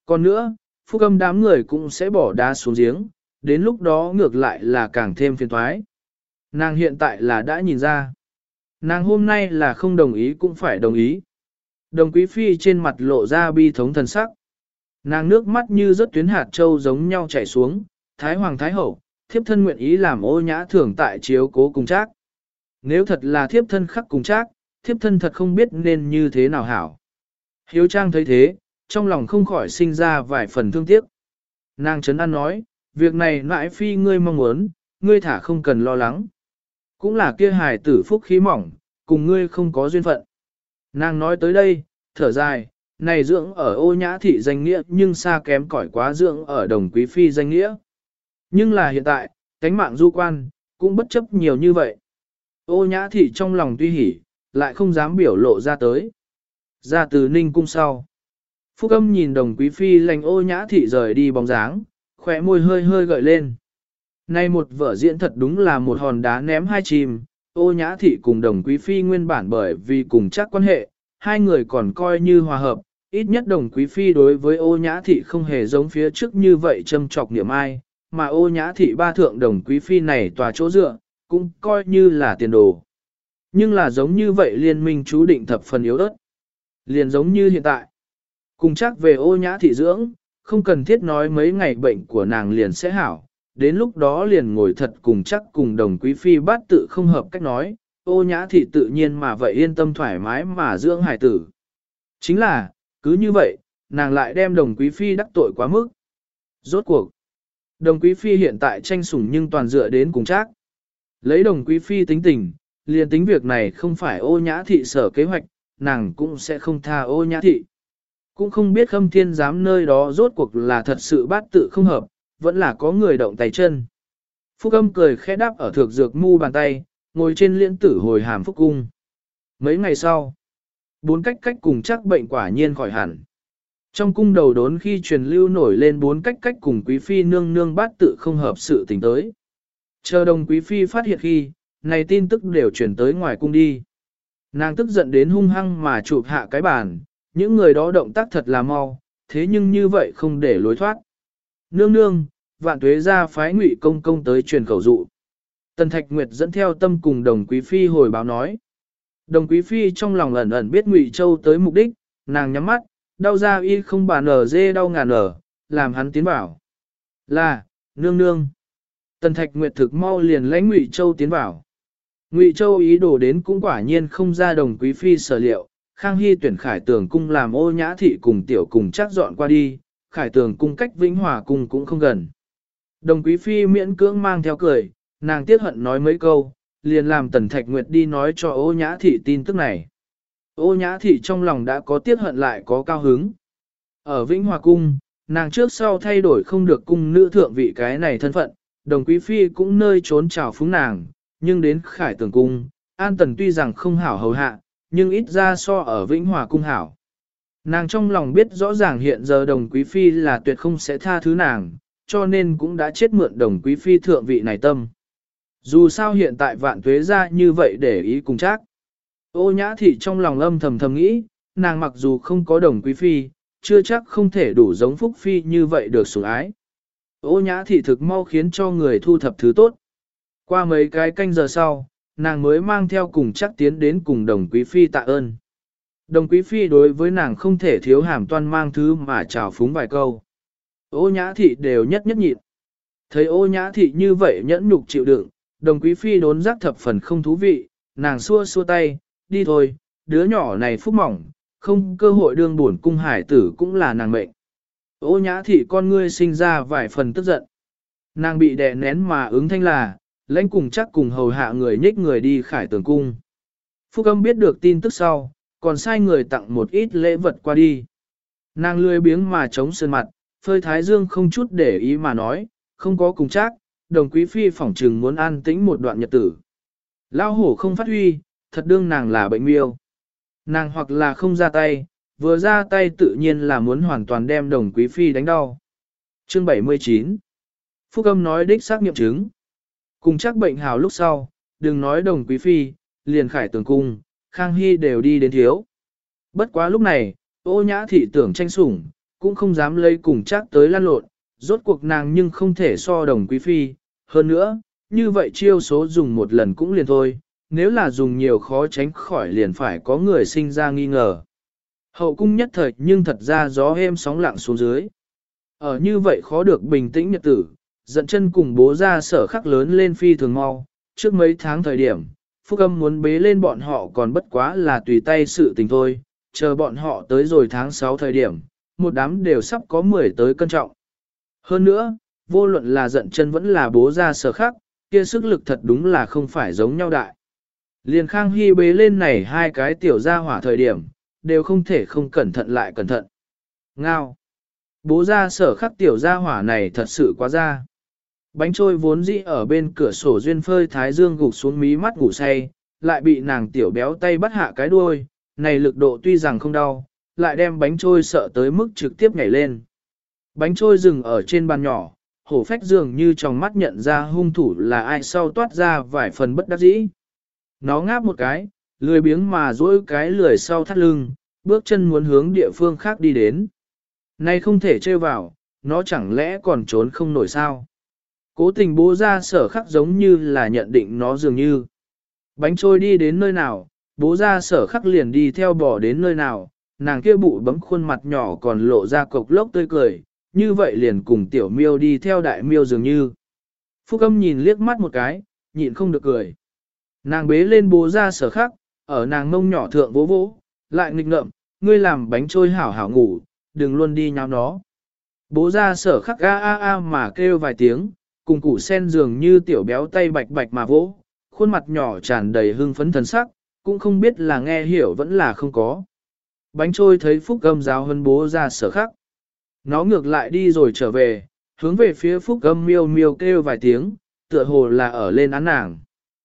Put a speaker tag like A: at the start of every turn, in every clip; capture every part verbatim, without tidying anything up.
A: Còn nữa, phúc âm đám người cũng sẽ bỏ đá xuống giếng, đến lúc đó ngược lại là càng thêm phiền toái. Nàng hiện tại là đã nhìn ra. Nàng hôm nay là không đồng ý cũng phải đồng ý. Đồng quý phi trên mặt lộ ra bi thống thần sắc. Nàng nước mắt như rớt tuyến hạt châu giống nhau chảy xuống, Thái Hoàng Thái Hậu, thiếp thân nguyện ý làm ô nhã thưởng tại chiếu cố cùng trác. Nếu thật là thiếp thân khắc cùng trác, thiếp thân thật không biết nên như thế nào hảo. Hiếu Trang thấy thế, trong lòng không khỏi sinh ra vài phần thương tiếc. Nàng trấn an nói, việc này nãi phi ngươi mong muốn, ngươi thả không cần lo lắng. Cũng là kia hài tử phúc khí mỏng, cùng ngươi không có duyên phận. Nàng nói tới đây, thở dài, này dưỡng ở ô nhã thị danh nghĩa nhưng xa kém cỏi quá dưỡng ở đồng quý phi danh nghĩa. Nhưng là hiện tại, cánh mạng du quan, cũng bất chấp nhiều như vậy. Ô nhã thị trong lòng tuy hỉ, lại không dám biểu lộ ra tới. Ra từ ninh cung sau. Phúc âm nhìn đồng quý phi lành ô nhã thị rời đi bóng dáng, khỏe môi hơi hơi gợi lên. Nay một vở diễn thật đúng là một hòn đá ném hai chim, ô nhã thị cùng đồng quý phi nguyên bản bởi vì cùng chắc quan hệ, hai người còn coi như hòa hợp, ít nhất đồng quý phi đối với ô nhã thị không hề giống phía trước như vậy châm trọc niệm ai, mà ô nhã thị ba thượng đồng quý phi này tòa chỗ dựa, cũng coi như là tiền đồ. Nhưng là giống như vậy liên minh chú định thập phần yếu ớt. Liền giống như hiện tại. Cùng chắc về ô nhã thị dưỡng, không cần thiết nói mấy ngày bệnh của nàng liền sẽ hảo. Đến lúc đó liền ngồi thật cùng chắc cùng đồng quý phi bát tự không hợp cách nói, ô nhã thị tự nhiên mà vậy yên tâm thoải mái mà dưỡng hải tử. Chính là, cứ như vậy, nàng lại đem đồng quý phi đắc tội quá mức. Rốt cuộc, đồng quý phi hiện tại tranh sủng nhưng toàn dựa đến cùng chắc. Lấy đồng quý phi tính tình, liền tính việc này không phải ô nhã thị sở kế hoạch, nàng cũng sẽ không tha ô nhã thị. Cũng không biết khâm thiên giám nơi đó rốt cuộc là thật sự bát tự không hợp, vẫn là có người động tay chân. Phúc âm cười khẽ đáp ở thược dược mu bàn tay, ngồi trên liễn tử hồi hàm phúc cung. Mấy ngày sau, bốn cách cách cùng chắc bệnh quả nhiên khỏi hẳn. Trong cung đầu đốn khi truyền lưu nổi lên bốn cách cách cùng quý phi nương nương bát tự không hợp sự tình tới. Chờ đồng quý phi phát hiện khi, này tin tức đều chuyển tới ngoài cung đi. Nàng tức giận đến hung hăng mà chụp hạ cái bàn, những người đó động tác thật là mau, thế nhưng như vậy không để lối thoát. Nương nương, vạn tuế ra phái ngụy công công tới truyền khẩu dụ. Tần Thạch Nguyệt dẫn theo tâm cùng đồng quý phi hồi báo nói. Đồng quý phi trong lòng ẩn ẩn biết ngụy châu tới mục đích, nàng nhắm mắt, đau ra y không bà nở dê đau ngàn nở, làm hắn tiến vào. Là, nương nương. Tần Thạch Nguyệt thực mau liền lãnh ngụy châu tiến vào. Ngụy châu ý đồ đến cũng quả nhiên không ra đồng quý phi sở liệu, Khang Hy tuyển Khải Tường cung làm ô nhã thị cùng tiểu cùng chắc dọn qua đi, Khải Tường cung cách Vĩnh Hòa cung cũng không gần. Đồng quý phi miễn cưỡng mang theo cười, nàng tiếc hận nói mấy câu, liền làm Tần Thạch Nguyệt đi nói cho ô nhã thị tin tức này. Ô nhã thị trong lòng đã có tiếc hận lại có cao hứng. Ở Vĩnh Hòa cung, nàng trước sau thay đổi không được cung nữ thượng vị cái này thân phận, đồng quý phi cũng nơi trốn chào phúng nàng, nhưng đến Khải Tường cung, An Tần tuy rằng không hảo hầu hạ, nhưng ít ra so ở Vĩnh Hòa cung hảo. Nàng trong lòng biết rõ ràng hiện giờ đồng quý phi là tuyệt không sẽ tha thứ nàng, cho nên cũng đã chết mượn đồng quý phi thượng vị này tâm. Dù sao hiện tại vạn tuế ra như vậy để ý cùng chắc. Ô nhã thị trong lòng âm thầm thầm nghĩ, nàng mặc dù không có đồng quý phi, chưa chắc không thể đủ giống phúc phi như vậy được sủng ái. Ô nhã thị thực mau khiến cho người thu thập thứ tốt. Qua mấy cái canh giờ sau, nàng mới mang theo cùng chắc tiến đến cùng đồng quý phi tạ ơn. Đồng quý phi đối với nàng không thể thiếu hàm toan mang thứ mà chào phúng vài câu. Ô nhã thị đều nhất nhất nhịn. Thấy ô nhã thị như vậy nhẫn nhục chịu đựng, đồng quý phi đốn giác thập phần không thú vị, nàng xua xua tay, đi thôi, đứa nhỏ này phúc mỏng, không cơ hội đương buồn cung hải tử cũng là nàng mệnh. Ô nhã thị con ngươi sinh ra vài phần tức giận. Nàng bị đè nén mà ứng thanh là, lãnh cùng chắc cùng hầu hạ người nhích người đi Khải Tường cung. Phúc âm biết được tin tức sau, còn sai người tặng một ít lễ vật qua đi. Nàng lười biếng mà chống sơn mặt, phơi thái dương không chút để ý mà nói, không có cùng chắc, đồng quý phi phỏng trừng muốn an tĩnh một đoạn nhật tử. Lao hổ không phát huy, thật đương nàng là bệnh miêu. Nàng hoặc là không ra tay, vừa ra tay tự nhiên là muốn hoàn toàn đem đồng quý phi đánh đau. Chương bảy mươi chín Phúc âm nói đích xác nghiệm chứng. Cùng chắc bệnh hào lúc sau, đừng nói đồng quý phi, liền Khải Tường cung, Khang Hy đều đi đến thiếu. Bất quá lúc này, ô nhã thị tưởng tranh sủng, cũng không dám lấy cùng chắc tới lan lộn, rốt cuộc nàng nhưng không thể so đồng quý phi. Hơn nữa, như vậy chiêu số dùng một lần cũng liền thôi, nếu là dùng nhiều khó tránh khỏi liền phải có người sinh ra nghi ngờ. Hậu cung nhất thời nhưng thật ra gió êm sóng lặng xuống dưới. Ở như vậy khó được bình tĩnh nhật tử, giận chân cùng bố ra sở khắc lớn lên phi thường mau, trước mấy tháng thời điểm, Phúc Âm muốn bế lên bọn họ còn bất quá là tùy tay sự tình thôi, chờ bọn họ tới rồi tháng sáu thời điểm, một đám đều sắp có mười tới cân trọng. Hơn nữa, vô luận là giận chân vẫn là bố ra sở khắc, kia sức lực thật đúng là không phải giống nhau đại. Liền Khang Hy bế lên này hai cái tiểu gia hỏa thời điểm, đều không thể không cẩn thận lại cẩn thận. Ngao! Bố ra sở khắc tiểu gia hỏa này thật sự quá ra. Bánh trôi vốn dĩ ở bên cửa sổ duyên phơi thái dương gục xuống mí mắt ngủ say, lại bị nàng tiểu béo tay bắt hạ cái đuôi, này lực độ tuy rằng không đau, lại đem bánh trôi sợ tới mức trực tiếp nhảy lên. Bánh trôi dừng ở trên bàn nhỏ, hổ phách dường như trong mắt nhận ra hung thủ là ai sau toát ra vài phần bất đắc dĩ. Nó ngáp một cái, lười biếng mà duỗi cái lười sau thắt lưng, bước chân muốn hướng địa phương khác đi đến. Nay không thể trêu vào, nó chẳng lẽ còn trốn không nổi sao. Cố tình bố ra sở khắc giống như là nhận định nó dường như. Bánh trôi đi đến nơi nào, bố ra sở khắc liền đi theo bỏ đến nơi nào, nàng kia bụi bấm khuôn mặt nhỏ còn lộ ra cục lốc tươi cười, như vậy liền cùng tiểu miêu đi theo đại miêu dường như. Phúc Âm nhìn liếc mắt một cái, nhịn không được cười. Nàng bế lên bố ra sở khắc, ở nàng mông nhỏ thượng vỗ vỗ, lại nghịch ngợm, ngươi làm bánh trôi hảo hảo ngủ, đừng luôn đi nháo nó. Bố ra sở khắc a a a mà kêu vài tiếng, cùng củ sen dường như tiểu béo tay bạch bạch mà vỗ, khuôn mặt nhỏ tràn đầy hưng phấn thần sắc, cũng không biết là nghe hiểu vẫn là không có. Bánh trôi thấy Phúc Âm giáo hơn bố ra sở khắc. Nó ngược lại đi rồi trở về, hướng về phía Phúc Âm miêu miêu kêu vài tiếng, tựa hồ là ở lên án nàng.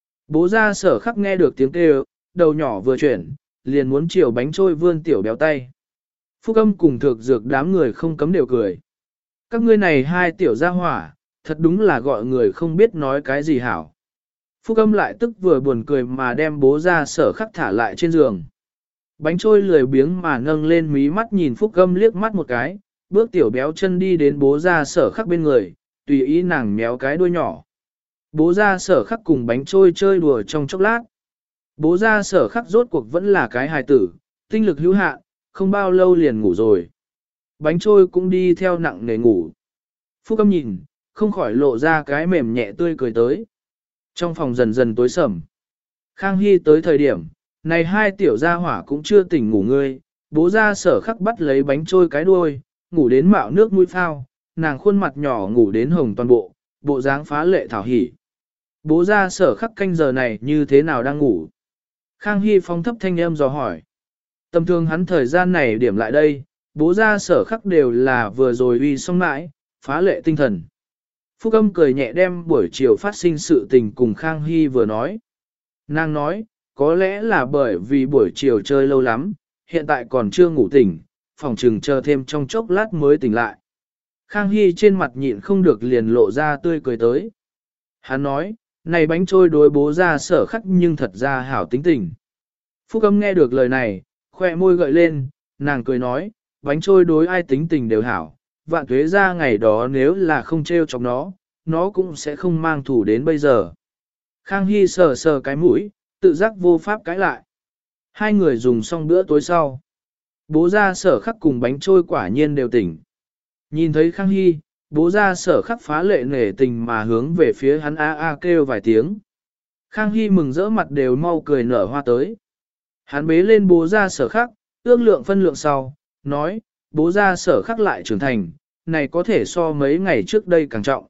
A: Bố ra sở khắc nghe được tiếng kêu, đầu nhỏ vừa chuyển, liền muốn chiều bánh trôi vươn tiểu béo tay. Phúc Âm cùng thực dược đám người không cấm đều cười. Các ngươi này hai tiểu gia hỏa, thật đúng là gọi người không biết nói cái gì hảo. Phúc Âm lại tức vừa buồn cười mà đem bố ra sở khắc thả lại trên giường. Bánh trôi lười biếng mà nâng lên mí mắt nhìn Phúc Âm liếc mắt một cái, bước tiểu béo chân đi đến bố ra sở khắc bên người, tùy ý nàng méo cái đuôi nhỏ. Bố ra sở khắc cùng bánh trôi chơi đùa trong chốc lát. Bố ra sở khắc rốt cuộc vẫn là cái hài tử, tinh lực hữu hạn, không bao lâu liền ngủ rồi. Bánh trôi cũng đi theo nặng nề ngủ. Phúc Âm nhìn, không khỏi lộ ra cái mềm nhẹ tươi cười tới. Trong phòng dần dần tối sầm. Khang Hy tới thời điểm, này hai tiểu gia hỏa cũng chưa tỉnh ngủ ngươi, bố ra sở khắc bắt lấy bánh trôi cái đuôi, ngủ đến mạo nước mũi phao, nàng khuôn mặt nhỏ ngủ đến hồng toàn bộ, bộ dáng phá lệ thảo hỉ. Bố ra sở khắc canh giờ này như thế nào đang ngủ? Khang Hy phong thấp thanh âm dò hỏi. Tầm thường hắn thời gian này điểm lại đây, bố ra sở khắc đều là vừa rồi uy xong mãi, phá lệ tinh thần. Phúc Âm cười nhẹ đem buổi chiều phát sinh sự tình cùng Khang Hy vừa nói. Nàng nói, có lẽ là bởi vì buổi chiều chơi lâu lắm, hiện tại còn chưa ngủ tỉnh, phòng trừng chờ thêm trong chốc lát mới tỉnh lại. Khang Hy trên mặt nhịn không được liền lộ ra tươi cười tới. Hắn nói, này bánh trôi đối bố ra sở khắc nhưng thật ra hảo tính tình. Phúc Âm nghe được lời này, khoe môi gợi lên, nàng cười nói, bánh trôi đối ai tính tình đều hảo, vạn tuế ra ngày đó nếu là không trêu chọc nó, nó cũng sẽ không mang thủ đến bây giờ. Khang Hy sờ sờ cái mũi, tự giác vô pháp cãi lại. Hai người dùng xong bữa tối sau. Bố ra sở khắc cùng bánh trôi quả nhiên đều tỉnh. Nhìn thấy Khang Hy, bố ra sở khắc phá lệ nể tình mà hướng về phía hắn a a kêu vài tiếng. Khang Hy mừng rỡ mặt đều mau cười nở hoa tới. Hắn bế lên bố ra sở khắc, ước lượng phân lượng sau, nói, bố ra sở khắc lại trưởng thành, này có thể so mấy ngày trước đây càng trọng.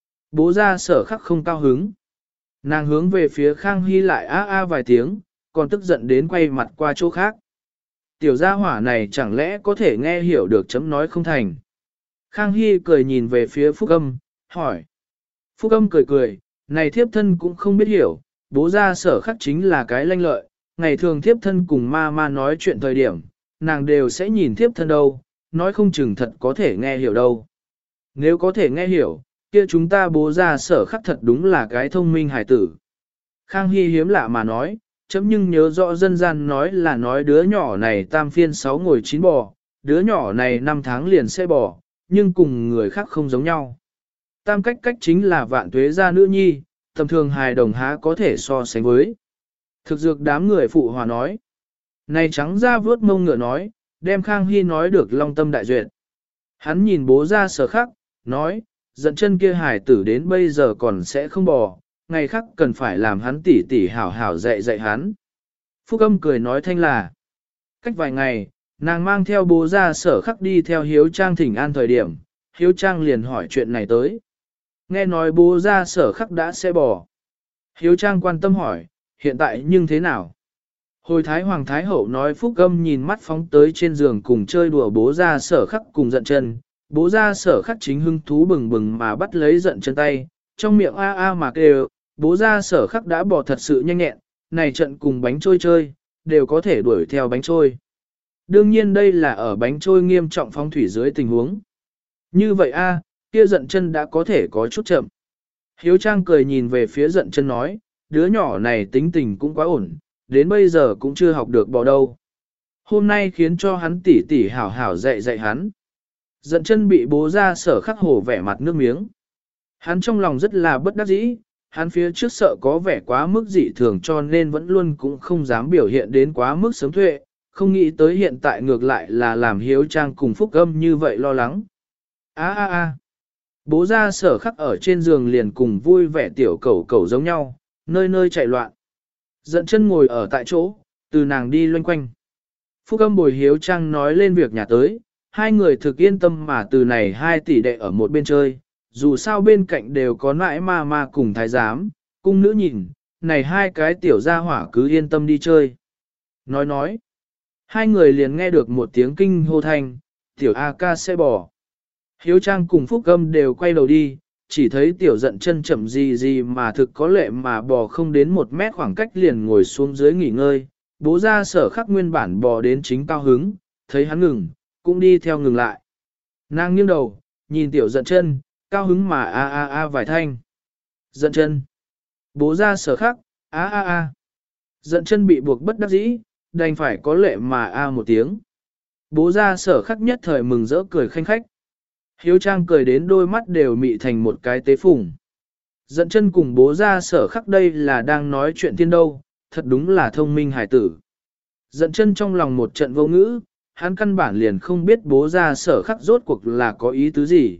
A: Bố ra sở khắc không cao hứng. Nàng hướng về phía Khang Hy lại a a vài tiếng, còn tức giận đến quay mặt qua chỗ khác. Tiểu gia hỏa này chẳng lẽ có thể nghe hiểu được chấm nói không thành. Khang Hy cười nhìn về phía Phúc Âm, hỏi. Phúc Âm cười cười, này thiếp thân cũng không biết hiểu, bố ra sở khắc chính là cái lanh lợi, ngày thường thiếp thân cùng ma ma nói chuyện thời điểm, nàng đều sẽ nhìn thiếp thân đâu, nói không chừng thật có thể nghe hiểu đâu. Nếu có thể nghe hiểu, kia chúng ta bố ra sở khắc thật đúng là cái thông minh hải tử. Khang Hy hiếm lạ mà nói, chấm nhưng nhớ rõ dân gian nói là nói đứa nhỏ này tam phiên sáu ngồi chín bò, đứa nhỏ này năm tháng liền sẽ bỏ, nhưng cùng người khác không giống nhau. Tam cách cách chính là vạn tuế gia nữ nhi, tầm thường hài đồng há có thể so sánh với. Thực dược đám người phụ hòa nói. Này trắng ra vướt mông ngựa nói, đem Khang Hy nói được long tâm đại duyệt. Hắn nhìn bố ra sở khắc, nói, giận chân kia hài tử đến bây giờ còn sẽ không bò, ngày khác cần phải làm hắn tỉ tỉ hảo hảo dạy dạy hắn. Phúc âm cười nói thanh là. Cách vài ngày, nàng mang theo bố ra sở khắc đi theo hiếu trang thỉnh an thời điểm, hiếu trang liền hỏi chuyện này tới. Nghe nói bố ra sở khắc đã sẽ bò. Hiếu trang quan tâm hỏi, hiện tại nhưng thế nào? Hồi Thái Hoàng Thái Hậu nói Phúc âm nhìn mắt phóng tới trên giường cùng chơi đùa bố ra sở khắc cùng giận chân. Bố ra sở khắc chính hưng thú bừng bừng mà bắt lấy giận chân tay, trong miệng a a mà kêu, bố ra sở khắc đã bò thật sự nhanh nhẹn, này trận cùng bánh trôi chơi, đều có thể đuổi theo bánh trôi. Đương nhiên đây là ở bánh trôi nghiêm trọng phong thủy dưới tình huống. Như vậy a, kia giận chân đã có thể có chút chậm. Hiếu Trang cười nhìn về phía giận chân nói, đứa nhỏ này tính tình cũng quá ổn, đến bây giờ cũng chưa học được bò đâu. Hôm nay khiến cho hắn tỉ tỉ hảo hảo dạy dạy hắn. Giận chân bị bố ra sở khắc hổ vẻ mặt nước miếng. Hắn trong lòng rất là bất đắc dĩ, hắn phía trước sợ có vẻ quá mức dị thường cho nên vẫn luôn cũng không dám biểu hiện đến quá mức sớm thuệ, không nghĩ tới hiện tại ngược lại là làm Hiếu Trang cùng Phúc âm như vậy lo lắng. A a a, bố ra sở khắc ở trên giường liền cùng vui vẻ tiểu cẩu cẩu giống nhau, nơi nơi chạy loạn. Giận chân ngồi ở tại chỗ, từ nàng đi loanh quanh. Phúc âm bồi Hiếu Trang nói lên việc nhà tới, hai người thực yên tâm mà từ này hai tỷ đệ ở một bên chơi, dù sao bên cạnh đều có nãi ma ma cùng thái giám, cung nữ nhìn, này hai cái tiểu gia hỏa cứ yên tâm đi chơi. Nói nói, hai người liền nghe được một tiếng kinh hô thanh, tiểu A ca sẽ bò. Hiếu Trang cùng Phúc âm đều quay đầu đi, chỉ thấy tiểu giận chân chậm gì gì mà thực có lệ mà bò không đến một mét khoảng cách liền ngồi xuống dưới nghỉ ngơi, bố ra sở khắc nguyên bản bò đến chính cao hứng, thấy hắn ngừng, cũng đi theo ngừng lại. Nàng nghiêng đầu, nhìn tiểu giận chân, cao hứng mà a a a vài thanh. Giận chân. Bố ra sở khắc, a a a. Giận chân bị buộc bất đắc dĩ, đành phải có lệ mà a một tiếng. Bố ra sở khắc nhất thời mừng rỡ cười khanh khách. Hiếu Trang cười đến đôi mắt đều mị thành một cái tế phùng. Giận chân cùng bố ra sở khắc đây là đang nói chuyện thiên đâu, thật đúng là thông minh hải tử. Giận chân trong lòng một trận vô ngữ, hắn căn bản liền không biết bố ra sở khắc rốt cuộc là có ý tứ gì.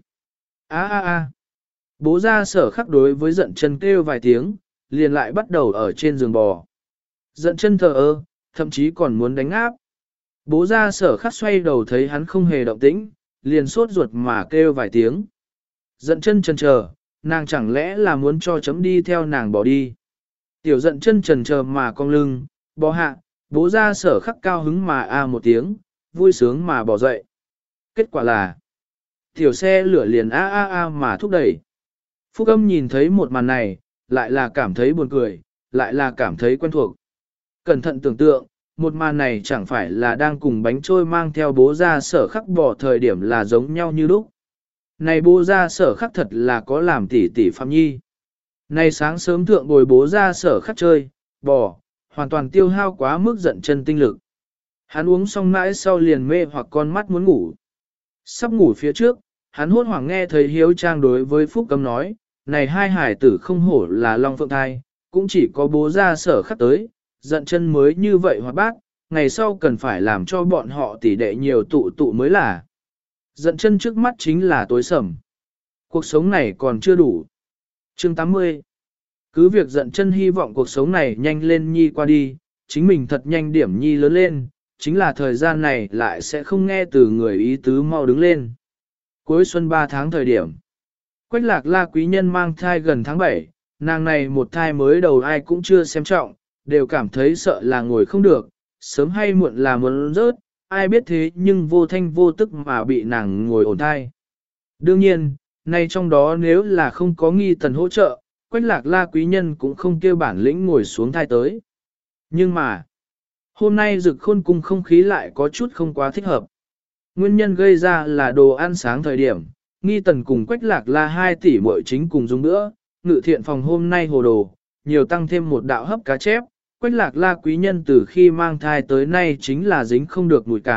A: A a a. Bố ra sở khắc đối với giận chân kêu vài tiếng, liền lại bắt đầu ở trên giường bò. Giận chân thờ ơ, thậm chí còn muốn đánh áp. Bố ra sở khắc xoay đầu thấy hắn không hề động tĩnh, liền sốt ruột mà kêu vài tiếng. Giận chân chần chờ, nàng chẳng lẽ là muốn cho chấm đi theo nàng bỏ đi. Tiểu giận chân chần chờ mà cong lưng, bò hạ, bố ra sở khắc cao hứng mà a một tiếng, vui sướng mà bỏ dậy. Kết quả là, tiểu xe lửa liền a a a mà thúc đẩy. Phúc âm nhìn thấy một màn này, lại là cảm thấy buồn cười, lại là cảm thấy quen thuộc. Cẩn thận tưởng tượng, một màn này chẳng phải là đang cùng bánh trôi mang theo bố ra sở khắc bỏ thời điểm là giống nhau như lúc. Này bố ra sở khắc thật là có làm tỉ tỉ Phạm Nhi. Này sáng sớm thượng bồi bố ra sở khắc chơi, bò, hoàn toàn tiêu hao quá mức giận chân tinh lực. Hắn uống xong mãi sau liền mê hoặc con mắt muốn ngủ. Sắp ngủ phía trước, hắn hốt hoảng nghe thấy Hiếu Trang đối với Phúc Cấm nói, này hai hải tử không hổ là Long Phượng Thai, cũng chỉ có bố ra sở khắc tới, giận chân mới như vậy hoạt bát, ngày sau cần phải làm cho bọn họ tỉ đệ nhiều tụ tụ mới là. Giận chân trước mắt chính là tối sầm. Cuộc sống này còn chưa đủ. Chương tám mươi. Cứ việc giận chân hy vọng cuộc sống này nhanh lên nhi qua đi, chính mình thật nhanh điểm nhi lớn lên, chính là thời gian này lại sẽ không nghe từ người ý tứ mau đứng lên. Cuối xuân ba tháng thời điểm, Quách Lạc La quý nhân mang thai gần tháng bảy, nàng này một thai mới đầu ai cũng chưa xem trọng, đều cảm thấy sợ là ngồi không được, sớm hay muộn là muốn rớt, ai biết thế nhưng vô thanh vô tức mà bị nàng ngồi ổn thai. Đương nhiên, nay trong đó nếu là không có nghi tần hỗ trợ, Quách Lạc La quý nhân cũng không kêu bản lĩnh ngồi xuống thai tới. Nhưng mà, hôm nay Dực Khôn cung không khí lại có chút không quá thích hợp. Nguyên nhân gây ra là đồ ăn sáng thời điểm, nghi tần cùng Quách Lạc La hai tỷ muội chính cùng dùng nữa, ngự thiện phòng hôm nay hồ đồ, nhiều tăng thêm một đạo hấp cá chép. Quách Lạc La quý nhân từ khi mang thai tới nay chính là dính không được mùi cá,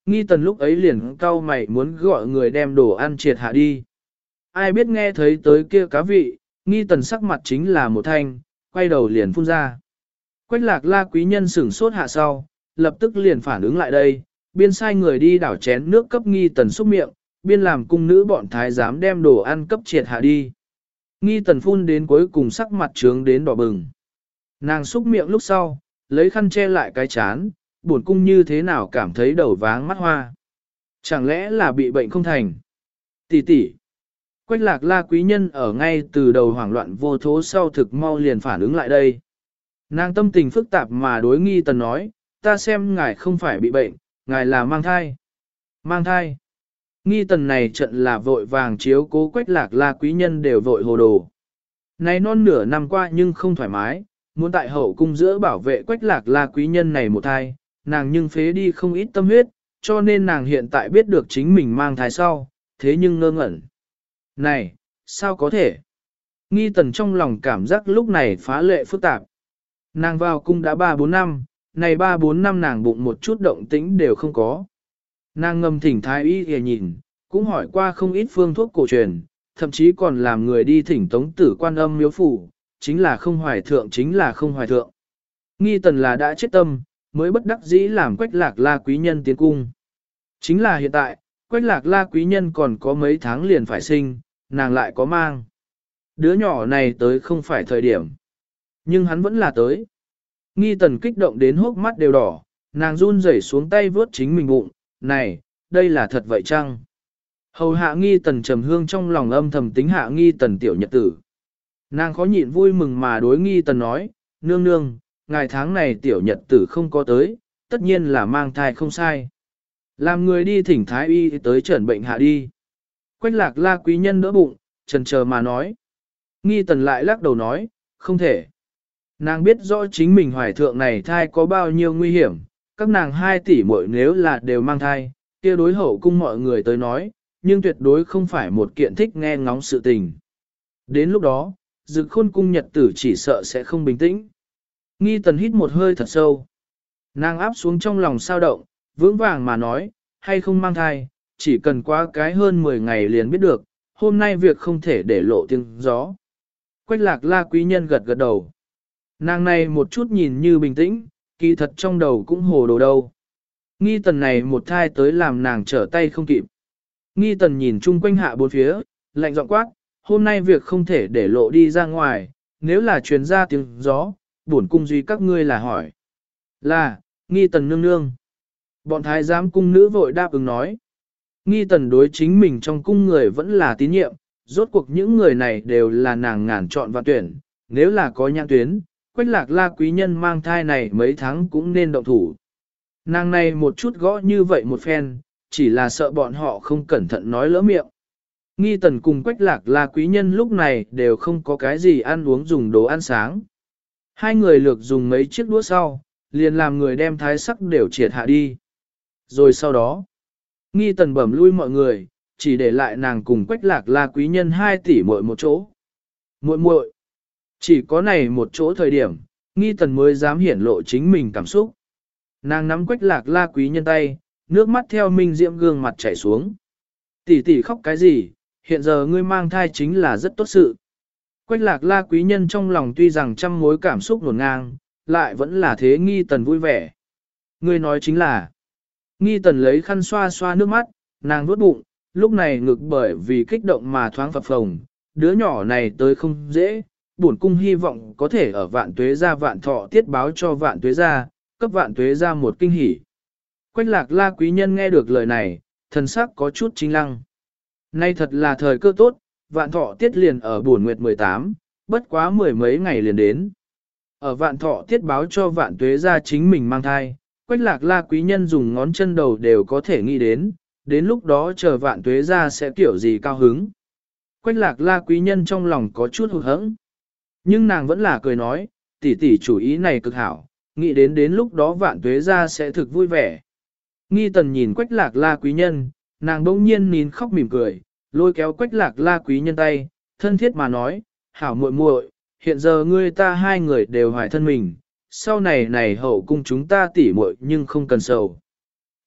A: Nghi Tần lúc ấy liền cau mày muốn gọi người đem đồ ăn triệt hạ đi. Ai biết nghe thấy tới kia cá vị, Nghi Tần sắc mặt chính là một thanh, quay đầu liền phun ra. Quách lạc la quý nhân sửng sốt hạ sau, lập tức liền phản ứng lại đây, biên sai người đi đảo chén nước cấp Nghi Tần xúc miệng, biên làm cung nữ bọn thái giám đem đồ ăn cấp triệt hạ đi. Nghi Tần phun đến cuối cùng sắc mặt trướng đến đỏ bừng. Nàng xúc miệng lúc sau, lấy khăn che lại cái chán, buồn cung như thế nào cảm thấy đầu váng mắt hoa. Chẳng lẽ là bị bệnh không thành? Tỷ tỷ. Quách lạc la quý nhân ở ngay từ đầu hoảng loạn vô thố sau thực mau liền phản ứng lại đây. Nàng tâm tình phức tạp mà đối Nghi Tần nói, ta xem ngài không phải bị bệnh, ngài là mang thai. Mang thai. Nghi Tần này trận là vội vàng chiếu cố Quách lạc la quý nhân đều vội hồ đồ. Này non nửa năm qua nhưng không thoải mái, muốn tại hậu cung giữa bảo vệ Quách lạc la quý nhân này một thai, nàng nhưng phế đi không ít tâm huyết, cho nên nàng hiện tại biết được chính mình mang thai sau, thế nhưng ngơ ngẩn. Này, sao có thể? Nghi Tần trong lòng cảm giác lúc này phá lệ phức tạp. Nàng vào cung đã ba bốn năm, này ba bốn năm nàng bụng một chút động tĩnh đều không có. Nàng ngầm thỉnh thái y kìa nhìn, cũng hỏi qua không ít phương thuốc cổ truyền, thậm chí còn làm người đi thỉnh tống tử quan âm miếu phủ, chính là không hoài thượng chính là không hoài thượng. Nghi Tần là đã chết tâm, mới bất đắc dĩ làm Quách lạc la quý nhân tiến cung. Chính là hiện tại, Quách lạc la quý nhân còn có mấy tháng liền phải sinh, nàng lại có mang. Đứa nhỏ này tới không phải thời điểm. Nhưng hắn vẫn là tới. Nghi Tần kích động đến hốc mắt đều đỏ, nàng run rẩy xuống tay vớt chính mình bụng, này, đây là thật vậy chăng? Hầu hạ Nghi Tần trầm hương trong lòng âm thầm tính hạ Nghi Tần tiểu nhật tử. Nàng khó nhịn vui mừng mà đối Nghi Tần nói, nương nương, ngày tháng này tiểu nhật tử không có tới, tất nhiên là mang thai không sai. Làm người đi thỉnh thái y tới trần bệnh hạ đi. Quách lạc la quý nhân đỡ bụng, chần chờ mà nói. Nghi Tần lại lắc đầu nói, không thể. Nàng biết rõ chính mình hoài thượng này thai có bao nhiêu nguy hiểm, các nàng hai tỷ muội nếu là đều mang thai, kia đối hậu cung mọi người tới nói, nhưng tuyệt đối không phải một kiện thích nghe ngóng sự tình. Đến lúc đó, Dực Khôn cung nhật tử chỉ sợ sẽ không bình tĩnh. Nghi Tần hít một hơi thật sâu. Nàng áp xuống trong lòng sao động, vững vàng mà nói, hay không mang thai, chỉ cần qua cái hơn mười ngày liền biết được, hôm nay việc không thể để lộ tiếng gió. Quách lạc la quý nhân gật gật đầu. Nàng này một chút nhìn như bình tĩnh, kỳ thật trong đầu cũng hồ đồ đâu. Nghi Tần này một thai tới làm nàng trở tay không kịp. Nghi Tần nhìn chung quanh hạ bốn phía, lạnh giọng quát, hôm nay việc không thể để lộ đi ra ngoài, nếu là truyền ra tiếng gió, bổn cung duy các ngươi là hỏi. Là, Nghi Tần nương nương. Bọn thái giám cung nữ vội đáp ứng nói. Nghi Tần đối chính mình trong cung người vẫn là tín nhiệm, rốt cuộc những người này đều là nàng ngàn chọn và tuyển, nếu là có nhãn tuyến, Quách lạc la quý nhân mang thai này mấy tháng cũng nên động thủ. Nàng này một chút gõ như vậy một phen, chỉ là sợ bọn họ không cẩn thận nói lỡ miệng. Nghi Tần cùng Quách lạc la quý nhân lúc này đều không có cái gì ăn uống dùng đồ ăn sáng. Hai người lược dùng mấy chiếc đũa sau, liền làm người đem thái sắc đều triệt hạ đi. Rồi sau đó, Nghi Tần bẩm lui mọi người, chỉ để lại nàng cùng Quách lạc la quý nhân hai tỷ muội một chỗ. Muội muội, chỉ có này một chỗ thời điểm, Nghi Tần mới dám hiển lộ chính mình cảm xúc. Nàng nắm Quách lạc la quý nhân tay, nước mắt theo minh diễm gương mặt chảy xuống. Tỷ tỷ khóc cái gì, hiện giờ ngươi mang thai chính là rất tốt sự. Quách lạc la quý nhân trong lòng tuy rằng trăm mối cảm xúc nổn ngang, lại vẫn là thế Nghi Tần vui vẻ. Ngươi nói chính là, Nghi Tần lấy khăn xoa xoa nước mắt, nàng vuốt bụng, lúc này ngực bởi vì kích động mà thoáng phập phồng, đứa nhỏ này tới không dễ, bổn cung hy vọng có thể ở vạn tuế gia vạn thọ tiết báo cho vạn tuế gia, cấp vạn tuế gia một kinh hỉ. Quách lạc la quý nhân nghe được lời này, thần sắc có chút chính lăng. Nay thật là thời cơ tốt, vạn thọ tiết liền ở buổi nguyệt mười tám, bất quá mười mấy ngày liền đến. Ở vạn thọ tiết báo cho vạn tuế gia chính mình mang thai, Quách lạc la quý nhân dùng ngón chân đầu đều có thể nghĩ đến, đến lúc đó chờ vạn tuế gia sẽ kiểu gì cao hứng. Quách lạc la quý nhân trong lòng có chút hụt hẫng. Nhưng nàng vẫn là cười nói, tỷ tỷ chủ ý này cực hảo, nghĩ đến đến lúc đó vạn tuế gia sẽ thực vui vẻ. Nghi Tần nhìn Quách lạc la quý nhân, nàng bỗng nhiên nín khóc mỉm cười, lôi kéo Quách lạc la quý nhân tay, thân thiết mà nói, hảo muội muội, hiện giờ ngươi ta hai người đều hoài thân mình, sau này này hậu cung chúng ta tỉ muội nhưng không cần sầu.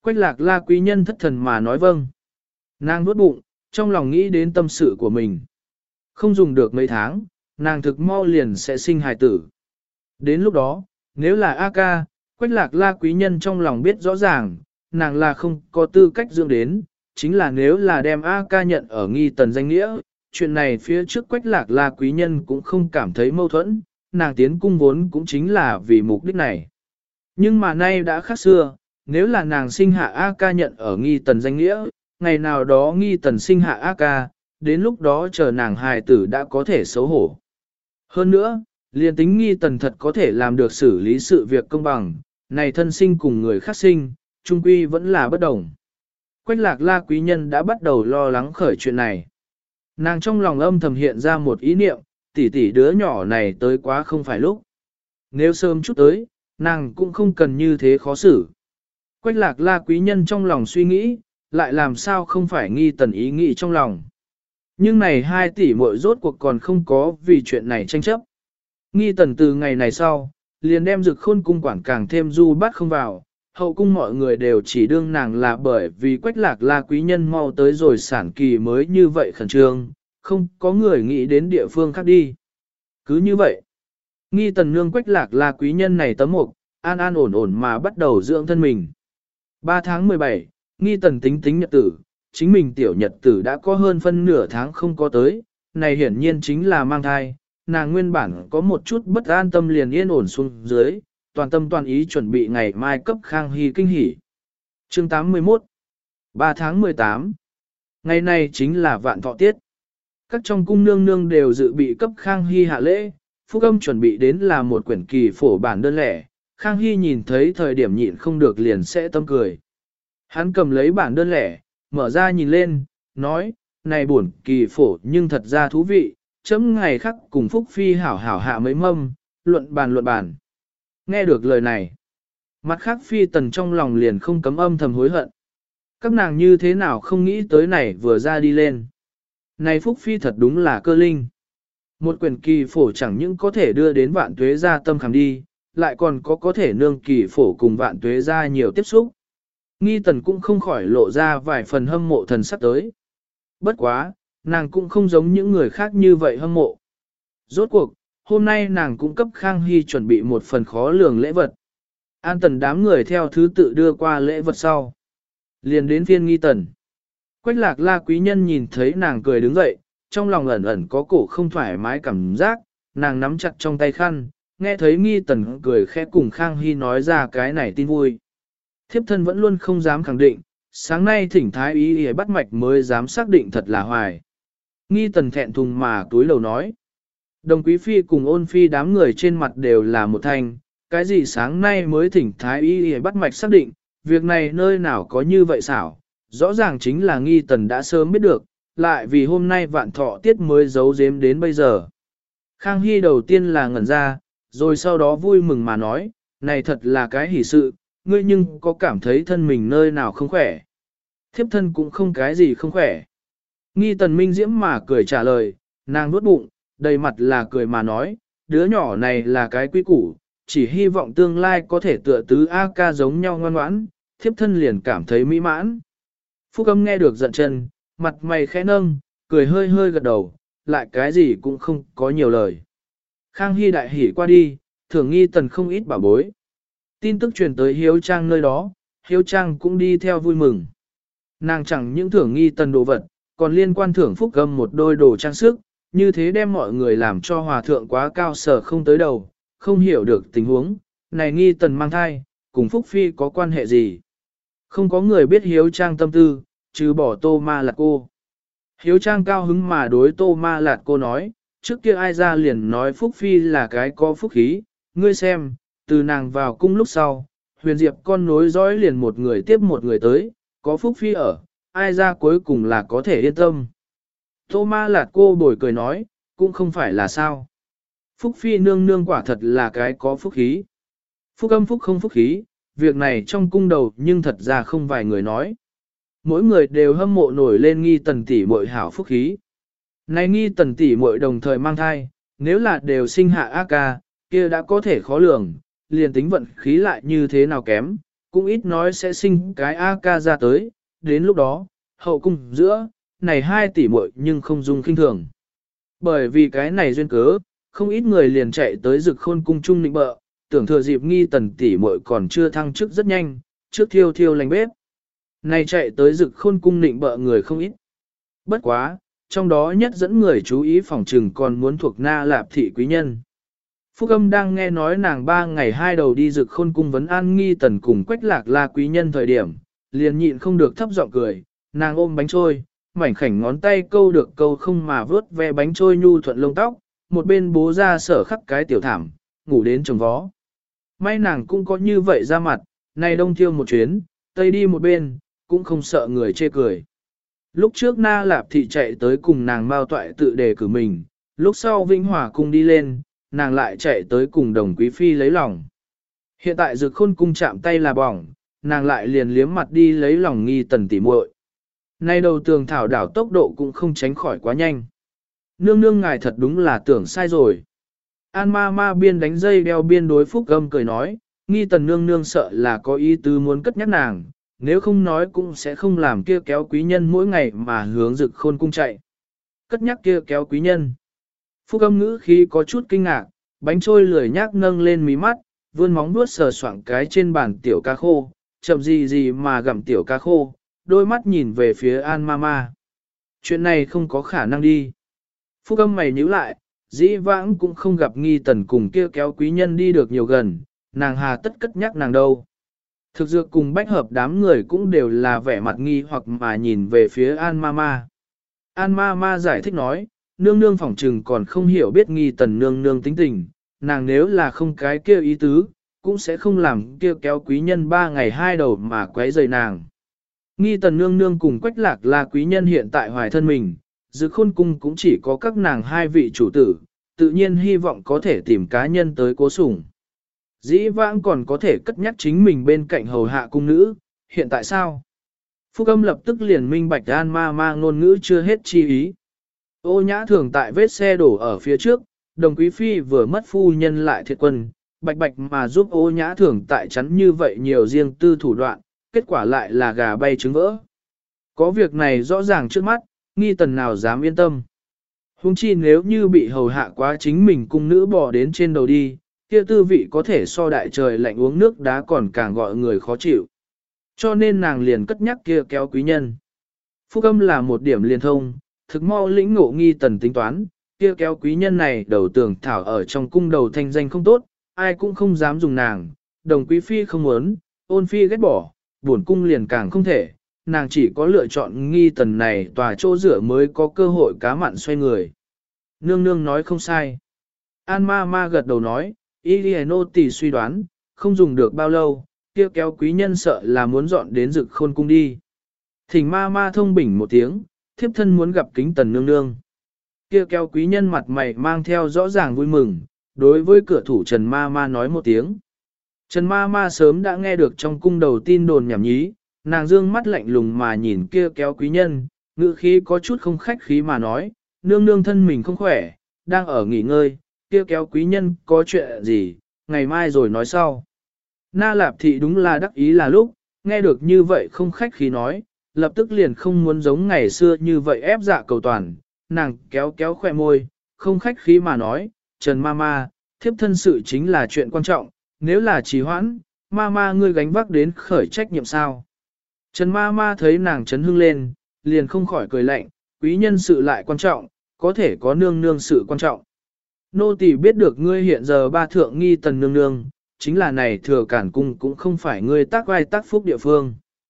A: Quách lạc la quý nhân thất thần mà nói vâng. Nàng nuốt bụng, trong lòng nghĩ đến tâm sự của mình. Không dùng được mấy tháng, nàng thực mau liền sẽ sinh hài tử. Đến lúc đó, nếu là A ca, Quách lạc la quý nhân trong lòng biết rõ ràng, nàng là không có tư cách dưỡng đến, chính là nếu là đem A ca nhận ở nghi tần danh nghĩa, chuyện này phía trước Quách lạc la quý nhân cũng không cảm thấy mâu thuẫn, nàng tiến cung vốn cũng chính là vì mục đích này. Nhưng mà nay đã khác xưa, nếu là nàng sinh hạ A ca nhận ở nghi tần danh nghĩa, ngày nào đó nghi tần sinh hạ A ca, đến lúc đó chờ nàng hài tử đã có thể xấu hổ. Hơn nữa, liền tính nghi tần thật có thể làm được xử lý sự việc công bằng, này thân sinh cùng người khác sinh, trung quy vẫn là bất đồng. Quách lạc la quý nhân đã bắt đầu lo lắng khởi chuyện này. Nàng trong lòng âm thầm hiện ra một ý niệm, tỷ tỷ đứa nhỏ này tới quá không phải lúc. Nếu sớm chút tới, nàng cũng không cần như thế khó xử. Quách lạc la quý nhân trong lòng suy nghĩ, lại làm sao không phải nghi tần ý nghĩ trong lòng. Nhưng này hai tỷ muội rốt cuộc còn không có vì chuyện này tranh chấp. Nghi tần từ ngày này sau, liền đem Dực Khôn cung quản càng thêm du bắt không vào, hậu cung mọi người đều chỉ đương nàng là bởi vì Quách lạc la quý nhân mau tới rồi sản kỳ mới như vậy khẩn trương, không có người nghĩ đến địa phương khác đi. Cứ như vậy, nghi tần nương Quách lạc la quý nhân này tấm mục, an an ổn ổn mà bắt đầu dưỡng thân mình. ba tháng mười bảy, nghi tần tính tính nhật tử, chính mình tiểu nhật tử đã có hơn phân nửa tháng không có tới, này hiển nhiên chính là mang thai, nàng nguyên bản có một chút bất an tâm liền yên ổn xuống dưới, toàn tâm toàn ý chuẩn bị ngày mai cấp Khang Hy kinh hỉ. Chương tám mươi mốt, ba tháng mười tám, ngày này chính là vạn thọ tiết. Các trong cung nương nương đều dự bị cấp Khang Hy hạ lễ, Phúc Âm chuẩn bị đến là một quyển kỳ phổ bản đơn lẻ, Khang Hy nhìn thấy thời điểm nhịn không được liền sẽ tâm cười. Hắn cầm lấy bản đơn lẻ, mở ra nhìn lên, nói, này buồn kỳ phổ nhưng thật ra thú vị, chấm ngày khắc cùng Phúc Phi hảo hảo hạ mấy mâm, luận bàn luận bàn. Nghe được lời này, mặt khác Phi tần trong lòng liền không cấm âm thầm hối hận. Các nàng như thế nào không nghĩ tới này vừa ra đi lên. Này Phúc Phi thật đúng là cơ linh. Một quyển kỳ phổ chẳng những có thể đưa đến vạn tuế gia tâm khảm đi, lại còn có có thể nương kỳ phổ cùng vạn tuế gia nhiều tiếp xúc. Nghi tần cũng không khỏi lộ ra vài phần hâm mộ thần sắc tới. Bất quá, nàng cũng không giống những người khác như vậy hâm mộ. Rốt cuộc, hôm nay nàng cũng cấp Khang Hy chuẩn bị một phần khó lường lễ vật. An tần đám người theo thứ tự đưa qua lễ vật sau. Liền đến phiên nghi tần. Quách lạc la quý nhân nhìn thấy nàng cười đứng dậy, trong lòng ẩn ẩn có cổ không thoải mái cảm giác, nàng nắm chặt trong tay khăn, nghe thấy nghi tần cười khẽ cùng Khang Hy nói ra cái này tin vui. Thiếp thân vẫn luôn không dám khẳng định, sáng nay thỉnh thái ý y bắt mạch mới dám xác định thật là hoài. Nghi tần thẹn thùng mà túi lầu nói. Đồng quý phi cùng ôn phi đám người trên mặt đều là một thanh, cái gì sáng nay mới thỉnh thái y y bắt mạch xác định, việc này nơi nào có như vậy xảo, rõ ràng chính là nghi tần đã sớm biết được, lại vì hôm nay vạn thọ tiết mới giấu giếm đến bây giờ. Khang Hy đầu tiên là ngẩn ra, rồi sau đó vui mừng mà nói, này thật là cái hỷ sự, ngươi nhưng có cảm thấy thân mình nơi nào không khỏe. Thiếp thân cũng không cái gì không khỏe. Nghi tần minh diễm mà cười trả lời, nàng nuốt bụng, đầy mặt là cười mà nói, đứa nhỏ này là cái quý củ, chỉ hy vọng tương lai có thể tựa tứ A ca giống nhau ngoan ngoãn, thiếp thân liền cảm thấy mỹ mãn. Phúc Âm nghe được giận chân, mặt mày khẽ nâng, cười hơi hơi gật đầu, lại cái gì cũng không có nhiều lời. Khang Hy đại hỉ qua đi, thường nghi tần không ít bảo bối. Tin tức truyền tới Hiếu Trang nơi đó, Hiếu Trang cũng đi theo vui mừng. Nàng chẳng những thưởng nghi tần đồ vật, còn liên quan thưởng Phúc Âm một đôi đồ trang sức, như thế đem mọi người làm cho hòa thượng quá cao sở không tới đầu, không hiểu được tình huống, này nghi tần mang thai, cùng Phúc Phi có quan hệ gì. Không có người biết Hiếu Trang tâm tư, trừ bỏ Tô Ma Lạt Cô. Hiếu Trang cao hứng mà đối Tô Ma Lạt Cô nói, trước kia ai ra liền nói Phúc Phi là cái có phúc khí, ngươi xem, từ nàng vào cung lúc sau, huyền diệp con nối dõi liền một người tiếp một người tới, có Phúc Phi ở, ai ra cuối cùng là có thể yên tâm. Tô Ma Lạt Cô bồi cười nói, cũng không phải là sao. Phúc Phi nương nương quả thật là cái có phúc khí. Phúc Âm phúc không phúc khí, việc này trong cung đầu nhưng thật ra không vài người nói. Mỗi người đều hâm mộ nổi lên nghi tần tỷ muội hảo phúc khí. Này nghi tần tỷ muội đồng thời mang thai, nếu là đều sinh hạ A ca, kia đã có thể khó lường, liền tính vận khí lại như thế nào kém, cũng ít nói sẽ sinh cái A ca ra tới, đến lúc đó, hậu cung giữa, này hai tỷ muội nhưng không dung kinh thường. Bởi vì cái này duyên cớ, không ít người liền chạy tới Dực Khôn cung trung nịnh bợ, tưởng thừa dịp Nghi Tần tỷ muội còn chưa thăng chức rất nhanh, trước thiêu thiêu lành bếp. Này chạy tới Dực Khôn cung nịnh bợ người không ít. Bất quá, trong đó nhất dẫn người chú ý phòng trừng còn muốn thuộc Na Lạp thị quý nhân. Phúc Âm đang nghe nói nàng ba ngày hai đầu đi Dực Khôn cung vấn an Nghi Tần cùng Quách Lạc La quý nhân thời điểm, liền nhịn không được thấp giọng cười, nàng ôm bánh trôi, mảnh khảnh ngón tay câu được câu không mà vớt ve bánh trôi nhu thuận lông tóc, một bên bố ra sở khắc cái tiểu thảm, ngủ đến chồng vó. May nàng cũng có như vậy ra mặt, nay đông thiêu một chuyến, tây đi một bên, cũng không sợ người chê cười. Lúc trước Na Lạp thị chạy tới cùng nàng Mao Toại tự đề cử mình, lúc sau Vĩnh Hòa cung đi lên, nàng lại chạy tới cùng Đồng Quý Phi lấy lòng. Hiện tại Dực Khôn cung chạm tay là bỏng, nàng lại liền liếm mặt đi lấy lòng Nghi Tần tỉ muội. Nay đầu tường thảo đảo tốc độ cũng không tránh khỏi quá nhanh. Nương nương ngài thật đúng là tưởng sai rồi. An ma ma biên đánh dây đeo biên đối Phúc Âm cười nói, Nghi Tần nương nương sợ là có ý tứ muốn cất nhắc nàng, nếu không nói cũng sẽ không làm kia kéo quý nhân mỗi ngày mà hướng Dực Khôn cung chạy. Cất nhắc kia kéo quý nhân. Phúc Âm ngữ khi có chút kinh ngạc, bánh trôi lười nhác nâng lên mí mắt, vươn móng vuốt sờ soạng cái trên bàn tiểu cá khô, chậm gì gì mà gặm tiểu cá khô, đôi mắt nhìn về phía An Mama. Chuyện này không có khả năng đi. Phúc Âm mày nhíu lại, dĩ vãng cũng không gặp Nghi Tần cùng kia kéo quý nhân đi được nhiều gần, nàng hà tất cất nhắc nàng đâu. Thực dược cùng bách hợp đám người cũng đều là vẻ mặt nghi hoặc mà nhìn về phía An Mama. An Mama giải thích nói, nương nương phỏng trừng còn không hiểu biết Nghi Tần nương nương tính tình, nàng nếu là không cái kia ý tứ, cũng sẽ không làm kia kéo quý nhân ba ngày hai đầu mà quấy rầy nàng. Nghi Tần nương nương cùng Quách Lạc là quý nhân hiện tại hoài thân mình, Dực Khôn cung cũng chỉ có các nàng hai vị chủ tử, tự nhiên hy vọng có thể tìm cá nhân tới cố sủng. Dĩ vãng còn có thể cất nhắc chính mình bên cạnh hầu hạ cung nữ, hiện tại sao? Phúc Âm lập tức liền minh bạch An ma ma ngôn ngữ chưa hết chi ý. Ô Nhã Thường tại vết xe đổ ở phía trước, Đồng Quý Phi vừa mất phu nhân lại thiệt quân, bạch bạch mà giúp Ô Nhã Thường tại chắn như vậy nhiều riêng tư thủ đoạn, kết quả lại là gà bay trứng vỡ. Có việc này rõ ràng trước mắt, Nghi Tần nào dám yên tâm. Huống chi nếu như bị hầu hạ quá chính mình cung nữ bỏ đến trên đầu đi, kia tư vị có thể so đại trời lạnh uống nước đá còn càng gọi người khó chịu. Cho nên nàng liền cất nhắc kia kéo quý nhân. Phúc Âm là một điểm liên thông, thực mau lĩnh ngộ Nghi Tần tính toán, kia kéo quý nhân này đầu tường thảo ở trong cung đầu thanh danh không tốt, ai cũng không dám dùng nàng, Đồng Quý Phi không muốn, Ôn Phi ghét bỏ, buồn cung liền càng không thể, nàng chỉ có lựa chọn Nghi Tần này tòa chỗ rửa mới có cơ hội cá mặn xoay người. Nương nương nói không sai. An ma ma gật đầu nói, y nô tỳ suy đoán, không dùng được bao lâu, kia kéo quý nhân sợ là muốn dọn đến Dực Khôn cung đi. Thỉnh ma ma thông bỉnh một tiếng, thiếp thân muốn gặp Kính Tần nương nương. Kia kéo quý nhân mặt mày mang theo rõ ràng vui mừng, đối với cửa thủ Trần ma ma nói một tiếng. Trần ma ma sớm đã nghe được trong cung đầu tin đồn nhảm nhí, nàng dương mắt lạnh lùng mà nhìn kia kéo quý nhân, ngữ khí có chút không khách khí mà nói, nương nương thân mình không khỏe, đang ở nghỉ ngơi, kia kéo quý nhân có chuyện gì, ngày mai rồi nói sau. Na Lạp thị đúng là đắc ý là lúc, nghe được như vậy không khách khí nói, lập tức liền không muốn giống ngày xưa như vậy ép dạ cầu toàn, nàng kéo kéo khoe môi, không khách khí mà nói, Trần ma ma, thiếp thân sự chính là chuyện quan trọng, nếu là trì hoãn, ma ma ngươi gánh vác đến khởi trách nhiệm sao. Trần ma ma thấy nàng chấn hưng lên, liền không khỏi cười lạnh, quý nhân sự lại quan trọng, có thể có nương nương sự quan trọng. Nô tỳ biết được ngươi hiện giờ ba thượng Nghi Tần nương nương, chính là này thừa cản cung cũng không phải ngươi tác vai tác phúc địa phương.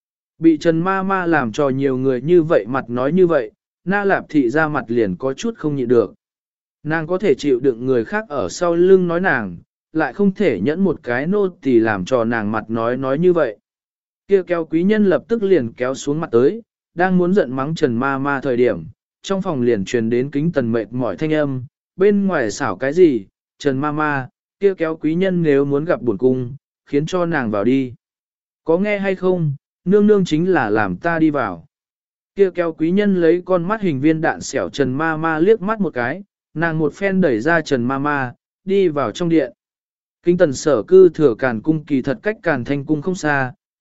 A: Bị Trần ma ma làm cho nhiều người như vậy mặt nói như vậy, Na Lạp thị ra mặt liền có chút không nhịn được. Nàng có thể chịu đựng người khác ở sau lưng nói nàng, lại không thể nhẫn một cái nô tỳ làm cho nàng mặt nói nói như vậy. Kia kéo quý nhân lập tức liền kéo xuống mặt tới, đang muốn giận mắng Trần ma ma thời điểm, trong phòng liền truyền đến Kính Tần mệt mỏi thanh âm, bên ngoài xảo cái gì, Trần ma ma, kia kéo quý nhân nếu muốn gặp buồn cung, khiến cho nàng vào đi. Có nghe hay không, nương nương chính là làm ta đi vào. Kia kéo quý nhân lấy con mắt hình viên đạn xẻo Trần ma ma liếc mắt một cái, nàng một phen đẩy ra Trần ma ma, đi vào trong điện. Kính Tần sở cư thừa Càn cung kỳ thật cách Càn Thanh cung không xa,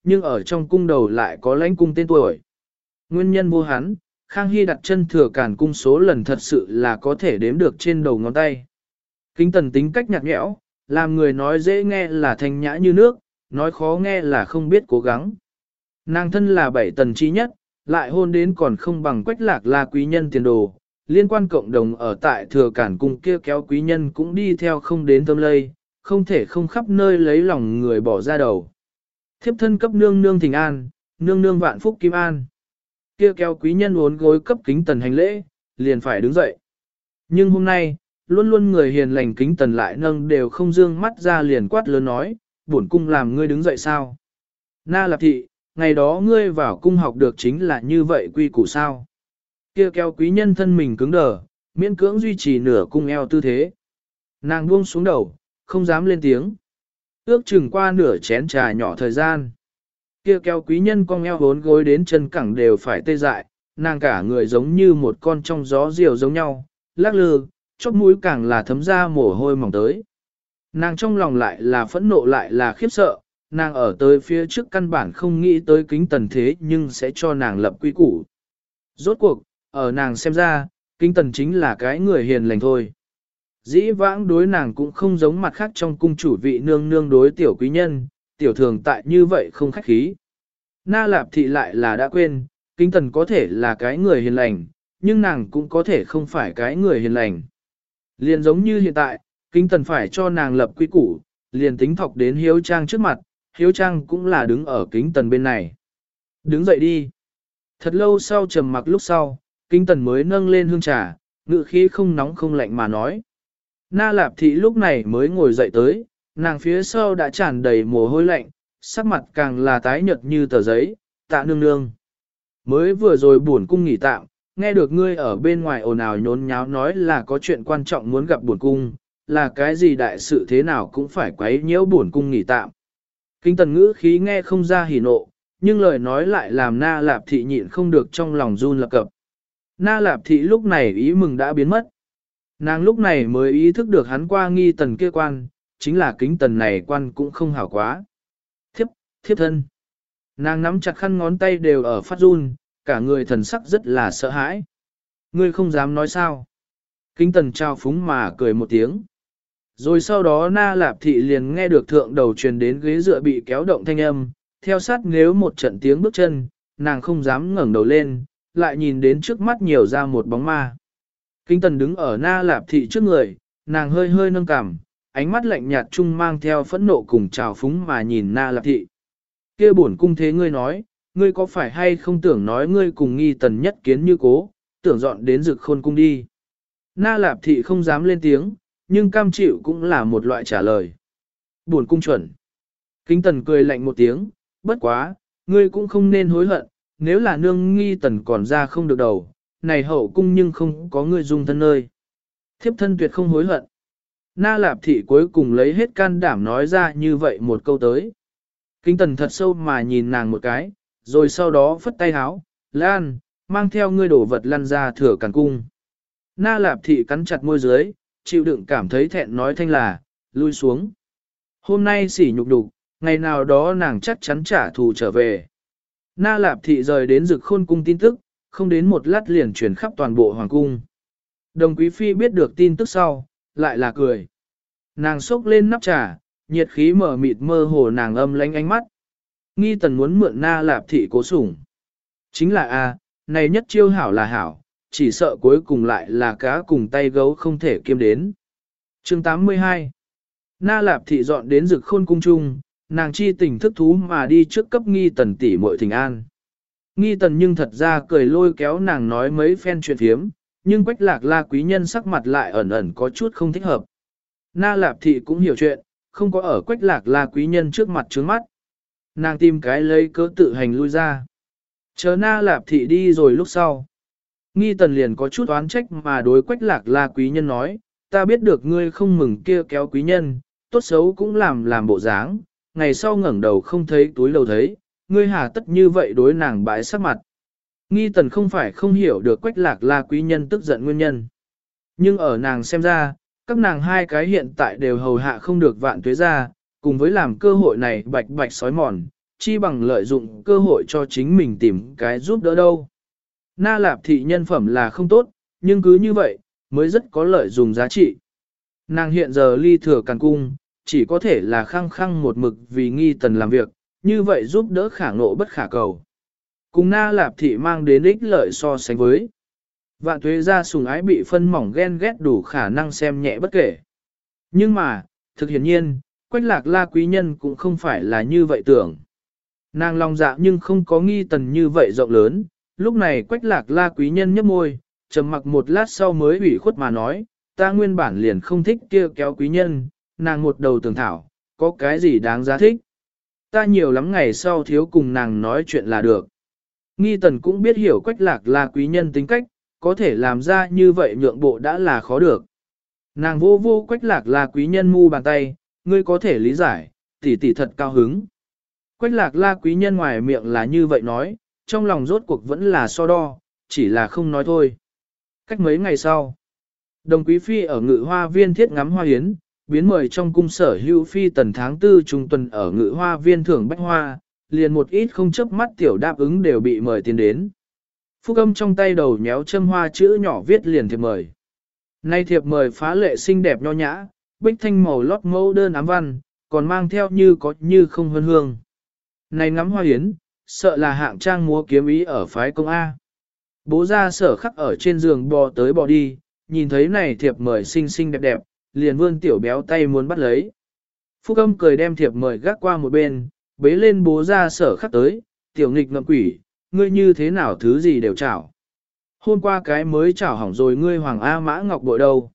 A: nhưng ở trong cung đầu lại có lãnh cung tên tuổi. Nguyên nhân vô hắn, Khang Hy đặt chân thừa cản cung số lần thật sự là có thể đếm được trên đầu ngón tay. Kính Tần tính cách nhạt nhẽo, làm người nói dễ nghe là thanh nhã như nước, nói khó nghe là không biết cố gắng. Nàng thân là bảy tần chi nhất, lại hôn đến còn không bằng Quách Lạc La quý nhân tiền đồ, liên quan cộng đồng ở tại thừa cản cung kia kéo quý nhân cũng đi theo không đến tâm lây, không thể không khắp nơi lấy lòng người bỏ ra đầu. Thiếp thân cấp nương nương thình an, nương nương vạn phúc kim an. Kia kéo quý nhân uốn gối cấp Kính Tần hành lễ, liền phải đứng dậy. Nhưng hôm nay, luôn luôn người hiền lành Kính Tần lại nâng đều không dương mắt ra liền quát lớn nói, bổn cung làm ngươi đứng dậy sao? Na Lạp Thị, ngày đó ngươi vào cung học được chính là như vậy quy củ sao? Kia kéo quý nhân thân mình cứng đờ, miễn cưỡng duy trì nửa cung eo tư thế. Nàng buông xuống đầu, không dám lên tiếng. Ước chừng qua nửa chén trà nhỏ thời gian. Kia kéo quý nhân cong eo vốn gối đến chân cẳng đều phải tê dại, nàng cả người giống như một con trong gió diều giống nhau, lắc lư, chóp mũi càng là thấm ra mồ hôi mỏng tới. Nàng trong lòng lại là phẫn nộ lại là khiếp sợ, nàng ở tới phía trước căn bản không nghĩ tới Kính Tần thế nhưng sẽ cho nàng lập quy củ. Rốt cuộc, ở nàng xem ra, Kính Tần chính là cái người hiền lành thôi. Dĩ vãng đối nàng cũng không giống mặt khác trong cung chủ vị nương nương đối tiểu quý nhân, tiểu thường tại như vậy không khách khí. Na Lạp Thị lại là đã quên, Kính Tần có thể là cái người hiền lành, nhưng nàng cũng có thể không phải cái người hiền lành. Liền giống như hiện tại, Kính Tần phải cho nàng lập quy củ, liền tính thọc đến Hiếu Trang trước mặt, Hiếu Trang cũng là đứng ở Kính Tần bên này. Đứng dậy đi. Thật lâu sau trầm mặc lúc sau, Kính Tần mới nâng lên hương trà, ngự khí không nóng không lạnh mà nói. Na Lạp Thị lúc này mới ngồi dậy tới, nàng phía sau đã tràn đầy mồ hôi lạnh, sắc mặt càng là tái nhợt như tờ giấy, tạ nương nương. Mới vừa rồi buồn cung nghỉ tạm, nghe được ngươi ở bên ngoài ồn ào nhốn nháo nói là có chuyện quan trọng muốn gặp buồn cung, là cái gì đại sự thế nào cũng phải quấy nhiễu buồn cung nghỉ tạm. Kính Tần ngữ khí nghe không ra hỉ nộ, nhưng lời nói lại làm Na Lạp Thị nhịn không được trong lòng run lập cập. Na Lạp Thị lúc này ý mừng đã biến mất. Nàng lúc này mới ý thức được hắn qua nghi tần kia quan, chính là Kính Tần này quan cũng không hảo quá. Thiếp, thiếp thân. Nàng nắm chặt khăn ngón tay đều ở phát run, cả người thần sắc rất là sợ hãi. Ngươi không dám nói sao. Kính Tần trao phúng mà cười một tiếng. Rồi sau đó Na Lạp Thị liền nghe được thượng đầu truyền đến ghế dựa bị kéo động thanh âm, theo sát nếu một trận tiếng bước chân, nàng không dám ngẩng đầu lên, lại nhìn đến trước mắt nhiều ra một bóng ma. Kính Tần đứng ở Na Lạp Thị trước người, nàng hơi hơi nâng cằm, ánh mắt lạnh nhạt chung mang theo phẫn nộ cùng trào phúng mà nhìn Na Lạp Thị. Kia bổn cung thế ngươi nói, ngươi có phải hay không tưởng nói ngươi cùng nghi tần nhất kiến như cố, tưởng dọn đến Dực Khôn cung đi. Na Lạp Thị không dám lên tiếng, nhưng cam chịu cũng là một loại trả lời. Bổn cung chuẩn. Kính Tần cười lạnh một tiếng, bất quá, ngươi cũng không nên hối hận, nếu là nương nghi tần còn ra không được đầu, này hậu cung nhưng không có ngươi dung thân nơi. Thiếp thân tuyệt không hối hận. Na Lạp Thị cuối cùng lấy hết can đảm nói ra như vậy một câu tới. Kính Tần thật sâu mà nhìn nàng một cái, rồi sau đó phất tay háo, Lan, mang theo ngươi đổ vật lăn ra thừa càn cung. Na Lạp Thị cắn chặt môi dưới, chịu đựng cảm thấy thẹn nói thanh là, lui xuống. Hôm nay sỉ nhục đục, ngày nào đó nàng chắc chắn trả thù trở về. Na Lạp Thị rời đến Dực Khôn cung tin tức, không đến một lát liền truyền khắp toàn bộ hoàng cung. Đồng Quý Phi biết được tin tức sau, lại là cười. Nàng xốc lên nắp trà, nhiệt khí mở mịt mơ hồ nàng âm lánh ánh mắt. Nghi tần muốn mượn Na Lạp Thị cố sủng. Chính là a, này nhất chiêu hảo là hảo, chỉ sợ cuối cùng lại là cá cùng tay gấu không thể kiêm đến. Chương tám mươi hai. Na Lạp Thị dọn đến Dực Khôn cung trung, nàng chi tình thức thú mà đi trước cấp nghi tần tỷ muội thỉnh an. Nghi tần nhưng thật ra cười lôi kéo nàng nói mấy phen chuyện phiếm, nhưng Quách Lạc La quý nhân sắc mặt lại ẩn ẩn có chút không thích hợp. Na Lạp Thị cũng hiểu chuyện, không có ở Quách Lạc La quý nhân trước mặt trướng mắt. Nàng tìm cái lấy cớ tự hành lui ra. Chờ Na Lạp Thị đi rồi lúc sau. Nghi tần liền có chút oán trách mà đối Quách Lạc La quý nhân nói, ta biết được ngươi không mừng kia kéo quý nhân, tốt xấu cũng làm làm bộ dáng, ngày sau ngẩng đầu không thấy túi lầu thấy, ngươi hà tất như vậy đối nàng bãi sắc mặt. Nghi tần không phải không hiểu được Quách Lạc La quý nhân tức giận nguyên nhân. Nhưng ở nàng xem ra, các nàng hai cái hiện tại đều hầu hạ không được vạn tuế ra, cùng với làm cơ hội này bạch bạch sói mòn, chi bằng lợi dụng cơ hội cho chính mình tìm cái giúp đỡ đâu. Na Lạp thị nhân phẩm là không tốt, nhưng cứ như vậy, mới rất có lợi dùng giá trị. Nàng hiện giờ ly thừa càn cung, chỉ có thể là khăng khăng một mực vì nghi tần làm việc, như vậy giúp đỡ khả ngộ bất khả cầu. Cùng Na Lạp thị mang đến ích lợi so sánh với. Vạn tuế ra sùng ái bị phân mỏng ghen ghét đủ khả năng xem nhẹ bất kể. Nhưng mà, thực hiển nhiên, Quách Lạc La quý nhân cũng không phải là như vậy tưởng. Nàng lòng dạ nhưng không có nghi tần như vậy rộng lớn, lúc này Quách Lạc La quý nhân nhấp môi, trầm mặc một lát sau mới ủy khuất mà nói, ta nguyên bản liền không thích kia kéo quý nhân, nàng một đầu tường thảo, có cái gì đáng giá thích. Ta nhiều lắm ngày sau thiếu cùng nàng nói chuyện là được. Nghi tần cũng biết hiểu Quách Lạc La quý nhân tính cách, có thể làm ra như vậy nhượng bộ đã là khó được. Nàng vô vô Quách Lạc La quý nhân mu bàn tay, ngươi có thể lý giải, tỷ tỷ thật cao hứng. Quách Lạc La quý nhân ngoài miệng là như vậy nói, trong lòng rốt cuộc vẫn là so đo, chỉ là không nói thôi. Cách mấy ngày sau, Đồng Quý Phi ở Ngự Hoa Viên thiết ngắm hoa hiến, biến mời trong cung sở hữu phi tần tháng tư trung tuần ở Ngự Hoa Viên thưởng bách hoa, liền một ít không chớp mắt tiểu đáp ứng đều bị mời tiến đến. Phúc Âm trong tay đầu nhéo châm hoa chữ nhỏ viết liền thiệp mời. Nay thiệp mời phá lệ xinh đẹp nho nhã, bích thanh màu lót mẫu đơn ám văn, còn mang theo như có như không hương hương. Này ngắm hoa hiến, sợ là hạng trang múa kiếm ý ở phái công A. Bố ra sở khắc ở trên giường bò tới bò đi, nhìn thấy này thiệp mời xinh xinh đẹp đẹp, liền vươn tiểu béo tay muốn bắt lấy. Phúc Âm cười đem thiệp mời gác qua một bên, bế lên bố ra sở khắc tới, tiểu nghịch ngợm quỷ, ngươi như thế nào thứ gì đều chảo. Hôm qua cái mới chảo hỏng rồi ngươi Hoàng A Mã Ngọc bội đâu.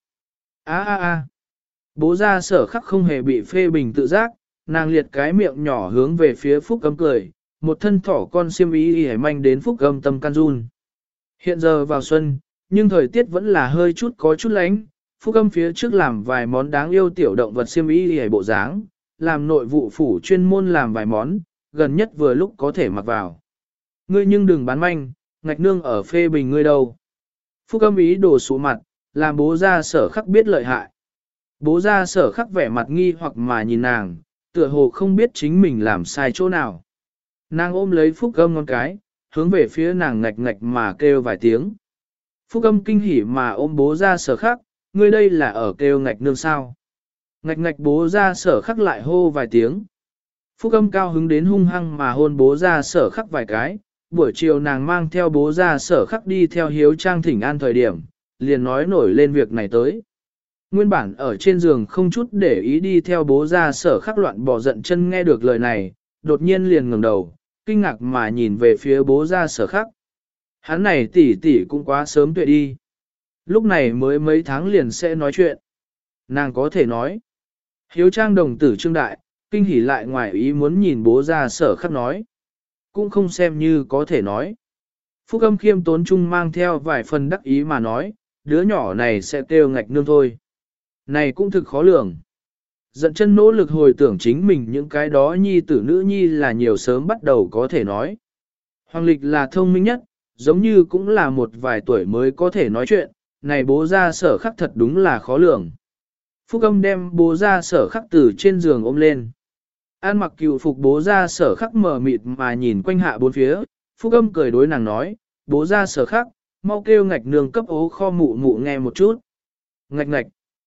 A: A a a. Bố ra sở khắc không hề bị phê bình tự giác, nàng liệt cái miệng nhỏ hướng về phía Phúc Âm cười, một thân thỏ con xiêm ý y manh đến Phúc Âm tâm can run. Hiện giờ vào xuân, nhưng thời tiết vẫn là hơi chút có chút lạnh. Phúc Âm phía trước làm vài món đáng yêu tiểu động vật xiêm y y bộ dáng, làm nội vụ phủ chuyên môn làm vài món, gần nhất vừa lúc có thể mặc vào. Ngươi nhưng đừng bán manh, ngạch nương ở phê bình ngươi đâu. Phúc Âm ý đổ xuống mặt, làm bố ra sở khắc biết lợi hại. Bố ra sở khắc vẻ mặt nghi hoặc mà nhìn nàng, tựa hồ không biết chính mình làm sai chỗ nào. Nàng ôm lấy Phúc Âm ngón cái, hướng về phía nàng ngạch ngạch mà kêu vài tiếng. Phúc Âm kinh hỉ mà ôm bố ra sở khắc, ngươi đây là ở kêu ngạch nương sao. Ngạch ngạch bố ra sở khắc lại hô vài tiếng. Phúc Âm cao hứng đến hung hăng mà hôn bố ra sở khắc vài cái. Buổi chiều nàng mang theo bố ra sở khắc đi theo hiếu trang thỉnh an thời điểm, liền nói nổi lên việc này tới. Nguyên bản ở trên giường không chút để ý đi theo bố ra sở khắc loạn bỏ giận chân nghe được lời này, đột nhiên liền ngẩng đầu, kinh ngạc mà nhìn về phía bố ra sở khắc. Hắn này tỷ tỷ cũng quá sớm tuệ đi. Lúc này mới mấy tháng liền sẽ nói chuyện. Nàng có thể nói. Hiếu trang đồng tử trương đại, kinh hỉ lại ngoài ý muốn nhìn bố ra sở khắc nói. Cũng không xem như có thể nói. Phúc Âm khiêm tốn chung mang theo vài phần đắc ý mà nói, đứa nhỏ này sẽ kêu ngạch nương thôi. Này cũng thực khó lường. Giận chân nỗ lực hồi tưởng chính mình những cái đó nhi tử nữ nhi là nhiều sớm bắt đầu có thể nói. Hoàng Lịch là thông minh nhất, giống như cũng là một vài tuổi mới có thể nói chuyện, này bố ra sở khắc thật đúng là khó lường. Phúc Âm đem bố ra sở khắc từ trên giường ôm lên. An mặc cựu phục bố ra sở khắc mở mịt mà nhìn quanh hạ bốn phía, Phúc Âm cười đối nàng nói, bố ra sở khắc, mau kêu ngạch nương cấp ố kho mụ mụ nghe một chút. Ngạch ngạch.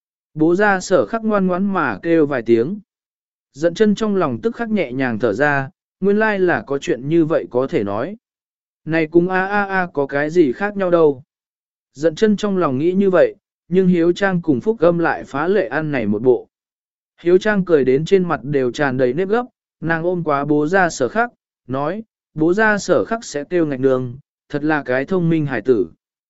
A: Bố ra sở khắc ngoan ngoãn mà kêu vài tiếng. Giận chân trong lòng tức khắc nhẹ nhàng thở ra, nguyên lai là có chuyện như vậy có thể nói. Này cũng a a a có cái gì khác nhau đâu. Giận chân trong lòng nghĩ như vậy, nhưng Hiếu Trang cùng Phúc Âm lại phá lệ ăn này một bộ. Hiếu Trang cười đến trên mặt đều tràn đầy nếp gấp, nàng ôm quá bố ra sở khắc, nói, bố ra sở khắc sẽ kêu ngạch đường, thật là cái thông minh hải tử.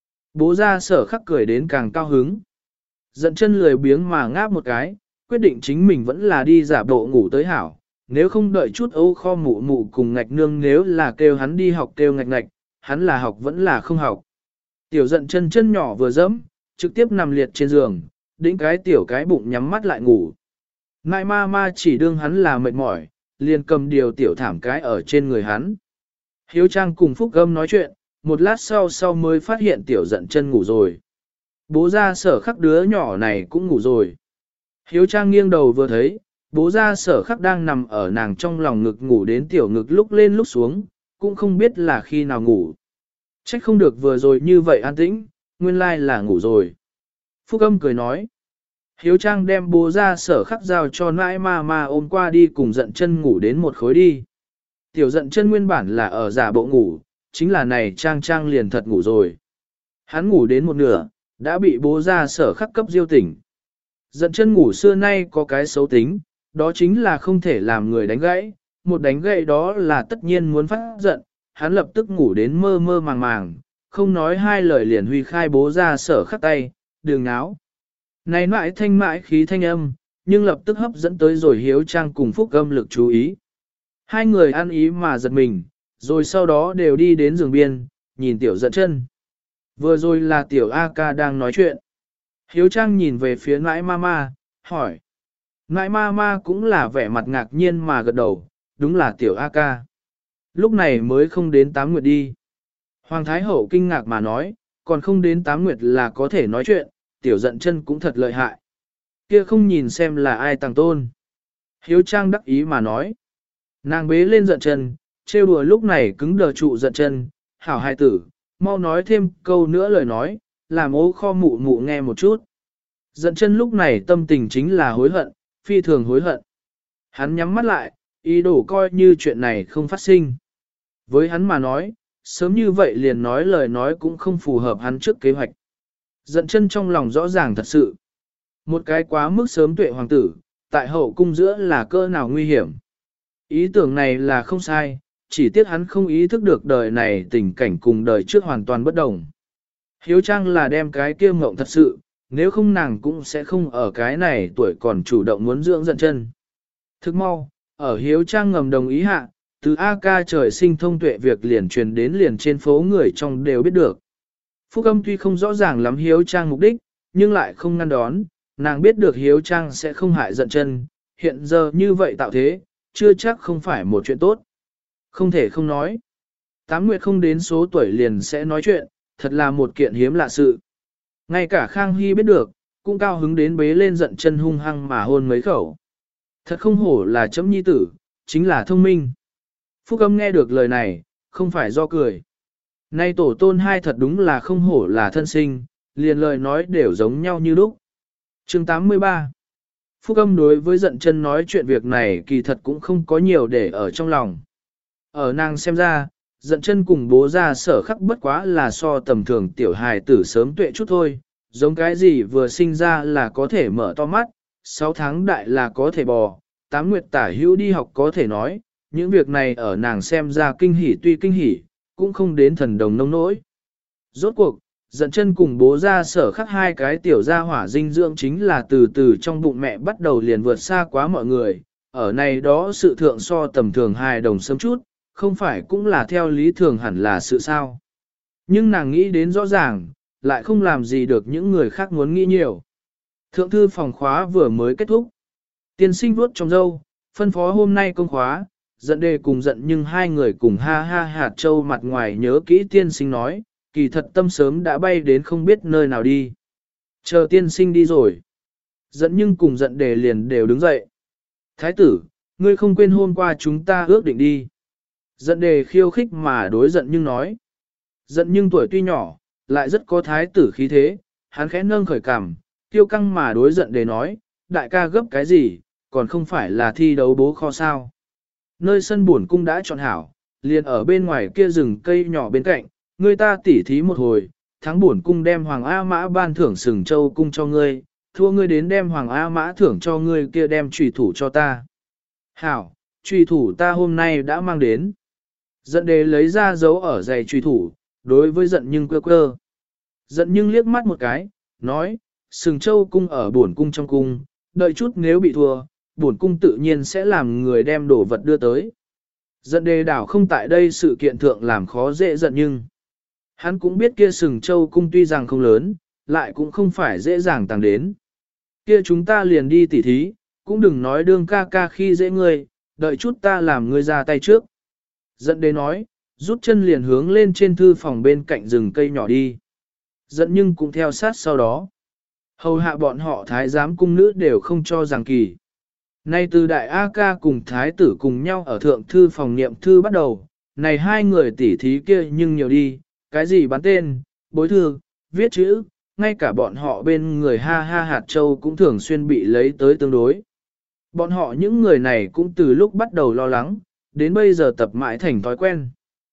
A: Bố ra sở khắc cười đến càng cao hứng. Giận chân lười biếng mà ngáp một cái, quyết định chính mình vẫn là đi giả bộ ngủ tới hảo, nếu không đợi chút âu kho mụ mụ cùng ngạch nương nếu là kêu hắn đi học kêu ngạch ngạch, hắn là học vẫn là không học. Tiểu giận chân chân nhỏ vừa dẫm, trực tiếp nằm liệt trên giường, đĩnh cái tiểu cái bụng nhắm mắt lại ngủ. Mai ma ma chỉ đương hắn là mệt mỏi, liền cầm điều tiểu thảm cái ở trên người hắn. Hiếu Trang cùng Phúc Âm nói chuyện, một lát sau sau mới phát hiện tiểu giận chân ngủ rồi. Bố ra sở khắc đứa nhỏ này cũng ngủ rồi. Hiếu Trang nghiêng đầu vừa thấy, Bố ra sở khắc đang nằm ở nàng trong lòng ngực ngủ đến tiểu ngực lúc lên lúc xuống, cũng không biết là khi nào ngủ. Trách không được vừa rồi như vậy an tĩnh, nguyên lai là ngủ rồi. Phúc âm cười nói. Hiếu Trang đem bố ra sở khắc giao cho nãi ma ma ôm qua đi cùng giận chân ngủ đến một khối đi. Tiểu giận chân nguyên bản là ở giả bộ ngủ, chính là này Trang Trang liền thật ngủ rồi. Hắn ngủ đến một nửa, đã bị bố ra sở khắc cấp diêu tỉnh. Giận chân ngủ xưa nay có cái xấu tính, đó chính là không thể làm người đánh gãy, một đánh gãy đó là tất nhiên muốn phát giận, hắn lập tức ngủ đến mơ mơ màng màng, không nói hai lời liền huy khai bố ra sở khắc tay, đường náo. Này mãi thanh mãi khí thanh âm, nhưng lập tức hấp dẫn tới rồi Hiếu Trang cùng Phúc âm lực chú ý. Hai người ăn ý mà giật mình, rồi sau đó đều đi đến giường biên, nhìn tiểu giận chân. Vừa rồi là tiểu A ca đang nói chuyện. Hiếu Trang nhìn về phía nãi mama, hỏi. Nãi mama cũng là vẻ mặt ngạc nhiên mà gật đầu, đúng là tiểu A ca. Lúc này mới không đến tám nguyệt đi. Hoàng Thái Hậu kinh ngạc mà nói, còn không đến tám nguyệt là có thể nói chuyện, tiểu giận chân cũng thật lợi hại. Kia không nhìn xem là ai tàng tôn. Hiếu Trang đắc ý mà nói. Nàng bế lên giận chân, trêu đùa lúc này cứng đờ trụ giận chân, hảo hai tử, mau nói thêm câu nữa lời nói, làm ố kho mụ mụ nghe một chút. Giận chân lúc này tâm tình chính là hối hận, phi thường hối hận. Hắn nhắm mắt lại, ý đồ coi như chuyện này không phát sinh. Với hắn mà nói, sớm như vậy liền nói lời nói cũng không phù hợp hắn trước kế hoạch. Giận chân trong lòng rõ ràng thật sự. Một cái quá mức sớm tuệ hoàng tử, tại hậu cung giữa là cơ nào nguy hiểm. Ý tưởng này là không sai, chỉ tiếc hắn không ý thức được đời này tình cảnh cùng đời trước hoàn toàn bất đồng. Hiếu Trang là đem cái kia mộng thật sự, nếu không nàng cũng sẽ không ở cái này tuổi còn chủ động muốn dưỡng giận chân. Thức mau, ở Hiếu Trang ngầm đồng ý hạ, từ A ca trời sinh thông tuệ việc liền truyền đến liền trên phố người trong đều biết được. Phúc âm tuy không rõ ràng lắm Hiếu Trang mục đích, nhưng lại không ngăn đón, nàng biết được Hiếu Trang sẽ không hại giận chân, hiện giờ như vậy tạo thế, chưa chắc không phải một chuyện tốt. Không thể không nói. Tám nguyệt không đến số tuổi liền sẽ nói chuyện, thật là một kiện hiếm lạ sự. Ngay cả Khang Hy biết được, cũng cao hứng đến bế lên giận chân hung hăng mà hôn mấy khẩu. Thật không hổ là chấm nhi tử, chính là thông minh. Phúc âm nghe được lời này, không phải do cười. Nay tổ tôn hai thật đúng là không hổ là thân sinh, liền lời nói đều giống nhau như lúc. Chương tám mươi ba. Phúc âm đối với giận chân nói chuyện việc này kỳ thật cũng không có nhiều để ở trong lòng. Ở nàng xem ra, giận chân cùng bố ra sở khắc bất quá là so tầm thường tiểu hài tử sớm tuệ chút thôi, giống cái gì vừa sinh ra là có thể mở to mắt, sáu tháng đại là có thể bò, tám nguyệt tả hữu đi học có thể nói, những việc này ở nàng xem ra kinh hỉ tuy kinh hỉ, cũng không đến thần đồng nông nỗi. Rốt cuộc, giận chân cùng bố ra sở khắc hai cái tiểu gia hỏa dinh dưỡng chính là từ từ trong bụng mẹ bắt đầu liền vượt xa quá mọi người, ở này đó sự thượng so tầm thường hài đồng sớm chút, không phải cũng là theo lý thường hẳn là sự sao. Nhưng nàng nghĩ đến rõ ràng, lại không làm gì được những người khác muốn nghĩ nhiều. Thượng thư phòng khóa vừa mới kết thúc. Tiên sinh vuốt trong dâu, phân phó hôm nay công khóa, giận đề cùng giận nhưng hai người cùng ha ha hạt châu mặt ngoài nhớ kỹ tiên sinh nói, kỳ thật tâm sớm đã bay đến không biết nơi nào đi. Chờ tiên sinh đi rồi. Giận nhưng cùng giận đề liền đều đứng dậy. Thái tử, ngươi không quên hôm qua chúng ta ước định đi. Giận đề khiêu khích mà đối giận nhưng nói. Giận nhưng tuổi tuy nhỏ, lại rất có thái tử khí thế, hắn khẽ nâng khởi cằm, tiêu căng mà đối giận đề nói, đại ca gấp cái gì, còn không phải là thi đấu bố kho sao. Nơi sân buồn cung đã chọn hảo, liền ở bên ngoài kia rừng cây nhỏ bên cạnh, người ta tỉ thí một hồi, thắng buồn cung đem Hoàng A Mã ban thưởng sừng châu cung cho ngươi, thua ngươi đến đem Hoàng A Mã thưởng cho ngươi kia đem trùy thủ cho ta. Hảo, trùy thủ ta hôm nay đã mang đến. Giận đề lấy ra dấu ở giày trùy thủ, đối với giận nhưng quơ quơ. Giận nhưng liếc mắt một cái, nói, sừng châu cung ở buồn cung trong cung, đợi chút nếu bị thua, buồn cung tự nhiên sẽ làm người đem đồ vật đưa tới. Giận đề đảo không tại đây sự kiện thượng làm khó dễ giận nhưng. Hắn cũng biết kia sừng châu cung tuy rằng không lớn, lại cũng không phải dễ dàng tăng đến. Kia chúng ta liền đi tỉ thí, cũng đừng nói đương ca ca khi dễ ngươi, đợi chút ta làm ngươi ra tay trước. Giận đề nói, rút chân liền hướng lên trên thư phòng bên cạnh rừng cây nhỏ đi. Giận nhưng cũng theo sát sau đó. Hầu hạ bọn họ thái giám cung nữ đều không cho rằng kỳ. Nay từ đại A ca cùng thái tử cùng nhau ở thượng thư phòng niệm thư bắt đầu, này hai người tỉ thí kia nhưng nhiều đi, cái gì bán tên, bối thư, viết chữ, ngay cả bọn họ bên người ha ha hạt châu cũng thường xuyên bị lấy tới tương đối. Bọn họ những người này cũng từ lúc bắt đầu lo lắng, đến bây giờ tập mãi thành thói quen.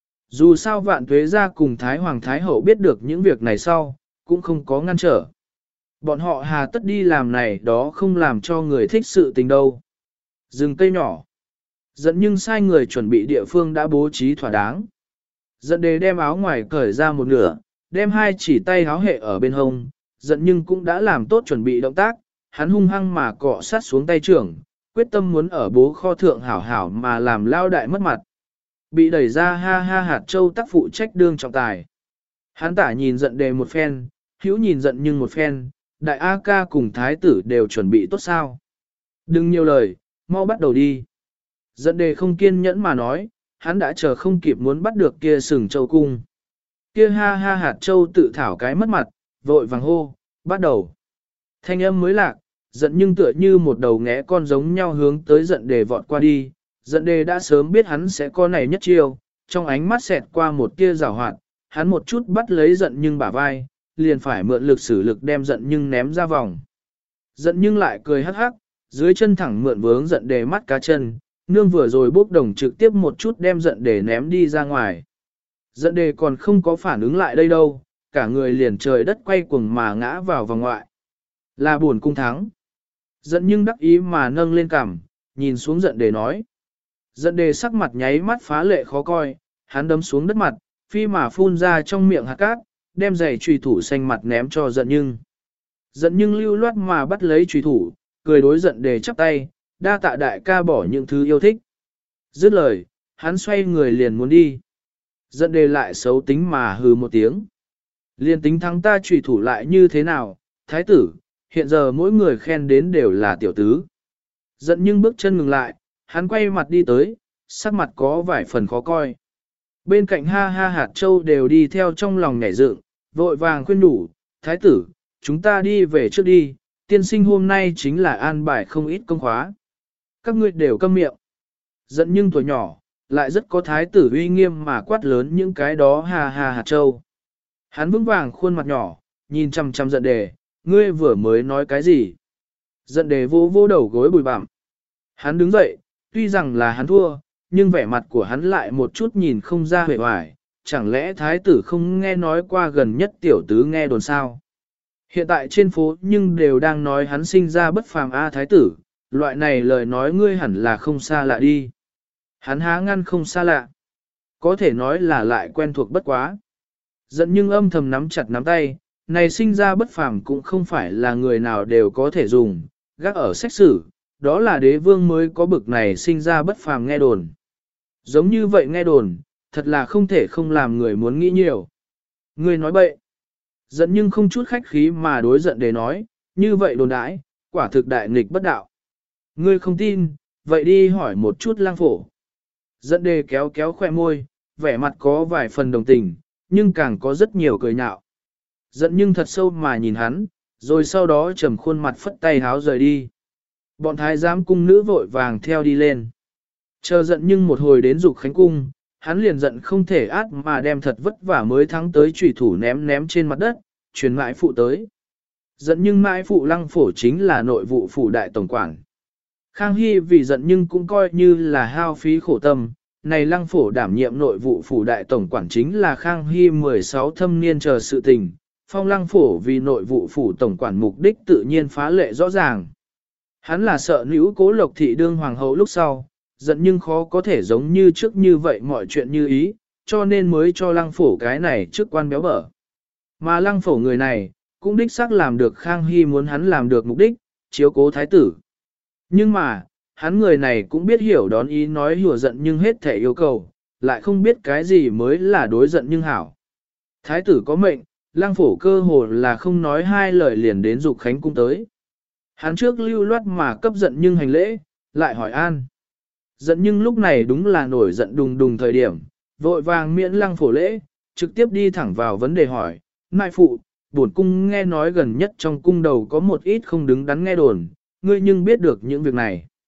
A: Dù sao vạn tuế ra cùng Thái Hoàng Thái Hậu biết được những việc này sau, cũng không có ngăn trở. Bọn họ hà tất đi làm này đó không làm cho người thích sự tình đâu. Rừng cây nhỏ. Dẫn nhưng sai người chuẩn bị địa phương đã bố trí thỏa đáng. Dẫn đề đem áo ngoài cởi ra một nửa, đem hai chỉ tay áo hệ ở bên hông, giận nhưng cũng đã làm tốt chuẩn bị động tác, hắn hung hăng mà cọ sát xuống tay trưởng, quyết tâm muốn ở bố kho thượng hảo hảo mà làm lao đại mất mặt. Bị đẩy ra ha ha hạt châu tác phụ trách đương trọng tài. Hắn tả nhìn giận đề một phen, hữu nhìn giận nhưng một phen, đại A ca cùng thái tử đều chuẩn bị tốt sao. Đừng nhiều lời, mau bắt đầu đi. Giận đề không kiên nhẫn mà nói, hắn đã chờ không kịp muốn bắt được kia sừng châu cung. Kia ha ha hạt châu tự thảo cái mất mặt, vội vàng hô, bắt đầu. Thanh âm mới lạc, giận nhưng tựa như một đầu ngẽ con giống nhau hướng tới giận đề vọt qua đi. Giận đề đã sớm biết hắn sẽ có này nhất chiêu, trong ánh mắt xẹt qua một tia rào hoạt, hắn một chút bắt lấy giận nhưng bả vai, liền phải mượn lực sử lực đem giận nhưng ném ra vòng. Giận nhưng lại cười hắc hắc, dưới chân thẳng mượn vướng giận đề mắt cá chân, nương vừa rồi bốc đồng trực tiếp một chút đem giận đề ném đi ra ngoài. Giận đề còn không có phản ứng lại đây đâu, cả người liền trời đất quay cuồng mà ngã vào vòng ngoại. Là buồn cung thắng. Giận nhưng đắc ý mà nâng lên cằm, nhìn xuống giận đề nói. Giận đề sắc mặt nháy mắt phá lệ khó coi, hắn đấm xuống đất mặt, phi mà phun ra trong miệng hạt cát, đem giày trùy thủ xanh mặt ném cho giận nhưng. Giận nhưng lưu loát mà bắt lấy trùy thủ, cười đối giận đề chắp tay, đa tạ đại ca bỏ những thứ yêu thích. Dứt lời, hắn xoay người liền muốn đi. Giận đề lại xấu tính mà hừ một tiếng. Liền tính thắng ta trùy thủ lại như thế nào, thái tử, hiện giờ mỗi người khen đến đều là tiểu tứ. Giận nhưng bước chân ngừng lại, hắn quay mặt đi tới, sắc mặt có vài phần khó coi. Bên cạnh ha ha hạt châu đều đi theo trong lòng nhảy dựng, vội vàng khuyên đủ, thái tử, chúng ta đi về trước đi, tiên sinh hôm nay chính là an bài không ít công khóa. Các ngươi đều câm miệng. Giận nhưng tuổi nhỏ, lại rất có thái tử uy nghiêm mà quát lớn những cái đó ha ha hạt châu. Hắn vững vàng khuôn mặt nhỏ, nhìn chăm chăm giận đề, ngươi vừa mới nói cái gì? Giận đề vô vô đầu gối bùi bặm. Hắn đứng dậy, tuy rằng là hắn thua, nhưng vẻ mặt của hắn lại một chút nhìn không ra hề hoài, chẳng lẽ thái tử không nghe nói qua gần nhất tiểu tứ nghe đồn sao? Hiện tại trên phố nhưng đều đang nói hắn sinh ra bất phàm A thái tử, loại này lời nói ngươi hẳn là không xa lạ đi. Hắn há ngăn không xa lạ. Có thể nói là lại quen thuộc bất quá. Giận nhưng âm thầm nắm chặt nắm tay, này sinh ra bất phàm cũng không phải là người nào đều có thể dùng, gác ở sách sử, đó là đế vương mới có bực này sinh ra bất phàm nghe đồn. Giống như vậy nghe đồn, thật là không thể không làm người muốn nghĩ nhiều. Ngươi nói bậy. Giận nhưng không chút khách khí mà đối giận để nói, như vậy đồn đãi, quả thực đại nghịch bất đạo. Ngươi không tin, vậy đi hỏi một chút lang phổ. Giận đề kéo kéo khoe môi, vẻ mặt có vài phần đồng tình, nhưng càng có rất nhiều cười nhạo. Giận nhưng thật sâu mà nhìn hắn, rồi sau đó trầm khuôn mặt phất tay háo rời đi. Bọn thái giám cung nữ vội vàng theo đi lên. Chờ giận nhưng một hồi đến dục khánh cung, hắn liền giận không thể át mà đem thật vất vả mới thắng tới chủy thủ ném ném trên mặt đất, truyền mãi phụ tới. Giận nhưng mãi phụ lăng phổ chính là nội vụ phủ đại tổng quản. Khang Hy vì giận nhưng cũng coi như là hao phí khổ tâm, này lăng phổ đảm nhiệm nội vụ phủ đại tổng quản chính là Khang Hy mười sáu thâm niên chờ sự tình, phong lăng phổ vì nội vụ phủ tổng quản mục đích tự nhiên phá lệ rõ ràng. Hắn là sợ nữ cố lộc thị đương hoàng hậu lúc sau, giận nhưng khó có thể giống như trước như vậy mọi chuyện như ý, cho nên mới cho lăng phổ cái này trước quan béo bở. Mà lăng phổ người này, cũng đích xác làm được Khang Hy muốn hắn làm được mục đích, chiếu cố thái tử. Nhưng mà, hắn người này cũng biết hiểu đón ý nói hùa giận nhưng hết thể yêu cầu, lại không biết cái gì mới là đối giận nhưng hảo. Thái tử có mệnh, lang phổ cơ hồ là không nói hai lời liền đến dục khánh cung tới. Hắn trước lưu loát mà cấp giận nhưng hành lễ, lại hỏi an. Giận nhưng lúc này đúng là nổi giận đùng đùng thời điểm, vội vàng miễn lăng phổ lễ, trực tiếp đi thẳng vào vấn đề hỏi, nại phụ, bổn cung nghe nói gần nhất trong cung đầu có một ít không đứng đắn nghe đồn, ngươi nhưng biết được những việc này.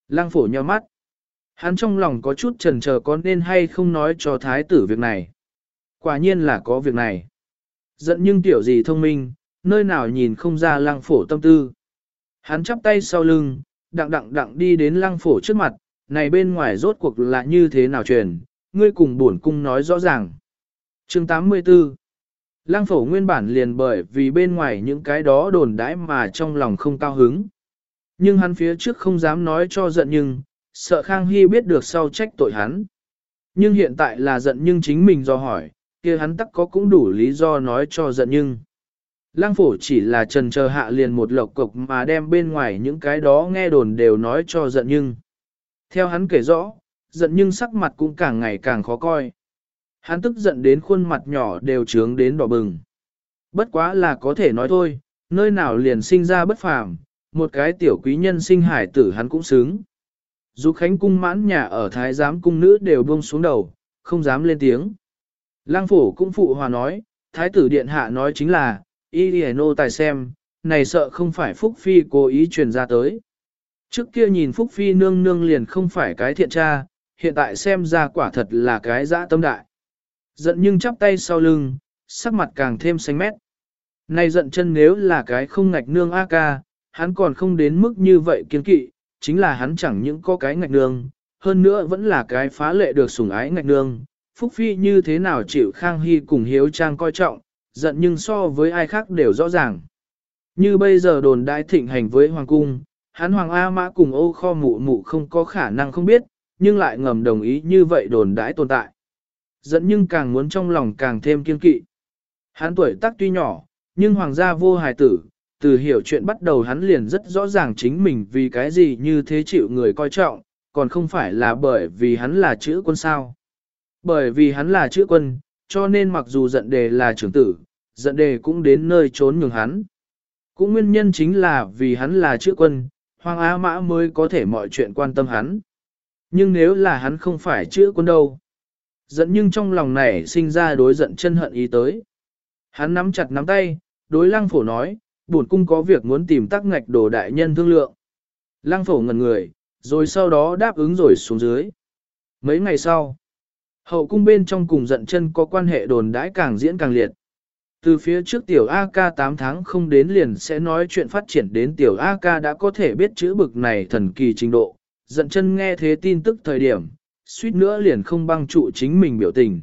A: Lăng phổ nheo mắt. Hắn trong lòng có chút chần chờ có nên hay không nói cho thái tử việc này. Quả nhiên là có việc này. Giận nhưng tiểu gì thông minh, nơi nào nhìn không ra lăng phổ tâm tư. Hắn chắp tay sau lưng, đặng đặng đặng đi đến lăng phổ trước mặt, này bên ngoài rốt cuộc là như thế nào truyền, ngươi cùng bổn cung nói rõ ràng. Chương tám mươi tư. Lăng phổ nguyên bản liền bởi vì bên ngoài những cái đó đồn đãi mà trong lòng không cao hứng. Nhưng hắn phía trước không dám nói cho giận nhưng, sợ Khang Hy biết được sau trách tội hắn. Nhưng hiện tại là giận nhưng chính mình do hỏi, kia hắn tắc có cũng đủ lý do nói cho giận nhưng. Lăng phổ chỉ là trần chờ hạ liền một lộc cục mà đem bên ngoài những cái đó nghe đồn đều nói cho giận nhưng. Theo hắn kể rõ, giận nhưng sắc mặt cũng càng ngày càng khó coi. Hắn tức giận đến khuôn mặt nhỏ đều trướng đến đỏ bừng. Bất quá là có thể nói thôi, nơi nào liền sinh ra bất phàm, một cái tiểu quý nhân sinh hải tử hắn cũng xứng. Dù Khánh cung mãn nhà ở Thái giám cung nữ đều buông xuống đầu, không dám lên tiếng. Lang phổ cũng phụ hòa nói, Thái tử điện hạ nói chính là, y đi nô tài xem, này sợ không phải Phúc Phi cố ý truyền ra tới. Trước kia nhìn Phúc Phi nương nương liền không phải cái thiện tra, hiện tại xem ra quả thật là cái dã tâm đại. Giận nhưng chắp tay sau lưng, sắc mặt càng thêm xanh mét. Này giận chân nếu là cái không ngạch nương A ca, hắn còn không đến mức như vậy kiên kỵ, chính là hắn chẳng những có cái ngạch nương, hơn nữa vẫn là cái phá lệ được sủng ái ngạch nương. Phúc Phi như thế nào chịu Khang Hy cùng Hiếu Trang coi trọng, giận nhưng so với ai khác đều rõ ràng. Như bây giờ đồn đại thịnh hành với Hoàng Cung, hắn Hoàng A Mã cùng ô kho mụ mụ không có khả năng không biết, nhưng lại ngầm đồng ý như vậy đồn đãi tồn tại. Giận nhưng càng muốn trong lòng càng thêm kiên kỵ. Hắn tuổi tác tuy nhỏ, nhưng hoàng gia vô hài tử, từ hiểu chuyện bắt đầu hắn liền rất rõ ràng chính mình vì cái gì như thế chịu người coi trọng, còn không phải là bởi vì hắn là chữ quân sao. Bởi vì hắn là chữ quân, cho nên mặc dù giận đề là trưởng tử, giận đề cũng đến nơi trốn nhường hắn. Cũng nguyên nhân chính là vì hắn là chữ quân, Hoàng Á Mã mới có thể mọi chuyện quan tâm hắn. Nhưng nếu là hắn không phải chữ quân đâu. Giận nhưng trong lòng này sinh ra đối giận chân hận ý tới. Hắn nắm chặt nắm tay, đối lăng phổ nói, bổn cung có việc muốn tìm tắc ngạch đồ đại nhân thương lượng. Lăng phổ ngẩn người, rồi sau đó đáp ứng rồi xuống dưới. Mấy ngày sau, hậu cung bên trong cùng giận chân có quan hệ đồn đãi càng diễn càng liệt. Từ phía trước tiểu A ca tám tháng không đến liền sẽ nói chuyện phát triển đến tiểu A ca đã có thể biết chữ bực này thần kỳ trình độ. Giận chân nghe thế tin tức thời điểm, suýt nữa liền không băng trụ chính mình biểu tình.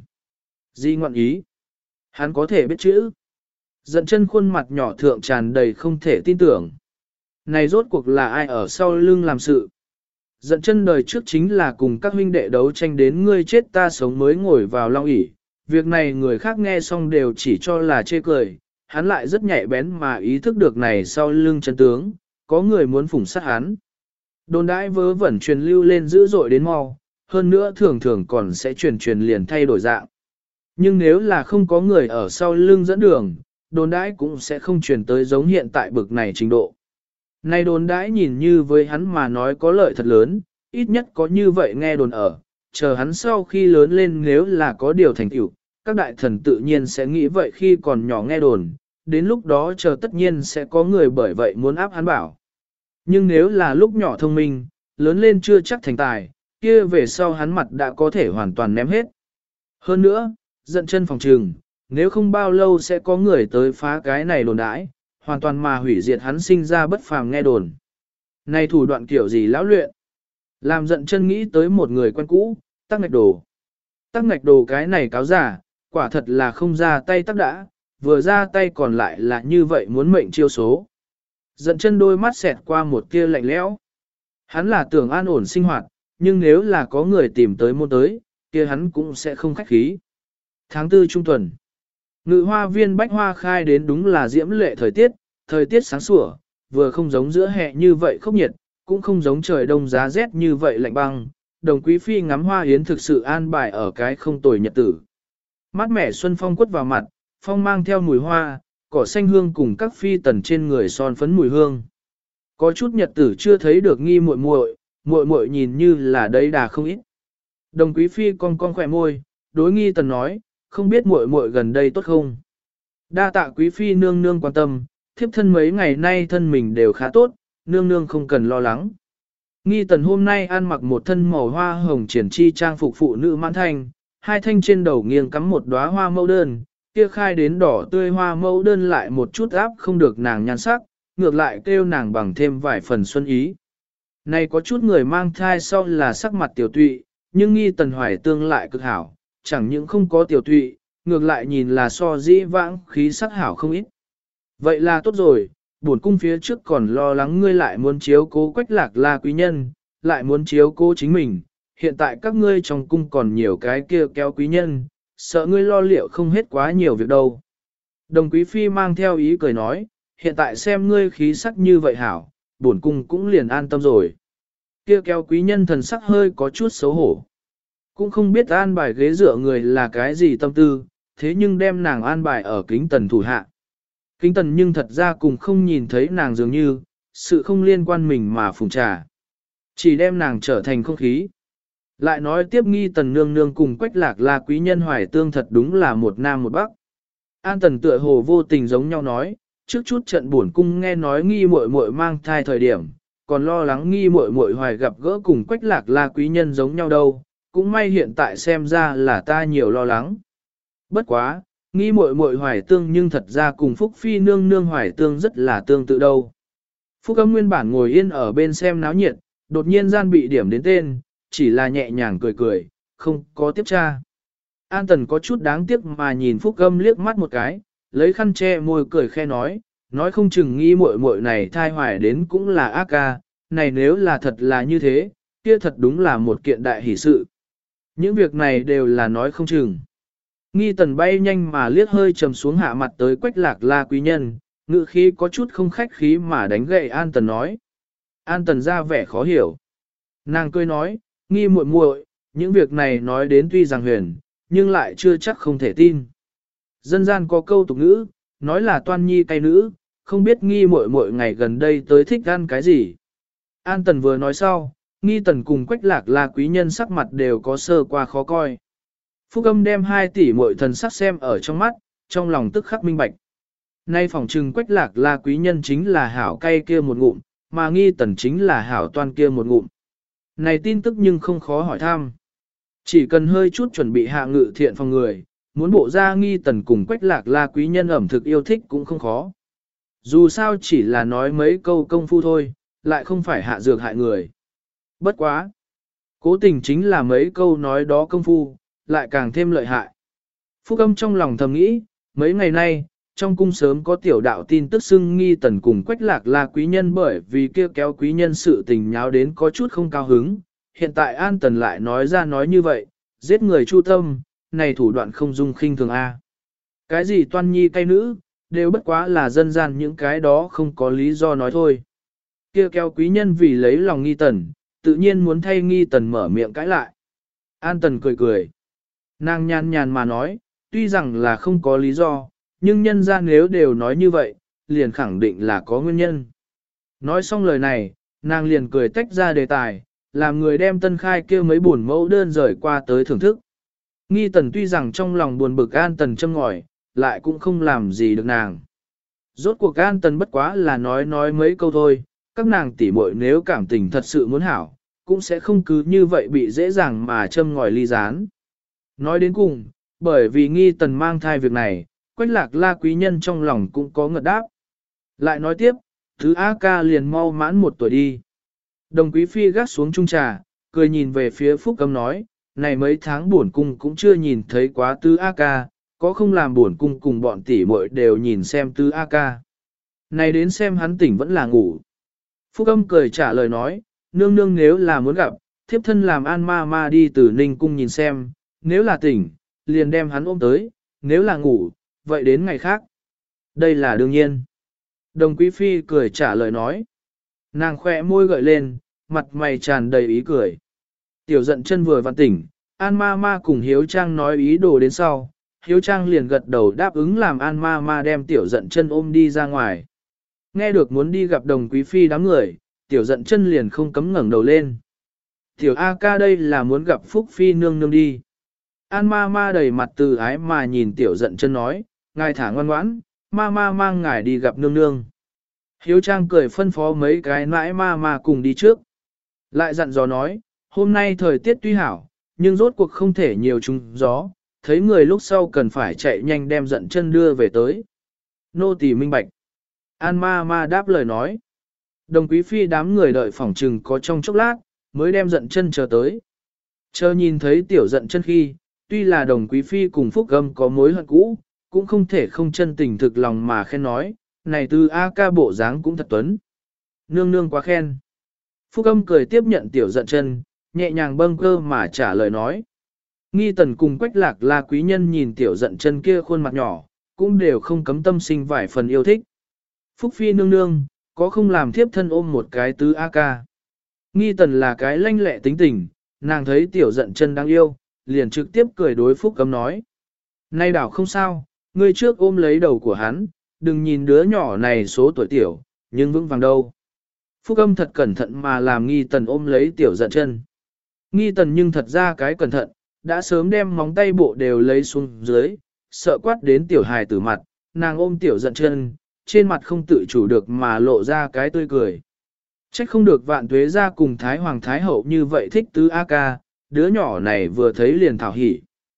A: Di ngoạn ý. Hắn có thể biết chữ. Giận chân khuôn mặt nhỏ thượng tràn đầy không thể tin tưởng. Này rốt cuộc là ai ở sau lưng làm sự. Giận chân đời trước chính là cùng các huynh đệ đấu tranh đến ngươi chết ta sống mới ngồi vào long ỷ. Việc này người khác nghe xong đều chỉ cho là chê cười. Hắn lại rất nhạy bén mà ý thức được này sau lưng chân tướng, có người muốn phủng sát hắn. Đồn đãi vớ vẩn truyền lưu lên dữ dội đến mau, hơn nữa thường thường còn sẽ truyền truyền liền thay đổi dạng. Nhưng nếu là không có người ở sau lưng dẫn đường, đồn đãi cũng sẽ không truyền tới giống hiện tại bực này trình độ. Này đồn đãi nhìn như với hắn mà nói có lợi thật lớn, ít nhất có như vậy nghe đồn ở, chờ hắn sau khi lớn lên nếu là có điều thành tựu, các đại thần tự nhiên sẽ nghĩ vậy khi còn nhỏ nghe đồn, đến lúc đó chờ tất nhiên sẽ có người bởi vậy muốn áp hắn bảo. Nhưng nếu là lúc nhỏ thông minh, lớn lên chưa chắc thành tài, kia về sau hắn mặt đã có thể hoàn toàn ném hết. Hơn nữa, giận chân phòng trừng, nếu không bao lâu sẽ có người tới phá cái này đồn đãi, hoàn toàn mà hủy diệt hắn sinh ra bất phàm nghe đồn. Này thủ đoạn kiểu gì lão luyện? Làm giận chân nghĩ tới một người quen cũ, tắc ngạch đồ. Tắc ngạch đồ cái này cáo giả, quả thật là không ra tay tắc đã, vừa ra tay còn lại là như vậy muốn mệnh chiêu số. Giận chân đôi mắt xẹt qua một tia lạnh lẽo. Hắn là tưởng an ổn sinh hoạt, nhưng nếu là có người tìm tới môn tới, kia hắn cũng sẽ không khách khí. Tháng tư trung tuần, ngự hoa viên bách hoa khai đến đúng là diễm lệ thời tiết, thời tiết sáng sủa, vừa không giống giữa hè như vậy khốc nhiệt, cũng không giống trời đông giá rét như vậy lạnh băng. Đồng quý phi ngắm hoa yến thực sự an bài ở cái không tồi nhật tử. Mát mẻ xuân phong quất vào mặt, phong mang theo mùi hoa, cỏ xanh hương cùng các phi tần trên người son phấn mùi hương. Có chút nhật tử chưa thấy được nghi muội muội, muội muội nhìn như là đấy đà không ít. Đồng quý phi cong cong khỏe môi, đối nghi tần nói, không biết muội muội gần đây tốt không. Đa tạ quý phi nương nương quan tâm, thiếp thân mấy ngày nay thân mình đều khá tốt, nương nương không cần lo lắng. Nghi tần hôm nay ăn mặc một thân màu hoa hồng triển chi trang phục phụ nữ mãn thanh, hai thanh trên đầu nghiêng cắm một đóa hoa mẫu đơn, kia khai đến đỏ tươi hoa mẫu đơn lại một chút áp không được nàng nhan sắc, ngược lại kêu nàng bằng thêm vài phần xuân ý. Này có chút người mang thai sau là sắc mặt tiểu tụy, nhưng nghi tần hoài tương lại cực hảo, chẳng những không có tiểu tụy, ngược lại nhìn là so dĩ vãng khí sắc hảo không ít. Vậy là tốt rồi, bổn cung phía trước còn lo lắng ngươi lại muốn chiếu cố Quách Lạc La quý nhân, lại muốn chiếu cố chính mình, hiện tại các ngươi trong cung còn nhiều cái kia kéo quý nhân, sợ ngươi lo liệu không hết quá nhiều việc đâu. Đồng quý phi mang theo ý cười nói, hiện tại xem ngươi khí sắc như vậy hảo, bổn cung cũng liền an tâm rồi. Kia kéo quý nhân thần sắc hơi có chút xấu hổ. Cũng không biết an bài ghế dựa người là cái gì tâm tư, thế nhưng đem nàng an bài ở kính tần thủ hạ. Kính tần nhưng thật ra cùng không nhìn thấy nàng dường như, sự không liên quan mình mà phùng trà. Chỉ đem nàng trở thành không khí. Lại nói tiếp nghi tần nương nương cùng Quách Lạc La quý nhân hoài tương thật đúng là một nam một bắc. An tần tựa hồ vô tình giống nhau nói, trước chút trận buồn cung nghe nói nghi muội muội mang thai thời điểm, còn lo lắng nghi muội muội hoài gặp gỡ cùng Quách Lạc La quý nhân giống nhau đâu, cũng may hiện tại xem ra là ta nhiều lo lắng. Bất quá, nghi muội muội hoài tương nhưng thật ra cùng Phúc Phi nương nương hoài tương rất là tương tự đâu. Phúc Âm nguyên bản ngồi yên ở bên xem náo nhiệt, đột nhiên gian bị điểm đến tên, chỉ là nhẹ nhàng cười cười, không có tiếp tra. An Tần có chút đáng tiếc mà nhìn Phúc Âm liếc mắt một cái, lấy khăn che môi cười khe nói, nói không chừng nghi muội muội này thai hoài đến cũng là ác ca, này nếu là thật là như thế, kia thật đúng là một kiện đại hỷ sự. Những việc này đều là nói không chừng. Nghi Tần bay nhanh mà liếc hơi trầm xuống hạ mặt tới Quách Lạc La quý nhân, ngự khí có chút không khách khí mà đánh gậy An Tần nói. An Tần ra vẻ khó hiểu. Nàng cười nói, nghi muội muội, những việc này nói đến tuy rằng huyền, nhưng lại chưa chắc không thể tin. Dân gian có câu tục ngữ, nói là toan nhi cay nữ, không biết nghi muội muội ngày gần đây tới thích ăn cái gì. An Tần vừa nói sau, nghi Tần cùng Quách Lạc La quý nhân sắc mặt đều có sơ qua khó coi. Phúc Âm đem hai tỷ muội thần sắc xem ở trong mắt, trong lòng tức khắc minh bạch. Nay phỏng trừng Quách Lạc La quý nhân chính là hảo cay kia một ngụm, mà nghi Tần chính là hảo toan kia một ngụm. Này tin tức nhưng không khó hỏi thăm. Chỉ cần hơi chút chuẩn bị hạ ngự thiện phòng người, muốn bộ ra nghi Tần cùng Quách Lạc La quý nhân ẩm thực yêu thích cũng không khó. Dù sao chỉ là nói mấy câu công phu thôi, lại không phải hạ dược hại người. Bất quá. Cố tình chính là mấy câu nói đó công phu, lại càng thêm lợi hại. Phúc Âm trong lòng thầm nghĩ, mấy ngày nay, trong cung sớm có tiểu đạo tin tức xưng nghi Tần cùng Quách Lạc La quý nhân bởi vì kia kéo quý nhân sự tình nháo đến có chút không cao hứng. Hiện tại An Tần lại nói ra nói như vậy, giết người chu tâm, này thủ đoạn không dung khinh thường A. Cái gì toan nhi cay nữ, đều bất quá là dân gian những cái đó không có lý do nói thôi. Kia kéo quý nhân vì lấy lòng nghi Tần, tự nhiên muốn thay nghi Tần mở miệng cãi lại. An Tần cười cười. Nàng nhàn nhàn mà nói, tuy rằng là không có lý do, nhưng nhân ra nếu đều nói như vậy, liền khẳng định là có nguyên nhân. Nói xong lời này, nàng liền cười tách ra đề tài, làm người đem Tân Khai kêu mấy buồn mẫu đơn rời qua tới thưởng thức. Nghi Tần tuy rằng trong lòng buồn bực An Tần châm ngòi, lại cũng không làm gì được nàng. Rốt cuộc An Tần bất quá là nói nói mấy câu thôi, các nàng tỉ muội nếu cảm tình thật sự muốn hảo, cũng sẽ không cứ như vậy bị dễ dàng mà châm ngòi ly gián. Nói đến cùng, bởi vì nghi Tần mang thai việc này, Quách Lạc La quý nhân trong lòng cũng có ngợt đáp. Lại nói tiếp, thứ A ca liền mau mãn một tuổi đi. Đồng quý phi gác xuống chung trà, cười nhìn về phía Phúc Âm nói, này mấy tháng buồn cung cũng chưa nhìn thấy quá tứ A ca, có không làm buồn cung cùng bọn tỷ muội đều nhìn xem tứ A ca. Này đến xem hắn tỉnh vẫn là ngủ. Phúc Âm cười trả lời nói, nương nương nếu là muốn gặp, thiếp thân làm An ma ma đi từ Ninh cung nhìn xem, nếu là tỉnh, liền đem hắn ôm tới, nếu là ngủ, vậy đến ngày khác. Đây là đương nhiên. Đồng quý phi cười trả lời nói. Nàng khỏe môi gợi lên, mặt mày tràn đầy ý cười. Tiểu giận chân vừa vặn tỉnh, An ma ma cùng Hiếu Trang nói ý đồ đến sau. Hiếu Trang liền gật đầu đáp ứng làm An ma ma đem tiểu giận chân ôm đi ra ngoài. Nghe được muốn đi gặp đồng quý phi đám người, tiểu giận chân liền không cấm ngẩng đầu lên. Tiểu A ca đây là muốn gặp Phúc Phi nương nương đi. An ma ma đầy mặt từ ái mà nhìn tiểu giận chân nói, ngài thả ngoan ngoãn, ma ma mang ngài đi gặp nương nương. Hiếu Trang cười phân phó mấy cái nãi ma ma cùng đi trước. Lại dặn dò nói, hôm nay thời tiết tuy hảo, nhưng rốt cuộc không thể nhiều trúng gió, thấy người lúc sau cần phải chạy nhanh đem giận chân đưa về tới. Nô tỳ minh bạch. An ma ma đáp lời nói. Đồng quý phi đám người đợi phỏng trừng có trong chốc lát, mới đem giận chân chờ tới. Chờ nhìn thấy tiểu giận chân khi, tuy là đồng quý phi cùng Phúc Âm có mối hận cũ, cũng không thể không chân tình thực lòng mà khen nói, này từ A ca bộ dáng cũng thật tuấn. Nương nương quá khen. Phúc Âm cười tiếp nhận tiểu giận chân, nhẹ nhàng bâng cơ mà trả lời nói. Nghi tần cùng quách lạc là quý nhân nhìn tiểu giận chân kia khuôn mặt nhỏ, cũng đều không cấm tâm sinh vài phần yêu thích. Phúc phi nương nương, có không làm thiếp thân ôm một cái tứ A ca. Nghi tần là cái lanh lẹ tính tình, nàng thấy tiểu giận chân đáng yêu, liền trực tiếp cười đối Phúc Âm nói. Nay đảo không sao, ngươi trước ôm lấy đầu của hắn, đừng nhìn đứa nhỏ này số tuổi tiểu, nhưng vững vàng đâu. Phúc Âm thật cẩn thận mà làm nghi tần ôm lấy tiểu giận chân. Nghi tần nhưng thật ra cái cẩn thận, đã sớm đem móng tay bộ đều lấy xuống dưới, sợ quát đến tiểu hài tử mặt, nàng ôm tiểu giận chân, trên mặt không tự chủ được mà lộ ra cái tươi cười. Trách không được vạn tuế ra cùng Thái Hoàng Thái Hậu như vậy thích tứ A ca, đứa nhỏ này vừa thấy liền thảo hỉ.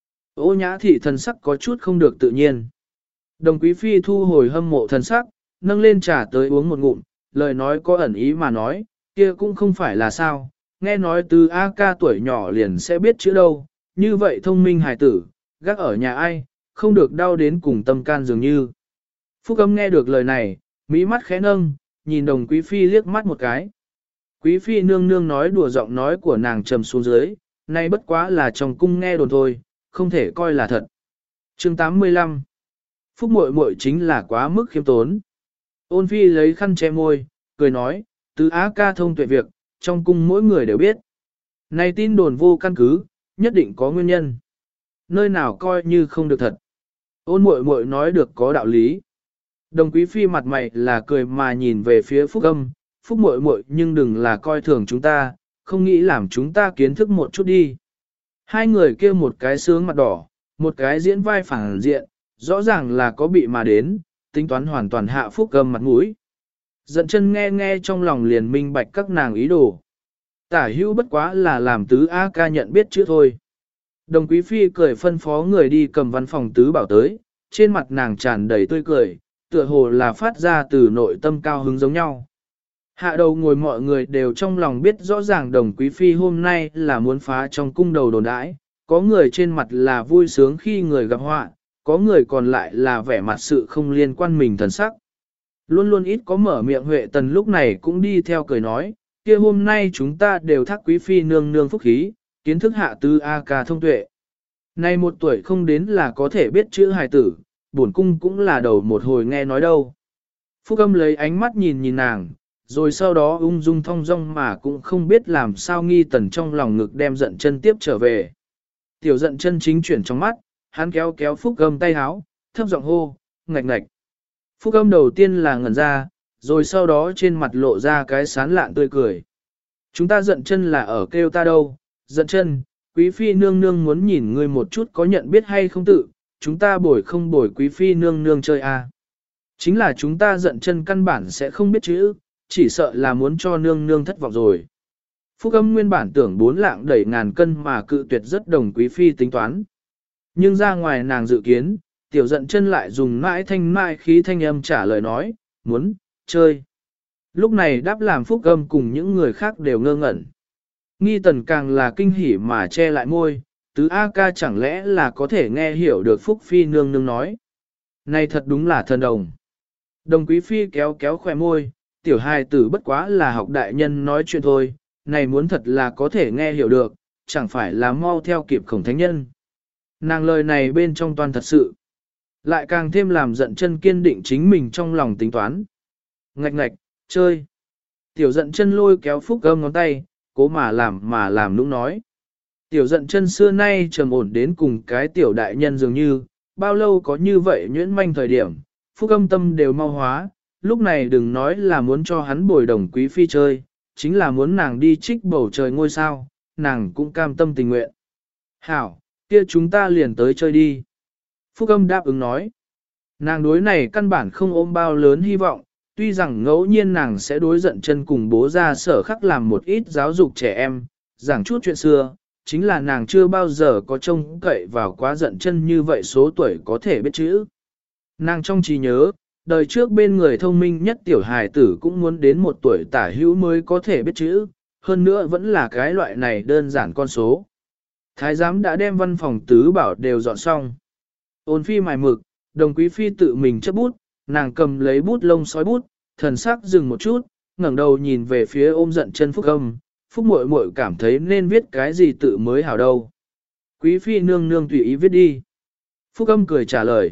A: Ô nhã thị thần sắc có chút không được tự nhiên. Đồng quý phi thu hồi hâm mộ thần sắc, nâng lên trà tới uống một ngụm, lời nói có ẩn ý mà nói, kia cũng không phải là sao, nghe nói tứ A ca tuổi nhỏ liền sẽ biết chữ đâu, như vậy thông minh hài tử, gác ở nhà ai, không được đau đến cùng tâm can dường như. Phúc Âm nghe được lời này, mỹ mắt khẽ nâng, nhìn đồng quý phi liếc mắt một cái. Quý phi nương nương nói đùa giọng nói của nàng trầm xuống dưới, nay bất quá là trong cung nghe đồn thôi, không thể coi là thật. Chương tám mươi lăm. Phúc muội muội chính là quá mức khiêm tốn. Ôn phi lấy khăn che môi, cười nói, tứ á ca thông tuệ việc, trong cung mỗi người đều biết. Này tin đồn vô căn cứ, nhất định có nguyên nhân. Nơi nào coi như không được thật. Ôn muội muội nói được có đạo lý. Đồng quý phi mặt mày là cười mà nhìn về phía Phúc Âm, Phúc muội muội nhưng đừng là coi thường chúng ta, không nghĩ làm chúng ta kiến thức một chút đi. Hai người kia một cái sướng mặt đỏ, một cái diễn vai phản diện, rõ ràng là có bị mà đến, tính toán hoàn toàn hạ Phúc Âm mặt mũi. Giận chân nghe nghe trong lòng liền minh bạch các nàng ý đồ. Tả hữu bất quá là làm tứ A ca nhận biết chữ thôi. Đồng quý phi cười phân phó người đi cầm văn phòng tứ bảo tới, trên mặt nàng tràn đầy tươi cười, tựa hồ là phát ra từ nội tâm cao hứng giống nhau. Hạ đầu ngồi mọi người đều trong lòng biết rõ ràng đồng quý phi hôm nay là muốn phá trong cung đầu đồn đãi, có người trên mặt là vui sướng khi người gặp họa, có người còn lại là vẻ mặt sự không liên quan mình thần sắc. Luôn luôn ít có mở miệng Huệ Tần lúc này cũng đi theo cười nói, kia hôm nay chúng ta đều thác quý phi nương nương phúc khí, kiến thức hạ tư A ca thông tuệ. Nay một tuổi không đến là có thể biết chữ hài tử, bổn cung cũng là đầu một hồi nghe nói đâu. Phúc Âm lấy ánh mắt nhìn nhìn nàng, rồi sau đó ung dung thong dong mà cũng không biết làm sao nghi tần trong lòng ngực đem giận chân tiếp trở về. Tiểu giận chân chính chuyển trong mắt, hắn kéo kéo Phúc Âm tay háo, thấp giọng hô, ngạch ngạch. Phúc Âm đầu tiên là ngẩn ra, rồi sau đó trên mặt lộ ra cái sán lạn tươi cười. Chúng ta giận chân là ở kêu ta đâu, giận chân, quý phi nương nương muốn nhìn ngươi một chút có nhận biết hay không tự, chúng ta bồi không bồi quý phi nương nương chơi à. Chính là chúng ta giận chân căn bản sẽ không biết chữ, chỉ sợ là muốn cho nương nương thất vọng rồi. Phúc Âm nguyên bản tưởng bốn lạng đẩy ngàn cân mà cự tuyệt rất đồng quý phi tính toán. Nhưng ra ngoài nàng dự kiến, tiểu giận chân lại dùng mãi thanh mãi khí thanh âm trả lời nói, muốn, chơi. Lúc này đáp làm Phúc Âm cùng những người khác đều ngơ ngẩn. Nghi tần càng là kinh hỉ mà che lại môi, tứ A ca chẳng lẽ là có thể nghe hiểu được Phúc Phi nương nương nói. Này thật đúng là thần đồng. Đồng quý phi kéo kéo khỏe môi, tiểu hài tử bất quá là học đại nhân nói chuyện thôi, này muốn thật là có thể nghe hiểu được, chẳng phải là mau theo kịp khổng thánh nhân. Nàng lời này bên trong toàn thật sự, lại càng thêm làm giận chân kiên định chính mình trong lòng tính toán. Ngạch ngạch, chơi. Tiểu giận chân lôi kéo Phúc Âm ngón tay, cố mà làm mà làm nũng nói. Tiểu giận chân xưa nay trầm ổn đến cùng cái tiểu đại nhân dường như, bao lâu có như vậy nhuyễn manh thời điểm, Phúc Âm tâm đều mau hóa, lúc này đừng nói là muốn cho hắn bồi đồng quý phi chơi, chính là muốn nàng đi trích bầu trời ngôi sao, nàng cũng cam tâm tình nguyện. Hảo, kia chúng ta liền tới chơi đi. Phúc Âm đáp ứng nói. Nàng đối này căn bản không ôm bao lớn hy vọng, tuy rằng ngẫu nhiên nàng sẽ đối giận chân cùng bố ra sở khắc làm một ít giáo dục trẻ em, giảng chút chuyện xưa, chính là nàng chưa bao giờ có trông cậy vào quá giận chân như vậy số tuổi có thể biết chữ. Nàng trong trí nhớ, đời trước bên người thông minh nhất tiểu hài tử cũng muốn đến một tuổi tả hữu mới có thể biết chữ, hơn nữa vẫn là cái loại này đơn giản con số. Thái giám đã đem văn phòng tứ bảo đều dọn xong. Ôn phi mài mực, đồng quý phi tự mình chấp bút, nàng cầm lấy bút lông sói bút, thần sắc dừng một chút, ngẩng đầu nhìn về phía ôm giận chân Phúc Âm, Phúc muội muội cảm thấy nên viết cái gì tự mới hảo đâu. Quý phi nương nương tùy ý viết đi. Phúc Âm cười trả lời.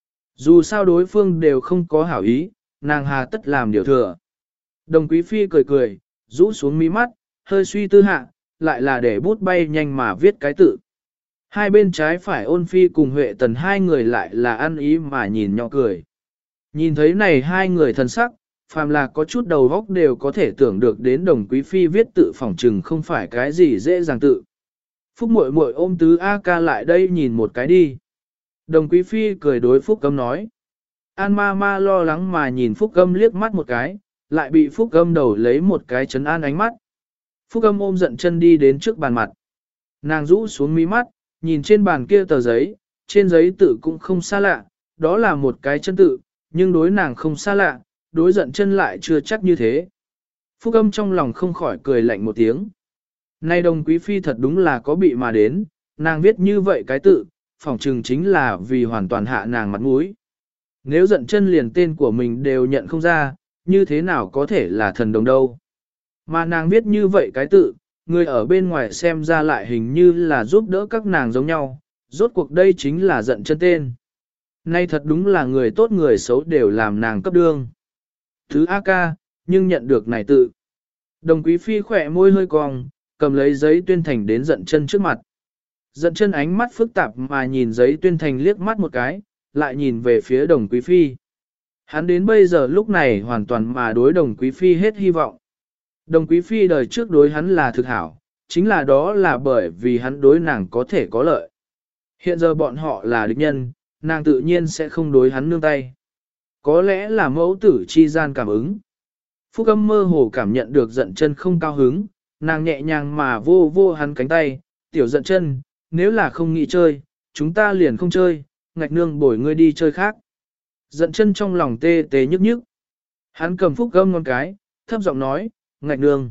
A: Dù sao đối phương đều không có hảo ý, nàng hà tất làm điều thừa. Đồng quý phi cười cười, rũ xuống mí mắt, hơi suy tư hạ, lại là để bút bay nhanh mà viết cái tự. Hai bên trái phải Ôn phi cùng Huệ Tần hai người lại là ăn ý mà nhìn nhỏ cười. Nhìn thấy này hai người thần sắc, phàm là có chút đầu óc đều có thể tưởng được đến đồng quý phi viết tự phỏng trừng không phải cái gì dễ dàng tự. Phúc muội muội ôm tứ A ca lại đây nhìn một cái đi. Đồng quý phi cười đối Phúc Âm nói. An ma ma lo lắng mà nhìn Phúc Âm liếc mắt một cái, lại bị Phúc Âm đầu lấy một cái chấn an ánh mắt. Phúc Âm ôm giận chân đi đến trước bàn mặt. Nàng rũ xuống mí mắt, nhìn trên bàn kia tờ giấy, trên giấy tự cũng không xa lạ, đó là một cái chân tự, nhưng đối nàng không xa lạ, đối giận chân lại chưa chắc như thế. Phúc Âm trong lòng không khỏi cười lạnh một tiếng. Nay đồng quý phi thật đúng là có bị mà đến, nàng viết như vậy cái tự, phỏng chừng chính là vì hoàn toàn hạ nàng mặt mũi. Nếu giận chân liền tên của mình đều nhận không ra, như thế nào có thể là thần đồng đâu. Mà nàng viết như vậy cái tự, người ở bên ngoài xem ra lại hình như là giúp đỡ các nàng giống nhau, rốt cuộc đây chính là giận chân tên. Nay thật đúng là người tốt người xấu đều làm nàng cấp đương. Thứ A ca, nhưng nhận được này tự. Đồng quý phi khỏe môi hơi cong, cầm lấy giấy tuyên thành đến giận chân trước mặt. Giận chân ánh mắt phức tạp mà nhìn giấy tuyên thành liếc mắt một cái, lại nhìn về phía đồng quý phi. Hắn đến bây giờ lúc này hoàn toàn mà đối đồng quý phi hết hy vọng. Đồng quý phi đời trước đối hắn là thực hảo, chính là đó là bởi vì hắn đối nàng có thể có lợi. Hiện giờ bọn họ là địch nhân, nàng tự nhiên sẽ không đối hắn nương tay. Có lẽ là mẫu tử chi gian cảm ứng. Phúc Âm mơ hồ cảm nhận được giận chân không cao hứng, nàng nhẹ nhàng mà vô vô hắn cánh tay, tiểu giận chân, nếu là không nghĩ chơi, chúng ta liền không chơi, ngạch nương bổi ngươi đi chơi khác. Giận chân trong lòng tê tê nhức nhức. Hắn cầm Phúc Âm ngón cái, thấp giọng nói, ngạch nương.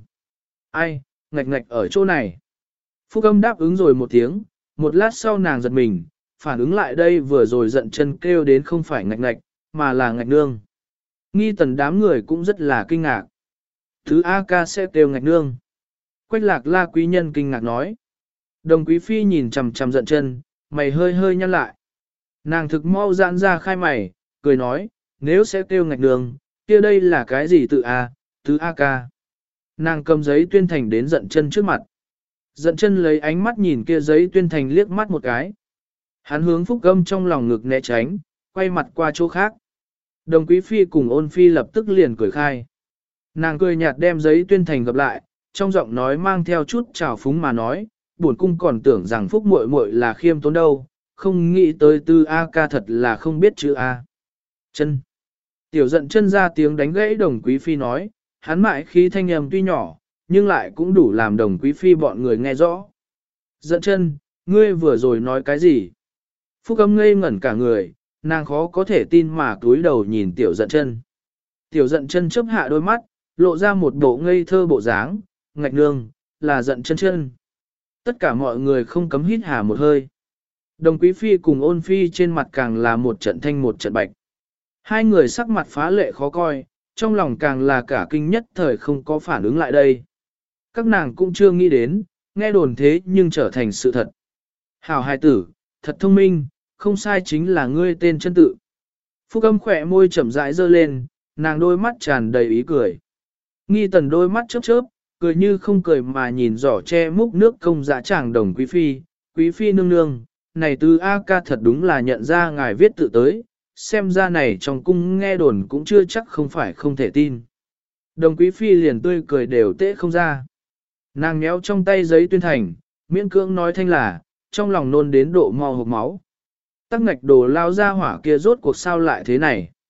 A: Ai, ngạch ngạch ở chỗ này. Phúc Âm đáp ứng rồi một tiếng, một lát sau nàng giật mình, phản ứng lại đây vừa rồi giận chân kêu đến không phải ngạch ngạch, mà là ngạch nương. Nghi tần đám người cũng rất là kinh ngạc. Thứ A ca sẽ kêu ngạch nương. Quách lạc la quý nhân kinh ngạc nói. Đồng quý phi nhìn chằm chằm giận chân, mày hơi hơi nhăn lại. Nàng thực mau giãn ra khai mày, cười nói, nếu sẽ kêu ngạch nương, kia đây là cái gì tự A, thứ A ca. Nàng cầm giấy tuyên thành đến giận chân trước mặt. Giận chân lấy ánh mắt nhìn kia giấy tuyên thành liếc mắt một cái. Hắn hướng Phúc Âm trong lòng ngực né tránh, quay mặt qua chỗ khác. Đồng quý phi cùng Ôn phi lập tức liền cười khai. Nàng cười nhạt đem giấy tuyên thành gặp lại, trong giọng nói mang theo chút trào phúng mà nói, buồn cung còn tưởng rằng Phúc muội muội là khiêm tốn đâu, không nghĩ tới tư A ca thật là không biết chữ A. Chân. Tiểu giận chân ra tiếng đánh gãy đồng quý phi nói, hắn mại khí thanh âm tuy nhỏ, nhưng lại cũng đủ làm đồng quý phi bọn người nghe rõ. Giận chân, ngươi vừa rồi nói cái gì? Phúc Âm ngây ngẩn cả người, nàng khó có thể tin mà túi đầu nhìn tiểu giận chân. Tiểu giận chân chớp hạ đôi mắt, lộ ra một bộ ngây thơ bộ dáng, ngạch nương, là giận chân chân. Tất cả mọi người không cấm hít hà một hơi. Đồng quý phi cùng Ôn phi trên mặt càng là một trận thanh một trận bạch. Hai người sắc mặt phá lệ khó coi, trong lòng càng là cả kinh nhất thời không có phản ứng lại đây. Các nàng cũng chưa nghĩ đến, nghe đồn thế nhưng trở thành sự thật. Hảo hài tử, thật thông minh, không sai chính là ngươi tên chân tự. Phúc Âm khỏe môi chậm rãi dơ lên, nàng đôi mắt tràn đầy ý cười. Nghi tần đôi mắt chớp chớp, cười như không cười mà nhìn giỏ che múc nước công dã chàng đồng quý phi, quý phi nương nương, này từ A ca thật đúng là nhận ra ngài viết tự tới, xem ra này trong cung nghe đồn cũng chưa chắc không phải không thể tin. Đồng quý phi liền tươi cười đều tễ không ra. Nàng méo trong tay giấy tuyên thành, miễn cưỡng nói thanh là, trong lòng nôn đến độ mau hộc máu. Tắc ngạch đồ lao ra hỏa kia rốt cuộc sao lại thế này.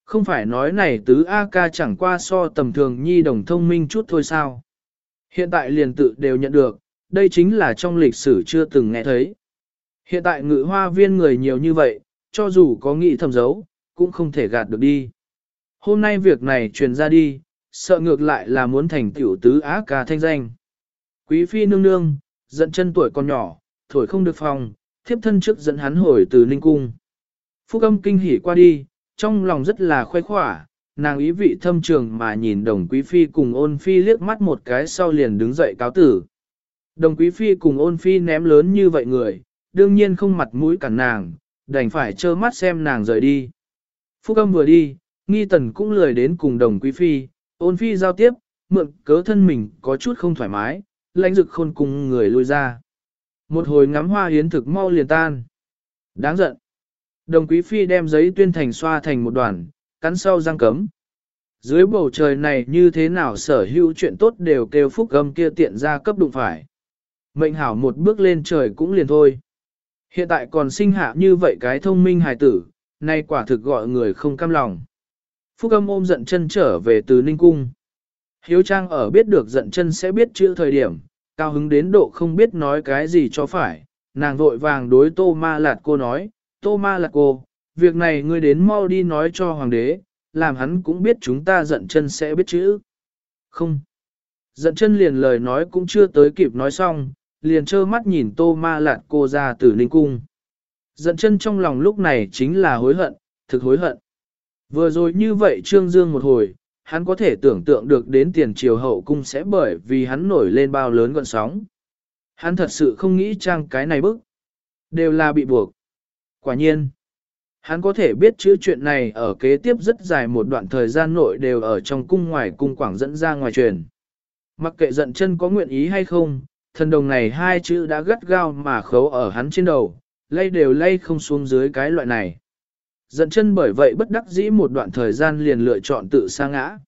A: Không phải nói này tứ A ca chẳng qua so tầm thường nhi đồng thông minh chút thôi sao. Hiện tại liền tự đều nhận được, đây chính là trong lịch sử chưa từng nghe thấy. Hiện tại ngự hoa viên người nhiều như vậy, cho dù có nghĩ thầm giấu, cũng không thể gạt được đi. Hôm nay việc này truyền ra đi, sợ ngược lại là muốn thành tiểu tứ á ca thanh danh. Quý phi nương nương, giận chân tuổi còn nhỏ, thổi không được phòng, thiếp thân trước dẫn hắn hồi từ Ninh Cung. Phúc âm kinh hỉ qua đi, trong lòng rất là khoái khỏa, nàng ý vị thâm trường mà nhìn đồng quý phi cùng ôn phi liếc mắt một cái sau liền đứng dậy cáo tử. Đồng quý phi cùng ôn phi ném lớn như vậy người, đương nhiên không mặt mũi cản nàng, đành phải trơ mắt xem nàng rời đi. Phúc âm vừa đi, nghi tần cũng lười đến cùng đồng quý phi, ôn phi giao tiếp, mượn cớ thân mình có chút không thoải mái, lãnh dực khôn cùng người lui ra. Một hồi ngắm hoa hiến thực mau liền tan. Đáng giận. Đồng quý phi đem giấy tuyên thành xoa thành một đoàn, cắn sau răng cấm. Dưới bầu trời này như thế nào sở hữu chuyện tốt đều kêu phúc âm kia tiện ra cấp đụng phải. Mệnh hảo một bước lên trời cũng liền thôi. Hiện tại còn sinh hạ như vậy cái thông minh hài tử, nay quả thực gọi người không cam lòng. Phúc âm ôm giận chân trở về từ Ninh Cung. Hiếu Trang ở biết được giận chân sẽ biết chữ thời điểm, cao hứng đến độ không biết nói cái gì cho phải, nàng vội vàng đối Tô Ma Lạt cô nói, Tô Ma Lạt cô, việc này ngươi đến mau đi nói cho hoàng đế, làm hắn cũng biết chúng ta giận chân sẽ biết chữ. Không. Giận chân liền lời nói cũng chưa tới kịp nói xong, liền trơ mắt nhìn Tô Ma Lạt cô ra từ Ninh Cung. Giận chân trong lòng lúc này chính là hối hận, thực hối hận. Vừa rồi như vậy Trương Dương một hồi, hắn có thể tưởng tượng được đến tiền triều hậu cung sẽ bởi vì hắn nổi lên bao lớn gọn sóng. Hắn thật sự không nghĩ trang cái này bức. Đều là bị buộc. Quả nhiên. Hắn có thể biết chữ chuyện này ở kế tiếp rất dài một đoạn thời gian nội đều ở trong cung ngoài cung quảng dẫn ra ngoài truyền. Mặc kệ giận chân có nguyện ý hay không, thần đồng này hai chữ đã gắt gao mà khấu ở hắn trên đầu, lay đều lay không xuống dưới cái loại này. Giận chân bởi vậy bất đắc dĩ một đoạn thời gian liền lựa chọn tự sa ngã.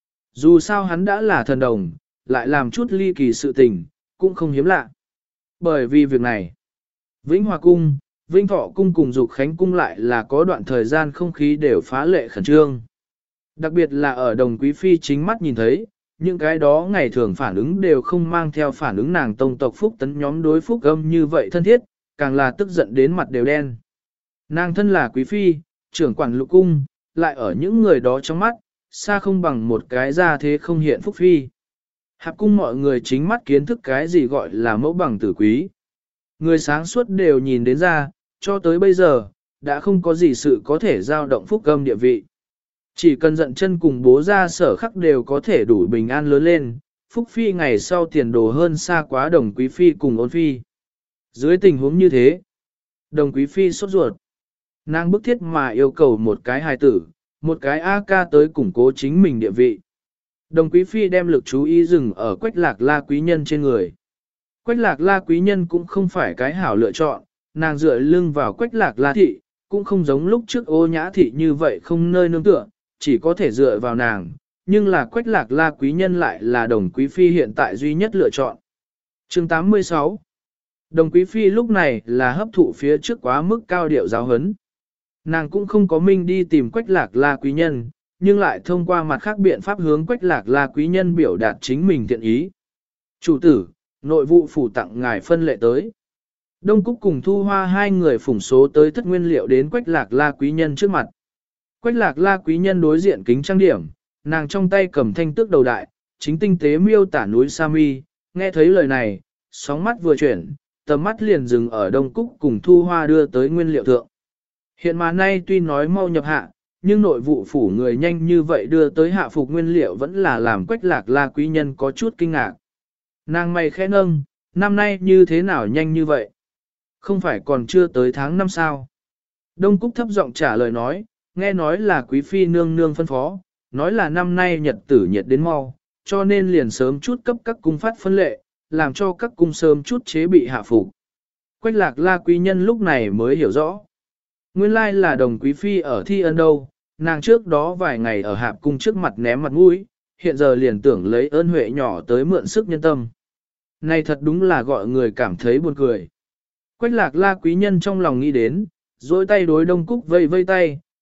A: Dù sao hắn đã là thần đồng, lại làm chút ly kỳ sự tình, cũng không hiếm lạ. Bởi vì việc này, Vĩnh Hòa Cung, Vĩnh Thọ Cung cùng Dục Khánh Cung lại là có đoạn thời gian không khí đều phá lệ khẩn trương. Đặc biệt là ở đồng quý phi chính mắt nhìn thấy, những cái đó ngày thường phản ứng đều không mang theo phản ứng nàng tông tộc Phúc Tấn nhóm đối Phúc Âm như vậy thân thiết, càng là tức giận đến mặt đều đen. Nàng thân là quý phi, trưởng quản lục cung, lại ở những người đó trong mắt, xa không bằng một cái gia thế không hiện phúc phi. Hạp cung mọi người chính mắt kiến thức cái gì gọi là mẫu bằng tử quý. Người sáng suốt đều nhìn đến ra, cho tới bây giờ, đã không có gì sự có thể giao động Phúc Âm địa vị. Chỉ cần giận chân cùng bố ra sở khắc đều có thể đủ bình an lớn lên, Phúc Phi ngày sau tiền đồ hơn xa quá đồng quý phi cùng ôn phi. Dưới tình huống như thế, đồng quý phi sốt ruột. Nàng bức thiết mà yêu cầu một cái hài tử, một cái A ca tới củng cố chính mình địa vị. Đồng quý phi đem lực chú ý dừng ở Quách Lạc La quý nhân trên người. Quách Lạc La quý nhân cũng không phải cái hảo lựa chọn, nàng dựa lưng vào Quách Lạc La thị, cũng không giống lúc trước Ô Nhã thị như vậy không nơi nương tựa, chỉ có thể dựa vào nàng, nhưng là Quách Lạc La quý nhân lại là đồng quý phi hiện tại duy nhất lựa chọn. Chương tám mươi sáu. Đồng quý phi lúc này là hấp thụ phía trước quá mức cao điệu giáo huấn. Nàng cũng không có minh đi tìm Quách Lạc La quý nhân, nhưng lại thông qua mặt khác biện pháp hướng Quách Lạc La quý nhân biểu đạt chính mình thiện ý. Chủ tử, nội vụ phủ tặng ngài phân lệ tới. Đông Cúc cùng Thu Hoa hai người phủng số tới thất nguyên liệu đến Quách Lạc La quý nhân trước mặt. Quách Lạc La quý nhân đối diện kính trang điểm, nàng trong tay cầm thanh tước đầu đại, chính tinh tế miêu tả núi Sa Mi, nghe thấy lời này, sóng mắt vừa chuyển, tầm mắt liền dừng ở Đông Cúc cùng Thu Hoa đưa tới nguyên liệu thượng. Hiện mà nay tuy nói mau nhập hạ, nhưng nội vụ phủ người nhanh như vậy đưa tới hạ phục nguyên liệu vẫn là làm Quách Lạc La quý nhân có chút kinh ngạc. Nàng mày khẽ nâng, năm nay như thế nào nhanh như vậy? Không phải còn chưa tới tháng năm sao? Đông Cúc thấp giọng trả lời nói, nghe nói là quý phi nương nương phân phó, nói là năm nay nhật tử nhiệt đến mau, cho nên liền sớm chút cấp các cung phát phân lệ, làm cho các cung sớm chút chế bị hạ phục. Quách Lạc La quý nhân lúc này mới hiểu rõ. Nguyên lai là đồng quý phi ở thi ân đâu, nàng trước đó vài ngày ở hạp cung trước mặt ném mặt mũi, hiện giờ liền tưởng lấy ơn huệ nhỏ tới mượn sức nhân tâm. Này thật đúng là gọi người cảm thấy buồn cười. Quách Lạc La quý nhân trong lòng nghĩ đến, dối tay đối Đông Cúc vây vây tay,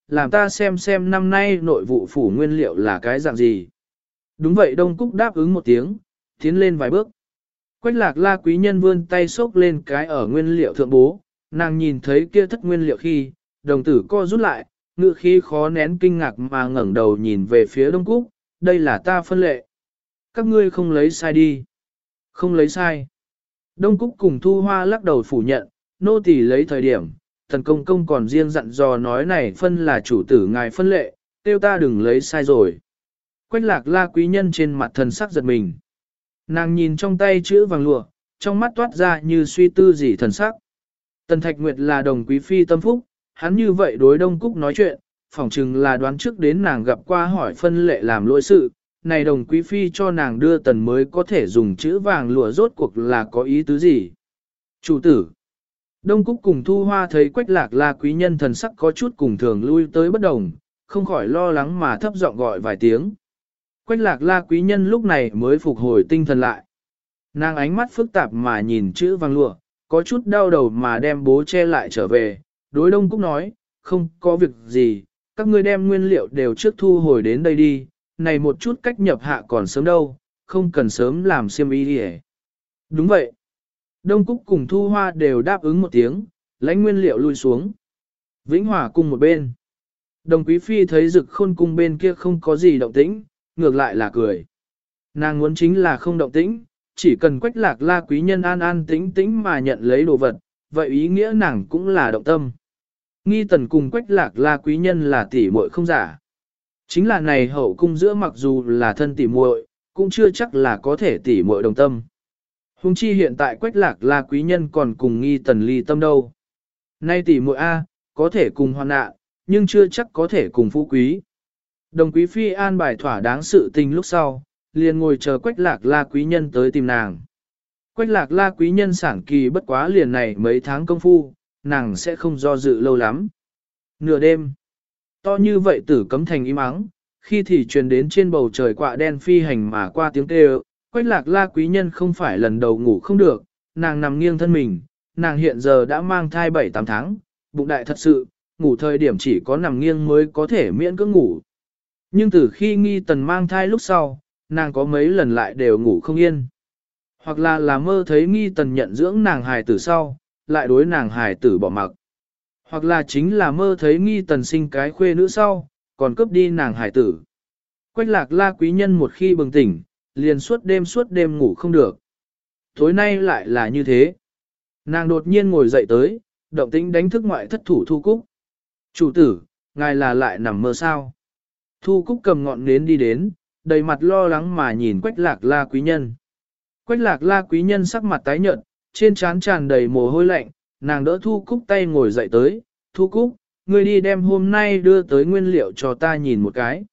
A: làm ta xem xem năm nay nội vụ phủ nguyên liệu là cái dạng gì. Đúng vậy Đông Cúc đáp ứng một tiếng, tiến lên vài bước. Quách lạc la quý nhân vươn tay xốc lên cái ở nguyên liệu thượng bố, nàng nhìn thấy kia thất nguyên liệu khi, đồng tử co rút lại, ngự khí khó nén kinh ngạc mà ngẩng đầu nhìn về phía Đông Cúc, đây là ta phân lệ. Các ngươi không lấy sai đi. Không lấy sai. Đông Cúc cùng Thu Hoa lắc đầu phủ nhận, nô tỳ lấy thời điểm, thần công công còn riêng dặn dò nói này phân là chủ tử ngài phân lệ, tiêu ta đừng lấy sai rồi. Quách lạc la quý nhân trên mặt thần sắc giật mình. Nàng nhìn trong tay chữ vàng lụa, trong mắt toát ra như suy tư gì thần sắc. Tần Thạch Nguyệt là đồng quý phi tâm phúc, hắn như vậy đối Đông Cúc nói chuyện, phỏng chừng là đoán trước đến nàng gặp qua hỏi phân lệ làm lỗi sự, này đồng quý phi cho nàng đưa tần mới có thể dùng chữ vàng lụa rốt cuộc là có ý tứ gì. Chủ tử. Đông Cúc cùng Thu Hoa thấy Quách lạc la quý nhân thần sắc có chút cùng thường lui tới bất đồng, không khỏi lo lắng mà thấp giọng gọi vài tiếng. Quách lạc la quý nhân lúc này mới phục hồi tinh thần lại. Nàng ánh mắt phức tạp mà nhìn chữ vàng lụa, có chút đau đầu mà đem bố che lại trở về, đối Đông Cúc nói, không có việc gì, các ngươi đem nguyên liệu đều trước thu hồi đến đây đi, này một chút cách nhập hạ còn sớm đâu, không cần sớm làm xiêm y đi hè. Đúng vậy. Đông Cúc cùng Thu Hoa đều đáp ứng một tiếng, lãnh nguyên liệu lui xuống. Vĩnh Hòa cùng một bên. Đồng Quý Phi thấy Dực Khôn cung bên kia không có gì động tĩnh, ngược lại là cười. Nàng muốn chính là không động tĩnh, chỉ cần Quách lạc la quý nhân an an tĩnh tĩnh mà nhận lấy đồ vật, vậy ý nghĩa nàng cũng là động tâm. Nghi Tần cùng Quách lạc la quý nhân là tỷ muội không giả. Chính là này hậu cung giữa mặc dù là thân tỷ muội, cũng chưa chắc là có thể tỷ muội đồng tâm. Hùng chi hiện tại Quách lạc la quý nhân còn cùng Nghi Tần ly tâm đâu. Nay tỷ muội A, có thể cùng hoạn nạn, nhưng chưa chắc có thể cùng phú quý. Đồng Quý Phi an bài thỏa đáng sự tình lúc sau, liền ngồi chờ Quách lạc la quý nhân tới tìm nàng. Quách lạc la quý nhân sản kỳ bất quá liền này mấy tháng công phu, nàng sẽ không do dự lâu lắm. Nửa đêm, to như vậy tử cấm thành im ắng, khi thì truyền đến trên bầu trời quạ đen phi hành mà qua tiếng kêu, Quách lạc la quý nhân không phải lần đầu ngủ không được, nàng nằm nghiêng thân mình, nàng hiện giờ đã mang thai bảy tám tháng, bụng đại thật sự, ngủ thời điểm chỉ có nằm nghiêng mới có thể miễn cưỡng ngủ. Nhưng từ khi Nghi Tần mang thai lúc sau, nàng có mấy lần lại đều ngủ không yên. Hoặc là là mơ thấy Nghi Tần nhận dưỡng nàng hài tử sau, lại đối nàng hài tử bỏ mặc. Hoặc là chính là mơ thấy Nghi Tần sinh cái khuê nữ sau, còn cướp đi nàng hài tử. Quách lạc la quý nhân một khi bừng tỉnh, liền suốt đêm suốt đêm ngủ không được. Tối nay lại là như thế. Nàng đột nhiên ngồi dậy tới, động tĩnh đánh thức ngoại thất thủ Thu Cúc. Chủ tử, ngài là lại nằm mơ sao? Thu Cúc cầm ngọn nến đi đến, đầy mặt lo lắng mà nhìn Quách lạc la quý nhân. Quách lạc la quý nhân sắc mặt tái nhợt, trên trán tràn đầy mồ hôi lạnh, nàng đỡ Thu Cúc tay ngồi dậy tới, Thu Cúc, ngươi đi đem hôm nay đưa tới nguyên liệu cho ta nhìn một cái.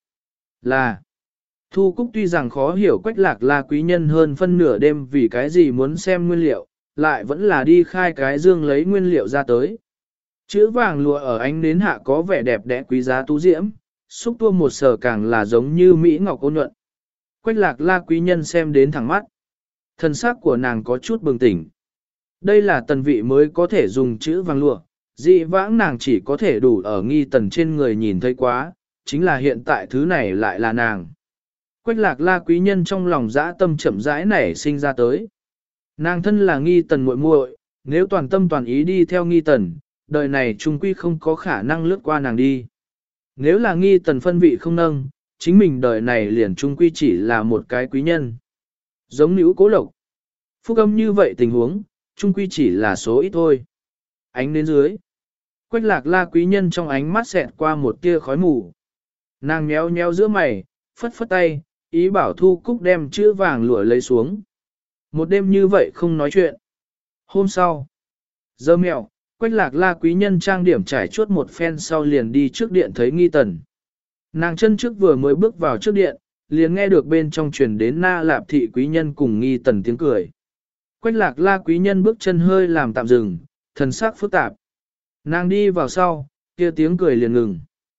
A: Là, Thu Cúc tuy rằng khó hiểu Quách lạc la quý nhân hơn phân nửa đêm vì cái gì muốn xem nguyên liệu, lại vẫn là đi khai cái dương lấy nguyên liệu ra tới. Chữ vàng lụa ở ánh nến hạ có vẻ đẹp đẽ quý giá tú diễm, xúc tua một sờ càng là giống như Mỹ ngọc ôn nhuận. Quách lạc la quý nhân xem đến thẳng mắt. Thân xác của nàng có chút bừng tỉnh. Đây là tần vị mới có thể dùng chữ vàng lụa, dị vãng nàng chỉ có thể đủ ở Nghi Tần trên người nhìn thấy quá, chính là hiện tại thứ này lại là nàng. Quách lạc la quý nhân trong lòng dã tâm chậm rãi nảy sinh ra tới. Nàng thân là Nghi Tần muội muội, nếu toàn tâm toàn ý đi theo Nghi Tần, đời này trung quy không có khả năng lướt qua nàng đi. Nếu là Nghi Tần phân vị không nâng, chính mình đời này liền trung quy chỉ là một cái quý nhân. Giống nữ cố lộc. Phúc âm như vậy tình huống, trung quy chỉ là số ít thôi. Ánh đến dưới. Quách lạc la quý nhân trong ánh mắt xẹt qua một tia khói mù. Nàng nhéo nhéo giữa mày, phất phất tay, ý bảo Thu Cúc đem chữ vàng lụa lấy xuống. Một đêm như vậy không nói chuyện. Hôm sau, giờ mẹo, Quách lạc la quý nhân trang điểm trải chuốt một phen sau liền đi trước điện thấy Nghi Tần. Nàng chân trước vừa mới bước vào trước điện, liền nghe được bên trong truyền đến Na Lạp thị quý nhân cùng Nghi Tần tiếng cười. Quách lạc la quý nhân bước chân hơi làm tạm dừng, thần sắc phức tạp. Nàng đi vào sau, kia tiếng cười liền ngừng.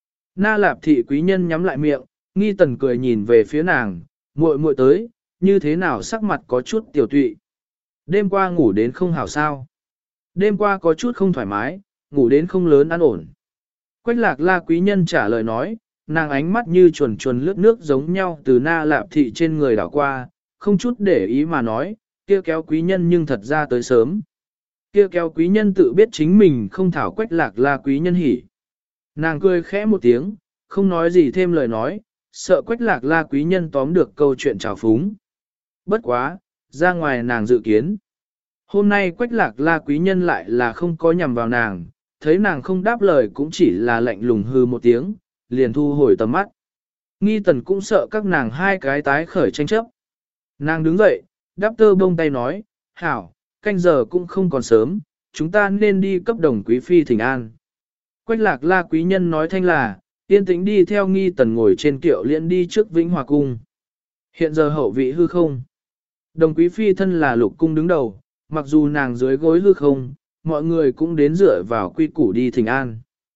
A: Na Lạp thị quý nhân nhắm lại miệng, Nghi Tần cười nhìn về phía nàng, muội muội tới, như thế nào sắc mặt có chút tiểu tụy. Đêm qua ngủ đến không hảo sao. Đêm qua có chút không thoải mái, ngủ đến không lớn an ổn. Quách lạc la quý nhân trả lời nói, nàng ánh mắt như chuồn chuồn lướt nước giống nhau từ na lạp thị trên người đảo qua, không chút để ý mà nói, kia kéo quý nhân nhưng thật ra tới sớm. Kia kéo quý nhân tự biết chính mình không thảo quách lạc la quý nhân hỉ. Nàng cười khẽ một tiếng, không nói gì thêm lời nói, sợ quách lạc la quý nhân tóm được câu chuyện trào phúng. Bất quá, ra ngoài nàng dự kiến. Hôm nay quách lạc la quý nhân lại là không có nhằm vào nàng, thấy nàng không đáp lời cũng chỉ là lạnh lùng hư một tiếng, liền thu hồi tầm mắt. Nghi tần cũng sợ các nàng hai cái tái khởi tranh chấp. Nàng đứng dậy, đáp tơ bông tay nói, hảo, canh giờ cũng không còn sớm, chúng ta nên đi cấp đồng quý phi thỉnh an. Quách lạc la quý nhân nói thanh là, yên tĩnh đi theo nghi tần ngồi trên kiệu liễn đi trước Vĩnh Hòa Cung. Hiện giờ hậu vị hư không. Đồng quý phi thân là lục cung đứng đầu, mặc dù nàng dưới gối hư không, mọi người cũng đến dựa vào quy củ đi thỉnh an.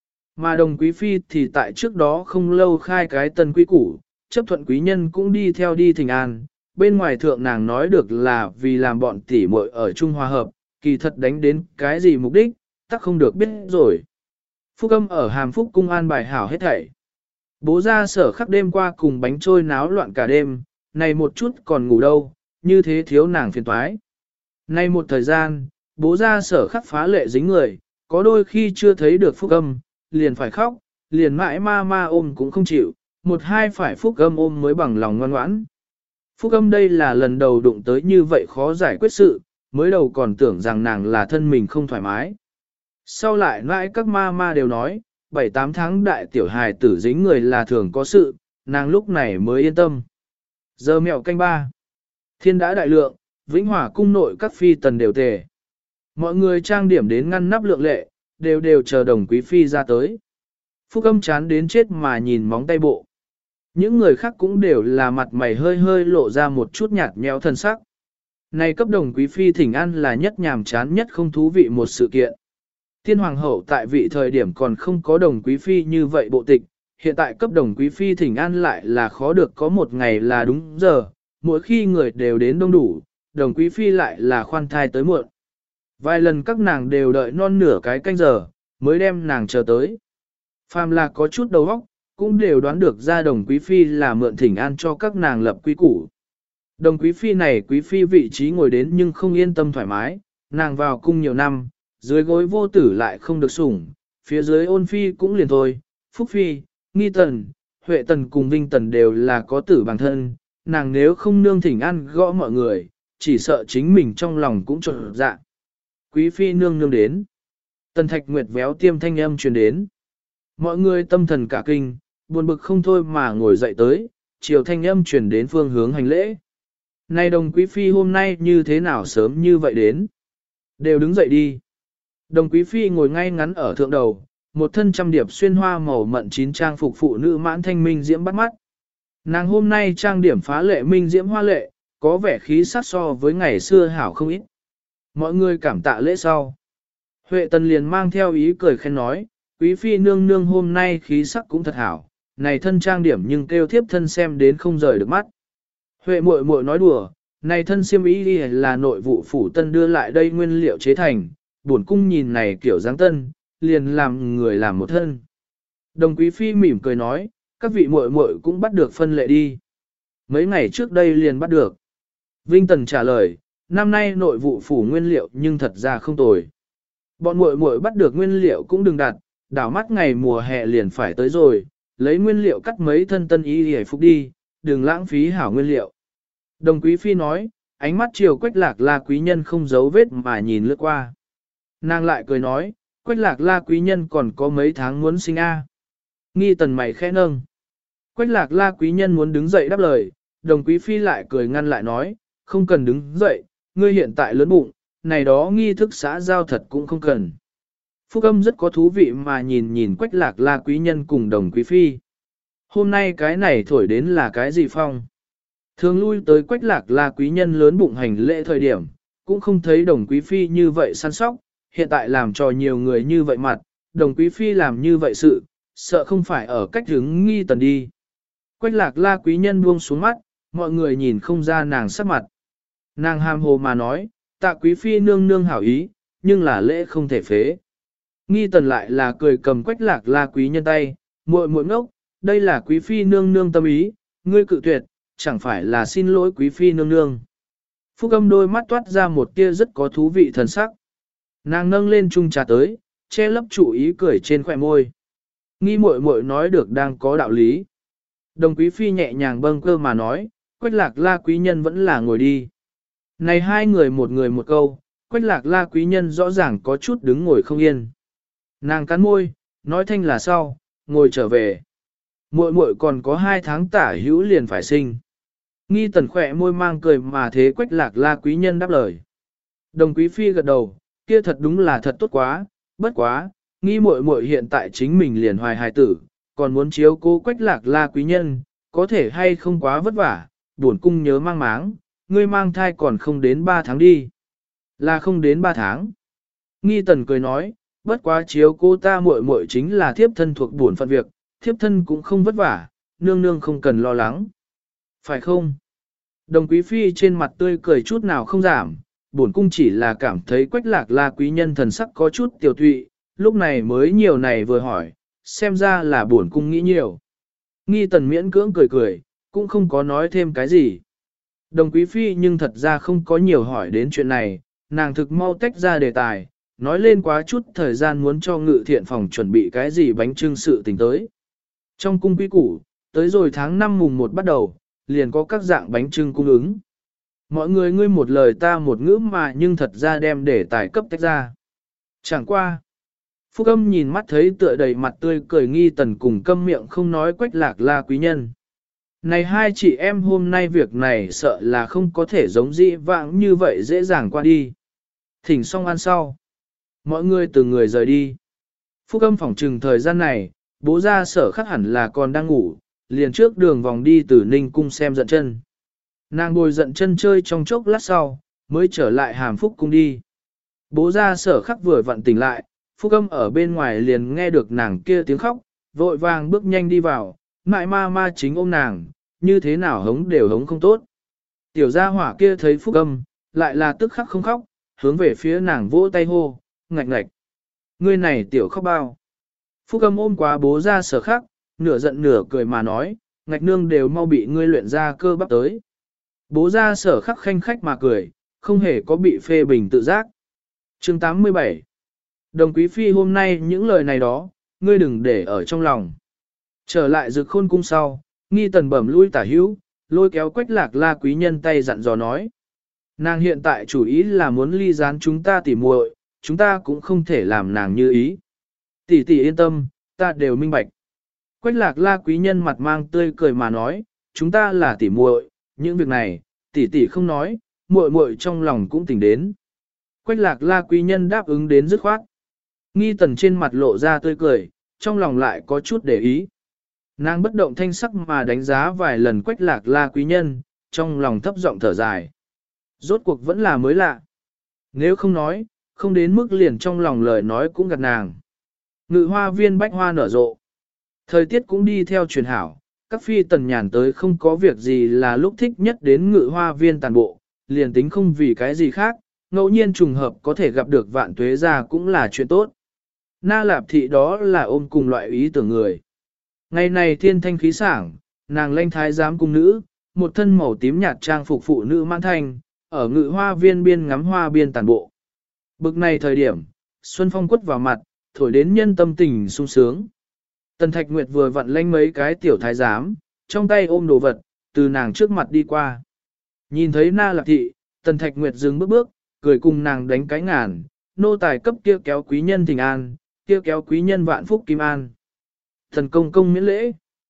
A: Mà đồng quý phi thì tại trước đó không lâu khai cái tân quy củ, chấp thuận quý nhân cũng đi theo đi thỉnh an. Bên ngoài thượng nàng nói được là vì làm bọn tỷ muội ở Trung Hòa hợp, kỳ thật đánh đến cái gì mục đích, tắc không được biết rồi. Phúc âm ở Hàm Phúc cung an bài hảo hết thảy. Bố ra sở khắc đêm qua cùng bánh trôi náo loạn cả đêm, này một chút còn ngủ đâu, như thế thiếu nàng phiền toái. Nay một thời gian, bố ra sở khắc phá lệ dính người, có đôi khi chưa thấy được phúc âm, liền phải khóc, liền mãi ma ma ôm cũng không chịu, một hai phải phúc âm ôm mới bằng lòng ngoan ngoãn. Phúc âm đây là lần đầu đụng tới như vậy khó giải quyết sự, mới đầu còn tưởng rằng nàng là thân mình không thoải mái. Sau lại mãi các ma ma đều nói, bảy tám tháng đại tiểu hài tử dính người là thường có sự, nàng lúc này mới yên tâm. Giờ mẹo canh ba. Thiên đã đại lượng, Vĩnh Hòa cung nội các phi tần đều tề. Mọi người trang điểm đến ngăn nắp lượng lệ, đều đều chờ đồng quý phi ra tới. Phúc âm chán đến chết mà nhìn móng tay bộ. Những người khác cũng đều là mặt mày hơi hơi lộ ra một chút nhạt nhẽo thân sắc. Này cấp đồng quý phi thỉnh an là nhất nhàm chán nhất không thú vị một sự kiện. Tiên hoàng hậu tại vị thời điểm còn không có đồng quý phi như vậy bộ tịch, hiện tại cấp đồng quý phi thỉnh an lại là khó được có một ngày là đúng giờ, mỗi khi người đều đến đông đủ, đồng quý phi lại là khoan thai tới muộn. Vài lần các nàng đều đợi non nửa cái canh giờ, mới đem nàng chờ tới. Phàm là có chút đầu óc, cũng đều đoán được ra đồng quý phi là mượn thỉnh an cho các nàng lập quy củ. Đồng quý phi này quý phi vị trí ngồi đến nhưng không yên tâm thoải mái, nàng vào cung nhiều năm, dưới gối vô tử lại không được sủng, phía dưới ôn phi cũng liền thôi, phúc phi, nghi tần, huệ tần cùng vinh tần đều là có tử bằng thân, nàng nếu không nương thỉnh an gõ mọi người, chỉ sợ chính mình trong lòng cũng trộn dạ. Quý phi nương nương đến. Tần Thạch Nguyệt véo tiêm thanh âm truyền đến. Mọi người tâm thần cả kinh, buồn bực không thôi mà ngồi dậy tới, chiều thanh âm truyền đến phương hướng hành lễ. Này đồng quý phi hôm nay như thế nào sớm như vậy đến? Đều đứng dậy đi. Đồng quý phi ngồi ngay ngắn ở thượng đầu, một thân trăm điệp xuyên hoa màu mận chín trang phục phụ nữ mãn thanh minh diễm bắt mắt. Nàng hôm nay trang điểm phá lệ minh diễm hoa lệ, có vẻ khí sắc so với ngày xưa hảo không ít. Mọi người cảm tạ lễ sau. Huệ tần liền mang theo ý cười khen nói, quý phi nương nương hôm nay khí sắc cũng thật hảo, này thân trang điểm nhưng kêu thiếp thân xem đến không rời được mắt. Huệ muội muội nói đùa, này thân xiêm y là nội vụ phủ tân đưa lại đây nguyên liệu chế thành, buồn cung nhìn này kiểu dáng tân, liền làm người làm một thân. Đồng quý phi mỉm cười nói, các vị muội muội cũng bắt được phân lệ đi. Mấy ngày trước đây liền bắt được. Vinh Tần trả lời, năm nay nội vụ phủ nguyên liệu nhưng thật ra không tồi. Bọn muội muội bắt được nguyên liệu cũng đừng đặt, đảo mắt ngày mùa hè liền phải tới rồi, lấy nguyên liệu cắt mấy thân tân y hề phục đi, đừng lãng phí hảo nguyên liệu. Đồng quý phi nói, ánh mắt chiều Quách Lạc La quý nhân không giấu vết mà nhìn lướt qua. Nàng lại cười nói, Quách Lạc La quý nhân còn có mấy tháng muốn sinh a. Nghi Tần mày khẽ nâng. Quách Lạc La quý nhân muốn đứng dậy đáp lời, đồng quý phi lại cười ngăn lại nói, không cần đứng dậy, ngươi hiện tại lớn bụng, này đó nghi thức xã giao thật cũng không cần. Phúc âm rất có thú vị mà nhìn nhìn Quách Lạc La quý nhân cùng đồng quý phi. Hôm nay cái này thổi đến là cái gì phong? Thường lui tới Quách Lạc La quý nhân lớn bụng hành lễ thời điểm, cũng không thấy đồng quý phi như vậy săn sóc, hiện tại làm cho nhiều người như vậy mặt, đồng quý phi làm như vậy sự, sợ không phải ở cách hướng Nghi Tần đi. Quách Lạc La quý nhân buông xuống mắt, mọi người nhìn không ra nàng sắc mặt. Nàng hàm hồ mà nói, tạ quý phi nương nương hảo ý, nhưng là lễ không thể phế. Nghi tần lại là cười cầm quách lạc la quý nhân tay, muội muội ngốc, đây là quý phi nương nương tâm ý, ngươi cự tuyệt, chẳng phải là xin lỗi quý phi nương nương. Phúc âm đôi mắt toát ra một tia rất có thú vị thần sắc. Nàng nâng lên chung trà tới, che lấp chủ ý cười trên khỏe môi. Nghi muội muội nói được đang có đạo lý. Đồng quý phi nhẹ nhàng bâng cơ mà nói, quách lạc la quý nhân vẫn là ngồi đi. Này hai người một người một câu, quách lạc la quý nhân rõ ràng có chút đứng ngồi không yên. Nàng cắn môi, nói thanh là sau, ngồi trở về. Muội muội còn có hai tháng tả hữu liền phải sinh. Nghi tần khỏe môi mang cười mà thế quách lạc la quý nhân đáp lời. Đồng quý phi gật đầu, kia thật đúng là thật tốt quá, bất quá, nghi muội muội hiện tại chính mình liền hoài hài tử, còn muốn chiếu cố quách lạc la quý nhân, có thể hay không quá vất vả, buồn cung nhớ mang máng, ngươi mang thai còn không đến ba tháng đi. Là không đến ba tháng. Nghi tần cười nói, bất quá chiếu cô ta muội muội chính là thiếp thân thuộc bổn phận việc, thiếp thân cũng không vất vả, nương nương không cần lo lắng. Phải không? Đồng quý phi trên mặt tươi cười chút nào không giảm, bổn cung chỉ là cảm thấy quách lạc la quý nhân thần sắc có chút tiểu tụy, lúc này mới nhiều này vừa hỏi, xem ra là bổn cung nghĩ nhiều. Nghi tần miễn cưỡng cười cười, cũng không có nói thêm cái gì. Đồng quý phi nhưng thật ra không có nhiều hỏi đến chuyện này, nàng thực mau tách ra đề tài, nói lên quá chút thời gian muốn cho ngự thiện phòng chuẩn bị cái gì bánh trưng sự tình tới. Trong cung quý củ, tới rồi tháng năm mùng một bắt đầu, liền có các dạng bánh trưng cung ứng. Mọi người ngươi một lời ta một ngữ mà nhưng thật ra đem để tài cấp tách ra. Chẳng qua. Phúc âm nhìn mắt thấy tựa đầy mặt tươi cười nghi tần cùng câm miệng không nói quách lạc la quý nhân. Này hai chị em hôm nay việc này sợ là không có thể giống dĩ vãng như vậy dễ dàng qua đi. Thỉnh xong ăn sau. Mọi người từng người rời đi. Phúc âm phỏng trừng thời gian này, bố ra sở khắc hẳn là còn đang ngủ, liền trước đường vòng đi từ Ninh Cung xem giận chân. Nàng bồi giận chân chơi trong chốc lát sau, mới trở lại hàm Phúc Cung đi. Bố ra sở khắc vừa vặn tỉnh lại, Phúc âm ở bên ngoài liền nghe được nàng kia tiếng khóc, vội vàng bước nhanh đi vào, mại ma ma chính ôm nàng, như thế nào hống đều hống không tốt. Tiểu gia hỏa kia thấy Phúc âm, lại là tức khắc không khóc, hướng về phía nàng vỗ tay hô, ngạch ngạch. Ngươi này tiểu khóc bao. Phúc âm ôm quá bố ra sở khắc, nửa giận nửa cười mà nói, ngạch nương đều mau bị ngươi luyện ra cơ bắp tới. Bố ra sở khắc khanh khách mà cười, không hề có bị phê bình tự giác. Chương tám mươi bảy. Đồng quý phi hôm nay những lời này đó, ngươi đừng để ở trong lòng. Trở lại Dực Khôn cung sau, nghi tần bẩm lui tả hữu, lôi kéo quách lạc la quý nhân tay dặn dò nói. Nàng hiện tại chủ ý là muốn ly gián chúng ta tỉ muội, chúng ta cũng không thể làm nàng như ý. Tỷ tỷ yên tâm, ta đều minh bạch. Quách lạc la quý nhân mặt mang tươi cười mà nói, chúng ta là tỉ muội, những việc này, tỷ tỷ không nói, muội muội trong lòng cũng tỉnh đến. Quách lạc la quý nhân đáp ứng đến dứt khoát. Nghi tần trên mặt lộ ra tươi cười, trong lòng lại có chút để ý. Nàng bất động thanh sắc mà đánh giá vài lần quách lạc la quý nhân, trong lòng thấp giọng thở dài. Rốt cuộc vẫn là mới lạ. Nếu không nói, không đến mức liền trong lòng lời nói cũng gạt nàng. Ngự hoa viên bách hoa nở rộ. Thời tiết cũng đi theo truyền hảo, các phi tần nhàn tới không có việc gì là lúc thích nhất đến ngự hoa viên tàn bộ, liền tính không vì cái gì khác, ngẫu nhiên trùng hợp có thể gặp được vạn tuế gia cũng là chuyện tốt. Na Lạp thị đó là ôm cùng loại ý tưởng người. Ngày này thiên thanh khí sảng, nàng lanh thái giám cung nữ, một thân màu tím nhạt trang phục phụ nữ mãn thanh, ở ngự hoa viên biên ngắm hoa biên tàn bộ. Bực này thời điểm, xuân phong quất vào mặt, thổi đến nhân tâm tình sung sướng. Tần Thạch Nguyệt vừa vặn lanh mấy cái tiểu thái giám, trong tay ôm đồ vật, từ nàng trước mặt đi qua. Nhìn thấy Na Lạp thị, Tần Thạch Nguyệt dừng bước bước, cười cùng nàng đánh cái ngàn, nô tài cấp kia kéo quý nhân thỉnh an, kia kéo quý nhân vạn phúc kim an. Thần công công miễn lễ.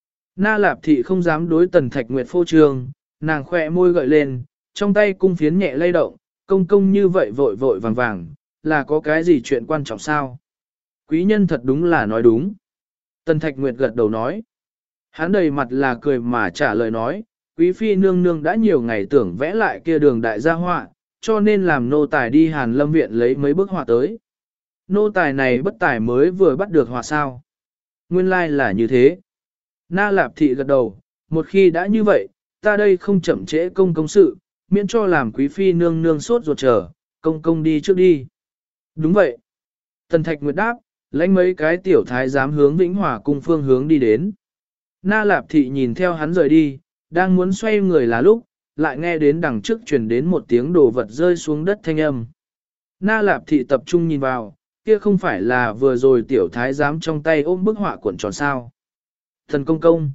A: Na Lạp thị không dám đối Tần Thạch Nguyệt phô trương, nàng khỏe môi gợi lên, trong tay cung phiến nhẹ lay động, công công như vậy vội vội vàng vàng, là có cái gì chuyện quan trọng sao? Quý nhân thật đúng là nói đúng. Tần Thạch Nguyệt gật đầu nói. Hắn đầy mặt là cười mà trả lời nói, quý phi nương nương đã nhiều ngày tưởng vẽ lại kia đường đại gia họa, cho nên làm nô tài đi Hàn Lâm viện lấy mấy bức họa tới. Nô tài này bất tài mới vừa bắt được họa sao. Nguyên lai like là như thế. Na Lạp thị gật đầu, một khi đã như vậy, ta đây không chậm trễ công công sự, miễn cho làm quý phi nương nương sốt ruột chờ, công công đi trước đi. Đúng vậy. Tần Thạch Nguyệt đáp, Lãnh mấy cái tiểu thái giám hướng Vĩnh Hòa cung phương hướng đi đến. Na Lạp Thị nhìn theo hắn rời đi, đang muốn xoay người là lúc, lại nghe đến đằng trước truyền đến một tiếng đồ vật rơi xuống đất thanh âm. Na Lạp Thị tập trung nhìn vào, kia không phải là vừa rồi tiểu thái giám trong tay ôm bức họa cuộn tròn sao. Thần công công.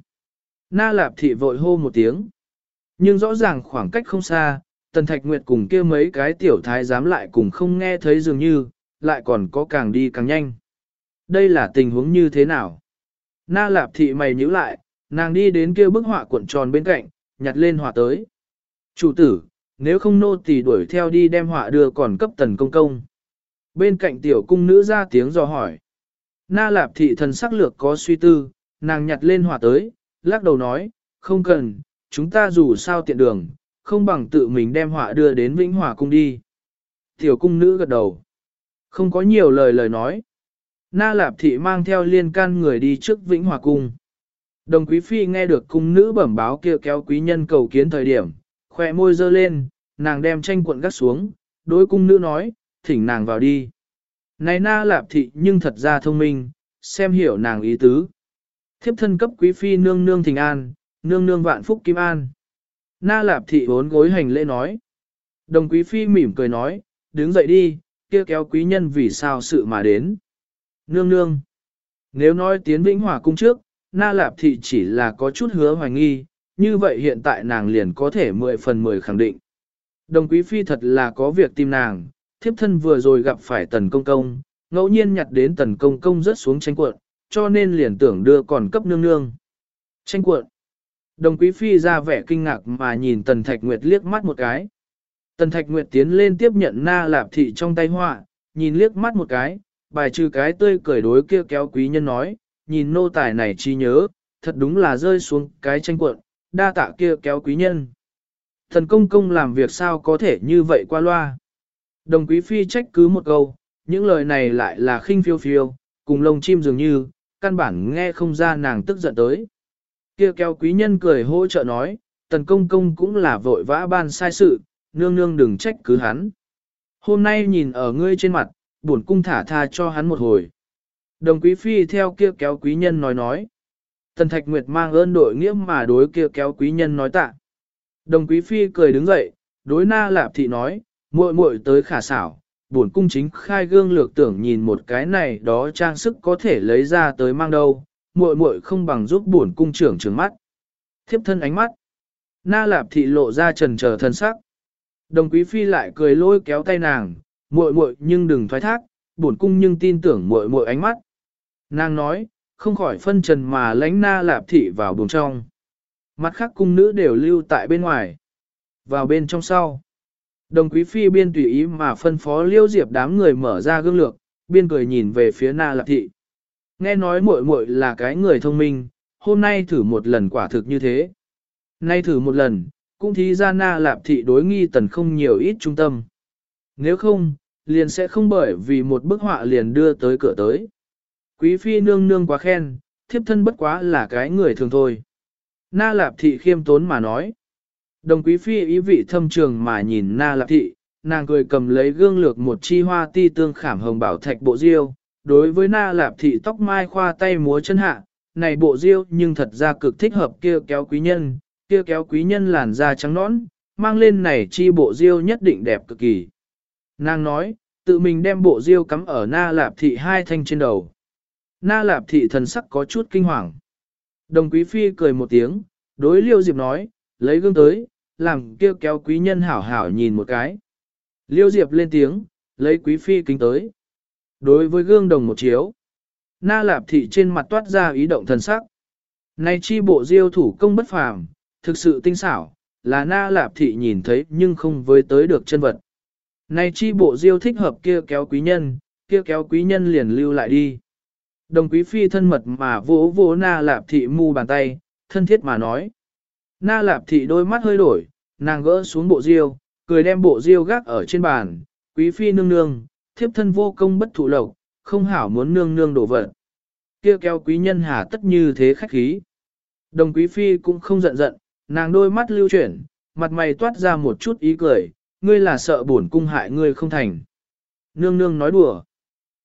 A: Na Lạp Thị vội hô một tiếng. Nhưng rõ ràng khoảng cách không xa, Tần Thạch Nguyệt cùng kia mấy cái tiểu thái giám lại cùng không nghe thấy dường như, lại còn có càng đi càng nhanh. Đây là tình huống như thế nào? Na Lạp Thị mày nhíu lại, nàng đi đến kia bức họa cuộn tròn bên cạnh, nhặt lên họa tới. Chủ tử, nếu không nô tỳ đuổi theo đi đem họa đưa còn cấp Tần công công. Bên cạnh tiểu cung nữ ra tiếng dò hỏi. Na Lạp Thị thần sắc lược có suy tư, nàng nhặt lên họa tới, lắc đầu nói, không cần, chúng ta dù sao tiện đường, không bằng tự mình đem họa đưa đến Vĩnh Hòa cung đi. Tiểu cung nữ gật đầu. Không có nhiều lời lời nói. Na Lạp Thị mang theo liên can người đi trước Vĩnh Hòa cung. Đồng quý phi nghe được cung nữ bẩm báo kia kéo quý nhân cầu kiến thời điểm, khỏe môi dơ lên, nàng đem tranh cuộn gắt xuống, đối cung nữ nói, thỉnh nàng vào đi. Này Na Lạp Thị nhưng thật ra thông minh, xem hiểu nàng ý tứ. Thiếp thân cấp quý phi nương nương thỉnh an, nương nương vạn phúc kim an. Na Lạp Thị vốn gối hành lễ nói. Đồng quý phi mỉm cười nói, đứng dậy đi, kia kéo quý nhân vì sao sự mà đến. Nương nương. Nếu nói tiến Vĩnh Hòa cung trước, Na Lạp Thị chỉ là có chút hứa hoài nghi, như vậy hiện tại nàng liền có thể mười phần mười khẳng định. Đồng quý phi thật là có việc tìm nàng, thiếp thân vừa rồi gặp phải Tần công công, ngẫu nhiên nhặt đến Tần công công rớt xuống tranh cuộn, cho nên liền tưởng đưa còn cấp nương nương. Tranh cuộn. Đồng quý phi ra vẻ kinh ngạc mà nhìn Tần Thạch Nguyệt liếc mắt một cái. Tần Thạch Nguyệt tiến lên tiếp nhận Na Lạp Thị trong tay họa, nhìn liếc mắt một cái, bài trừ cái tươi cười đối kia kéo quý nhân nói, nhìn nô tài này chi nhớ, thật đúng là rơi xuống cái tranh cuộn, đa tạ kia kéo quý nhân. Thần công công làm việc sao có thể như vậy qua loa. Đồng quý phi trách cứ một câu, những lời này lại là khinh phiêu phiêu, cùng lông chim dường như, căn bản nghe không ra nàng tức giận tới. Kia kéo quý nhân cười hỗ trợ nói, tần công công cũng là vội vã ban sai sự, nương nương đừng trách cứ hắn. Hôm nay nhìn ở ngươi trên mặt, bổn cung thả tha cho hắn một hồi. Đồng quý phi theo kia kéo quý nhân nói nói. Tần Thạch Nguyệt mang ơn đội nghĩa mà đối kia kéo quý nhân nói tạ. Đồng quý phi cười đứng dậy, đối Na Lạp Thị nói, muội muội tới khả xảo, bổn cung chính khai gương lược tưởng nhìn một cái này đó trang sức có thể lấy ra tới mang đâu, muội muội không bằng giúp bổn cung trưởng trừng mắt. Thiếp thân ánh mắt. Na Lạp Thị lộ ra trần chờ thân sắc. Đồng quý phi lại cười lôi kéo tay nàng, muội muội nhưng đừng thoái thác, bổn cung nhưng tin tưởng muội muội ánh mắt. Nàng nói, không khỏi phân trần mà lánh Na Lạp Thị vào buồng trong. Mặt khác cung nữ đều lưu tại bên ngoài. Vào bên trong sau. Đồng quý phi biên tùy ý mà phân phó Liêu Diệp đám người mở ra gương lược, biên cười nhìn về phía Na Lạp Thị. Nghe nói muội muội là cái người thông minh, hôm nay thử một lần quả thực như thế. Nay thử một lần, cũng thí ra Na Lạp Thị đối nghi tần không nhiều ít trung tâm. Nếu không, liền sẽ không bởi vì một bức họa liền đưa tới cửa tới. Quý phi nương nương quá khen, thiếp thân bất quá là cái người thường thôi. Na Lạp Thị khiêm tốn mà nói. Đồng quý phi ý vị thâm trường mà nhìn Na Lạp Thị, nàng cười cầm lấy gương lược một chi hoa ti tương khảm hồng bảo thạch bộ diêu. Đối với Na Lạp Thị tóc mai khoa tay múa chân hạ, này bộ diêu nhưng thật ra cực thích hợp kia kéo quý nhân, kia kéo quý nhân làn da trắng nõn, mang lên này chi bộ diêu nhất định đẹp cực kỳ. Nàng nói, tự mình đem bộ diêu cắm ở Na Lạp Thị hai thanh trên đầu. Na Lạp Thị thần sắc có chút kinh hoàng. Đồng quý phi cười một tiếng, đối Liêu Diệp nói, lấy gương tới, làm kêu kéo quý nhân hảo hảo nhìn một cái. Liêu Diệp lên tiếng, lấy quý phi kính tới. Đối với gương đồng một chiếu, Na Lạp Thị trên mặt toát ra ý động thần sắc. Này chi bộ diêu thủ công bất phàm, thực sự tinh xảo, là Na Lạp Thị nhìn thấy nhưng không với tới được chân vật. Này chi bộ diêu thích hợp kia kéo quý nhân, kia kéo quý nhân liền lưu lại đi. Đồng quý phi thân mật mà vỗ vỗ Na Lạp Thị mu bàn tay, thân thiết mà nói. Na Lạp Thị đôi mắt hơi đổi, nàng gỡ xuống bộ diêu, cười đem bộ diêu gác ở trên bàn. Quý phi nương nương, thiếp thân vô công bất thụ lộc, không hảo muốn nương nương đổ vật. Kia kéo quý nhân hà tất như thế khách khí. Đồng quý phi cũng không giận giận, nàng đôi mắt lưu chuyển, mặt mày toát ra một chút ý cười, ngươi là sợ bổn cung hại ngươi không thành. Nương nương nói đùa.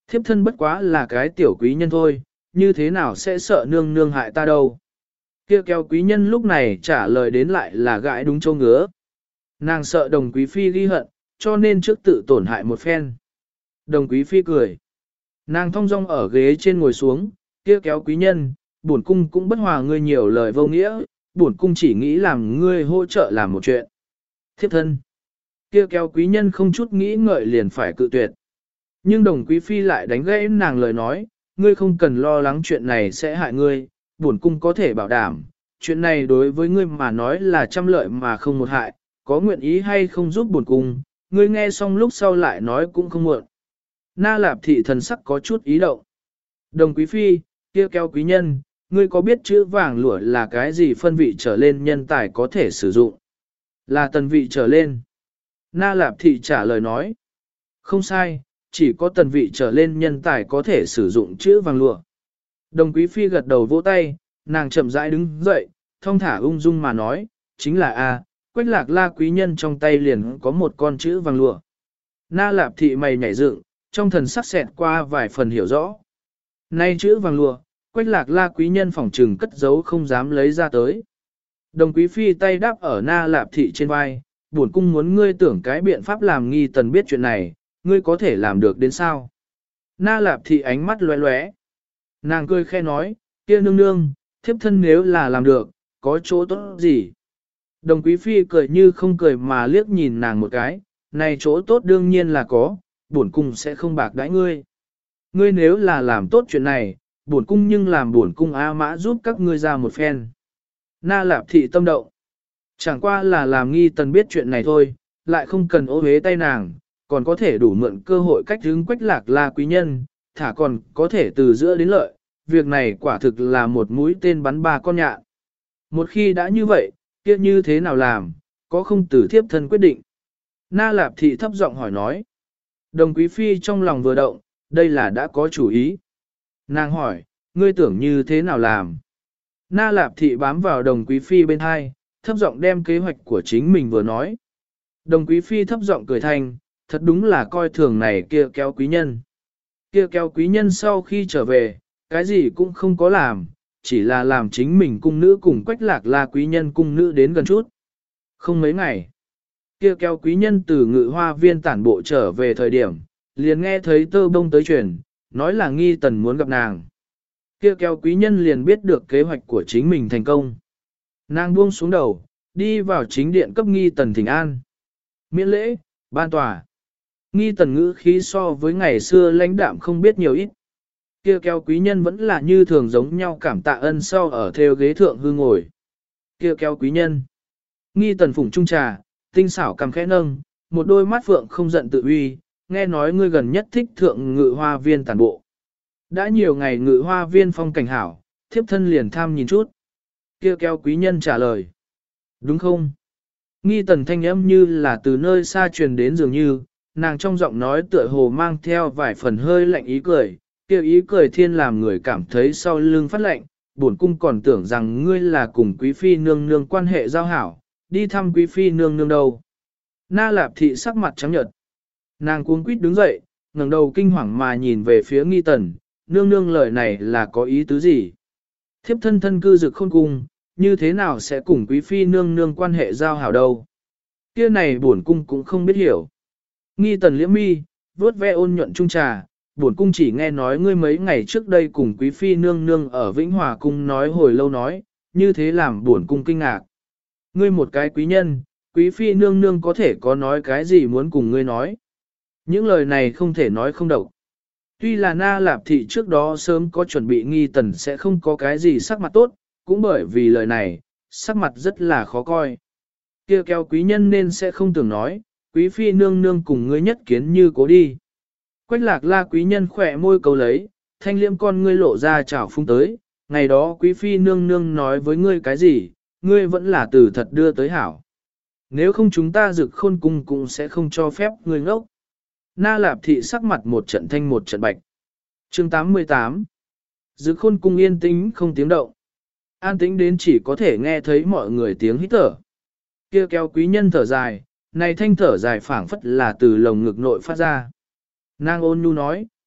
A: Thiếp thân bất quá là cái tiểu quý nhân thôi, như thế nào sẽ sợ nương nương hại ta đâu. Kia kéo quý nhân lúc này trả lời đến lại là gãi đúng châu ngứa. Nàng sợ đồng quý phi ghi hận, cho nên trước tự tổn hại một phen. Đồng quý phi cười. Nàng thong dong ở ghế trên ngồi xuống, kia kéo quý nhân, bổn cung cũng bất hòa ngươi nhiều lời vô nghĩa, bổn cung chỉ nghĩ làm ngươi hỗ trợ làm một chuyện. Thiếp thân. Kia kéo quý nhân không chút nghĩ ngợi liền phải cự tuyệt. Nhưng đồng quý phi lại đánh gãy nàng lời nói, ngươi không cần lo lắng chuyện này sẽ hại ngươi, bổn cung có thể bảo đảm, chuyện này đối với ngươi mà nói là trăm lợi mà không một hại, có nguyện ý hay không giúp bổn cung, ngươi nghe xong lúc sau lại nói cũng không muộn. Na Lạp thị thần sắc có chút ý động. Đồng quý phi, kia kéo quý nhân, ngươi có biết chữ vàng lụa là cái gì phân vị trở lên nhân tài có thể sử dụng? Là tần vị trở lên. Na Lạp thị trả lời nói. Không sai, chỉ có tần vị trở lên nhân tài có thể sử dụng chữ vàng lụa. Đồng quý phi gật đầu vỗ tay, nàng chậm rãi đứng dậy, thong thả ung dung mà nói, chính là a, Quách Lạc La quý nhân trong tay liền có một con chữ vàng lụa. Na Lạp thị mày nhảy dựng, trong thần sắc xẹt qua vài phần hiểu rõ. Nay chữ vàng lụa, Quách Lạc La quý nhân phỏng trừng cất giấu không dám lấy ra tới. Đồng quý phi tay đáp ở Na Lạp thị trên vai, bổn cung muốn ngươi tưởng cái biện pháp làm nghi tần biết chuyện này, ngươi có thể làm được đến sao? Na Lạp thị ánh mắt lóe lóe. Nàng cười khẽ nói, kia nương nương, thiếp thân nếu là làm được, có chỗ tốt gì? Đồng quý phi cười như không cười mà liếc nhìn nàng một cái, này chỗ tốt đương nhiên là có, bổn cung sẽ không bạc đãi ngươi. Ngươi nếu là làm tốt chuyện này, bổn cung nhưng làm bổn cung A Mã giúp các ngươi ra một phen. Na Lạp thị tâm động. Chẳng qua là làm nghi tần biết chuyện này thôi, lại không cần ô hế tay nàng, còn có thể đủ mượn cơ hội cách hướng Quách Lạc La quý nhân, thả còn có thể từ giữa đến lợi, việc này quả thực là một mũi tên bắn ba con nhạn. Một khi đã như vậy, kia như thế nào làm, có không từ thiếp thân quyết định. Na Lạp thị thấp giọng hỏi nói. Đồng quý phi trong lòng vừa động, đây là đã có chủ ý. Nàng hỏi, ngươi tưởng như thế nào làm? Na Lạp thị bám vào đồng quý phi bên hai, thấp giọng đem kế hoạch của chính mình vừa nói. Đồng quý phi thấp giọng cười thành, thật đúng là coi thường này kia kéo quý nhân. Kia kéo quý nhân sau khi trở về, cái gì cũng không có làm, chỉ là làm chính mình cung nữ cùng Quách Lạc La quý nhân cung nữ đến gần chút. Không mấy ngày, kia kéo quý nhân từ ngự hoa viên tản bộ trở về thời điểm, liền nghe thấy tơ bông tới truyền, nói là nghi tần muốn gặp nàng. Kia kéo quý nhân liền biết được kế hoạch của chính mình thành công. Nàng buông xuống đầu, đi vào chính điện cấp nghi tần thỉnh an. Miễn lễ, ban tòa. Nghi tần ngữ khí so với ngày xưa lãnh đạm không biết nhiều ít. Kia kéo quý nhân vẫn là như thường giống nhau cảm tạ ân sau ở theo ghế thượng hư ngồi. Kia kéo quý nhân. Nghi tần phủng trung trà, tinh xảo cầm khẽ nâng, một đôi mắt phượng không giận tự uy, nghe nói ngươi gần nhất thích thượng ngự hoa viên tản bộ. Đã nhiều ngày ngự hoa viên phong cảnh hảo, thiếp thân liền tham nhìn chút. Kia kéo quý nhân trả lời. Đúng không? Nghi tần thanh âm như là từ nơi xa truyền đến dường như, nàng trong giọng nói tựa hồ mang theo vài phần hơi lạnh ý cười, kêu ý cười thiên làm người cảm thấy sau lưng phát lạnh, bổn cung còn tưởng rằng ngươi là cùng quý phi nương nương quan hệ giao hảo, đi thăm quý phi nương nương đâu. Na Lạp thị sắc mặt trắng nhợt. Nàng cuống quýt đứng dậy, ngẩng đầu kinh hoàng mà nhìn về phía nghi tần, nương nương lời này là có ý tứ gì? Thiếp thân thân cư dực khôn cung, như thế nào sẽ cùng quý phi nương nương quan hệ giao hảo đâu? Kia này bổn cung cũng không biết hiểu. Nghi tần liễm mi, vớt ve ôn nhuận trung trà, bổn cung chỉ nghe nói ngươi mấy ngày trước đây cùng quý phi nương nương ở Vĩnh Hòa cung nói hồi lâu nói, như thế làm bổn cung kinh ngạc. Ngươi một cái quý nhân, quý phi nương nương có thể có nói cái gì muốn cùng ngươi nói. Những lời này không thể nói không độc. Tuy là Na Lạp thị trước đó sớm có chuẩn bị nghi tần sẽ không có cái gì sắc mặt tốt, cũng bởi vì lời này, sắc mặt rất là khó coi. Kia kéo quý nhân nên sẽ không tưởng nói, quý phi nương nương cùng ngươi nhất kiến như cố đi. Quách Lạc La quý nhân khỏe môi cầu lấy, thanh liêm con ngươi lộ ra chảo phung tới, ngày đó quý phi nương nương nói với ngươi cái gì, ngươi vẫn là từ thật đưa tới hảo. Nếu không chúng ta Dực Khôn cung cũng sẽ không cho phép ngươi ngốc. Na Lạp thị sắc mặt một trận thanh một trận bạch. Chương tám mươi tám. Dực Khôn cung yên tĩnh không tiếng động. An tĩnh đến chỉ có thể nghe thấy mọi người tiếng hít thở. Kia kéo quý nhân thở dài, này thanh thở dài phảng phất là từ lồng ngực nội phát ra. Nàng ôn nhu nói,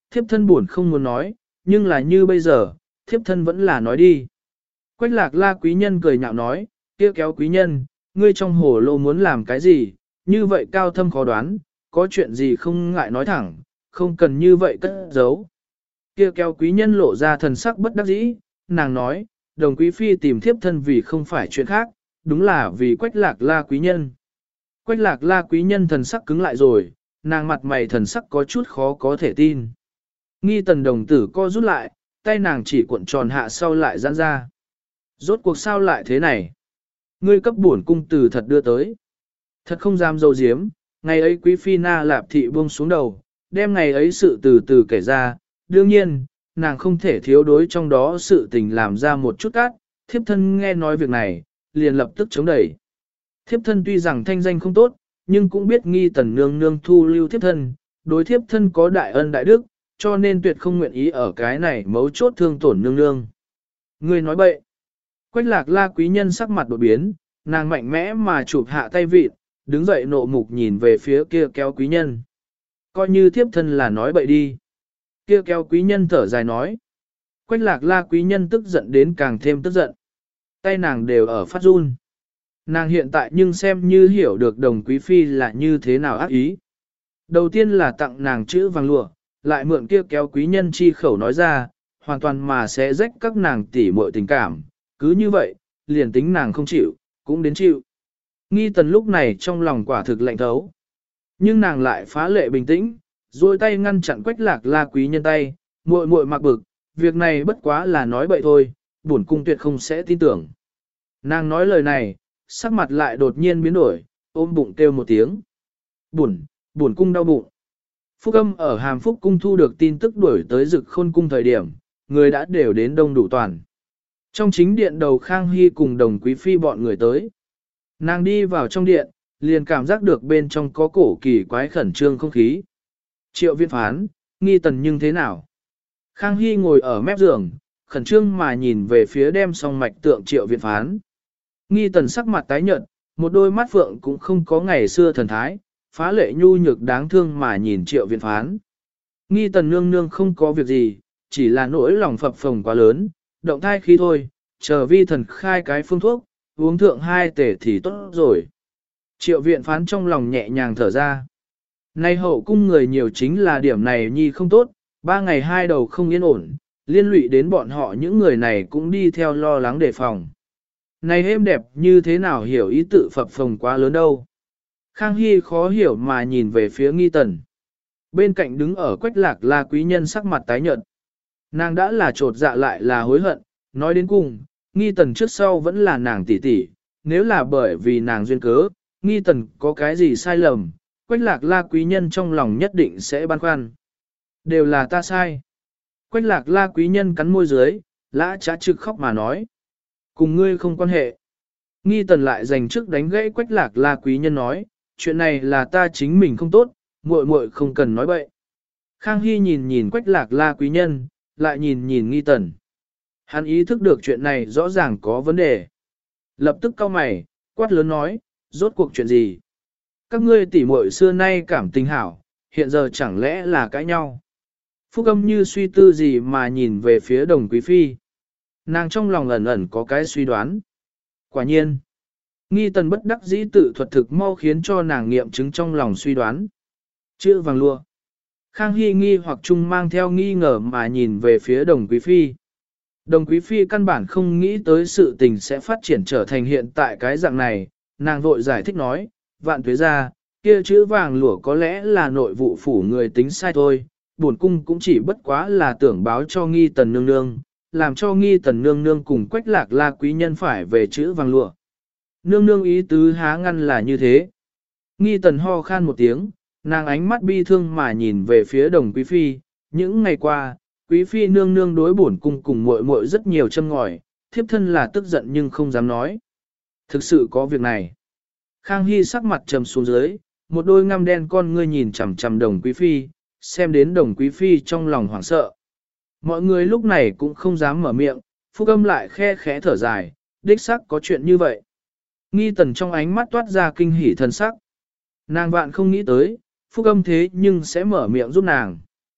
A: thiếp thân buồn không muốn nói, nhưng là như bây giờ, thiếp thân vẫn là nói đi. Quách lạc la quý nhân cười nhạo nói, kia kéo quý nhân, ngươi trong hồ lô muốn làm cái gì, như vậy cao thâm khó đoán, có chuyện gì không ngại nói thẳng, không cần như vậy cất giấu. Kia kéo quý nhân lộ ra thần sắc bất đắc dĩ, nàng nói, đồng quý phi tìm thiếp thân vì không phải chuyện khác, đúng là vì quách lạc la quý nhân. Quách lạc la quý nhân thần sắc cứng lại rồi, nàng mặt mày thần sắc có chút khó có thể tin. Nghi tần đồng tử co rút lại, tay nàng chỉ cuộn tròn hạ sau lại giãn ra. Rốt cuộc sao lại thế này? Ngươi cấp bổn cung từ thật đưa tới. Thật không dám dâu diếm, ngày ấy quý phi na lạp thị buông xuống đầu, đem ngày ấy sự từ từ kể ra, đương nhiên, nàng không thể thiếu đối trong đó sự tình làm ra một chút cát, thiếp thân nghe nói việc này, liền lập tức chống đẩy. Thiếp thân tuy rằng thanh danh không tốt, nhưng cũng biết nghi tần nương nương thu lưu thiếp thân, đối thiếp thân có đại ân đại đức, cho nên tuyệt không nguyện ý ở cái này mấu chốt thương tổn nương nương. Ngươi nói bậy. Quách lạc la quý nhân sắc mặt đột biến, nàng mạnh mẽ mà chụp hạ tay vịt, đứng dậy nộ mục nhìn về phía kia kéo quý nhân. Coi như thiếp thân là nói bậy đi. Kia kéo quý nhân thở dài nói. Quách lạc la quý nhân tức giận đến càng thêm tức giận. Tay nàng đều ở phát run. Nàng hiện tại nhưng xem như hiểu được đồng quý phi là như thế nào ác ý. Đầu tiên là tặng nàng chữ vàng lụa, lại mượn kia kéo quý nhân chi khẩu nói ra, hoàn toàn mà sẽ rách các nàng tỉ muội tình cảm. Cứ như vậy, liền tính nàng không chịu, cũng đến chịu. Nghi tần lúc này trong lòng quả thực lạnh thấu. Nhưng nàng lại phá lệ bình tĩnh, duỗi tay ngăn chặn quách lạc la quý nhân tay, muội muội mặc bực, việc này bất quá là nói bậy thôi, bổn cung tuyệt không sẽ tin tưởng. Nàng nói lời này, sắc mặt lại đột nhiên biến đổi, ôm bụng kêu một tiếng. Bổn, bổn cung đau bụng. Phúc Âm ở Hàm Phúc cung thu được tin tức đuổi tới Dực Khôn cung thời điểm, người đã đều đến đông đủ toàn. Trong chính điện đầu Khang Hy cùng đồng quý phi bọn người tới. Nàng đi vào trong điện, liền cảm giác được bên trong có cổ kỳ quái khẩn trương không khí. Triệu viên phán, nghi tần nhưng thế nào? Khang Hy ngồi ở mép giường, khẩn trương mà nhìn về phía đem song mạch tượng triệu viện phán. Nghi tần sắc mặt tái nhợt, một đôi mắt phượng cũng không có ngày xưa thần thái, phá lệ nhu nhược đáng thương mà nhìn triệu viện phán. Nghi tần nương nương không có việc gì, chỉ là nỗi lòng phập phồng quá lớn, động thai khí thôi, chờ vi thần khai cái phương thuốc, uống thượng hai tể thì tốt rồi. Triệu viện phán trong lòng nhẹ nhàng thở ra. Nay hậu cung người nhiều chính là điểm này nhi không tốt, ba ngày hai đầu không yên ổn, liên lụy đến bọn họ những người này cũng đi theo lo lắng đề phòng. Này êm đẹp như thế nào hiểu ý tự phập phồng quá lớn đâu. Khang Hy khó hiểu mà nhìn về phía nghi tần. Bên cạnh đứng ở quách lạc la quý nhân sắc mặt tái nhợt. Nàng đã là trột dạ lại là hối hận, nói đến cùng, nghi tần trước sau vẫn là nàng tỷ tỷ, nếu là bởi vì nàng duyên cớ, nghi tần có cái gì sai lầm, quách lạc la quý nhân trong lòng nhất định sẽ băn khoăn. Đều là ta sai. Quách lạc la quý nhân cắn môi dưới, lã trá trực khóc mà nói. Cùng ngươi không quan hệ. Nghi tần lại dành trước đánh gãy quách lạc la quý nhân nói, chuyện này là ta chính mình không tốt, muội muội không cần nói bậy. Khang Hy nhìn nhìn quách lạc la quý nhân, lại nhìn nhìn nghi tần. Hắn ý thức được chuyện này rõ ràng có vấn đề. Lập tức cau mày, quát lớn nói, rốt cuộc chuyện gì? Các ngươi tỉ muội xưa nay cảm tình hảo, hiện giờ chẳng lẽ là cãi nhau? Phúc Âm như suy tư gì mà nhìn về phía đồng quý phi. Nàng trong lòng ẩn ẩn có cái suy đoán. Quả nhiên, nghi tần bất đắc dĩ tự thuật thực mau khiến cho nàng nghiệm chứng trong lòng suy đoán. Chữ vàng lụa. Khang Hy nghi hoặc chung mang theo nghi ngờ mà nhìn về phía đồng quý phi. Đồng quý phi căn bản không nghĩ tới sự tình sẽ phát triển trở thành hiện tại cái dạng này, nàng vội giải thích nói, vạn tuế ra, kia chữ vàng lụa có lẽ là nội vụ phủ người tính sai thôi, bổn cung cũng chỉ bất quá là tưởng báo cho nghi tần nương nương, làm cho nghi tần nương nương cùng quách lạc la quý nhân phải về chữ vàng lụa. Nương nương ý tứ há ngăn là như thế. Nghi tần ho khan một tiếng, nàng ánh mắt bi thương mà nhìn về phía đồng quý phi, những ngày qua, quý phi nương nương đối bổn cung cùng muội muội rất nhiều châm ngòi, thiếp thân là tức giận nhưng không dám nói. Thực sự có việc này. Khang Hy sắc mặt trầm xuống dưới, một đôi ngăm đen con ngươi nhìn chằm chằm đồng quý phi, xem đến đồng quý phi trong lòng hoảng sợ. Mọi người lúc này cũng không dám mở miệng, Phúc Âm lại khe khẽ thở dài, đích xác có chuyện như vậy. Nghi tần trong ánh mắt toát ra kinh hỉ thần sắc. Nàng vạn không nghĩ tới, Phúc Âm thế nhưng sẽ mở miệng giúp nàng.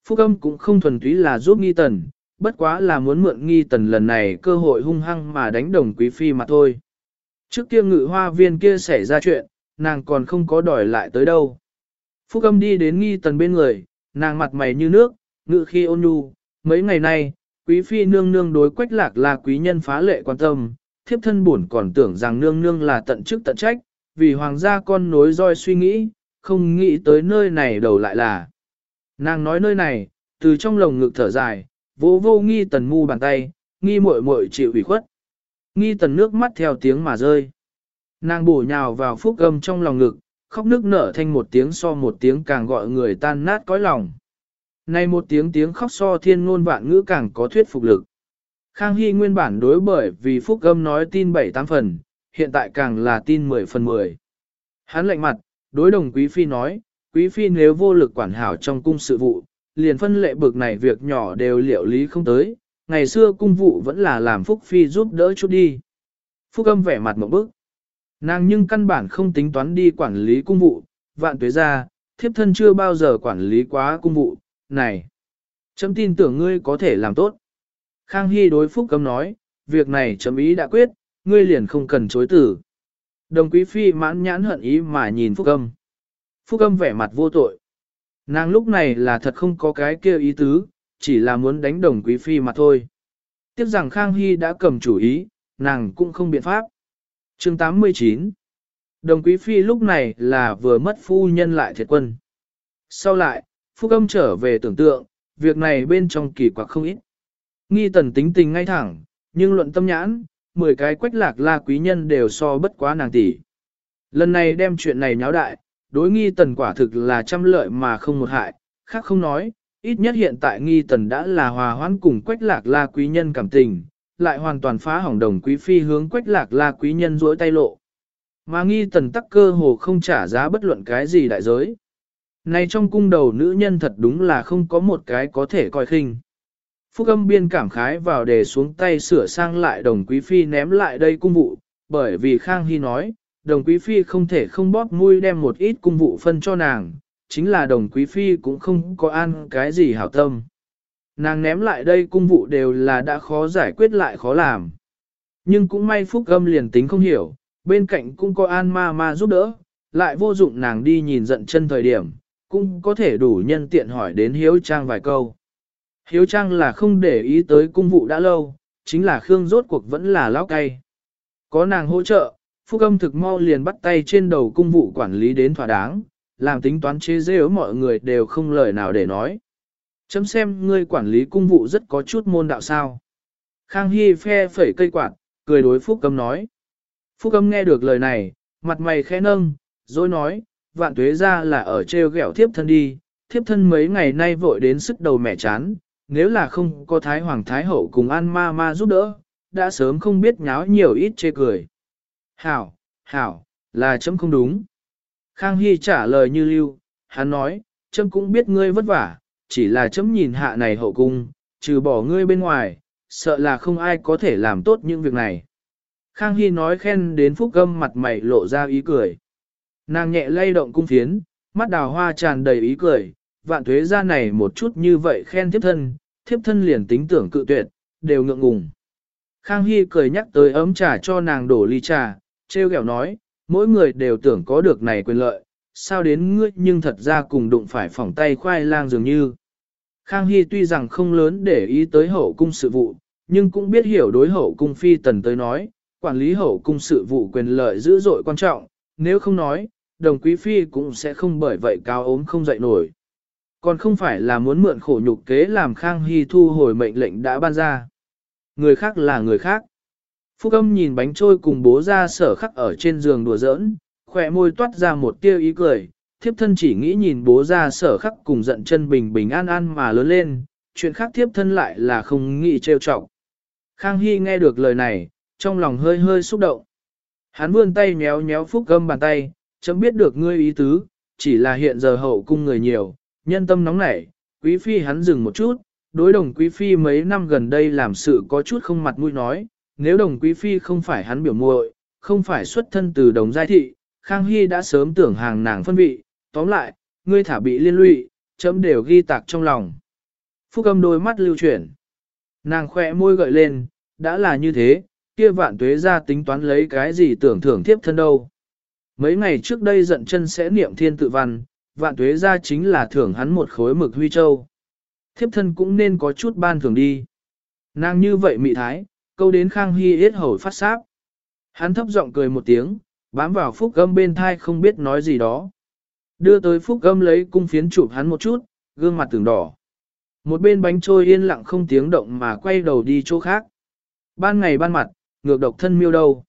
A: Phúc âm cũng không thuần túy là giúp nghi tần, bất quá là muốn mượn nghi tần lần này cơ hội hung hăng mà đánh đồng quý phi mà thôi. Trước kia ngự hoa viên kia xảy ra chuyện, nàng còn không có đòi lại tới đâu. Phúc âm đi đến nghi tần bên người, nàng mặt mày như nước, ngự khi ôn nhu, mấy ngày nay, quý phi nương nương đối Quách Lạc là quý nhân phá lệ quan tâm, thiếp thân buồn còn tưởng rằng nương nương là tận chức tận trách, vì hoàng gia con nối roi suy nghĩ, không nghĩ tới nơi này đầu lại là. Nàng nói nơi này, từ trong lồng ngực thở dài, vô vô nghi tần mu bàn tay, nghi muội muội chịu ủy khuất. Nghi tần nước mắt theo tiếng mà rơi. Nàng bổ nhào vào Phúc âm trong lòng ngực, khóc nức nở thành một tiếng so một tiếng càng gọi người tan nát cõi lòng. Này một tiếng tiếng khóc so thiên ngôn vạn ngữ càng có thuyết phục lực. Khang Hy nguyên bản đối bởi vì Phúc âm nói tin bảy tám phần, hiện tại càng là tin mười phần mười. Hắn lạnh mặt, đối đồng quý phi nói, quý phi nếu vô lực quản hảo trong cung sự vụ, liền phân lệ bực này việc nhỏ đều liệu lý không tới, ngày xưa cung vụ vẫn là làm Phúc phi giúp đỡ chút đi. Phúc âm vẻ mặt một bức. Nàng nhưng căn bản không tính toán đi quản lý cung vụ, vạn tuế ra, thiếp thân chưa bao giờ quản lý quá cung vụ, này. Chấm tin tưởng ngươi có thể làm tốt. Khang Hy đối Phúc âm nói, việc này chấm ý đã quyết, ngươi liền không cần chối tử. Đồng quý phi mãn nhãn hận ý mà nhìn Phúc âm. Phúc âm vẻ mặt vô tội. Nàng lúc này là thật không có cái kia ý tứ, chỉ là muốn đánh đồng quý phi mà thôi. Tiếc rằng Khang Hy đã cầm chủ ý, nàng cũng không biện pháp. Chương tám mươi chín. Đồng quý phi lúc này là vừa mất phu nhân lại thiệt quân. Sau lại, Phúc âm trở về tưởng tượng, việc này bên trong kỳ quặc không ít. Nghi tần tính tình ngay thẳng, nhưng luận tâm nhãn, mười cái Quách Lạc la quý nhân đều so bất quá nàng tỷ. Lần này đem chuyện này nháo đại, đối nghi tần quả thực là trăm lợi mà không một hại, khác không nói, ít nhất hiện tại nghi tần đã là hòa hoãn cùng Quách Lạc la quý nhân cảm tình, lại hoàn toàn phá hỏng đồng quý phi hướng Quách Lạc la quý nhân duỗi tay lộ. Mà nghi tần tắc cơ hồ không trả giá bất luận cái gì đại giới. Này trong cung đầu nữ nhân thật đúng là không có một cái có thể coi khinh. Phúc âm biên cảm khái vào để xuống tay sửa sang lại đồng quý phi ném lại đây cung vụ, bởi vì Khang Hy nói, đồng quý phi không thể không bóp mũi đem một ít cung vụ phân cho nàng, chính là đồng quý phi cũng không có ăn cái gì hảo tâm. Nàng ném lại đây cung vụ đều là đã khó giải quyết lại khó làm. Nhưng cũng may Phúc âm liền tính không hiểu, bên cạnh cũng có An ma ma giúp đỡ, lại vô dụng nàng đi nhìn giận chân thời điểm, cũng có thể đủ nhân tiện hỏi đến Hiếu Trang vài câu. Hiếu Trang là không để ý tới cung vụ đã lâu, chính là Khương rốt cuộc vẫn là lão cay. Có nàng hỗ trợ, Phúc âm thực mau liền bắt tay trên đầu cung vụ quản lý đến thỏa đáng, làm tính toán chế giễu mọi người đều không lời nào để nói. Chấm xem ngươi quản lý cung vụ rất có chút môn đạo sao. Khang Hy phe phẩy cây quạt, cười đối Phúc âm nói. Phúc âm nghe được lời này, mặt mày khẽ nâng, rồi nói, vạn tuế ra là ở treo ghẹo thiếp thân đi, thiếp thân mấy ngày nay vội đến sức đầu mẹ chán, nếu là không có Thái Hoàng Thái Hậu cùng An ma ma giúp đỡ, đã sớm không biết nháo nhiều ít chê cười. Hảo, hảo, là chấm không đúng. Khang Hy trả lời như lưu, hắn nói, chấm cũng biết ngươi vất vả, chỉ là chấm nhìn hạ này hậu cung, trừ bỏ ngươi bên ngoài, sợ là không ai có thể làm tốt những việc này. Khang Hy nói khen đến Phúc âm mặt mày lộ ra ý cười. Nàng nhẹ lay động cung phiến, mắt đào hoa tràn đầy ý cười, vạn thuế ra này một chút như vậy khen thiếp thân, thiếp thân liền tính tưởng cự tuyệt, đều ngượng ngùng. Khang Hy cười nhắc tới ấm trà cho nàng đổ ly trà, treo kẹo nói, mỗi người đều tưởng có được này quyền lợi, sao đến ngươi nhưng thật ra cùng đụng phải phỏng tay khoai lang dường như. Khang Hy tuy rằng không lớn để ý tới hậu cung sự vụ, nhưng cũng biết hiểu đối hậu cung phi tần tới nói, quản lý hậu cung sự vụ quyền lợi dữ dội quan trọng, nếu không nói, đồng quý phi cũng sẽ không bởi vậy cao ốm không dậy nổi. Còn không phải là muốn mượn khổ nhục kế làm Khang Hy thu hồi mệnh lệnh đã ban ra. Người khác là người khác. Phúc âm nhìn bánh trôi cùng bố ra sở khắc ở trên giường đùa giỡn, khỏe môi toát ra một tia ý cười, thiếp thân chỉ nghĩ nhìn bố ra sở khắc cùng giận chân bình bình an an mà lớn lên, chuyện khác thiếp thân lại là không nghĩ trêu chọc. Khang Hy nghe được lời này, trong lòng hơi hơi xúc động. Hắn vươn tay méo méo Phúc âm bàn tay, chấm biết được ngươi ý tứ, chỉ là hiện giờ hậu cung người nhiều, nhân tâm nóng nảy, quý phi hắn dừng một chút, đối đồng quý phi mấy năm gần đây làm sự có chút không mặt mũi nói, nếu đồng quý phi không phải hắn biểu muội, không phải xuất thân từ đồng giai thị, Khang Hy đã sớm tưởng hàng nàng phân vị, tóm lại, ngươi thả bị liên lụy, chấm đều ghi tạc trong lòng. Phúc Âm đôi mắt lưu chuyển. Nàng khỏe môi gợi lên, đã là như thế, kia Vạn Tuế ra tính toán lấy cái gì tưởng thưởng thiếp thân đâu. Mấy ngày trước đây giận chân sẽ niệm thiên tự văn, Vạn Tuế ra chính là thưởng hắn một khối mực huy châu. Thiếp thân cũng nên có chút ban thưởng đi. Nàng như vậy mị thái, câu đến Khang Hy yết hầu phát sáp. Hắn thấp giọng cười một tiếng, bám vào Phúc Âm bên thai không biết nói gì đó. Đưa tới Phúc Âm lấy cung phiến chụp hắn một chút, gương mặt tưởng đỏ. Một bên bánh trôi yên lặng không tiếng động mà quay đầu đi chỗ khác. Ban ngày ban mặt, ngược độc thân miêu đâu.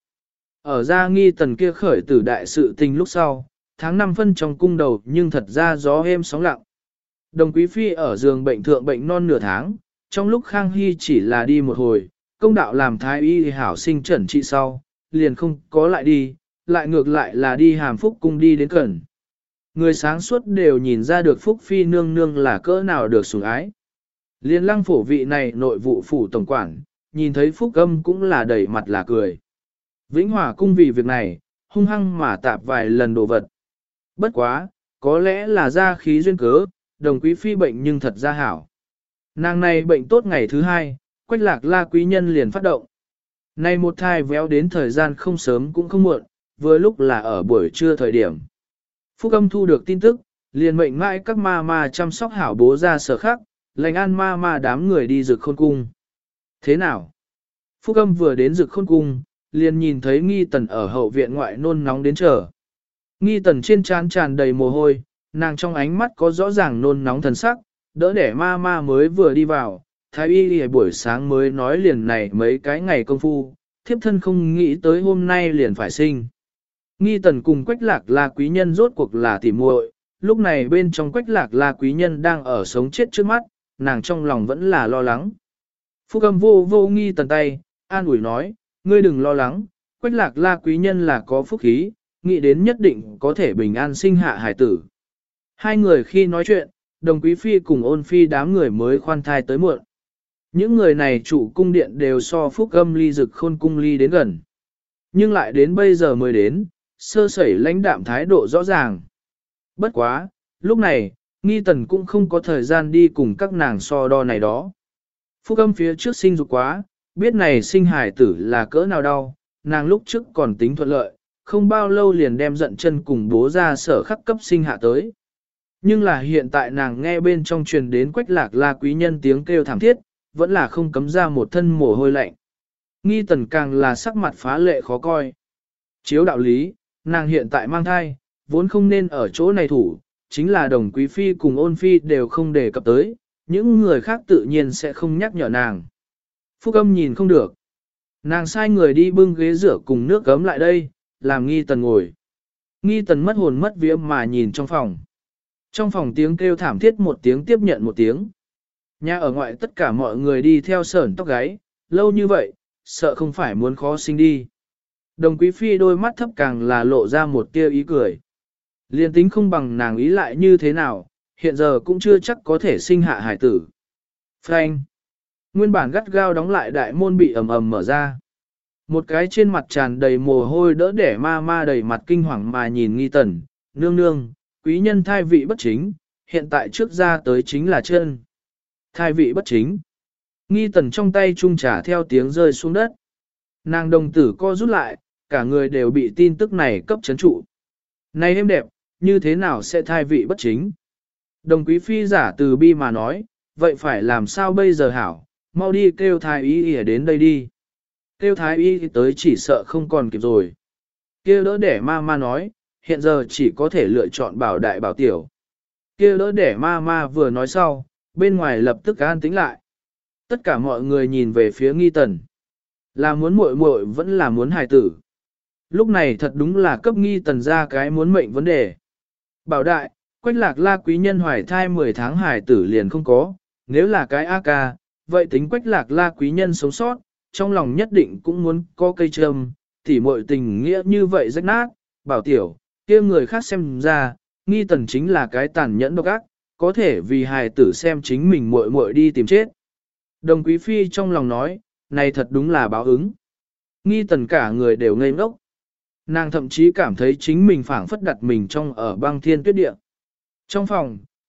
A: Ở ra nghi tần kia khởi tử đại sự tình lúc sau, tháng năm phân trong cung đầu nhưng thật ra gió êm sóng lặng. Đồng quý phi ở giường bệnh thượng bệnh non nửa tháng, trong lúc Khang Hy chỉ là đi một hồi, công đạo làm thái y hảo sinh trần trị sau, liền không có lại đi, lại ngược lại là đi hàm phúc cung đi đến cẩn. Người sáng suốt đều nhìn ra được Phúc Phi nương nương là cỡ nào được sủng ái. Liên lăng phổ vị này nội vụ phủ tổng quản, nhìn thấy Phúc Âm cũng là đầy mặt là cười. Vĩnh Hòa cung vì việc này, hung hăng mà tạp vài lần đồ vật. Bất quá, có lẽ là ra khí duyên cớ, đồng quý phi bệnh nhưng thật ra hảo. Nàng này bệnh tốt ngày thứ hai, Quách Lạc La quý nhân liền phát động. Nay một thai véo đến thời gian không sớm cũng không muộn, vừa lúc là ở buổi trưa thời điểm. Phúc Âm thu được tin tức, liền mệnh mãi các ma ma chăm sóc hảo bố ra sở khác, lành an ma ma đám người đi rực khôn cung. Thế nào? Phúc Âm vừa đến rực khôn cung, liền nhìn thấy Nghi Tần ở hậu viện ngoại nôn nóng đến chờ. Nghi Tần trên trán tràn đầy mồ hôi, nàng trong ánh mắt có rõ ràng nôn nóng thần sắc, đỡ để ma ma mới vừa đi vào, thái y buổi sáng mới nói liền này mấy cái ngày công phu, thiếp thân không nghĩ tới hôm nay liền phải sinh. Nghi Tần cùng Quách Lạc La quý nhân rốt cuộc là tỉ muội, lúc này bên trong Quách Lạc La quý nhân đang ở sống chết trước mắt, nàng trong lòng vẫn là lo lắng. Phúc Âm vô vô Nghi Tần tay, an ủi nói, ngươi đừng lo lắng, Quách Lạc La quý nhân là có phúc khí, nghĩ đến nhất định có thể bình an sinh hạ hải tử. Hai người khi nói chuyện, đồng quý phi cùng ôn phi đám người mới khoan thai tới muộn. Những người này chủ cung điện đều so Phúc Âm ly rực khôn cung ly đến gần. Nhưng lại đến bây giờ mới đến, sơ sẩy lãnh đạm thái độ rõ ràng. Bất quá, lúc này, Nghi Tần cũng không có thời gian đi cùng các nàng so đo này đó. Phúc Âm phía trước sinh dục quá, biết này sinh hài tử là cỡ nào đau, nàng lúc trước còn tính thuận lợi, không bao lâu liền đem giận chân cùng bố ra sở khắc cấp sinh hạ tới. Nhưng là hiện tại nàng nghe bên trong truyền đến Quách Lạc La quý nhân tiếng kêu thảm thiết, vẫn là không cấm ra một thân mồ hôi lạnh. Nghi Tần càng là sắc mặt phá lệ khó coi. Chiếu đạo lý, nàng hiện tại mang thai, vốn không nên ở chỗ này thủ, chính là đồng quý phi cùng ôn phi đều không đề cập tới, những người khác tự nhiên sẽ không nhắc nhở nàng. Phúc Âm nhìn không được. Nàng sai người đi bưng ghế rửa cùng nước gấm lại đây, làm Nghi Tần ngồi. Nghi Tần mất hồn mất vía mà nhìn trong phòng. Trong phòng tiếng kêu thảm thiết một tiếng tiếp nhận một tiếng. Nhà ở ngoại tất cả mọi người đi theo sởn tóc gáy, lâu như vậy, sợ không phải muốn khó sinh đi. Đồng quý phi đôi mắt thấp càng là lộ ra một tia ý cười. Liên tính không bằng nàng ý lại như thế nào, hiện giờ cũng chưa chắc có thể sinh hạ hải tử. Frank. Nguyên bản gắt gao đóng lại đại môn bị ầm ầm mở ra. Một cái trên mặt tràn đầy mồ hôi đỡ để ma ma đầy mặt kinh hoàng mà nhìn Nghi Tần, nương nương, quý nhân thai vị bất chính, hiện tại trước ra tới chính là chân. Thai vị bất chính. Nghi Tần trong tay chung trà theo tiếng rơi xuống đất. Nàng đồng tử co rút lại, cả người đều bị tin tức này cấp chấn trụ. Này em đẹp, như thế nào sẽ thai vị bất chính? Đồng quý phi giả từ bi mà nói, vậy phải làm sao bây giờ hảo, mau đi kêu thái y y đến đây đi. Kêu thái y tới chỉ sợ không còn kịp rồi. Kêu đỡ để ma ma nói, hiện giờ chỉ có thể lựa chọn bảo đại bảo tiểu. Kêu đỡ để ma ma vừa nói sau, bên ngoài lập tức an tĩnh lại. Tất cả mọi người nhìn về phía Nghi Tần. Là muốn muội muội vẫn là muốn hài tử. Lúc này thật đúng là cấp Nghi Tần ra cái muốn mệnh vấn đề. Bảo đại, Quách Lạc La quý nhân hoài thai mười tháng hài tử liền không có, nếu là cái A ca, vậy tính Quách Lạc La quý nhân sống sót, trong lòng nhất định cũng muốn có cây trâm, tỉ muội tình nghĩa như vậy rách nát, bảo tiểu, kia người khác xem ra, Nghi Tần chính là cái tàn nhẫn độc ác, có thể vì hài tử xem chính mình muội muội đi tìm chết. Đồng quý phi trong lòng nói, này thật đúng là báo ứng. Nghi Tần cả người đều ngây ngốc. Nàng thậm chí cảm thấy chính mình phảng phất đặt mình trong ở băng thiên tuyết địa. Trong phòng,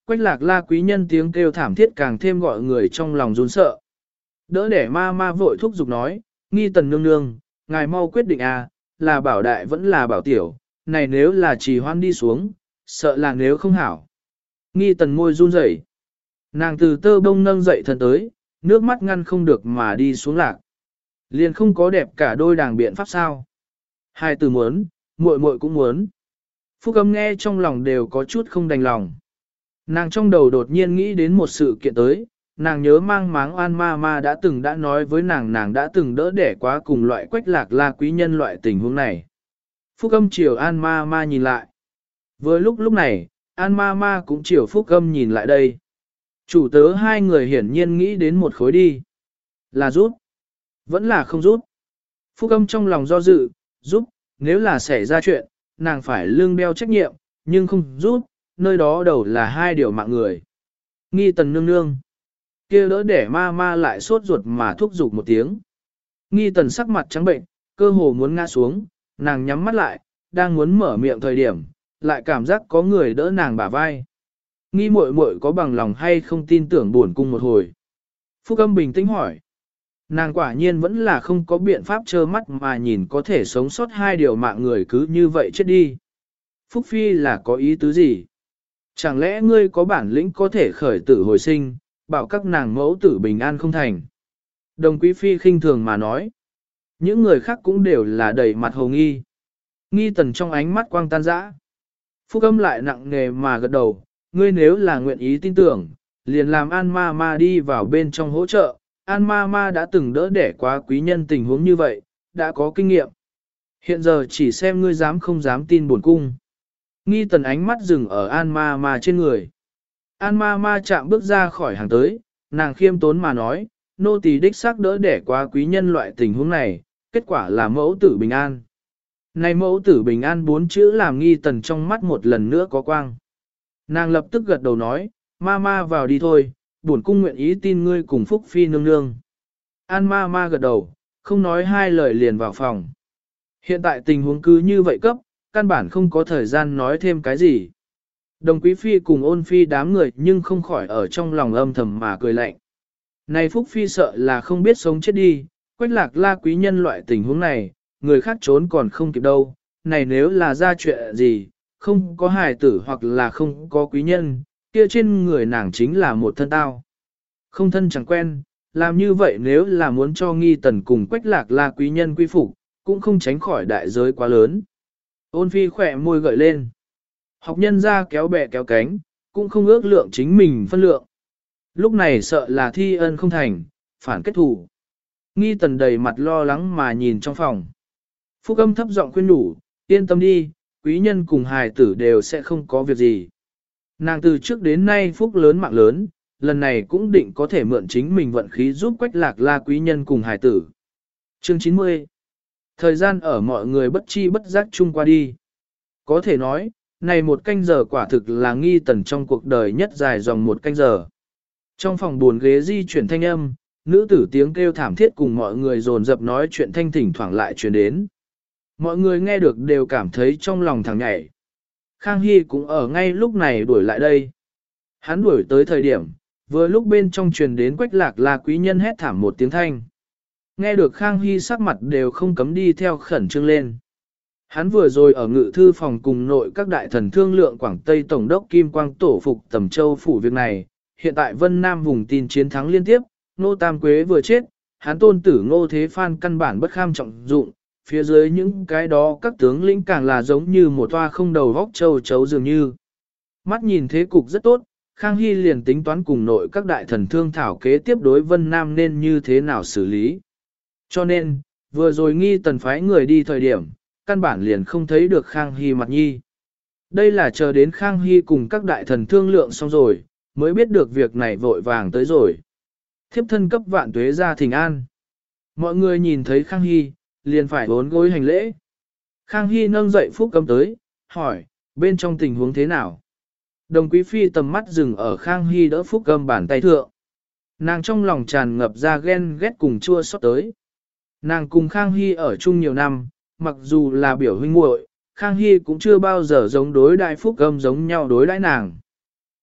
A: Quách lạc la quý nhân tiếng kêu thảm thiết càng thêm gọi người trong lòng run sợ. Đỡ để ma ma vội thúc giục nói, Nghi Tần nương nương, ngài mau quyết định à, là bảo đại vẫn là bảo tiểu, này nếu là trì hoan đi xuống, sợ là nếu không hảo. Nghi Tần môi run rẩy, nàng từ tơ bông nâng dậy thân tới, nước mắt ngăn không được mà đi xuống lạc. Liền không có đẹp cả đôi đàng biện pháp sao. Hai từ muốn, muội muội cũng muốn. Phúc Âm nghe trong lòng đều có chút không đành lòng. Nàng trong đầu đột nhiên nghĩ đến một sự kiện tới, nàng nhớ mang máng An ma ma đã từng đã nói với nàng nàng đã từng đỡ đẻ quá cùng loại Quách lạc la quý nhân loại tình huống này. Phúc Âm chiều An ma ma nhìn lại. Vừa lúc lúc này, An ma ma cũng chiều Phúc Âm nhìn lại đây. Chủ tớ hai người hiển nhiên nghĩ đến một khối đi. Là rút. Vẫn là không rút. Phúc Âm trong lòng do dự, giúp, nếu là xảy ra chuyện, nàng phải lương đeo trách nhiệm, nhưng không giúp, nơi đó đầu là hai điều mạng người. Nghi Tần nương nương. Kia đỡ để ma ma lại sốt ruột mà thúc giục một tiếng. Nghi Tần sắc mặt trắng bệnh, cơ hồ muốn ngã xuống, nàng nhắm mắt lại, đang muốn mở miệng thời điểm, lại cảm giác có người đỡ nàng bả vai. Nghi muội muội có bằng lòng hay không tin tưởng buồn cung một hồi. Phúc Âm bình tĩnh hỏi. Nàng quả nhiên vẫn là không có biện pháp trơ mắt mà nhìn có thể sống sót hai điều mạng người cứ như vậy chết đi. Phúc Phi là có ý tứ gì? Chẳng lẽ ngươi có bản lĩnh có thể khởi tử hồi sinh, bảo các nàng mẫu tử bình an không thành? Đồng Quý Phi khinh thường mà nói. Những người khác cũng đều là đầy mặt hồ nghi. Nghi Tần trong ánh mắt quang tan dã. Phúc Âm lại nặng nề mà gật đầu, ngươi nếu là nguyện ý tin tưởng, liền làm An ma ma đi vào bên trong hỗ trợ. An ma ma đã từng đỡ đẻ quá quý nhân tình huống như vậy, đã có kinh nghiệm. Hiện giờ chỉ xem ngươi dám không dám tin buồn cung. Nghi Tần ánh mắt dừng ở An ma ma trên người. An ma ma chạm bước ra khỏi hàng tới, nàng khiêm tốn mà nói, nô tỳ đích xác đỡ đẻ quá quý nhân loại tình huống này, kết quả là mẫu tử bình an. Này mẫu tử bình an bốn chữ làm Nghi Tần trong mắt một lần nữa có quang. Nàng lập tức gật đầu nói, ma ma vào đi thôi, bổn cung nguyện ý tin ngươi cùng Phúc Phi nương nương. An ma ma gật đầu, không nói hai lời liền vào phòng. Hiện tại tình huống cứ như vậy cấp, căn bản không có thời gian nói thêm cái gì. Đồng Quý Phi cùng Ôn Phi đám người nhưng không khỏi ở trong lòng âm thầm mà cười lạnh. Này Phúc Phi sợ là không biết sống chết đi, Quách lạc la quý nhân loại tình huống này, người khác trốn còn không kịp đâu. Này nếu là ra chuyện gì, không có hài tử hoặc là không có quý nhân, kia trên người nàng chính là một thân tao. Không thân chẳng quen, làm như vậy nếu là muốn cho Nghi Tần cùng Quách lạc la quý nhân quy phục, cũng không tránh khỏi đại giới quá lớn. Ôn Phi khỏe môi gợi lên. Học nhân ra kéo bè kéo cánh, cũng không ước lượng chính mình phân lượng. Lúc này sợ là thi ân không thành, phản kết thủ. Nghi Tần đầy mặt lo lắng mà nhìn trong phòng. Phúc Âm thấp giọng khuyên nhủ, yên tâm đi, quý nhân cùng hài tử đều sẽ không có việc gì. Nàng từ trước đến nay phúc lớn mạng lớn, lần này cũng định có thể mượn chính mình vận khí giúp Quách lạc la quý nhân cùng hài tử. Chương chín mươi. Thời gian ở mọi người bất chi bất giác chung qua đi. Có thể nói, này một canh giờ quả thực là Nghi Tần trong cuộc đời nhất dài dòng một canh giờ. Trong phòng buồn ghế di chuyển thanh âm, nữ tử tiếng kêu thảm thiết cùng mọi người dồn dập nói chuyện thanh thỉnh thoảng lại truyền đến. Mọi người nghe được đều cảm thấy trong lòng thằng nhảy. Khang Hy cũng ở ngay lúc này đuổi lại đây. Hắn đuổi tới thời điểm, vừa lúc bên trong truyền đến Quách lạc la quý nhân hét thảm một tiếng thanh. Nghe được Khang Hy sắc mặt đều không cấm đi theo khẩn trương lên. Hắn vừa rồi ở ngự thư phòng cùng nội các đại thần thương lượng Quảng Tây Tổng đốc Kim Quang tổ phục Tầm Châu phủ việc này, hiện tại Vân Nam vùng tin chiến thắng liên tiếp, Ngô Tam Quế vừa chết, hắn tôn tử Ngô Thế Phan căn bản bất kham trọng dụng, phía dưới những cái đó các tướng lĩnh càng là giống như một toa không đầu vóc châu chấu dường như. Mắt nhìn thế cục rất tốt, Khang Hy liền tính toán cùng nội các đại thần thương thảo kế tiếp đối Vân Nam nên như thế nào xử lý. Cho nên, vừa rồi Nghi Tần phái người đi thời điểm, căn bản liền không thấy được Khang Hy mặt nhi. Đây là chờ đến Khang Hy cùng các đại thần thương lượng xong rồi, mới biết được việc này vội vàng tới rồi. Thiếp thân cấp vạn tuế ra thỉnh an. Mọi người nhìn thấy Khang Hy, liền phải bốn gối hành lễ. Khang Hy nâng dậy Phúc Âm tới, hỏi, bên trong tình huống thế nào? Đồng Quý Phi tầm mắt dừng ở Khang Hy đỡ Phúc Âm bàn tay thượng. Nàng trong lòng tràn ngập ra ghen ghét cùng chua xót tới. Nàng cùng Khang Hy ở chung nhiều năm, mặc dù là biểu huynh muội, Khang Hy cũng chưa bao giờ giống đối đại Phúc Âm giống nhau đối đãi nàng.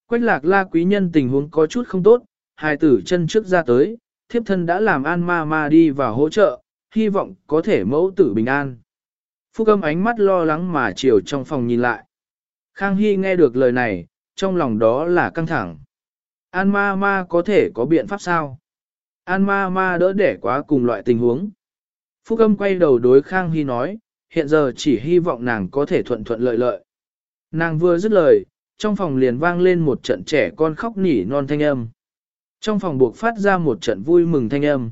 A: Quách lạc la quý nhân tình huống có chút không tốt, hài tử chân trước ra tới, thiếp thân đã làm An ma ma đi vào hỗ trợ, hy vọng có thể mẫu tử bình an. Phúc âm ánh mắt lo lắng mà chiều trong phòng nhìn lại. Khang Hy nghe được lời này, trong lòng đó là căng thẳng. An ma ma có thể có biện pháp sao? An ma ma đỡ đẻ quá cùng loại tình huống. Phúc âm quay đầu đối Khang Hy nói, hiện giờ chỉ hy vọng nàng có thể thuận thuận lợi lợi. Nàng vừa dứt lời, trong phòng liền vang lên một trận trẻ con khóc nỉ non thanh âm. Trong phòng buộc phát ra một trận vui mừng thanh âm.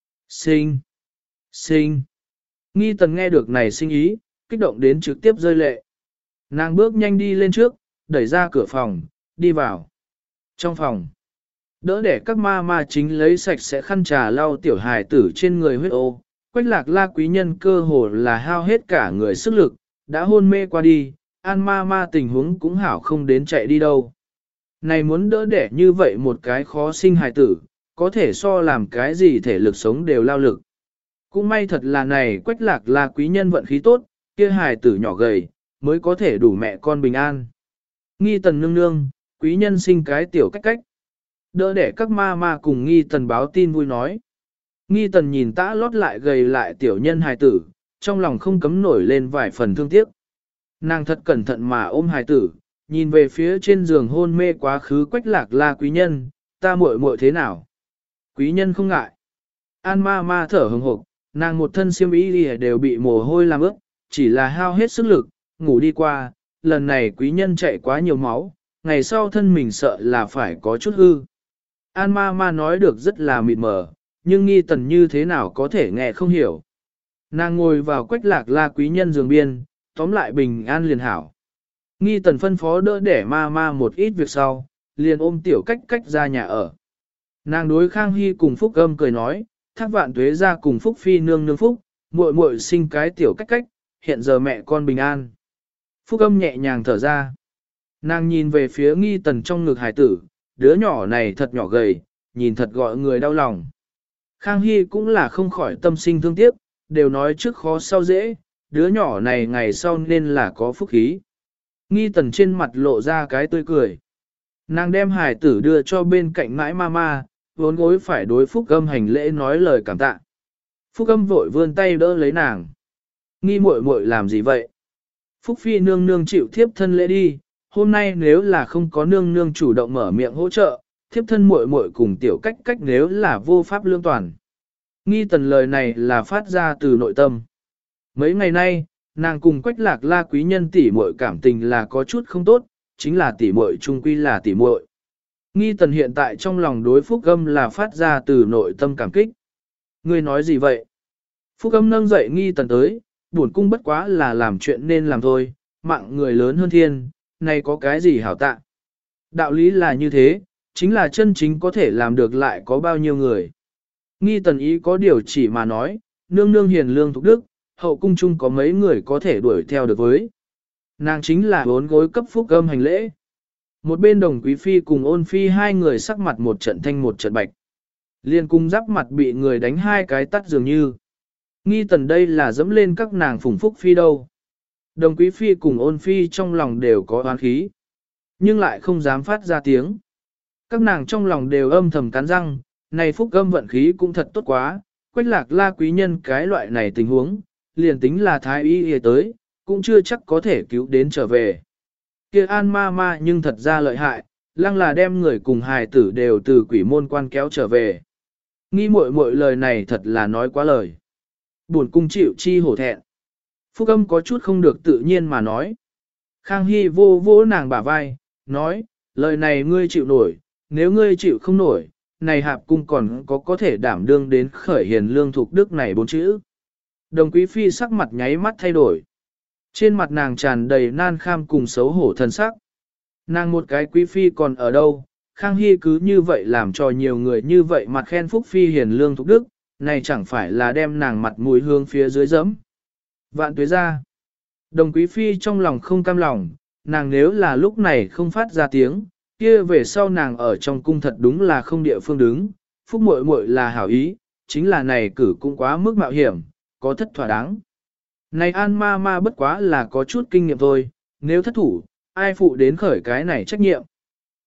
A: Sinh! Sinh! Nghi tần nghe được này sinh ý, kích động đến trực tiếp rơi lệ. Nàng bước nhanh đi lên trước, đẩy ra cửa phòng, đi vào. Trong phòng, đỡ để các ma ma chính lấy sạch sẽ khăn trà lau tiểu hài tử trên người huyết ô. Quách lạc la quý nhân cơ hồ là hao hết cả người sức lực, đã hôn mê qua đi, An ma ma tình huống cũng hảo không đến chạy đi đâu. Này muốn đỡ đẻ như vậy một cái khó sinh hài tử, có thể so làm cái gì thể lực sống đều lao lực. Cũng may thật là này quách lạc là quý nhân vận khí tốt, kia hài tử nhỏ gầy, mới có thể đủ mẹ con bình an. Nghi tần nương nương, quý nhân sinh cái tiểu cách cách. Đỡ đẻ các ma ma cùng nghi tần báo tin vui nói. Nghi tần nhìn tã lót lại gầy lại tiểu nhân hài tử, trong lòng không cấm nổi lên vài phần thương tiếc. Nàng thật cẩn thận mà ôm hài tử, nhìn về phía trên giường hôn mê quá khứ quách lạc la quý nhân, ta muội muội thế nào? Quý nhân không ngại. An ma ma thở hừng hực, nàng một thân xiêm y đều bị mồ hôi làm ướt, chỉ là hao hết sức lực, ngủ đi qua, lần này quý nhân chạy quá nhiều máu, ngày sau thân mình sợ là phải có chút hư. An ma ma nói được rất là mịt mờ, nhưng nghi tần như thế nào có thể nghe không hiểu. Nàng ngồi vào quách lạc la quý nhân giường biên, tóm lại bình an liền hảo. Nghi tần phân phó đỡ để ma ma một ít việc sau, liền ôm tiểu cách cách ra nhà ở. Nàng đối Khang Hy cùng Phúc Âm cười nói, thác vạn tuế ra cùng Phúc Phi nương nương Phúc, muội muội sinh cái tiểu cách cách, hiện giờ mẹ con bình an. Phúc Âm nhẹ nhàng thở ra. Nàng nhìn về phía nghi tần trong ngực hải tử, đứa nhỏ này thật nhỏ gầy, nhìn thật gọi người đau lòng. Khang Hy cũng là không khỏi tâm sinh thương tiếc, đều nói trước khó sau dễ, đứa nhỏ này ngày sau nên là có phúc khí. Nghi tần trên mặt lộ ra cái tươi cười. Nàng đem hải tử đưa cho bên cạnh mãi mama, vốn gối phải đối Phúc Âm hành lễ nói lời cảm tạ. Phúc Âm vội vươn tay đỡ lấy nàng. Nghi muội muội làm gì vậy? Phúc Phi nương nương chịu thiếp thân lễ đi, hôm nay nếu là không có nương nương chủ động mở miệng hỗ trợ, thiếp thân muội muội cùng tiểu cách cách nếu là vô pháp lương toàn. Nghi tần lời này là phát ra từ nội tâm. Mấy ngày nay, nàng cùng quách lạc la quý nhân tỷ muội cảm tình là có chút không tốt, chính là tỷ muội chung quy là tỷ muội. Nghi tần hiện tại trong lòng đối Phúc Âm là phát ra từ nội tâm cảm kích. Ngươi nói gì vậy? Phúc Âm nâng dậy nghi tần tới, buồn cung bất quá là làm chuyện nên làm thôi, mạng người lớn hơn thiên, này có cái gì hảo tạ. Đạo lý là như thế, chính là chân chính có thể làm được lại có bao nhiêu người. Nghi tần ý có điều chỉ mà nói, nương nương hiền lương thục đức, hậu cung chung có mấy người có thể đuổi theo được với. Nàng chính là bốn gối cấp Phúc Âm hành lễ. Một bên Đồng Quý Phi cùng Ôn Phi hai người sắc mặt một trận thanh một trận bạch. Liên cung giáp mặt bị người đánh hai cái tắt dường như. Nghi tần đây là dẫm lên các nàng phùng Phúc Phi đâu. Đồng Quý Phi cùng Ôn Phi trong lòng đều có oán khí, nhưng lại không dám phát ra tiếng. Các nàng trong lòng đều âm thầm cắn răng, này Phúc Âm vận khí cũng thật tốt quá, quách lạc la quý nhân cái loại này tình huống, liền tính là thái y y tới, cũng chưa chắc có thể cứu đến trở về. Kia An ma ma nhưng thật ra lợi hại, lăng là đem người cùng hài tử đều từ quỷ môn quan kéo trở về. Nghi muội muội lời này thật là nói quá lời. Buồn cung chịu chi hổ thẹn. Phúc Âm có chút không được tự nhiên mà nói. Khang Hy vô vô nàng bả vai, nói, lời này ngươi chịu nổi, nếu ngươi chịu không nổi, này hạp cung còn có có thể đảm đương đến khởi hiền lương thục đức này bốn chữ. Đồng Quý Phi sắc mặt nháy mắt thay đổi. Trên mặt nàng tràn đầy nan kham cùng xấu hổ thân sắc. Nàng một cái Quý Phi còn ở đâu, Khang Hy cứ như vậy làm cho nhiều người như vậy mặt khen Phúc Phi hiền lương thục đức, này chẳng phải là đem nàng mặt mũi hướng phía dưới dẫm. Vạn tuế ra. Đồng Quý Phi trong lòng không cam lòng, nàng nếu là lúc này không phát ra tiếng, kia về sau nàng ở trong cung thật đúng là không địa phương đứng, Phúc muội muội là hảo ý, chính là này cử cũng quá mức mạo hiểm, có thất thỏa đáng. Này An ma ma bất quá là có chút kinh nghiệm thôi, nếu thất thủ, ai phụ đến khởi cái này trách nhiệm.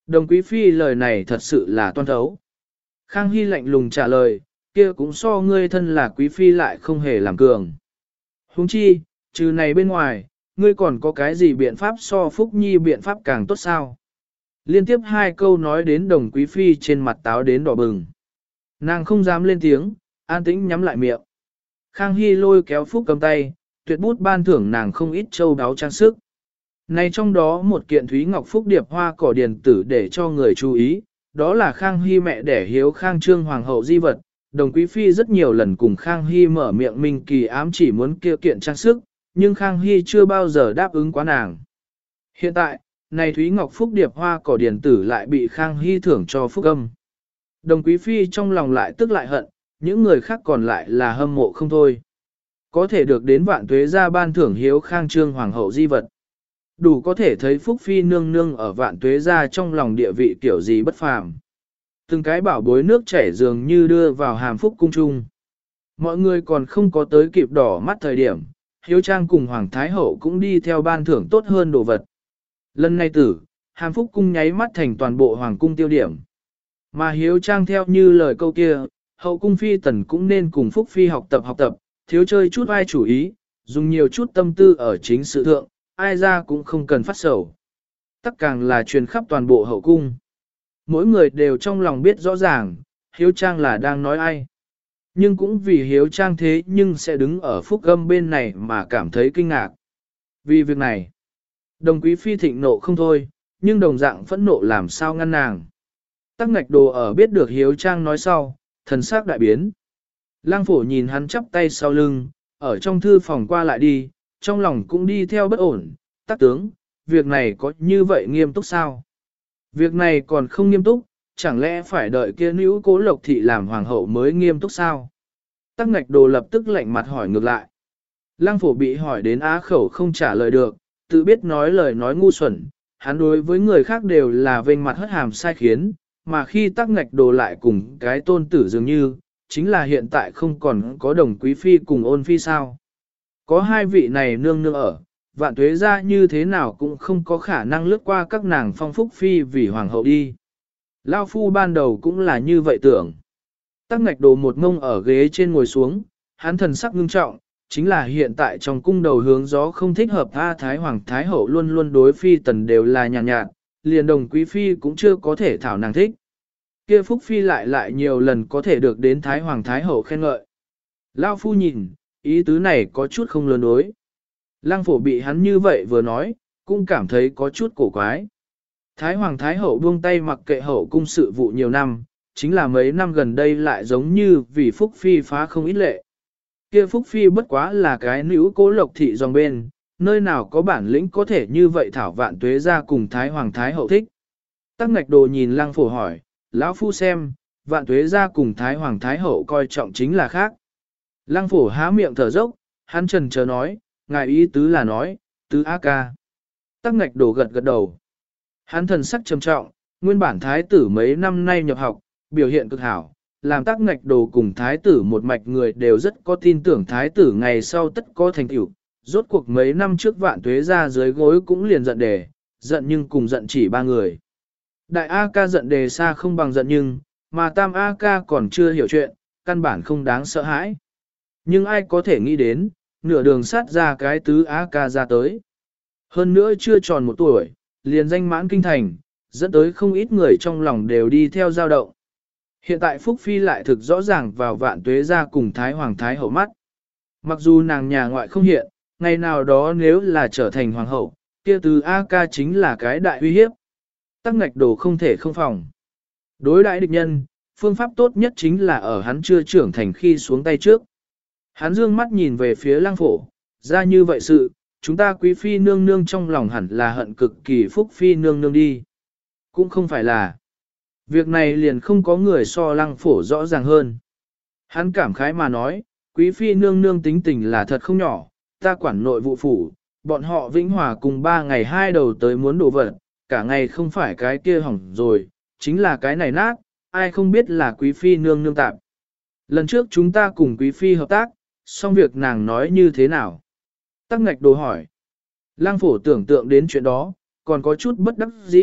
A: Đồng quý phi lời này thật sự là toan thấu. Khang Hy lạnh lùng trả lời, kia cũng so ngươi thân là quý phi lại không hề làm cường. Huống chi, trừ này bên ngoài, ngươi còn có cái gì biện pháp so Phúc Nhi biện pháp càng tốt sao? Liên tiếp hai câu nói đến đồng quý phi trên mặt táo đến đỏ bừng. Nàng không dám lên tiếng, an tĩnh nhắm lại miệng. Khang Hy lôi kéo Phúc cầm tay, tuyệt bút ban thưởng nàng không ít châu đáo trang sức. Này trong đó một kiện Thúy Ngọc Phúc điệp hoa cỏ điền tử để cho người chú ý, đó là Khang Hy mẹ đẻ hiếu Khang Trương Hoàng hậu di vật. Đồng quý phi rất nhiều lần cùng Khang Hy mở miệng minh kỳ ám chỉ muốn kia kiện trang sức, nhưng Khang Hy chưa bao giờ đáp ứng quá nàng. Hiện tại, này Thúy Ngọc Phúc điệp hoa cỏ điền tử lại bị Khang Hy thưởng cho Phúc âm. Đồng quý phi trong lòng lại tức lại hận, những người khác còn lại là hâm mộ không thôi. Có thể được đến vạn tuế gia ban thưởng hiếu Khang Trương Hoàng hậu di vật. Đủ có thể thấy Phúc phi nương nương ở vạn tuế gia trong lòng địa vị kiểu gì bất phàm. Từng cái bảo bối nước chảy dường như đưa vào hàm phúc cung trung. Mọi người còn không có tới kịp đỏ mắt thời điểm, Hiếu Trang cùng Hoàng Thái Hậu cũng đi theo ban thưởng tốt hơn đồ vật. Lần này tử, hàm phúc cung nháy mắt thành toàn bộ Hoàng cung tiêu điểm. Mà Hiếu Trang theo như lời câu kia, hậu cung phi tần cũng nên cùng Phúc phi học tập học tập, thiếu chơi chút ai chủ ý, dùng nhiều chút tâm tư ở chính sự thượng, ai ra cũng không cần phát sầu. Tất càng là truyền khắp toàn bộ hậu cung. Mỗi người đều trong lòng biết rõ ràng, Hiếu Trang là đang nói ai. Nhưng cũng vì Hiếu Trang thế nhưng sẽ đứng ở Phúc Âm bên này mà cảm thấy kinh ngạc. Vì việc này, đồng quý phi thịnh nộ không thôi, nhưng đồng dạng phẫn nộ làm sao ngăn nàng. Tắc ngạch đồ ở biết được Hiếu Trang nói sau, thần sắc đại biến. Lang phổ nhìn hắn chắp tay sau lưng, ở trong thư phòng qua lại đi, trong lòng cũng đi theo bất ổn. Tắc tướng, việc này có như vậy nghiêm túc sao? Việc này còn không nghiêm túc, chẳng lẽ phải đợi kia nữ Cố Lộc Thị làm hoàng hậu mới nghiêm túc sao? Tắc ngạch đồ lập tức lạnh mặt hỏi ngược lại. Lăng phổ bị hỏi đến á khẩu không trả lời được, tự biết nói lời nói ngu xuẩn, hắn đối với người khác đều là vênh mặt hất hàm sai khiến, mà khi tắc ngạch đồ lại cùng cái tôn tử dường như, chính là hiện tại không còn có đồng quý phi cùng ôn phi sao. Có hai vị này nương nương ở, vạn tuế ra như thế nào cũng không có khả năng lướt qua các nàng phong phúc phi vì hoàng hậu đi. Lao phu ban đầu cũng là như vậy tưởng. Tắc ngạch đồ một ngông ở ghế trên ngồi xuống, hắn thần sắc ngưng trọng, chính là hiện tại trong cung đầu hướng gió không thích hợp A Thái Hoàng Thái Hậu luôn luôn đối phi tần đều là nhàn nhạt, nhạt, liền đồng quý phi cũng chưa có thể thảo nàng thích. Kia phúc phi lại lại nhiều lần có thể được đến Thái Hoàng Thái Hậu khen ngợi. Lao phu nhìn, ý tứ này có chút không lớn đối. Lăng phổ bị hắn như vậy vừa nói, cũng cảm thấy có chút cổ quái. Thái Hoàng Thái Hậu buông tay mặc kệ hậu cung sự vụ nhiều năm, chính là mấy năm gần đây lại giống như vì Phúc Phi phá không ít lệ. Kia Phúc Phi bất quá là cái nữ Cố Lộc Thị dòng bên, nơi nào có bản lĩnh có thể như vậy thảo vạn tuế ra cùng Thái Hoàng Thái Hậu thích. Tắc ngạch đồ nhìn Lăng phổ hỏi, lão phu xem, vạn tuế ra cùng Thái Hoàng Thái Hậu coi trọng chính là khác. Lăng phổ há miệng thở dốc, hắn trần chờ nói, ngài ý tứ là nói, tứ á ca. Tắc ngạch đồ gật gật đầu. Hắn thần sắc trầm trọng, nguyên bản thái tử mấy năm nay nhập học, biểu hiện cực hảo, làm tắc ngạch đồ cùng thái tử một mạch người đều rất có tin tưởng thái tử ngày sau tất có thành tựu. Rốt cuộc mấy năm trước vạn tuế ra dưới gối cũng liền giận đề, giận nhưng cùng giận chỉ ba người. Đại A ca giận đề xa không bằng giận nhưng, mà tam A ca còn chưa hiểu chuyện, căn bản không đáng sợ hãi. Nhưng ai có thể nghĩ đến, nửa đường sát ra cái tứ A ca ra tới. Hơn nữa chưa tròn một tuổi, liền danh mãn kinh thành, dẫn tới không ít người trong lòng đều đi theo dao động. Hiện tại Phúc Phi lại thực rõ ràng vào vạn tuế ra cùng Thái Hoàng Thái Hậu mắt. Mặc dù nàng nhà ngoại không hiện, ngày nào đó nếu là trở thành Hoàng hậu, kia từ A ca chính là cái đại uy hiếp. Tắc ngạch đồ không thể không phòng. Đối đại địch nhân, phương pháp tốt nhất chính là ở hắn chưa trưởng thành khi xuống tay trước. Hắn dương mắt nhìn về phía Lăng phổ, ra như vậy sự, chúng ta quý phi nương nương trong lòng hẳn là hận cực kỳ Phúc phi nương nương đi. Cũng không phải là. Việc này liền không có người so Lăng phổ rõ ràng hơn. Hắn cảm khái mà nói, quý phi nương nương tính tình là thật không nhỏ, ta quản nội vụ phủ, bọn họ vĩnh hòa cùng ba ngày hai đầu tới muốn đổ vật, cả ngày không phải cái kia hỏng rồi, chính là cái này nát, ai không biết là quý phi nương nương tạp. Lần trước chúng ta cùng quý phi hợp tác, xong việc nàng nói như thế nào? Tắc ngạch đồ hỏi. Lăng phổ tưởng tượng đến chuyện đó, còn có chút bất đắc dĩ,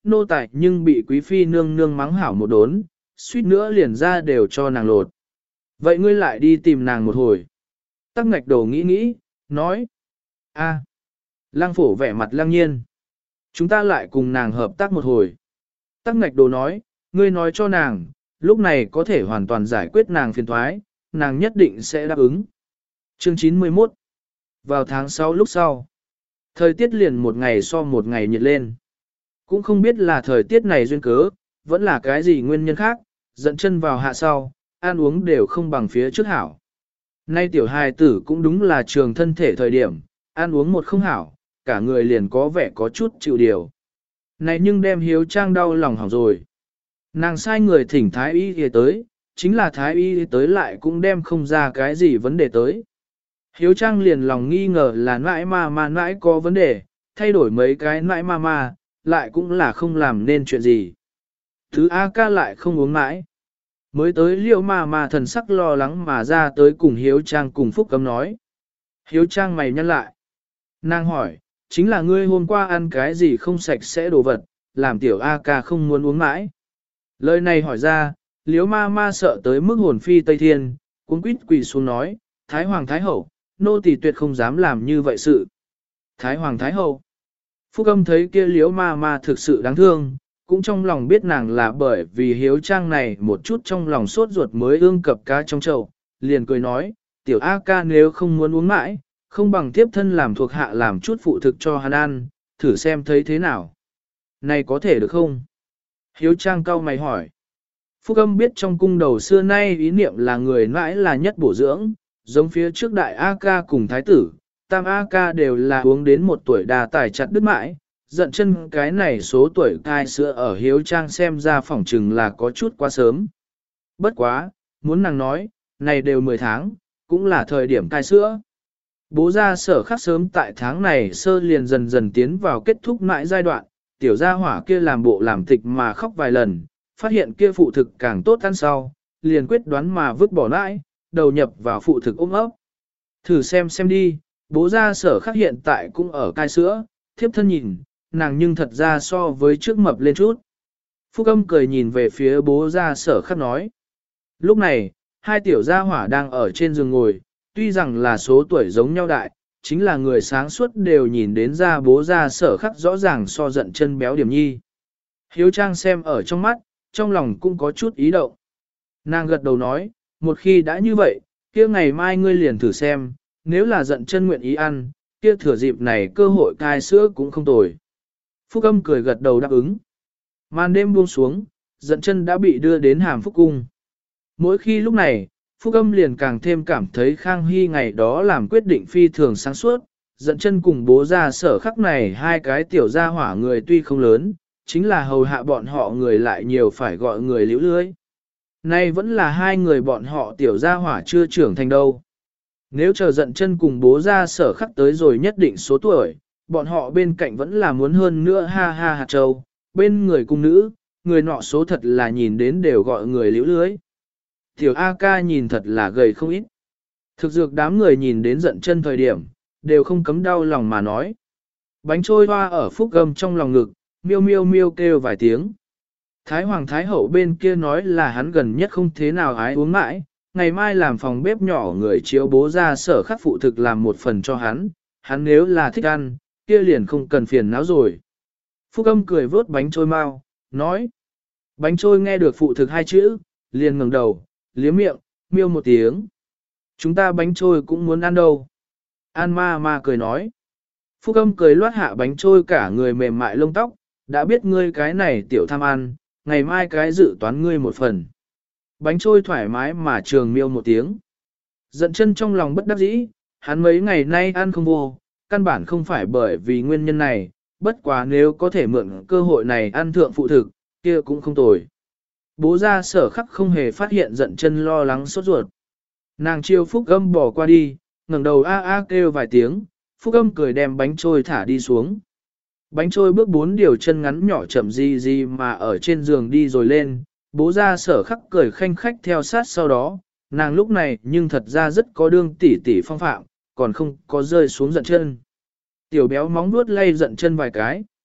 A: nô tài nhưng bị quý phi nương nương mắng hảo một đốn, suýt nữa liền ra đều cho nàng lột. Vậy ngươi lại đi tìm nàng một hồi. Tắc ngạch đồ nghĩ nghĩ, nói. a, Lăng phổ vẻ mặt lăng nhiên. Chúng ta lại cùng nàng hợp tác một hồi. Tắc ngạch đồ nói, ngươi nói cho nàng, lúc này có thể hoàn toàn giải quyết nàng phiền thoái, nàng nhất định sẽ đáp ứng. Chương chín mươi mốt. Vào tháng sáu lúc sau, thời tiết liền một ngày so một ngày nhiệt lên. Cũng không biết là thời tiết này duyên cớ, vẫn là cái gì nguyên nhân khác, dẫn chân vào hạ sau, ăn uống đều không bằng phía trước hảo. Nay tiểu hài tử cũng đúng là trường thân thể thời điểm, ăn uống một không hảo, cả người liền có vẻ có chút chịu điều. Này nhưng đem hiếu trang đau lòng hỏng rồi. Nàng sai người thỉnh thái y y tới, chính là thái y tới lại cũng đem không ra cái gì vấn đề tới. Hiếu trang liền lòng nghi ngờ là nãi ma ma nãi có vấn đề, thay đổi mấy cái nãi ma ma, lại cũng là không làm nên chuyện gì. Thứ A ca lại không uống mãi. Mới tới liêu ma ma thần sắc lo lắng mà ra tới cùng hiếu trang cùng phúc cấm nói. Hiếu trang mày nhăn lại. Nàng hỏi, chính là ngươi hôm qua ăn cái gì không sạch sẽ đồ vật, làm tiểu A ca không muốn uống mãi. Lời này hỏi ra, liếu ma ma sợ tới mức hồn phi Tây Thiên, cuống quýt quỳ xuống nói, Thái Hoàng Thái Hậu, nô tỳ tuyệt không dám làm như vậy sự. Thái Hoàng Thái Hậu. Phúc âm thấy kia liếu ma ma thực sự đáng thương, cũng trong lòng biết nàng là bởi vì hiếu trang này một chút trong lòng sốt ruột mới ương cập cá trong chậu, liền cười nói, tiểu A ca nếu không muốn uống mãi, không bằng tiếp thân làm thuộc hạ làm chút phụ thực cho hắn ăn, thử xem thấy thế nào. Này có thể được không? Hiếu trang cau mày hỏi. Phúc âm biết trong cung đầu xưa nay ý niệm là người mãi là nhất bổ dưỡng, giống phía trước đại A ca cùng thái tử, tam A ca đều là uống đến một tuổi đà tải chặt đứt mãi, giận chân cái này số tuổi cai sữa ở hiếu trang xem ra phỏng chừng là có chút quá sớm. Bất quá, muốn nàng nói, này đều mười tháng, cũng là thời điểm cai sữa. Bố ra sở khắc sớm tại tháng này sơ liền dần dần tiến vào kết thúc mãi giai đoạn, tiểu gia hỏa kia làm bộ làm tịch mà khóc vài lần, phát hiện kia phụ thực càng tốt ăn sau, liền quyết đoán mà vứt bỏ lại, đầu nhập vào phụ thực ôm ấp. Thử xem xem đi, bố ra sở khắc hiện tại cũng ở cai sữa, thiếp thân nhìn, nàng nhưng thật ra so với trước mập lên chút. Phúc âm cười nhìn về phía bố ra sở khắc nói. Lúc này, hai tiểu gia hỏa đang ở trên giường ngồi, tuy rằng là số tuổi giống nhau đại, chính là người sáng suốt đều nhìn đến ra bố ra sở khắc rõ ràng so giận chân béo điểm nhi. Hiếu trang xem ở trong mắt, trong lòng cũng có chút ý động. Nàng gật đầu nói, một khi đã như vậy, kia ngày mai ngươi liền thử xem, nếu là giận chân nguyện ý ăn, kia thừa dịp này cơ hội cai sữa cũng không tồi. Phúc âm cười gật đầu đáp ứng. Màn đêm buông xuống, giận chân đã bị đưa đến hàm phúc cung. Mỗi khi lúc này, Phúc âm liền càng thêm cảm thấy Khang Hy ngày đó làm quyết định phi thường sáng suốt, giận chân cùng bố ra sở khắc này hai cái tiểu gia hỏa người tuy không lớn, chính là hầu hạ bọn họ người lại nhiều phải gọi người liễu lưới. Nay vẫn là hai người bọn họ tiểu gia hỏa chưa trưởng thành đâu. Nếu chờ giận chân cùng bố ra sở khắc tới rồi nhất định số tuổi, bọn họ bên cạnh vẫn là muốn hơn nữa ha ha hạt châu, bên người cung nữ, người nọ số thật là nhìn đến đều gọi người liễu lưới. Tiểu A ca nhìn thật là gầy không ít. Thực dược đám người nhìn đến giận chân thời điểm, đều không cấm đau lòng mà nói. Bánh trôi hoa ở phúc gầm trong lòng ngực, miêu miêu miêu kêu vài tiếng. Thái Hoàng Thái Hậu bên kia nói là hắn gần nhất không thế nào ái uống mãi, ngày mai làm phòng bếp nhỏ người chiếu bố ra sở khắc phụ thực làm một phần cho hắn, hắn nếu là thích ăn, kia liền không cần phiền não rồi. Phúc âm cười vớt bánh trôi mau, nói. Bánh trôi nghe được phụ thực hai chữ, liền ngẩng đầu, liếm miệng, miêu một tiếng. Chúng ta bánh trôi cũng muốn ăn đâu. An ma ma cười nói. Phúc âm cười loát hạ bánh trôi cả người mềm mại lông tóc, đã biết ngươi cái này tiểu tham ăn, ngày mai cái dự toán ngươi một phần. Bánh trôi thoải mái mà trường miêu một tiếng. Giận chân trong lòng bất đắc dĩ, hắn mấy ngày nay ăn không vô, căn bản không phải bởi vì nguyên nhân này, bất quá nếu có thể mượn cơ hội này ăn thượng phụ thực, kia cũng không tồi. Bố ra sở khắc không hề phát hiện giận chân lo lắng sốt ruột. Nàng chiêu Phúc âm bỏ qua đi, ngẩng đầu a a kêu vài tiếng, Phúc âm cười đem bánh trôi thả đi xuống. Bánh trôi bước bốn điều chân ngắn nhỏ chậm gì gì mà ở trên giường đi rồi lên, bố ra sở khắc cười khanh khách theo sát sau đó, nàng lúc này nhưng thật ra rất có đương tỉ tỉ phong phạm, còn không có rơi xuống giận chân. Tiểu béo móng nuốt lay giận chân vài cái.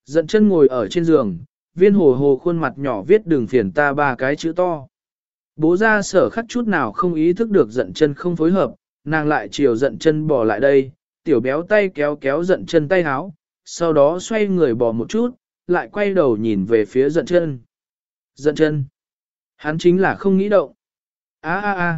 A: Dận chân ngồi ở trên giường, viên hồ hồ khuôn mặt nhỏ viết đường phiền ta ba cái chữ to. Bố ra sở khắc chút nào không ý thức được dận chân không phối hợp, nàng lại chiều dận chân bỏ lại đây, tiểu béo tay kéo kéo dận chân tay háo, sau đó xoay người bỏ một chút, lại quay đầu nhìn về phía dận chân. Dận chân. Hắn chính là không nghĩ động. a a a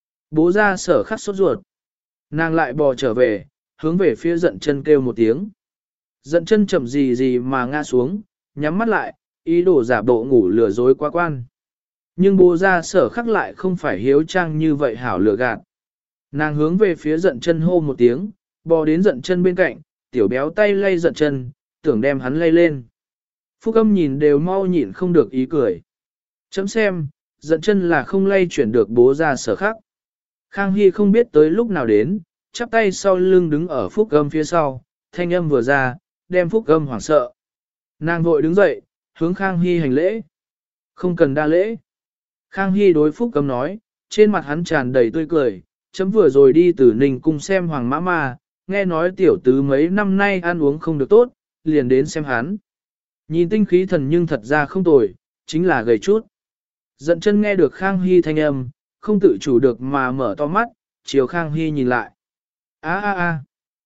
A: Bố ra sở khắc sốt ruột. Nàng lại bò trở về, hướng về phía dận chân kêu một tiếng. Dận chân chậm gì gì mà ngã xuống, nhắm mắt lại, ý đồ giả bộ ngủ lừa dối quá quan. Nhưng bố ra sở khắc lại không phải hiếu trang như vậy hảo lừa gạt. Nàng hướng về phía dận chân hô một tiếng, bò đến dận chân bên cạnh, tiểu béo tay lay dận chân, tưởng đem hắn lay lên. Phúc Âm nhìn đều mau nhịn không được ý cười. Chấm xem, dận chân là không lay chuyển được bố ra sở khắc. Khang Hy không biết tới lúc nào đến, chắp tay sau lưng đứng ở Phúc Âm phía sau, thanh âm vừa ra, đem Phúc Âm hoảng sợ. Nàng vội đứng dậy, hướng Khang Hy hành lễ. Không cần đa lễ. Khang Hy đối Phúc Âm nói, trên mặt hắn tràn đầy tươi cười, chấm vừa rồi đi từ Ninh cung xem Hoàng Mã Ma, nghe nói tiểu tứ mấy năm nay ăn uống không được tốt, liền đến xem hắn. Nhìn tinh khí thần nhưng thật ra không tồi, chính là gầy chút. Dận chân nghe được Khang Hy thanh âm, không tự chủ được mà mở to mắt, chiều Khang Hy nhìn lại. a a a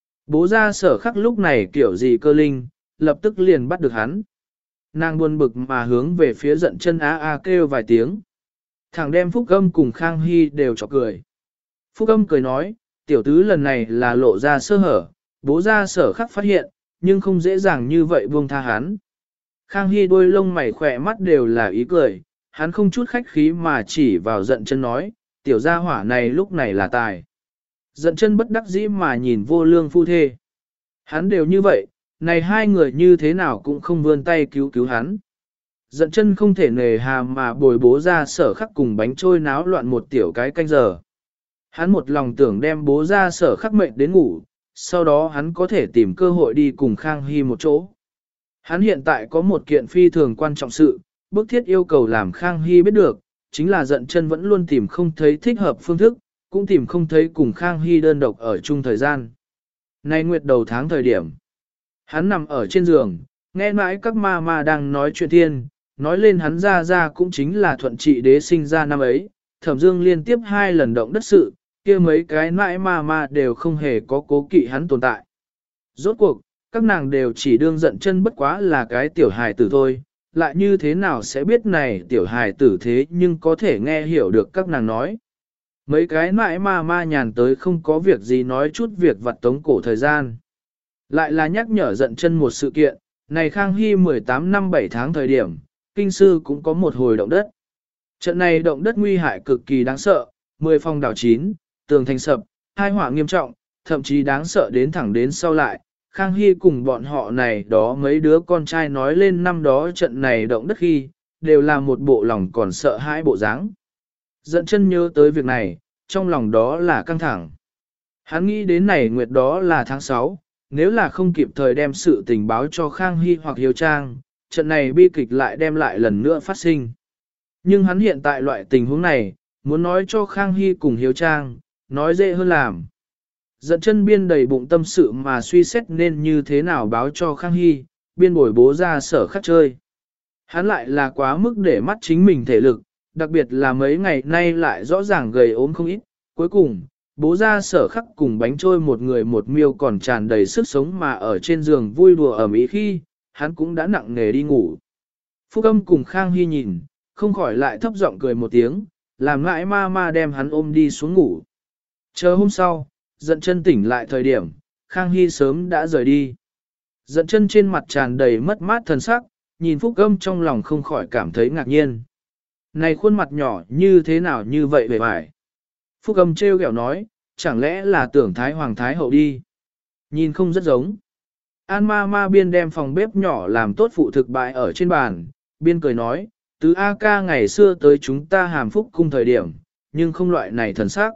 A: Bố ra sở khắc lúc này kiểu gì cơ linh, lập tức liền bắt được hắn. Nàng buồn bực mà hướng về phía dận chân a a kêu vài tiếng. Thằng đem Phúc Âm cùng Khang Hy đều chọc cười. Phúc Âm cười nói, tiểu tứ lần này là lộ ra sơ hở, bố ra sở khắc phát hiện, nhưng không dễ dàng như vậy buông tha hắn. Khang Hy đôi lông mày khỏe mắt đều là ý cười, hắn không chút khách khí mà chỉ vào dận chân nói, tiểu gia hỏa này lúc này là tài. Dận chân bất đắc dĩ mà nhìn vô lương phu thê. Hắn đều như vậy, này hai người như thế nào cũng không vươn tay cứu cứu hắn. Dận chân không thể nề hà mà bồi bố ra sở khắc cùng bánh trôi náo loạn một tiểu cái canh giờ. Hắn một lòng tưởng đem bố ra sở khắc mệnh đến ngủ, sau đó hắn có thể tìm cơ hội đi cùng Khang Hy một chỗ. Hắn hiện tại có một kiện phi thường quan trọng sự, bức thiết yêu cầu làm Khang Hy biết được, chính là dận chân vẫn luôn tìm không thấy thích hợp phương thức, cũng tìm không thấy cùng Khang Hy đơn độc ở chung thời gian. Nay nguyệt đầu tháng thời điểm, hắn nằm ở trên giường, nghe mãi các ma ma đang nói chuyện thiên, nói lên hắn ra ra cũng chính là thuận trị đế sinh ra năm ấy, Thẩm Dương liên tiếp hai lần động đất sự, kia mấy cái mãi ma ma đều không hề có cố kỵ hắn tồn tại. Rốt cuộc, các nàng đều chỉ đương giận chân bất quá là cái tiểu hài tử thôi, lại như thế nào sẽ biết này tiểu hài tử thế nhưng có thể nghe hiểu được các nàng nói. Mấy cái mãi ma ma nhàn tới không có việc gì nói chút việc vặt tống cổ thời gian. Lại là nhắc nhở giận chân một sự kiện, này Khang Hy mười tám năm bảy tháng thời điểm, kinh sư cũng có một hồi động đất. Trận này động đất nguy hại cực kỳ đáng sợ, mười phòng đảo chín, tường thành sập, hai họa nghiêm trọng, thậm chí đáng sợ đến thẳng đến sau lại. Khang Hy cùng bọn họ này đó mấy đứa con trai nói lên năm đó trận này động đất khi, đều là một bộ lòng còn sợ hãi bộ dáng. Dận chân nhớ tới việc này, trong lòng đó là căng thẳng. Hắn nghĩ đến này nguyệt đó là tháng sáu, nếu là không kịp thời đem sự tình báo cho Khang Hy hoặc Hiếu Trang, trận này bi kịch lại đem lại lần nữa phát sinh. Nhưng hắn hiện tại loại tình huống này, muốn nói cho Khang Hy cùng Hiếu Trang, nói dễ hơn làm. Dận chân biên đầy bụng tâm sự mà suy xét nên như thế nào báo cho Khang Hy, biên bồi bố ra sở khắc chơi. Hắn lại là quá mức để mắt chính mình thể lực, đặc biệt là mấy ngày nay lại rõ ràng gầy ốm không ít. Cuối cùng, bố ra sở khắc cùng bánh trôi một người một miêu còn tràn đầy sức sống mà ở trên giường vui đùa ở mỹ khi, hắn cũng đã nặng nề đi ngủ. Phúc Âm cùng Khang Hy nhìn, không khỏi lại thấp giọng cười một tiếng, làm ngại ma ma đem hắn ôm đi xuống ngủ. Chờ hôm sau, Dận chân tỉnh lại thời điểm, Khang Hy sớm đã rời đi. Dận chân trên mặt tràn đầy mất mát thần sắc, nhìn Phúc Âm trong lòng không khỏi cảm thấy ngạc nhiên. Này khuôn mặt nhỏ như thế nào như vậy về vải. Phúc Âm trêu ghẹo nói, chẳng lẽ là tưởng Thái Hoàng Thái Hậu đi. Nhìn không rất giống. An ma ma biên đem phòng bếp nhỏ làm tốt phụ thực bại ở trên bàn, biên cười nói, tứ A ca ngày xưa tới chúng ta hàm phúc cung thời điểm, nhưng không loại này thần sắc.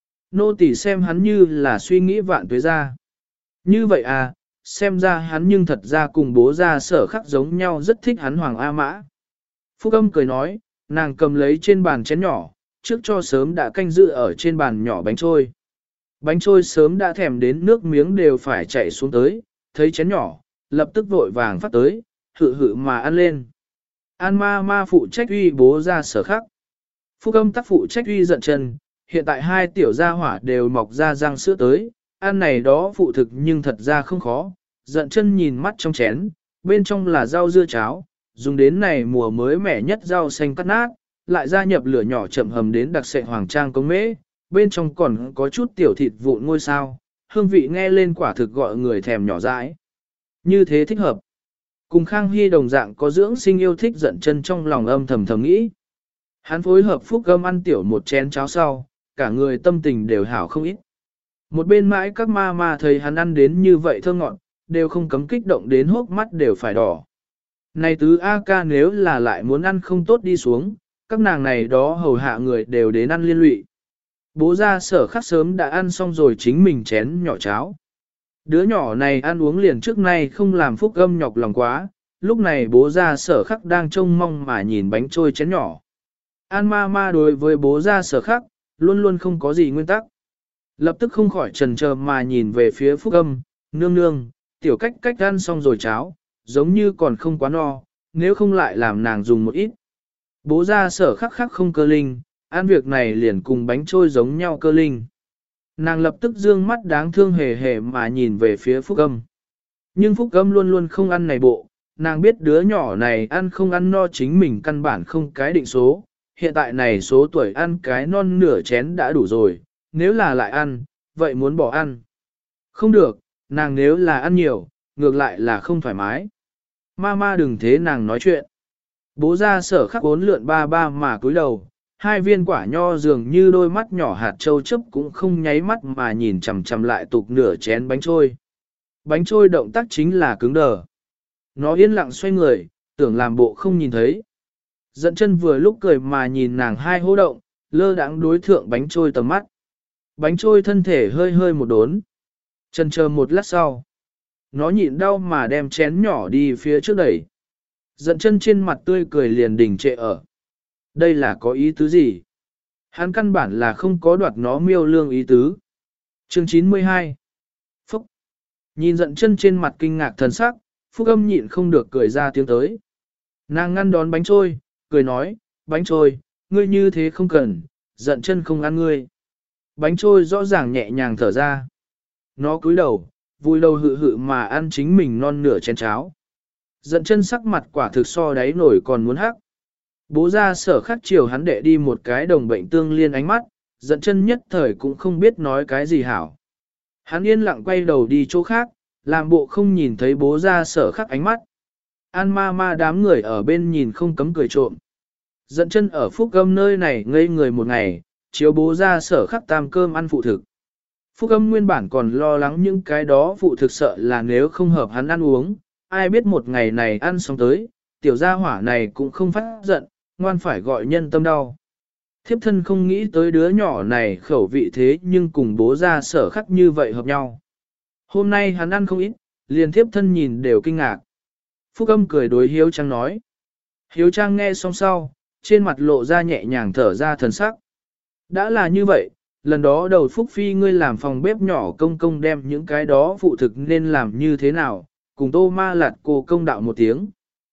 A: Nô tỳ xem hắn như là suy nghĩ vạn tuế ra. Như vậy à, xem ra hắn nhưng thật ra cùng bố ra sở khắc giống nhau rất thích hắn Hoàng A Mã. Phúc Âm cười nói, nàng cầm lấy trên bàn chén nhỏ, trước cho sớm đã canh dự ở trên bàn nhỏ bánh trôi. Bánh trôi sớm đã thèm đến nước miếng đều phải chảy xuống tới, thấy chén nhỏ, lập tức vội vàng phát tới, hự hự mà ăn lên. An ma ma phụ trách uy bố ra sở khắc. Phúc âm tác phụ trách uy giận chân, hiện tại hai tiểu gia hỏa đều mọc ra răng sữa tới, ăn này đó phụ thực nhưng thật ra không khó. Giận chân nhìn mắt trong chén, bên trong là rau dưa cháo, dùng đến này mùa mới mẻ nhất rau xanh cắt nát, lại gia nhập lửa nhỏ chậm hầm đến đặc sệ hoàng trang công mễ, bên trong còn có chút tiểu thịt vụn ngôi sao, hương vị nghe lên quả thực gọi người thèm nhỏ dãi. Như thế thích hợp. Cùng Khang Hy đồng dạng có dưỡng sinh yêu thích giận chân trong lòng âm thầm thầm nghĩ. Hắn phối hợp Phúc Âm ăn tiểu một chén cháo sau, cả người tâm tình đều hảo không ít. Một bên mãi các ma ma thấy hắn ăn đến như vậy thơ ngọt, đều không cấm kích động đến hốc mắt đều phải đỏ. Này tứ A ca nếu là lại muốn ăn không tốt đi xuống, các nàng này đó hầu hạ người đều đến ăn liên lụy. Bố ra sở khắc sớm đã ăn xong rồi chính mình chén nhỏ cháo. Đứa nhỏ này ăn uống liền trước nay không làm Phúc Âm nhọc lòng quá, lúc này bố ra sở khắc đang trông mong mà nhìn bánh trôi chén nhỏ. An ma ma đối với bố ra sở khắc, luôn luôn không có gì nguyên tắc. Lập tức không khỏi chần chờ mà nhìn về phía Phúc Âm, nương nương, tiểu cách cách ăn xong rồi cháo, giống như còn không quá no, nếu không lại làm nàng dùng một ít. Bố ra sở khắc khắc không cơ linh, ăn việc này liền cùng bánh trôi giống nhau cơ linh. Nàng lập tức dương mắt đáng thương hề hề mà nhìn về phía Phúc Âm. Nhưng Phúc Âm luôn luôn không ăn này bộ, nàng biết đứa nhỏ này ăn không ăn no chính mình căn bản không cái định số, hiện tại này số tuổi ăn cái non nửa chén đã đủ rồi, nếu là lại ăn, vậy muốn bỏ ăn. Không được, nàng nếu là ăn nhiều, ngược lại là không thoải mái. Mama đừng thế nàng nói chuyện. Bố ra sở khắc bốn lượn ba ba mà cúi đầu, hai viên quả nho dường như đôi mắt nhỏ hạt châu chấp cũng không nháy mắt mà nhìn chằm chằm lại tục nửa chén bánh trôi. Bánh trôi động tác chính là cứng đờ. Nó yên lặng xoay người, tưởng làm bộ không nhìn thấy. Giận chân vừa lúc cười mà nhìn nàng hai hô động, lơ đãng đối thượng bánh trôi tầm mắt. Bánh trôi thân thể hơi hơi một đốn. Chân chờ một lát sau. Nó nhịn đau mà đem chén nhỏ đi phía trước đẩy. Giận chân trên mặt tươi cười liền đình trệ ở. Đây là có ý tứ gì? Hắn căn bản là không có đoạt nó miêu lương ý tứ. Chương chín mươi hai Phúc Nhìn giận chân trên mặt kinh ngạc thần sắc, Phúc Âm nhịn không được cười ra tiếng tới. Nàng ngăn đón bánh trôi, cười nói, bánh trôi, ngươi như thế không cần, giận chân không ăn ngươi. Bánh trôi rõ ràng nhẹ nhàng thở ra. Nó cúi đầu, vui đầu hự hự mà ăn chính mình non nửa chén cháo. Giận chân sắc mặt quả thực so đáy nổi còn muốn hắc. Bố ra sở khắc chiều hắn đệ đi một cái đồng bệnh tương liên ánh mắt, giận chân nhất thời cũng không biết nói cái gì hảo. Hắn yên lặng quay đầu đi chỗ khác, làm bộ không nhìn thấy bố ra sở khắc ánh mắt. An ma ma đám người ở bên nhìn không cấm cười trộm. Giận chân ở Phúc Âm nơi này ngây người một ngày, chiếu bố ra sở khắc tam cơm ăn phụ thực. Phúc Âm nguyên bản còn lo lắng những cái đó phụ thực sợ là nếu không hợp hắn ăn uống, ai biết một ngày này ăn xong tới, tiểu gia hỏa này cũng không phát giận, ngoan phải gọi nhân tâm đau. Thiếp thân không nghĩ tới đứa nhỏ này khẩu vị thế nhưng cùng bố ra sở khắc như vậy hợp nhau. Hôm nay hắn ăn không ít, liền thiếp thân nhìn đều kinh ngạc. Phúc Âm cười đối Hiếu Trang nói. Hiếu Trang nghe xong sau, trên mặt lộ ra nhẹ nhàng thở ra thần sắc. Đã là như vậy, lần đó đầu Phúc Phi ngươi làm phòng bếp nhỏ công công đem những cái đó phụ thực nên làm như thế nào, cùng Tô Ma Lạt cô công đạo một tiếng.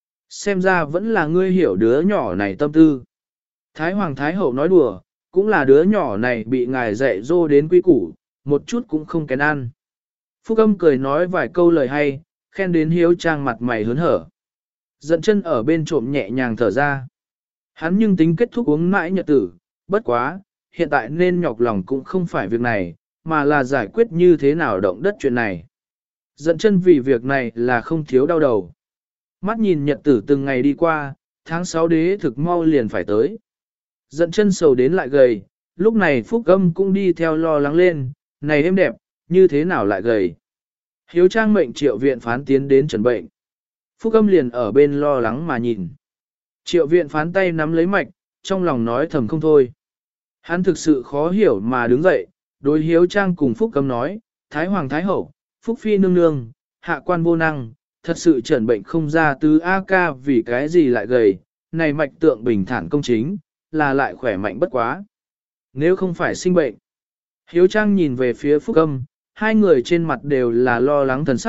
A: Xem ra vẫn là ngươi hiểu đứa nhỏ này tâm tư. Thái Hoàng Thái Hậu nói đùa, cũng là đứa nhỏ này bị ngài dạy dỗ đến quy củ, một chút cũng không kén ăn. Phúc Âm cười nói vài câu lời hay, khen đến Hiếu Trang mặt mày hớn hở. Giận chân ở bên trộm nhẹ nhàng thở ra. Hắn nhưng tính kết thúc uống mãi nhật tử, bất quá, hiện tại nên nhọc lòng cũng không phải việc này, mà là giải quyết như thế nào động đất chuyện này. Giận chân vì việc này là không thiếu đau đầu. Mắt nhìn nhật tử từng ngày đi qua, tháng sáu đế thực mau liền phải tới. Giận chân sầu đến lại gầy, lúc này Phúc Âm cũng đi theo lo lắng lên, này em đẹp, như thế nào lại gầy. Hiếu Trang mệnh triệu viện phán tiến đến trần bệnh. Phúc Âm liền ở bên lo lắng mà nhìn. Triệu viện phán tay nắm lấy mạch, trong lòng nói thầm không thôi. Hắn thực sự khó hiểu mà đứng dậy, đối Hiếu Trang cùng Phúc Âm nói, Thái Hoàng Thái Hậu, Phúc Phi nương nương, hạ quan vô năng, thật sự trần bệnh không ra tứ A ca vì cái gì lại gầy, này mạch tượng bình thản công chính, là lại khỏe mạnh bất quá. Nếu không phải sinh bệnh. Hiếu Trang nhìn về phía Phúc Âm, hai người trên mặt đều là lo lắng thần sắc,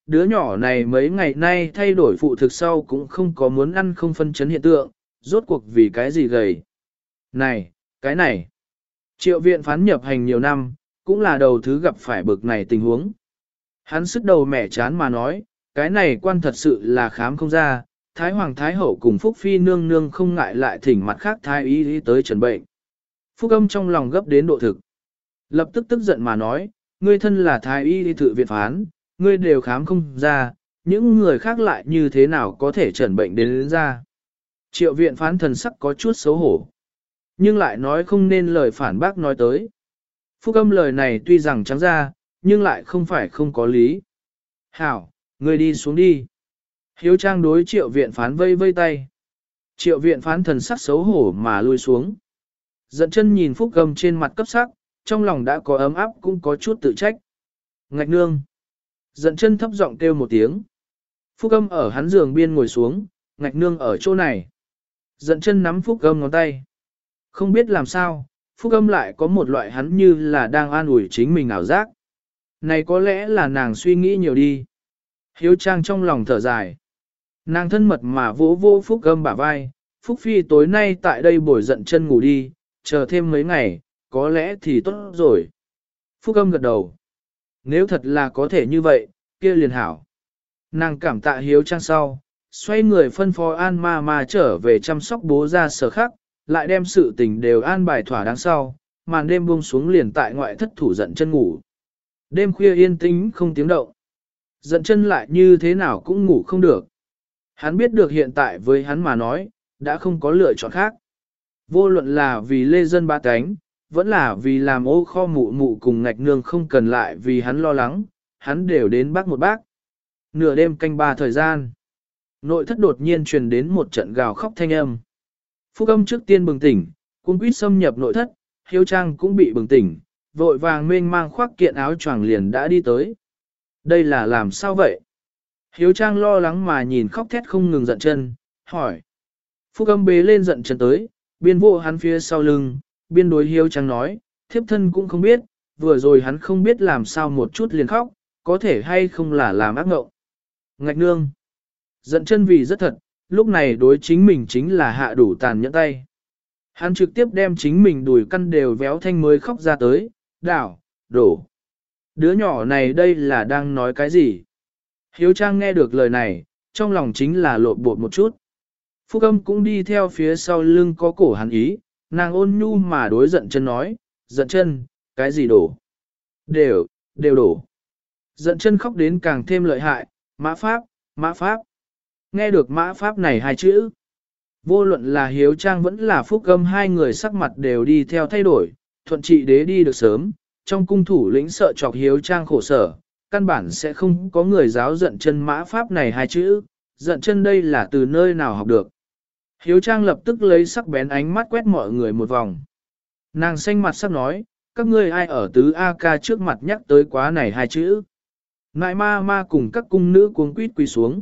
A: đứa nhỏ này mấy ngày nay thay đổi phụ thực sau cũng không có muốn ăn không phân chấn hiện tượng, rốt cuộc vì cái gì gầy. Này, cái này, triệu viện phán nhập hành nhiều năm, cũng là đầu thứ gặp phải bực này tình huống. Hắn sức đầu mẻ chán mà nói, cái này quan thật sự là khám không ra, Thái Hoàng Thái Hậu cùng Phúc Phi nương nương không ngại lại thỉnh mặt khác Thái y đi tới trần bệnh. Phúc Âm trong lòng gấp đến độ thực. Lập tức tức giận mà nói, ngươi thân là Thái y đi thự viện phán, ngươi đều khám không ra, những người khác lại như thế nào có thể trần bệnh đến, đến ra. Triệu viện phán thần sắc có chút xấu hổ, nhưng lại nói không nên lời phản bác nói tới. Phúc Âm lời này tuy rằng trắng ra, nhưng lại không phải không có lý. Hảo, ngươi đi xuống đi. Hiếu Trang đối triệu viện phán vây vây tay. Triệu viện phán thần sắc xấu hổ mà lui xuống. Giận chân nhìn Phúc Âm trên mặt cấp sắc, trong lòng đã có ấm áp cũng có chút tự trách. Ngạch nương. Giận chân thấp giọng kêu một tiếng. Phúc Âm ở hắn giường biên ngồi xuống, ngạch nương ở chỗ này. Giận chân nắm Phúc Âm ngón tay. Không biết làm sao, Phúc Âm lại có một loại hắn như là đang an ủi chính mình ảo giác. Này có lẽ là nàng suy nghĩ nhiều đi. Hiếu Trang trong lòng thở dài. Nàng thân mật mà vỗ vỗ Phúc Âm bả vai. Phúc Phi tối nay tại đây bồi giận chân ngủ đi, chờ thêm mấy ngày, có lẽ thì tốt rồi. Phúc Âm gật đầu. Nếu thật là có thể như vậy, kia liền hảo. Nàng cảm tạ Hiếu Trang sau, xoay người phân phó An Ma Ma trở về chăm sóc bố ra sở khắc, lại đem sự tình đều an bài thỏa đáng sau, màn đêm buông xuống liền tại ngoại thất thủ giận chân ngủ. Đêm khuya yên tĩnh không tiếng động. Giận chân lại như thế nào cũng ngủ không được. Hắn biết được hiện tại với hắn mà nói, đã không có lựa chọn khác. Vô luận là vì lê dân ba cánh, vẫn là vì làm ô kho mụ mụ cùng ngạch nương không cần lại vì hắn lo lắng, hắn đều đến bác một bác. Nửa đêm canh ba thời gian, nội thất đột nhiên truyền đến một trận gào khóc thanh âm. Phúc Âm trước tiên bừng tỉnh, cung quýt xâm nhập nội thất, Hiếu Trang cũng bị bừng tỉnh, vội vàng mênh mang khoác kiện áo choàng liền đã đi tới. Đây là làm sao vậy? Hiếu Trang lo lắng mà nhìn khóc thét không ngừng giận chân, hỏi. Phúc Âm bế lên giận chân tới, biên vô hắn phía sau lưng, biên đối Hiếu Trang nói, thiếp thân cũng không biết, vừa rồi hắn không biết làm sao một chút liền khóc, có thể hay không là làm ác ngộng. Ngạch nương. Giận chân vì rất thật, lúc này đối chính mình chính là hạ đủ tàn nhẫn tay. Hắn trực tiếp đem chính mình đùi căn đều véo thanh mới khóc ra tới, đảo, đổ. Đứa nhỏ này đây là đang nói cái gì? Hiếu Trang nghe được lời này, trong lòng chính là lộn bột một chút. Phúc Âm cũng đi theo phía sau lưng có cổ hắn ý, nàng ôn nhu mà đối giận chân nói, giận chân, cái gì đổ? Đều, đều đổ. Giận chân khóc đến càng thêm lợi hại, mã pháp, mã pháp. Nghe được mã pháp này hai chữ. Vô luận là Hiếu Trang vẫn là Phúc Âm hai người sắc mặt đều đi theo thay đổi, thuận trị đế đi được sớm, trong cung thủ lĩnh sợ chọc Hiếu Trang khổ sở, căn bản sẽ không có người giáo giận chân mã pháp này hai chữ, giận chân đây là từ nơi nào học được. Hiếu Trang lập tức lấy sắc bén ánh mắt quét mọi người một vòng. Nàng xanh mặt sắc nói, các ngươi ai ở tứ A ca trước mặt nhắc tới quá này hai chữ. Ngại ma ma cùng các cung nữ cuống quýt quỳ xuống.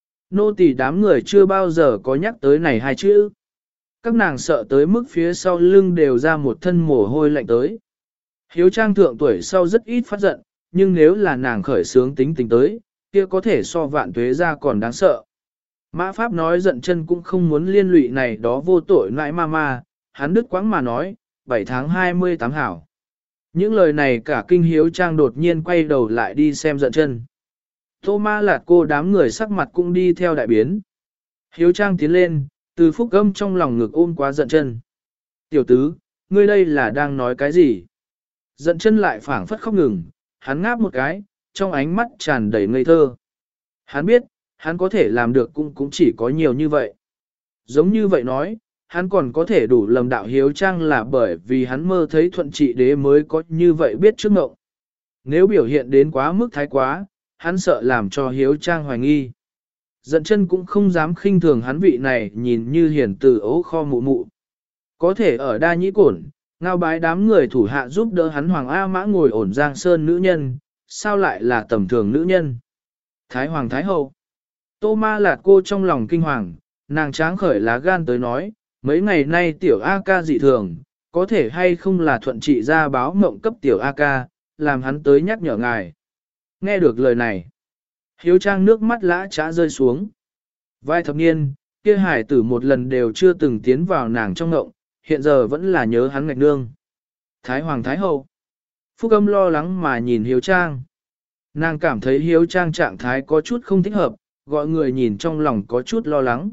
A: Nô tỳ đám người chưa bao giờ có nhắc tới này hai chữ. Các nàng sợ tới mức phía sau lưng đều ra một thân mồ hôi lạnh tới. Hiếu Trang thượng tuổi sau rất ít phát giận, nhưng nếu là nàng khởi sướng tính tình tới, kia có thể so vạn tuế ra còn đáng sợ. Mã Pháp nói giận chân cũng không muốn liên lụy này đó vô tội nãi ma ma, hắn đứt quãng mà nói, bảy tháng hai mươi tám hảo. Những lời này cả kinh Hiếu Trang đột nhiên quay đầu lại đi xem giận chân. Tô ma lạt cô đám người sắc mặt cũng đi theo đại biến. Hiếu Trang tiến lên, từ Phúc Âm trong lòng ngực ôm quá giận chân. Tiểu tứ, ngươi đây là đang nói cái gì? Giận chân lại phảng phất khóc ngừng, hắn ngáp một cái, trong ánh mắt tràn đầy ngây thơ. Hắn biết, hắn có thể làm được cũng cũng chỉ có nhiều như vậy. Giống như vậy nói, hắn còn có thể đủ lầm đạo Hiếu Trang là bởi vì hắn mơ thấy thuận trị đế mới có như vậy biết trước mộng. Nếu biểu hiện đến quá mức thái quá, hắn sợ làm cho Hiếu Trang hoài nghi. Giận chân cũng không dám khinh thường hắn vị này nhìn như hiển từ ấu kho mụ mụ. Có thể ở đa nhĩ cổn, ngao bái đám người thủ hạ giúp đỡ hắn Hoàng A Mã ngồi ổn giang sơn nữ nhân, sao lại là tầm thường nữ nhân? Thái Hoàng Thái Hậu. Tô ma lạt cô trong lòng kinh hoàng, nàng tráng khởi lá gan tới nói, mấy ngày nay tiểu A ca dị thường, có thể hay không là thuận trị ra báo mộng cấp tiểu A ca, làm hắn tới nhắc nhở ngài. Nghe được lời này, Hiếu Trang nước mắt lã trã rơi xuống. Vài thập niên, kia hải tử một lần đều chưa từng tiến vào nàng trong ngộng, hiện giờ vẫn là nhớ hắn ngạch nương. Thái Hoàng Thái Hậu. Phúc Âm lo lắng mà nhìn Hiếu Trang. Nàng cảm thấy Hiếu Trang trạng thái có chút không thích hợp, gọi người nhìn trong lòng có chút lo lắng.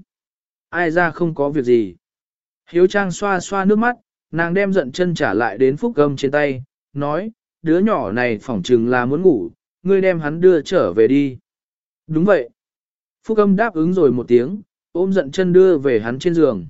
A: Ai ra không có việc gì. Hiếu Trang xoa xoa nước mắt, nàng đem giận chân trả lại đến Phúc Âm trên tay, nói, đứa nhỏ này phỏng chừng là muốn ngủ, ngươi đem hắn đưa trở về đi. Đúng vậy. Phúc Âm đáp ứng rồi một tiếng, ôm giận chân đưa về hắn trên giường.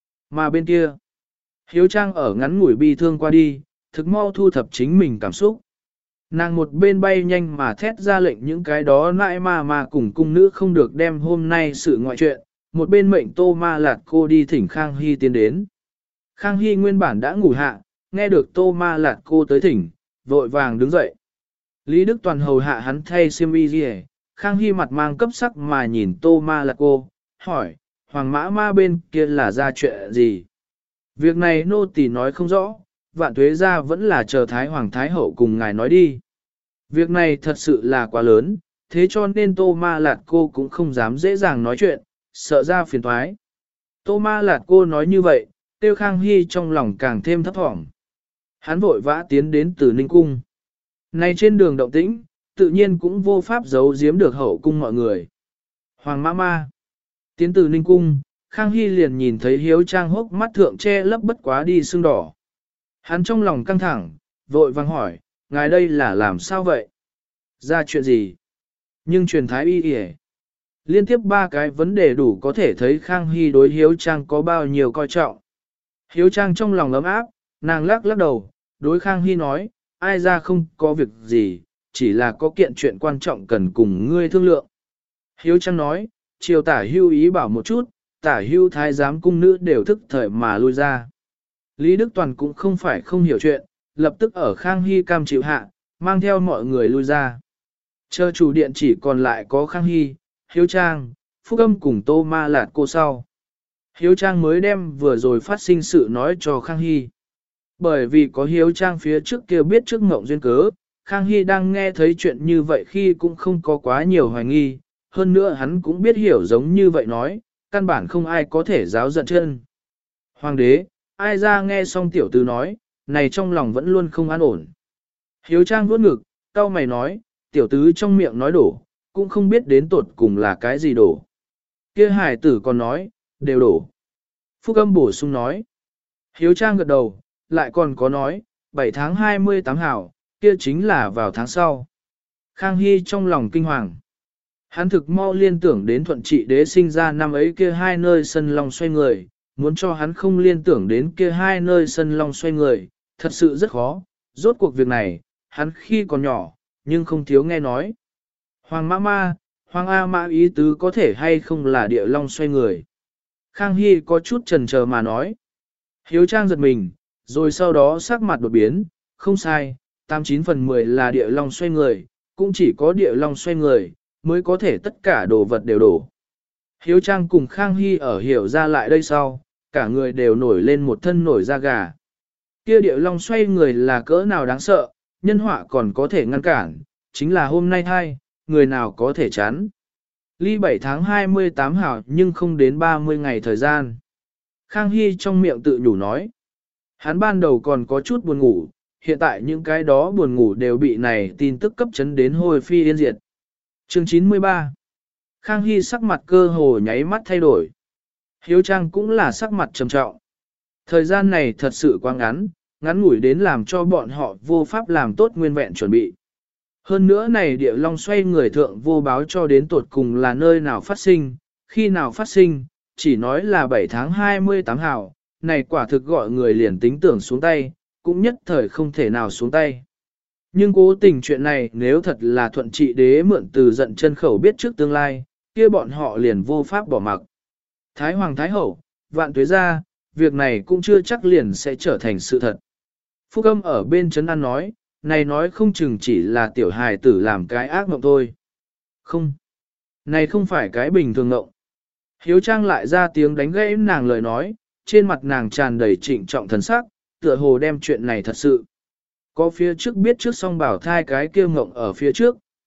A: Mà bên kia, Hiếu Trang ở ngắn ngủi bi thương qua đi, thực mau thu thập chính mình cảm xúc. Nàng một bên bay nhanh mà thét ra lệnh những cái đó nãi mà mà cùng cung nữ không được đem hôm nay sự ngoại chuyện, một bên mệnh Tô Ma Lạt cô đi thỉnh Khang Hy tiến đến. Khang Hy nguyên bản đã ngủ hạ, nghe được Tô Ma Lạt cô tới thỉnh, vội vàng đứng dậy. Lý Đức Toàn hầu hạ hắn thay xiêm y gì hết. Khang Hy mặt mang cấp sắc mà nhìn Tô Ma Lạt cô, hỏi, Hoàng Mã Ma bên kia là ra chuyện gì? Việc này nô tỳ nói không rõ, vạn tuế ra vẫn là chờ Thái Hoàng Thái Hậu cùng ngài nói đi. Việc này thật sự là quá lớn, thế cho nên Tô Ma Lạt cô cũng không dám dễ dàng nói chuyện, sợ ra phiền toái. Tô Ma Lạt cô nói như vậy, Tiêu Khang Hy trong lòng càng thêm thấp thỏm. Hắn vội vã tiến đến Từ Ninh Cung. Này trên đường động tĩnh, tự nhiên cũng vô pháp giấu giếm được hậu cung mọi người. Hoàng Mã Ma tiến Từ Ninh Cung, Khang Hy liền nhìn thấy Hiếu Trang hốc mắt thượng che lấp bất quá đi sưng đỏ. Hắn trong lòng căng thẳng, vội vàng hỏi, ngài đây là làm sao vậy? Ra chuyện gì? Nhưng truyền thái y y liên tiếp ba cái vấn đề đủ có thể thấy Khang Hy đối Hiếu Trang có bao nhiêu coi trọng. Hiếu Trang trong lòng ấm áp, nàng lắc lắc đầu, đối Khang Hy nói, ai ra không có việc gì, chỉ là có kiện chuyện quan trọng cần cùng ngươi thương lượng. Hiếu Trang nói, triều tả hưu ý bảo một chút, tả hưu thái giám cung nữ đều thức thời mà lui ra. Lý Đức Toàn cũng không phải không hiểu chuyện, lập tức ở Khang Hy cam chịu hạ, mang theo mọi người lui ra. Chờ chủ điện chỉ còn lại có Khang Hy, Hiếu Trang, Phúc Âm cùng Tô Ma Lạt cô sau. Hiếu Trang mới đem vừa rồi phát sinh sự nói cho Khang Hy. Bởi vì có Hiếu Trang phía trước kia biết trước ngộng duyên cớ, Khang Hy đang nghe thấy chuyện như vậy khi cũng không có quá nhiều hoài nghi, hơn nữa hắn cũng biết hiểu giống như vậy nói, căn bản không ai có thể giáo giận chân. Hoàng đế, ai ra nghe xong tiểu tứ nói, này trong lòng vẫn luôn không an ổn. Hiếu Trang vuốt ngực, cau mày nói, tiểu tứ trong miệng nói đổ, cũng không biết đến tột cùng là cái gì đổ. Kia hải tử còn nói, đều đổ. Phúc Âm bổ sung nói. Hiếu Trang gật đầu, lại còn có nói, bảy tháng hai mươi tám hảo, kia chính là vào tháng sau. Khang Hy trong lòng kinh hoàng. Hắn thực mau liên tưởng đến thuận trị đế sinh ra năm ấy kia hai nơi sân long xoay người, muốn cho hắn không liên tưởng đến kia hai nơi sân long xoay người, thật sự rất khó, rốt cuộc việc này, hắn khi còn nhỏ, nhưng không thiếu nghe nói. Hoàng Mã Ma, Hoàng A Mã ý tứ có thể hay không là địa long xoay người. Khang Hy có chút chần chờ mà nói. Hiếu Trang giật mình, rồi sau đó sắc mặt đột biến, không sai, tám chín phần mười là địa long xoay người, cũng chỉ có địa long xoay người, mới có thể tất cả đồ vật đều đổ. Hiếu Trang cùng Khang Hy ở hiểu ra lại đây sau, cả người đều nổi lên một thân nổi da gà. Kia địa long xoay người là cỡ nào đáng sợ, nhân họa còn có thể ngăn cản, chính là hôm nay hai, người nào có thể chán. Ly bảy tháng hai mươi tám hảo nhưng không đến ba mươi ngày thời gian. Khang Hy trong miệng tự nhủ nói. Hắn ban đầu còn có chút buồn ngủ, hiện tại những cái đó buồn ngủ đều bị này tin tức cấp chấn đến hồi phi yên diệt. Chương chín mươi ba. Khang Hy sắc mặt cơ hồ nháy mắt thay đổi. Hiếu Trang cũng là sắc mặt trầm trọng. Thời gian này thật sự quá ngắn, ngắn ngủi đến làm cho bọn họ vô pháp làm tốt nguyên vẹn chuẩn bị. Hơn nữa này địa long xoay người thượng vô báo cho đến tột cùng là nơi nào phát sinh, khi nào phát sinh, chỉ nói là bảy tháng hai mươi tám hào, này quả thực gọi người liền tính tưởng xuống tay, cũng nhất thời không thể nào xuống tay. Nhưng cố tình chuyện này nếu thật là thuận trị đế mượn từ giận chân khẩu biết trước tương lai, kia bọn họ liền vô pháp bỏ mặc. Thái Hoàng Thái Hậu, vạn tuế ra, việc này cũng chưa chắc liền sẽ trở thành sự thật. Phúc Âm ở bên Trấn An nói, này nói không chừng chỉ là tiểu hài tử làm cái ác mộng thôi. Không, này không phải cái bình thường mộng. Hiếu Trang lại ra tiếng đánh gãy nàng lời nói, trên mặt nàng tràn đầy trịnh trọng thần sắc, tựa hồ đem chuyện này thật sự. Có phía trước biết trước song bảo thai cái kia mộng ở phía trước,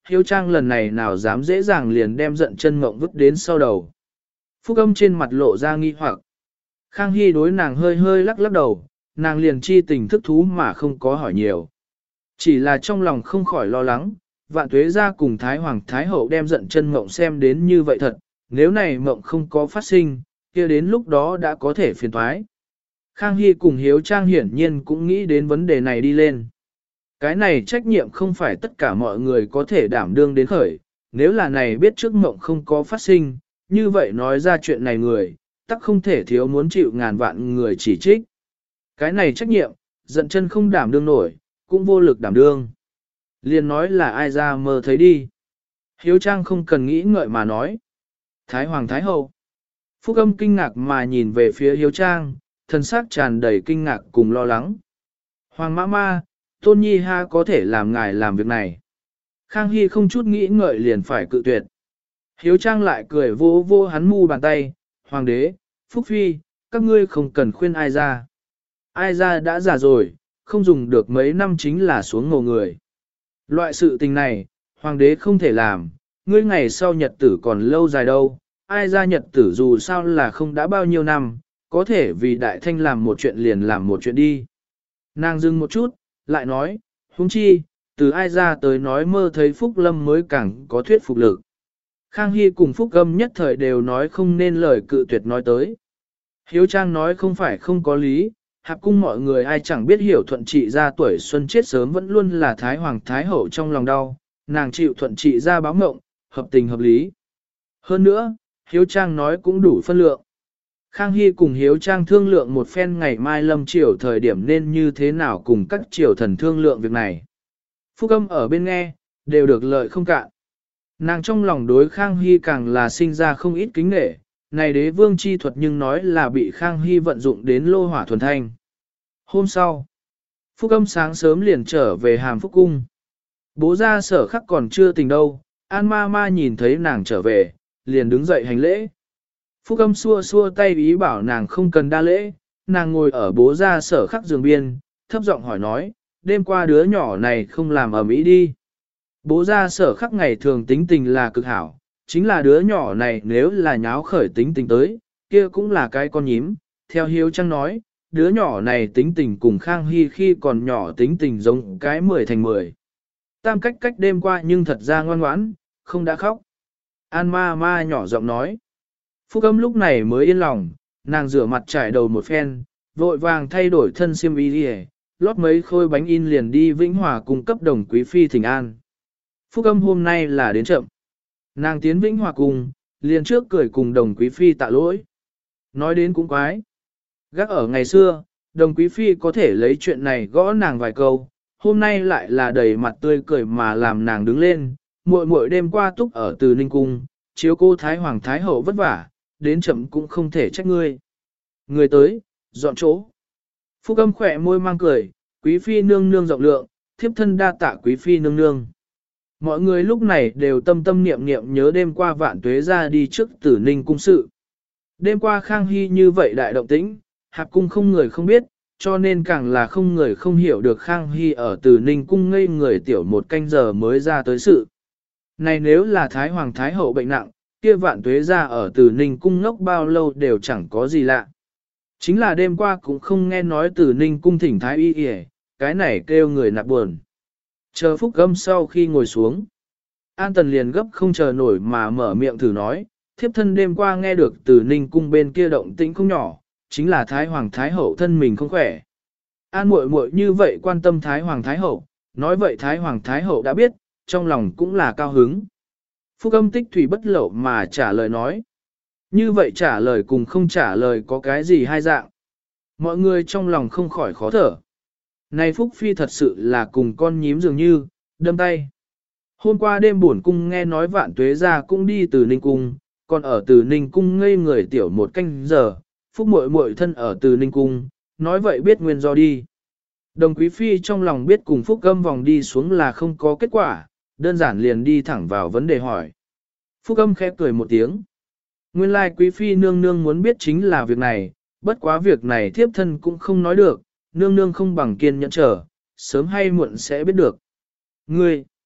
A: Hiếu Trang lần này nào dám dễ dàng liền đem giận chân mộng vứt đến sau đầu. Phúc âm trên mặt lộ ra nghi hoặc. Khang Hy đối nàng hơi hơi lắc lắc đầu, nàng liền chi tình thức thú mà không có hỏi nhiều. Chỉ là trong lòng không khỏi lo lắng, vạn tuế ra cùng Thái Hoàng Thái Hậu đem giận chân mộng xem đến như vậy thật, nếu này mộng không có phát sinh, kia đến lúc đó đã có thể phiền thoái. Khang Hy cùng Hiếu Trang hiển nhiên cũng nghĩ đến vấn đề này đi lên. Cái này trách nhiệm không phải tất cả mọi người có thể đảm đương đến khởi, nếu là này biết trước mộng không có phát sinh, như vậy nói ra chuyện này người, tắc không thể thiếu muốn chịu ngàn vạn người chỉ trích. Cái này trách nhiệm, giận chân không đảm đương nổi, cũng vô lực đảm đương. Liền nói là ai ra mơ thấy đi. Hiếu Trang không cần nghĩ ngợi mà nói. Thái Hoàng Thái Hậu. Phúc âm kinh ngạc mà nhìn về phía Hiếu Trang, thân xác tràn đầy kinh ngạc cùng lo lắng. Hoàng mã ma, Tôn Nhi ha có thể làm ngài làm việc này. Khang Hy không chút nghĩ ngợi liền phải cự tuyệt. Hiếu Trang lại cười vô vô hắn mu bàn tay, Hoàng đế, Phúc Phi, các ngươi không cần khuyên ai ra. Ai ra đã già rồi, không dùng được mấy năm chính là xuống ngầu người. Loại sự tình này, Hoàng đế không thể làm, ngươi ngày sau nhật tử còn lâu dài đâu, ai ra nhật tử dù sao là không đã bao nhiêu năm, có thể vì đại thanh làm một chuyện liền làm một chuyện đi. Nàng dừng một chút, lại nói, huống chi, từ ai ra tới nói mơ thấy Phúc Lâm mới càng có thuyết phục lực. Khang Hy cùng Phúc Âm nhất thời đều nói không nên lời cự tuyệt nói tới. Hiếu Trang nói không phải không có lý, hạp cung mọi người ai chẳng biết hiểu thuận trị ra tuổi xuân chết sớm vẫn luôn là Thái Hoàng Thái Hậu trong lòng đau, nàng chịu thuận trị ra báo mộng, hợp tình hợp lý. Hơn nữa, Hiếu Trang nói cũng đủ phân lượng. Khang Hy cùng Hiếu Trang thương lượng một phen ngày mai lâm triều thời điểm nên như thế nào cùng các triều thần thương lượng việc này. Phúc Âm ở bên nghe, đều được lợi không cạn. Nàng trong lòng đối Khang Hy càng là sinh ra không ít kính nghệ, này đế vương chi thuật nhưng nói là bị Khang Hy vận dụng đến lô hỏa thuần thanh. Hôm sau, Phúc Âm sáng sớm liền trở về Hàm Phúc Cung. Bố ra sở khắc còn chưa tỉnh đâu, An ma ma nhìn thấy nàng trở về, liền đứng dậy hành lễ. Phúc Âm xua xua tay ý bảo nàng không cần đa lễ, nàng ngồi ở bố ra sở khắc giường biên, thấp giọng hỏi nói, đêm qua đứa nhỏ này không làm ầm ĩ đi. Bố ra sở khắc ngày thường tính tình là cực hảo, chính là đứa nhỏ này nếu là nháo khởi tính tình tới, kia cũng là cái con nhím. Theo Hiếu Trang nói, đứa nhỏ này tính tình cùng Khang Hy khi còn nhỏ tính tình giống cái mười thành mười. Tam cách cách đêm qua nhưng thật ra ngoan ngoãn, không đã khóc. An ma ma nhỏ giọng nói. Phúc Âm lúc này mới yên lòng, nàng rửa mặt trải đầu một phen, vội vàng thay đổi thân xiêm y đi, lót mấy khôi bánh in liền đi Vĩnh Hòa cung cấp đồng quý phi thỉnh an. Phúc Âm hôm nay là đến chậm. Nàng tiến Vĩnh Hòa cung, liền trước cười cùng đồng quý phi tạ lỗi. Nói đến cũng quái. Gác ở ngày xưa, đồng quý phi có thể lấy chuyện này gõ nàng vài câu, hôm nay lại là đầy mặt tươi cười mà làm nàng đứng lên, muội muội đêm qua túc ở Từ Ninh cung, chiếu cô Thái Hoàng Thái Hậu vất vả, đến chậm cũng không thể trách ngươi. Người tới, dọn chỗ. Phúc Âm khỏe môi mang cười, quý phi nương nương rộng lượng, thiếp thân đa tạ quý phi nương nương. Mọi người lúc này đều tâm tâm niệm niệm nhớ đêm qua vạn tuế ra đi trước Tử Ninh cung sự. Đêm qua Khang Hy như vậy đại động tĩnh, hạp cung không người không biết, cho nên càng là không người không hiểu được Khang Hy ở Tử Ninh cung ngây người tiểu một canh giờ mới ra tới sự. Này nếu là Thái Hoàng Thái Hậu bệnh nặng, kia vạn tuế ra ở Tử Ninh cung ngốc bao lâu đều chẳng có gì lạ. Chính là đêm qua cũng không nghe nói Tử Ninh cung thỉnh Thái y y, cái này kêu người nạp buồn. Chờ Phúc Âm sau khi ngồi xuống, An Tần liền gấp không chờ nổi mà mở miệng thử nói, thiếp thân đêm qua nghe được từ Ninh cung bên kia động tĩnh không nhỏ, chính là Thái Hoàng Thái Hậu thân mình không khỏe. An muội muội như vậy quan tâm Thái Hoàng Thái Hậu, nói vậy Thái Hoàng Thái Hậu đã biết, trong lòng cũng là cao hứng. Phúc Âm tích thủy bất lậu mà trả lời nói. Như vậy trả lời cùng không trả lời có cái gì hai dạng. Mọi người trong lòng không khỏi khó thở. Này Phúc Phi thật sự là cùng con nhím dường như, đâm tay. Hôm qua đêm buồn cung nghe nói vạn tuế ra cũng đi từ Ninh cung, còn ở từ Ninh cung ngây người tiểu một canh giờ, Phúc muội muội thân ở từ Ninh cung, nói vậy biết nguyên do đi. Đồng Quý Phi trong lòng biết cùng Phúc Âm vòng đi xuống là không có kết quả, đơn giản liền đi thẳng vào vấn đề hỏi. Phúc Âm khẽ cười một tiếng. Nguyên lai Quý Phi nương nương muốn biết chính là việc này, bất quá việc này thiếp thân cũng không nói được, nương nương không bằng kiên nhẫn chờ, sớm hay muộn sẽ biết được. Ngươi,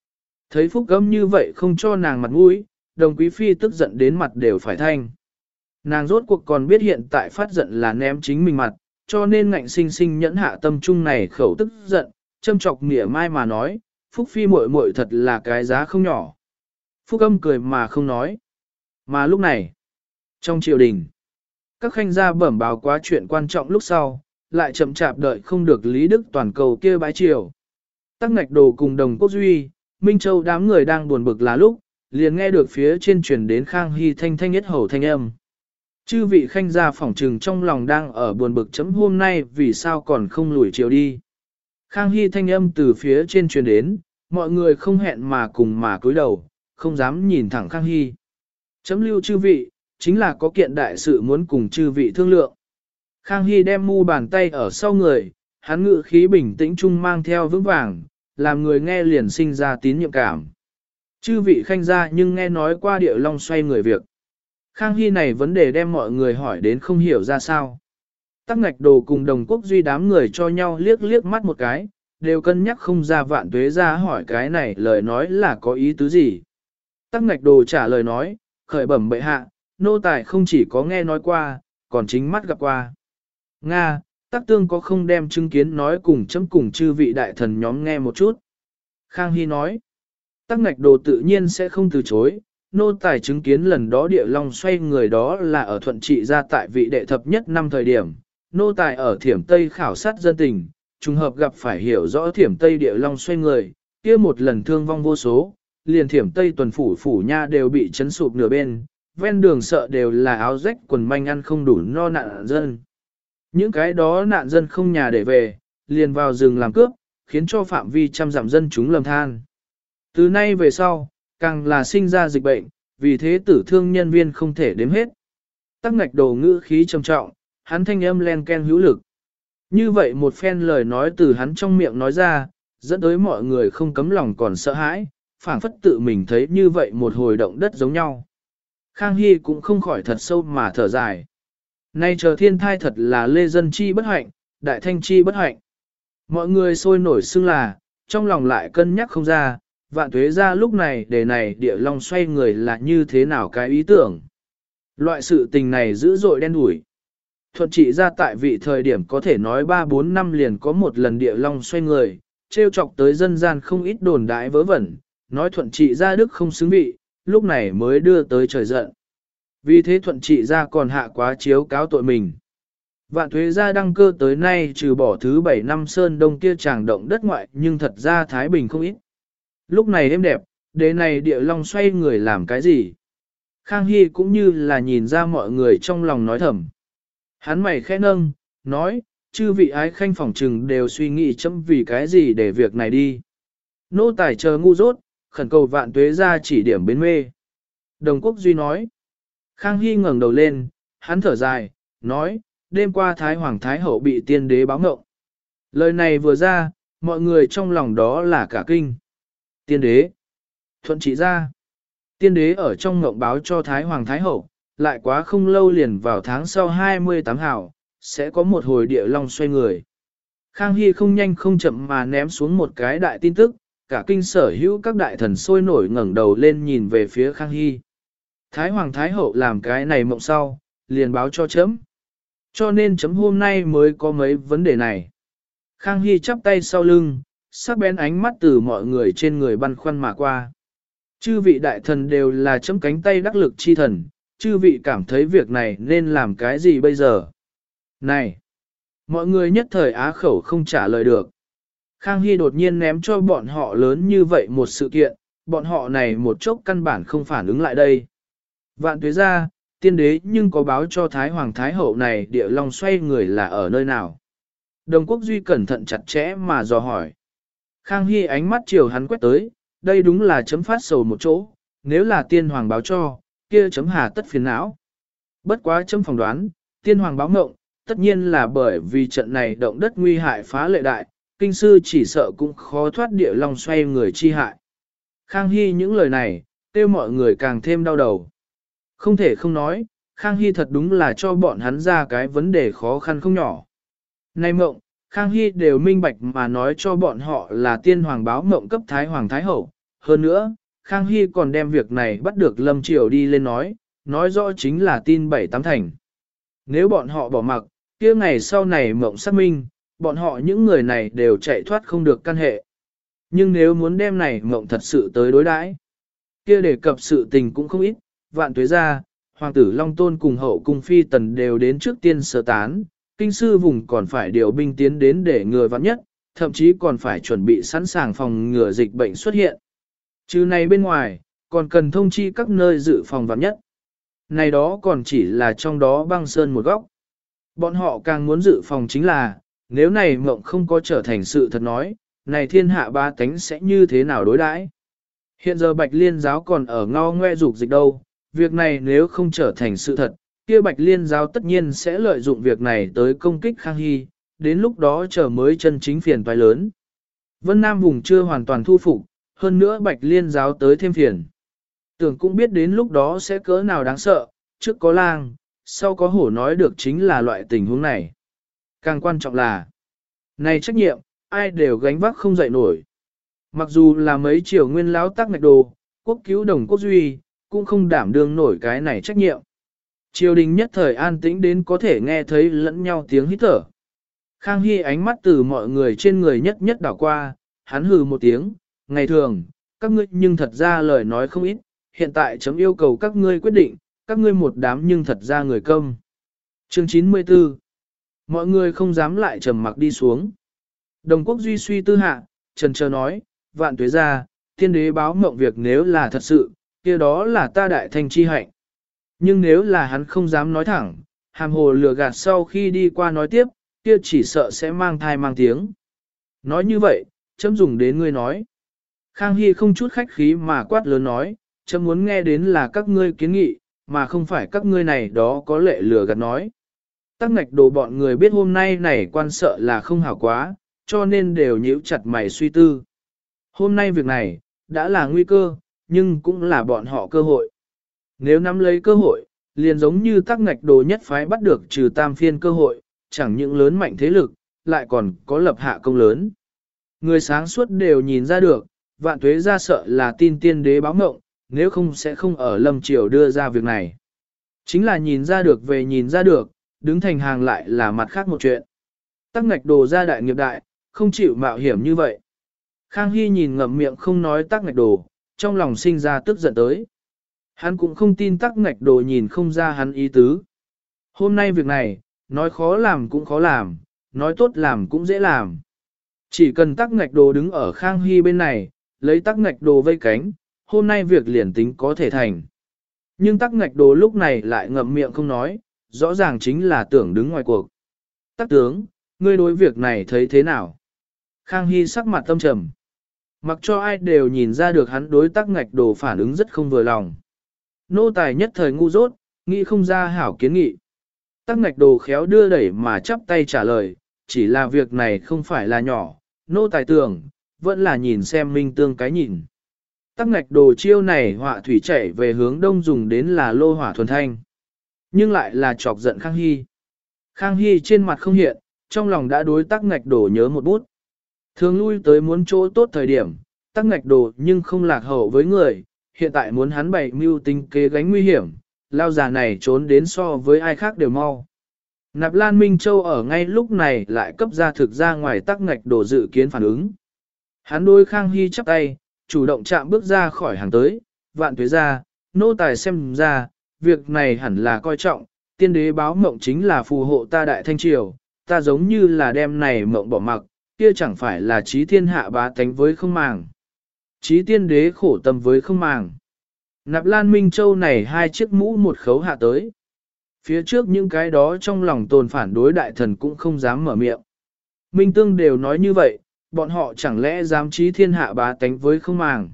A: Thấy Phúc Âm như vậy không cho nàng mặt mũi, Đồng Quý Phi tức giận đến mặt đều phải thanh. Nàng rốt cuộc còn biết hiện tại phát giận là ném chính mình mặt, cho nên ngạnh sinh sinh nhẫn hạ tâm trung này khẩu tức giận, châm chọc mỉa mai mà nói, Phúc Phi muội muội thật là cái giá không nhỏ. Phúc Âm cười mà không nói. Mà lúc này, trong triều đình, các khanh gia bẩm báo quá chuyện quan trọng lúc sau, lại chậm chạp đợi không được Lý Đức toàn cầu kia bái triều. Tắc Ngạch Đồ cùng Đồng Quốc Duy, Minh Châu đám người đang buồn bực là lúc, liền nghe được phía trên truyền đến Khang Hy thanh thanh nhất hầu thanh âm. Chư vị khanh gia phỏng trừng trong lòng đang ở buồn bực chấm hôm nay vì sao còn không lùi chiều đi. Khang Hy thanh âm từ phía trên truyền đến, mọi người không hẹn mà cùng mà cúi đầu, không dám nhìn thẳng Khang Hy. Chấm lưu chư vị, chính là có kiện đại sự muốn cùng chư vị thương lượng. Khang Hy đem mu bàn tay ở sau người, hắn ngự khí bình tĩnh trung mang theo vững vàng, làm người nghe liền sinh ra tín nhiệm cảm. Chư vị khanh gia nhưng nghe nói qua địa long xoay người việc. Khang Hy này vấn đề đem mọi người hỏi đến không hiểu ra sao. Tắc Ngạch Đồ cùng Đồng Quốc Duy đám người cho nhau liếc liếc mắt một cái, đều cân nhắc không ra Vạn Tuế ra hỏi cái này lời nói là có ý tứ gì. Tắc Ngạch Đồ trả lời nói, khởi bẩm bệ hạ, nô tài không chỉ có nghe nói qua, còn chính mắt gặp qua. Nga, Tắc Tương có không đem chứng kiến nói cùng chấm cùng chư vị đại thần nhóm nghe một chút. Khang Hy nói, Tắc Ngạch Đồ tự nhiên sẽ không từ chối, nô tài chứng kiến lần đó địa long xoay người đó là ở thuận trị ra tại vị đệ thập nhất năm thời điểm, nô tài ở Thiểm Tây khảo sát dân tình, trùng hợp gặp phải hiểu rõ Thiểm Tây địa long xoay người, kia một lần thương vong vô số, liền Thiểm Tây tuần phủ phủ nha đều bị chấn sụp nửa bên, ven đường sợ đều là áo rách quần manh ăn không đủ no nạn dân. Những cái đó nạn dân không nhà để về, liền vào rừng làm cướp, khiến cho phạm vi trăm dặm dân chúng lầm than. Từ nay về sau, càng là sinh ra dịch bệnh, vì thế tử thương nhân viên không thể đếm hết. Tắc Ngạch Đồ ngữ khí trầm trọng, hắn thanh âm len ken hữu lực. Như vậy một phen lời nói từ hắn trong miệng nói ra, dẫn tới mọi người không cấm lòng còn sợ hãi, phảng phất tự mình thấy như vậy một hồi động đất giống nhau. Khang Hy cũng không khỏi thật sâu mà thở dài. Nay chờ thiên thai thật là lê dân chi bất hạnh, đại thanh chi bất hạnh. Mọi người sôi nổi xưng là, trong lòng lại cân nhắc không ra, Vạn Tuế ra lúc này đề này địa long xoay người là như thế nào cái ý tưởng. Loại sự tình này dữ dội đen đủi. Thuận trị ra tại vị thời điểm có thể nói ba bốn năm liền có một lần địa long xoay người, trêu chọc tới dân gian không ít đồn đại vớ vẩn, nói thuận trị ra đức không xứng vị, lúc này mới đưa tới trời giận. Vì thế thuận trị ra còn hạ quá chiếu cáo tội mình. Vạn Tuế ra đăng cơ tới nay trừ bỏ thứ bảy năm Sơn Đông kia tràng động đất ngoại nhưng thật ra Thái Bình không ít. Lúc này êm đẹp, đế này địa long xoay người làm cái gì? Khang Hy cũng như là nhìn ra mọi người trong lòng nói thầm. Hắn mày khẽ nâng, nói, chư vị ái khanh phỏng trừng đều suy nghĩ chấm vì cái gì để việc này đi. Nô tài chờ ngu dốt, khẩn cầu Vạn Tuế ra chỉ điểm bến mê. Đồng Quốc Duy nói. Khang Hy ngẩng đầu lên, hắn thở dài, nói, đêm qua Thái Hoàng Thái Hậu bị tiên đế báo ngộng. Lời này vừa ra, mọi người trong lòng đó là cả kinh. Tiên đế. Thuận trị ra. Tiên đế ở trong ngộng báo cho Thái Hoàng Thái Hậu, lại quá không lâu liền vào tháng sau hai mươi tám hào, sẽ có một hồi địa long xoay người. Khang Hy không nhanh không chậm mà ném xuống một cái đại tin tức, cả kinh sở hữu các đại thần sôi nổi ngẩng đầu lên nhìn về phía Khang Hy. Thái Hoàng Thái Hậu làm cái này mộng sau, liền báo cho chấm. Cho nên chấm hôm nay mới có mấy vấn đề này. Khang Hy chắp tay sau lưng, sắc bén ánh mắt từ mọi người trên người băn khoăn mà qua. Chư vị đại thần đều là chấm cánh tay đắc lực chi thần, chư vị cảm thấy việc này nên làm cái gì bây giờ? Này! Mọi người nhất thời á khẩu không trả lời được. Khang Hy đột nhiên ném cho bọn họ lớn như vậy một sự kiện, bọn họ này một chốc căn bản không phản ứng lại đây. Vạn Tuế ra, tiên đế nhưng có báo cho Thái Hoàng Thái Hậu này địa long xoay người là ở nơi nào? Đồng Quốc Duy cẩn thận chặt chẽ mà dò hỏi. Khang Hy ánh mắt chiều hắn quét tới, đây đúng là chấm phát sầu một chỗ, nếu là tiên hoàng báo cho, kia chấm hà tất phiền não. Bất quá chấm phỏng đoán, tiên hoàng báo ngộng, tất nhiên là bởi vì trận này động đất nguy hại phá lệ đại, kinh sư chỉ sợ cũng khó thoát địa long xoay người chi hại. Khang Hy những lời này, kêu mọi người càng thêm đau đầu. Không thể không nói, Khang Hy thật đúng là cho bọn hắn ra cái vấn đề khó khăn không nhỏ. Nay mộng, Khang Hy đều minh bạch mà nói cho bọn họ là tiên hoàng báo mộng cấp Thái Hoàng Thái Hậu, Hơn nữa, Khang Hy còn đem việc này bắt được Lâm Triều đi lên nói, nói rõ chính là tin bảy tám thành. Nếu bọn họ bỏ mặc, kia ngày sau này mộng xác minh, bọn họ những người này đều chạy thoát không được căn hệ. Nhưng nếu muốn đem này mộng thật sự tới đối đãi, kia đề cập sự tình cũng không ít, vạn tuế ra, hoàng tử Long Tôn cùng hậu cung phi tần đều đến trước tiên sơ tán, kinh sư vùng còn phải điều binh tiến đến để ngừa vạn nhất, thậm chí còn phải chuẩn bị sẵn sàng phòng ngừa dịch bệnh xuất hiện. Trừ này bên ngoài, còn cần thông chi các nơi dự phòng vạn nhất. Này đó còn chỉ là trong đó băng sơn một góc. Bọn họ càng muốn dự phòng chính là, nếu này mộng không có trở thành sự thật nói, này thiên hạ ba tánh sẽ như thế nào đối đãi? Hiện giờ Bạch Liên giáo còn ở ngao ngoe dục dịch đâu, việc này nếu không trở thành sự thật, kia Bạch Liên giáo tất nhiên sẽ lợi dụng việc này tới công kích Khang Hy, đến lúc đó chờ mới chân chính phiền toái lớn. Vân Nam vùng chưa hoàn toàn thu phục, hơn nữa Bạch Liên giáo tới thêm phiền. Tưởng cũng biết đến lúc đó sẽ cỡ nào đáng sợ, trước có lang, sau có hổ nói được chính là loại tình huống này. Càng quan trọng là, này trách nhiệm, ai đều gánh vác không dậy nổi. Mặc dù là mấy triều nguyên lão tác ngạch đồ, quốc cứu đồng quốc duy, cũng không đảm đương nổi cái này trách nhiệm. Triều đình nhất thời an tĩnh đến có thể nghe thấy lẫn nhau tiếng hít thở. Khang Hy ánh mắt từ mọi người trên người nhất nhất đảo qua, hắn hừ một tiếng, ngày thường, các ngươi nhưng thật ra lời nói không ít, hiện tại chấm yêu cầu các ngươi quyết định, các ngươi một đám nhưng thật ra người công. Chương chín mươi tư. Mọi người không dám lại trầm mặc đi xuống. Đồng quốc duy suy tư hạ, trần chờ nói, vạn tuế ra, thiên đế báo mộng việc nếu là thật sự, kia đó là ta đại thanh chi hạnh. Nhưng nếu là hắn không dám nói thẳng, hàm hồ lừa gạt sau khi đi qua nói tiếp, kia chỉ sợ sẽ mang thai mang tiếng. Nói như vậy, chấm dùng đến ngươi nói. Khang Hy không chút khách khí mà quát lớn nói, chấm muốn nghe đến là các ngươi kiến nghị, mà không phải các ngươi này đó có lệ lừa gạt nói. Tắc ngạch đồ bọn người biết hôm nay này quan sợ là không hảo quá, cho nên đều nhíu chặt mày suy tư. Hôm nay việc này, đã là nguy cơ, nhưng cũng là bọn họ cơ hội. Nếu nắm lấy cơ hội, liền giống như tắc ngạch đồ nhất phái bắt được trừ tam phiên cơ hội, chẳng những lớn mạnh thế lực, lại còn có lập hạ công lớn. Người sáng suốt đều nhìn ra được, vạn tuế ra sợ là tin tiên đế báo mộng, nếu không sẽ không ở lâm triều đưa ra việc này. Chính là nhìn ra được về nhìn ra được, đứng thành hàng lại là mặt khác một chuyện. Tắc ngạch đồ ra đại nghiệp đại, không chịu mạo hiểm như vậy. Khang Hy nhìn ngậm miệng không nói tắc ngạch đồ, trong lòng sinh ra tức giận tới. Hắn cũng không tin tắc ngạch đồ nhìn không ra hắn ý tứ. Hôm nay việc này, nói khó làm cũng khó làm, nói tốt làm cũng dễ làm. Chỉ cần tắc ngạch đồ đứng ở Khang Hy bên này, lấy tắc ngạch đồ vây cánh, hôm nay việc liền tính có thể thành. Nhưng tắc ngạch đồ lúc này lại ngậm miệng không nói, rõ ràng chính là tưởng đứng ngoài cuộc. Tắc tướng, ngươi đối việc này thấy thế nào? Khang Hy sắc mặt tâm trầm. Mặc cho ai đều nhìn ra được hắn đối tắc ngạch đồ phản ứng rất không vừa lòng. Nô tài nhất thời ngu dốt, nghĩ không ra hảo kiến nghị. Tắc ngạch đồ khéo đưa đẩy mà chắp tay trả lời, chỉ là việc này không phải là nhỏ, nô tài tưởng, vẫn là nhìn xem minh tương cái nhìn. Tắc ngạch đồ chiêu này họa thủy chảy về hướng đông dùng đến là lô hỏa thuần thanh. Nhưng lại là chọc giận Khang Hy. Khang Hy trên mặt không hiện, trong lòng đã đối tắc ngạch đồ nhớ một bút. Thường lui tới muốn chỗ tốt thời điểm, tắc ngạch đồ nhưng không lạc hậu với người, hiện tại muốn hắn bày mưu tính kế gánh nguy hiểm, lao già này trốn đến so với ai khác đều mau. Nạp Lan Minh Châu ở ngay lúc này lại cấp ra thực ra ngoài tắc ngạch đồ dự kiến phản ứng. Hắn đôi Khang Hy chắp tay, chủ động chạm bước ra khỏi hàng tới, vạn tuế ra, nô tài xem ra, việc này hẳn là coi trọng, tiên đế báo mộng chính là phù hộ ta đại thanh triều, ta giống như là đem này mộng bỏ mặc, kia chẳng phải là trí thiên hạ bá tánh với không màng. Trí tiên đế khổ tâm với không màng. Nạp Lan Minh Châu này hai chiếc mũ một khấu hạ tới. Phía trước những cái đó trong lòng tồn phản đối đại thần cũng không dám mở miệng. Minh Tương đều nói như vậy, bọn họ chẳng lẽ dám trí thiên hạ bá tánh với không màng.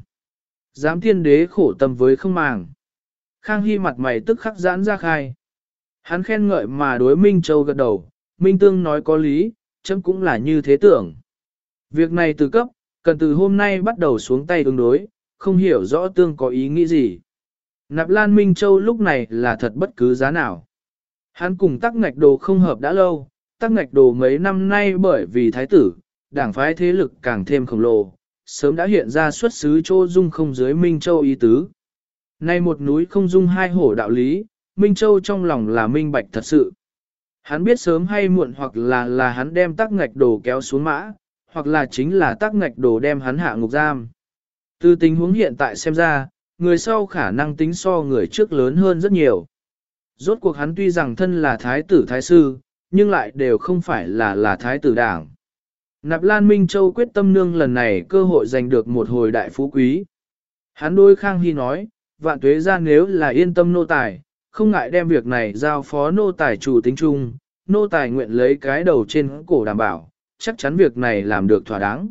A: Dám tiên đế khổ tâm với không màng. Khang Hy mặt mày tức khắc giãn ra khai. Hắn khen ngợi mà đối Minh Châu gật đầu, Minh Tương nói có lý, chấm cũng là như thế tưởng. Việc này từ cấp, cần từ hôm nay bắt đầu xuống tay ứng đối, không hiểu rõ Tương có ý nghĩ gì. Nạp Lan Minh Châu lúc này là thật bất cứ giá nào. Hắn cùng tắc ngạch đồ không hợp đã lâu, tắc ngạch đồ mấy năm nay bởi vì thái tử, đảng phái thế lực càng thêm khổng lồ, sớm đã hiện ra xuất xứ Châu Dung không dưới Minh Châu ý tứ. Nay một núi không dung hai hổ đạo lý, Minh Châu trong lòng là minh bạch thật sự. Hắn biết sớm hay muộn hoặc là là hắn đem tắc ngạch đồ kéo xuống mã, hoặc là chính là tắc ngạch đồ đem hắn hạ ngục giam. Từ tình huống hiện tại xem ra, người sau khả năng tính so người trước lớn hơn rất nhiều. Rốt cuộc hắn tuy rằng thân là thái tử thái sư, nhưng lại đều không phải là là thái tử đảng. Nạp Lan Minh Châu quyết tâm nương lần này cơ hội giành được một hồi đại phú quý. Hắn đối Khang Hy nói, vạn tuế ra nếu là yên tâm nô tài, không ngại đem việc này giao phó nô tài chủ tính chung, nô tài nguyện lấy cái đầu trên cổ đảm bảo, chắc chắn việc này làm được thỏa đáng.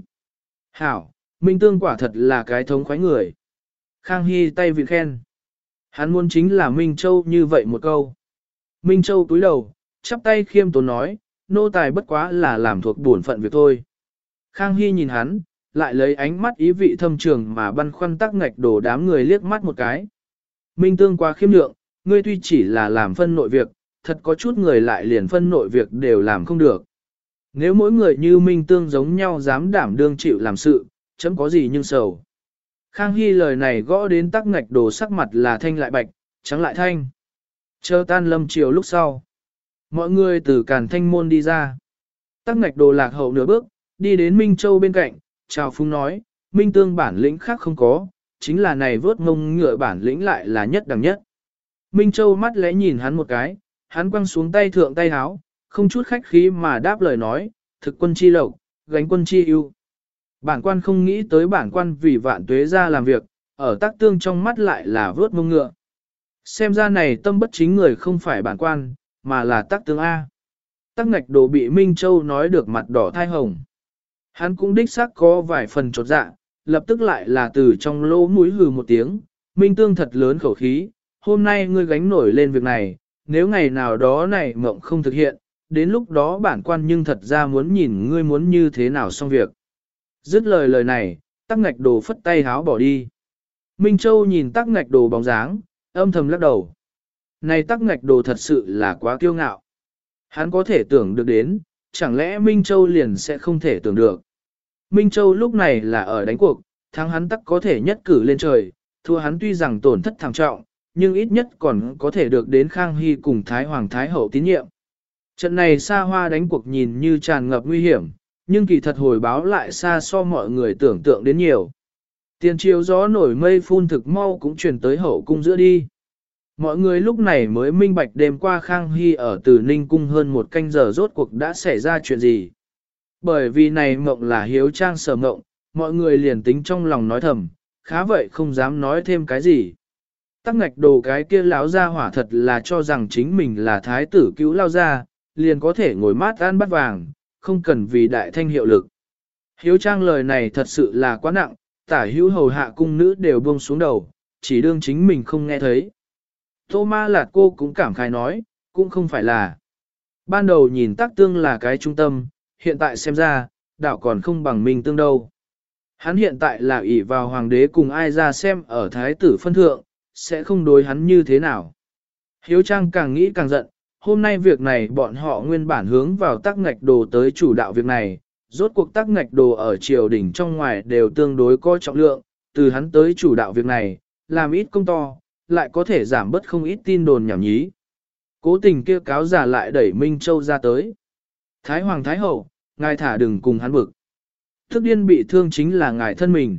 A: Hảo, Minh Tương quả thật là cái thống khoái người. Khang Hy tay vị khen. Hắn muốn chính là Minh Châu như vậy một câu. Minh Châu túi đầu, chắp tay khiêm tốn nói, nô tài bất quá là làm thuộc bổn phận việc thôi. Khang Hy nhìn hắn, lại lấy ánh mắt ý vị thâm trường mà băn khoăn tắc ngạch đổ đám người liếc mắt một cái. Minh Tương quá khiêm lượng, ngươi tuy chỉ là làm phân nội việc, thật có chút người lại liền phân nội việc đều làm không được. Nếu mỗi người như Minh Tương giống nhau dám đảm đương chịu làm sự, chấm có gì nhưng sầu. Khang Hy lời này gõ đến tắc ngạch đồ sắc mặt là thanh lại bạch, trắng lại thanh. Chờ tan lâm chiều lúc sau. Mọi người từ càn thanh môn đi ra. Tắc ngạch đồ lạc hậu nửa bước, đi đến Minh Châu bên cạnh, chào phúng nói, Minh Tương bản lĩnh khác không có, chính là này vớt ngông ngựa bản lĩnh lại là nhất đẳng nhất. Minh Châu mắt lẽ nhìn hắn một cái, hắn quăng xuống tay thượng tay háo, không chút khách khí mà đáp lời nói, thực quân chi lộc, gánh quân chi ưu. Bản quan không nghĩ tới bản quan vì vạn tuế ra làm việc, ở tác tương trong mắt lại là vớt mông ngựa. Xem ra này tâm bất chính người không phải bản quan, mà là tác tương A. Tác ngạch đồ bị Minh Châu nói được mặt đỏ thai hồng. Hắn cũng đích xác có vài phần trột dạ, lập tức lại là từ trong lỗ mũi hừ một tiếng, Minh Tương thật lớn khẩu khí, hôm nay ngươi gánh nổi lên việc này, nếu ngày nào đó này mộng không thực hiện, đến lúc đó bản quan nhưng thật ra muốn nhìn ngươi muốn như thế nào xong việc. Dứt lời lời này, tắc ngạch đồ phất tay háo bỏ đi. Minh Châu nhìn tắc ngạch đồ bóng dáng, âm thầm lắc đầu. Này tắc ngạch đồ thật sự là quá kiêu ngạo. Hắn có thể tưởng được đến, chẳng lẽ Minh Châu liền sẽ không thể tưởng được. Minh Châu lúc này là ở đánh cuộc, thắng hắn tắc có thể nhất cử lên trời, thua hắn tuy rằng tổn thất thảm trọng, nhưng ít nhất còn có thể được đến Khang Hy cùng Thái Hoàng Thái Hậu tín nhiệm. Trận này xa hoa đánh cuộc nhìn như tràn ngập nguy hiểm, nhưng kỳ thật hồi báo lại xa so mọi người tưởng tượng đến nhiều. Tiền chiều gió nổi mây phun thực mau cũng truyền tới hậu cung giữa đi. Mọi người lúc này mới minh bạch đêm qua Khang Hy ở Từ Ninh Cung hơn một canh giờ rốt cuộc đã xảy ra chuyện gì. Bởi vì này mộng là hiếu trang sở mộng, mọi người liền tính trong lòng nói thầm, khá vậy không dám nói thêm cái gì. Tắc ngạch đồ cái kia láo ra hỏa thật là cho rằng chính mình là thái tử cứu lao ra, liền có thể ngồi mát ăn bát vàng, không cần vì đại thanh hiệu lực. Hiếu trang lời này thật sự là quá nặng, tả hữu hầu hạ cung nữ đều buông xuống đầu, chỉ đương chính mình không nghe thấy. Tô Ma Lạt cô cũng cảm khái nói, cũng không phải là. Ban đầu nhìn Tác Tương là cái trung tâm, hiện tại xem ra, đạo còn không bằng Minh Tương đâu. Hắn hiện tại là ỷ vào hoàng đế cùng ai ra xem ở thái tử phân thượng, sẽ không đối hắn như thế nào. Hiếu Trang càng nghĩ càng giận, hôm nay việc này bọn họ nguyên bản hướng vào Tắc ngạch đồ tới chủ đạo việc này, rốt cuộc Tắc ngạch đồ ở triều đình trong ngoài đều tương đối có trọng lượng, từ hắn tới chủ đạo việc này, làm ít công to, lại có thể giảm bớt không ít tin đồn nhảm nhí. Cố tình kia cáo giả lại đẩy Minh Châu ra tới. Thái Hoàng Thái Hậu, ngài thả đừng cùng hắn bực. Thức điên bị thương chính là ngài thân mình.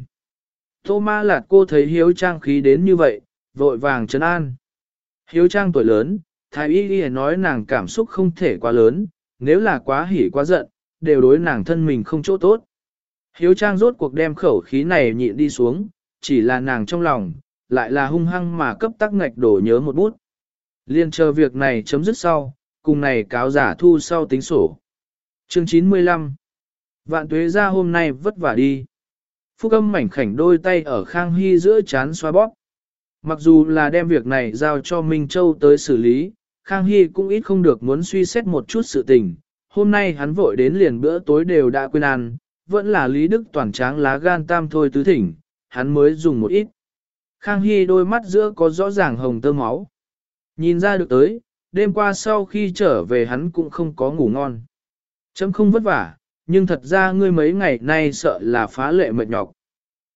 A: Tô Ma Lạt cô thấy Hiếu Trang khí đến như vậy, vội vàng trấn an. Hiếu Trang tuổi lớn, Thái Y Y nói nàng cảm xúc không thể quá lớn, nếu là quá hỉ quá giận, đều đối nàng thân mình không chỗ tốt. Hiếu Trang rốt cuộc đem khẩu khí này nhịn đi xuống, chỉ là nàng trong lòng, lại là hung hăng mà cấp Tắc ngạch đổ nhớ một bút. Liên chờ việc này chấm dứt sau, cùng này cáo giả thu sau tính sổ. Chương chín mươi lăm Vạn tuế ra hôm nay vất vả đi. Phúc Âm mảnh khảnh đôi tay ở Khang Hy giữa chán xoa bóp. Mặc dù là đem việc này giao cho Minh Châu tới xử lý, Khang Hy cũng ít không được muốn suy xét một chút sự tình. Hôm nay hắn vội đến liền bữa tối đều đã quên ăn, vẫn là Lý Đức Toàn tráng lá gan tam thôi tứ thỉnh, hắn mới dùng một ít. Khang Hy đôi mắt giữa có rõ ràng hồng tơ máu. Nhìn ra được tới, đêm qua sau khi trở về hắn cũng không có ngủ ngon. Chấm không vất vả, nhưng thật ra ngươi mấy ngày nay sợ là phá lệ mệt nhọc.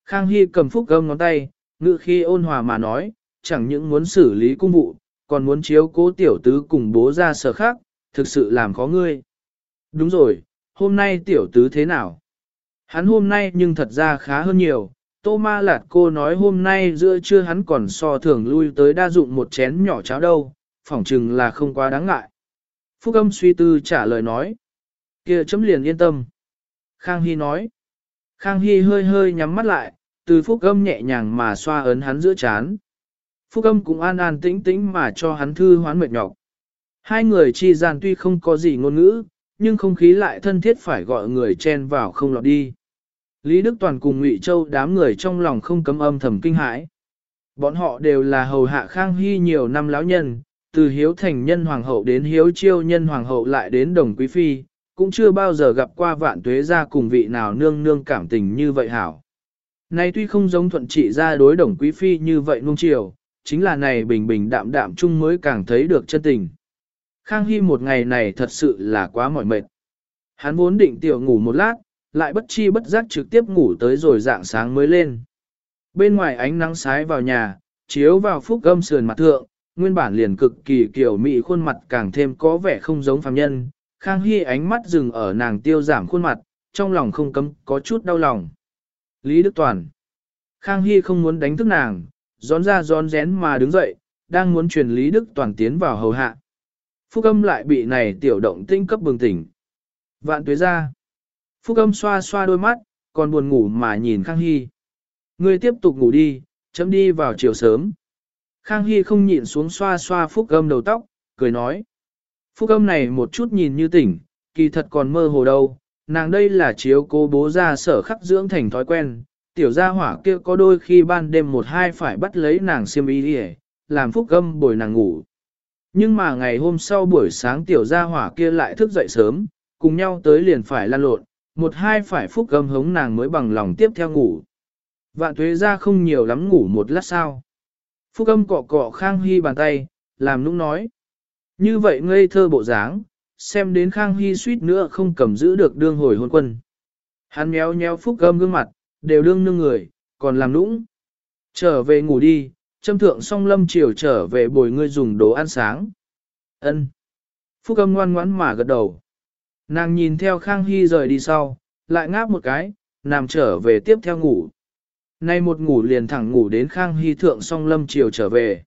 A: Khang Hy cầm Phúc Âm ngón tay, ngự khi ôn hòa mà nói, chẳng những muốn xử lý cung vụ, còn muốn chiếu cố tiểu tứ cùng bố ra sở khác, thực sự làm khó ngươi. Đúng rồi, hôm nay tiểu tứ thế nào? Hắn hôm nay nhưng thật ra khá hơn nhiều, Tô Ma Lạt cô nói hôm nay giữa trưa hắn còn so thường lui tới đa dụng một chén nhỏ cháo đâu, phỏng chừng là không quá đáng ngại. Phúc Âm suy tư trả lời nói, kia chấm liền yên tâm. Khang Hy nói, Khang Hy hơi hơi nhắm mắt lại, từ Phúc Âm nhẹ nhàng mà xoa ấn hắn giữa chán. Phúc Âm cũng an an tĩnh tĩnh mà cho hắn thư hoán mệt nhọc. Hai người chi gian tuy không có gì ngôn ngữ, nhưng không khí lại thân thiết phải gọi người chen vào không lọt đi. Lý Đức Toàn cùng Ngụy Châu đám người trong lòng không cấm âm thầm kinh hãi. Bọn họ đều là hầu hạ Khang Hy nhiều năm lão nhân, từ hiếu thành nhân hoàng hậu đến hiếu chiêu nhân hoàng hậu lại đến đồng quý phi, cũng chưa bao giờ gặp qua Vạn Tuế gia cùng vị nào nương nương cảm tình như vậy hảo. Này tuy không giống thuận trị gia đối đồng quý phi như vậy nuông chiều, chính là này bình bình đạm đạm chung mới càng thấy được chân tình. Khang Hy một ngày này thật sự là quá mỏi mệt. Hắn vốn định tiểu ngủ một lát, lại bất chi bất giác trực tiếp ngủ tới rồi dạng sáng mới lên. Bên ngoài ánh nắng sái vào nhà, chiếu vào Phúc Âm sườn mặt thượng, nguyên bản liền cực kỳ kiểu mị khuôn mặt càng thêm có vẻ không giống phàm nhân. Khang Hy ánh mắt dừng ở nàng tiêu giảm khuôn mặt, trong lòng không cấm có chút đau lòng. Lý Đức Toàn. Khang Hy không muốn đánh thức nàng, gión ra gión rén mà đứng dậy, đang muốn truyền Lý Đức Toàn tiến vào hầu hạ. Phúc Âm lại bị này tiểu động tinh cấp bừng tỉnh. Vạn Tuế gia. Phúc Âm xoa xoa đôi mắt, còn buồn ngủ mà nhìn Khang Hy. Ngươi tiếp tục ngủ đi, chấm đi vào chiều sớm. Khang Hy không nhịn xuống xoa xoa Phúc Âm đầu tóc, cười nói. Phúc Âm này một chút nhìn như tỉnh, kỳ thật còn mơ hồ đâu. Nàng đây là chiếu cố bố ra sở khắc dưỡng thành thói quen. Tiểu gia hỏa kia có đôi khi ban đêm một hai phải bắt lấy nàng xiêm y đi làm Phúc Âm bồi nàng ngủ. Nhưng mà ngày hôm sau buổi sáng tiểu gia hỏa kia lại thức dậy sớm, cùng nhau tới liền phải lăn lộn, một hai phải Phúc Âm hống nàng mới bằng lòng tiếp theo ngủ. Vạn Tuế gia không nhiều lắm ngủ một lát sao. Phúc Âm cọ cọ Khang Hy bàn tay, làm nũng nói. Như vậy ngây thơ bộ dáng, xem đến Khang Hy suýt nữa không cầm giữ được đương hồi hôn quân. Hắn méo méo Phúc Âm gương mặt, đều đương nương người, còn làm nũng. Trở về ngủ đi, châm thượng xong lâm chiều trở về bồi ngươi dùng đồ ăn sáng. Ân. Phúc Âm ngoan ngoãn mà gật đầu. Nàng nhìn theo Khang Hy rời đi sau, lại ngáp một cái, nằm trở về tiếp theo ngủ. Nay một ngủ liền thẳng ngủ đến Khang Hy thượng xong lâm chiều trở về.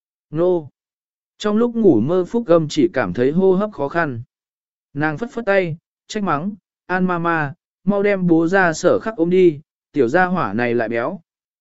A: Nô! Trong lúc ngủ mơ Phúc Âm chỉ cảm thấy hô hấp khó khăn. Nàng phất phất tay, trách mắng, An mama, mau đem bố ra sở khắc ôm đi, tiểu gia hỏa này lại béo.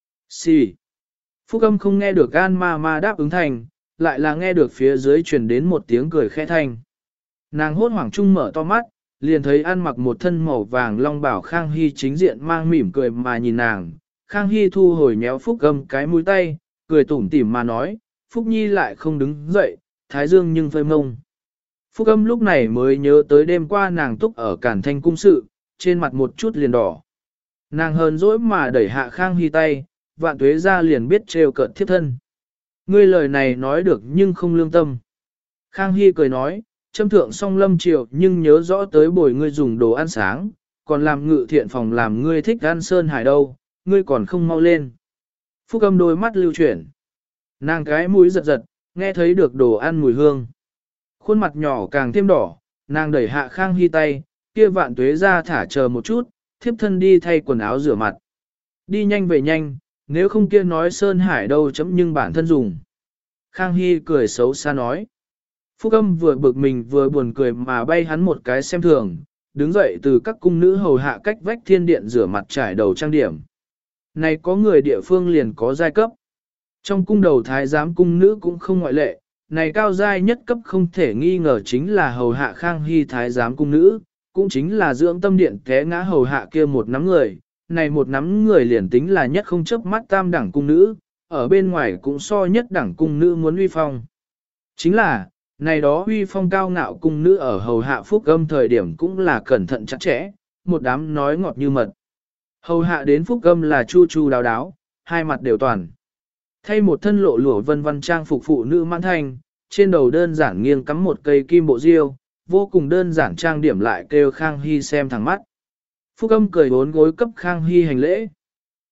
A: Xì! Phúc Âm không nghe được An mama đáp ứng thành, lại là nghe được phía dưới truyền đến một tiếng cười khẽ thanh. Nàng hốt hoảng chung mở to mắt, liền thấy ăn mặc một thân màu vàng long bảo Khang Hy chính diện mang mỉm cười mà nhìn nàng. Khang Hy thu hồi méo Phúc Âm cái mũi tay, cười tủm tỉm mà nói, Phúc Nhi lại không đứng dậy, Thái Dương nhưng phơi mông. Phúc Âm lúc này mới nhớ tới đêm qua nàng túc ở Cản Thanh cung sự, trên mặt một chút liền đỏ. Nàng hờn dỗi mà đẩy hạ Khang Hy tay, Vạn Tuế gia liền biết trêu cợt thiếp thân. Ngươi lời này nói được nhưng không lương tâm. Khang Hy cười nói, châm thượng song lâm triều nhưng nhớ rõ tới bồi ngươi dùng đồ ăn sáng, còn làm ngự thiện phòng làm ngươi thích ăn sơn hải đâu, ngươi còn không mau lên. Phúc Âm đôi mắt lưu chuyển. Nàng cái mũi giật giật, nghe thấy được đồ ăn mùi hương. Khuôn mặt nhỏ càng thêm đỏ, nàng đẩy hạ Khang Hy tay, kia Vạn Tuế gia thả chờ một chút, thiếp thân đi thay quần áo rửa mặt. Đi nhanh về nhanh, nếu không kia nói sơn hải đâu chấm nhưng bản thân dùng. Khang Hy cười xấu xa nói. Phúc Âm vừa bực mình vừa buồn cười mà bay hắn một cái xem thường, đứng dậy từ các cung nữ hầu hạ cách vách thiên điện rửa mặt trải đầu trang điểm. Này có người địa phương liền có giai cấp. Trong cung đầu thái giám cung nữ cũng không ngoại lệ, này cao giai nhất cấp không thể nghi ngờ chính là hầu hạ Khang Hy thái giám cung nữ, cũng chính là dưỡng tâm điện té ngã hầu hạ kia một nắm người, này một nắm người liền tính là nhất không chấp mắt tam đẳng cung nữ, ở bên ngoài cũng so nhất đẳng cung nữ muốn uy phong. Chính là, này đó uy phong cao ngạo cung nữ ở hầu hạ Phúc Âm thời điểm cũng là cẩn thận chặt chẽ, một đám nói ngọt như mật. Hầu hạ đến Phúc Âm là chu chu đáo đáo, hai mặt đều toàn. Thay một thân lộ lụa vân vân trang phục phụ nữ mãn thanh, trên đầu đơn giản nghiêng cắm một cây kim bộ diêu, vô cùng đơn giản trang điểm lại kêu Khang Hy xem thẳng mắt. Phúc Âm cười bốn gối cấp Khang Hy hành lễ.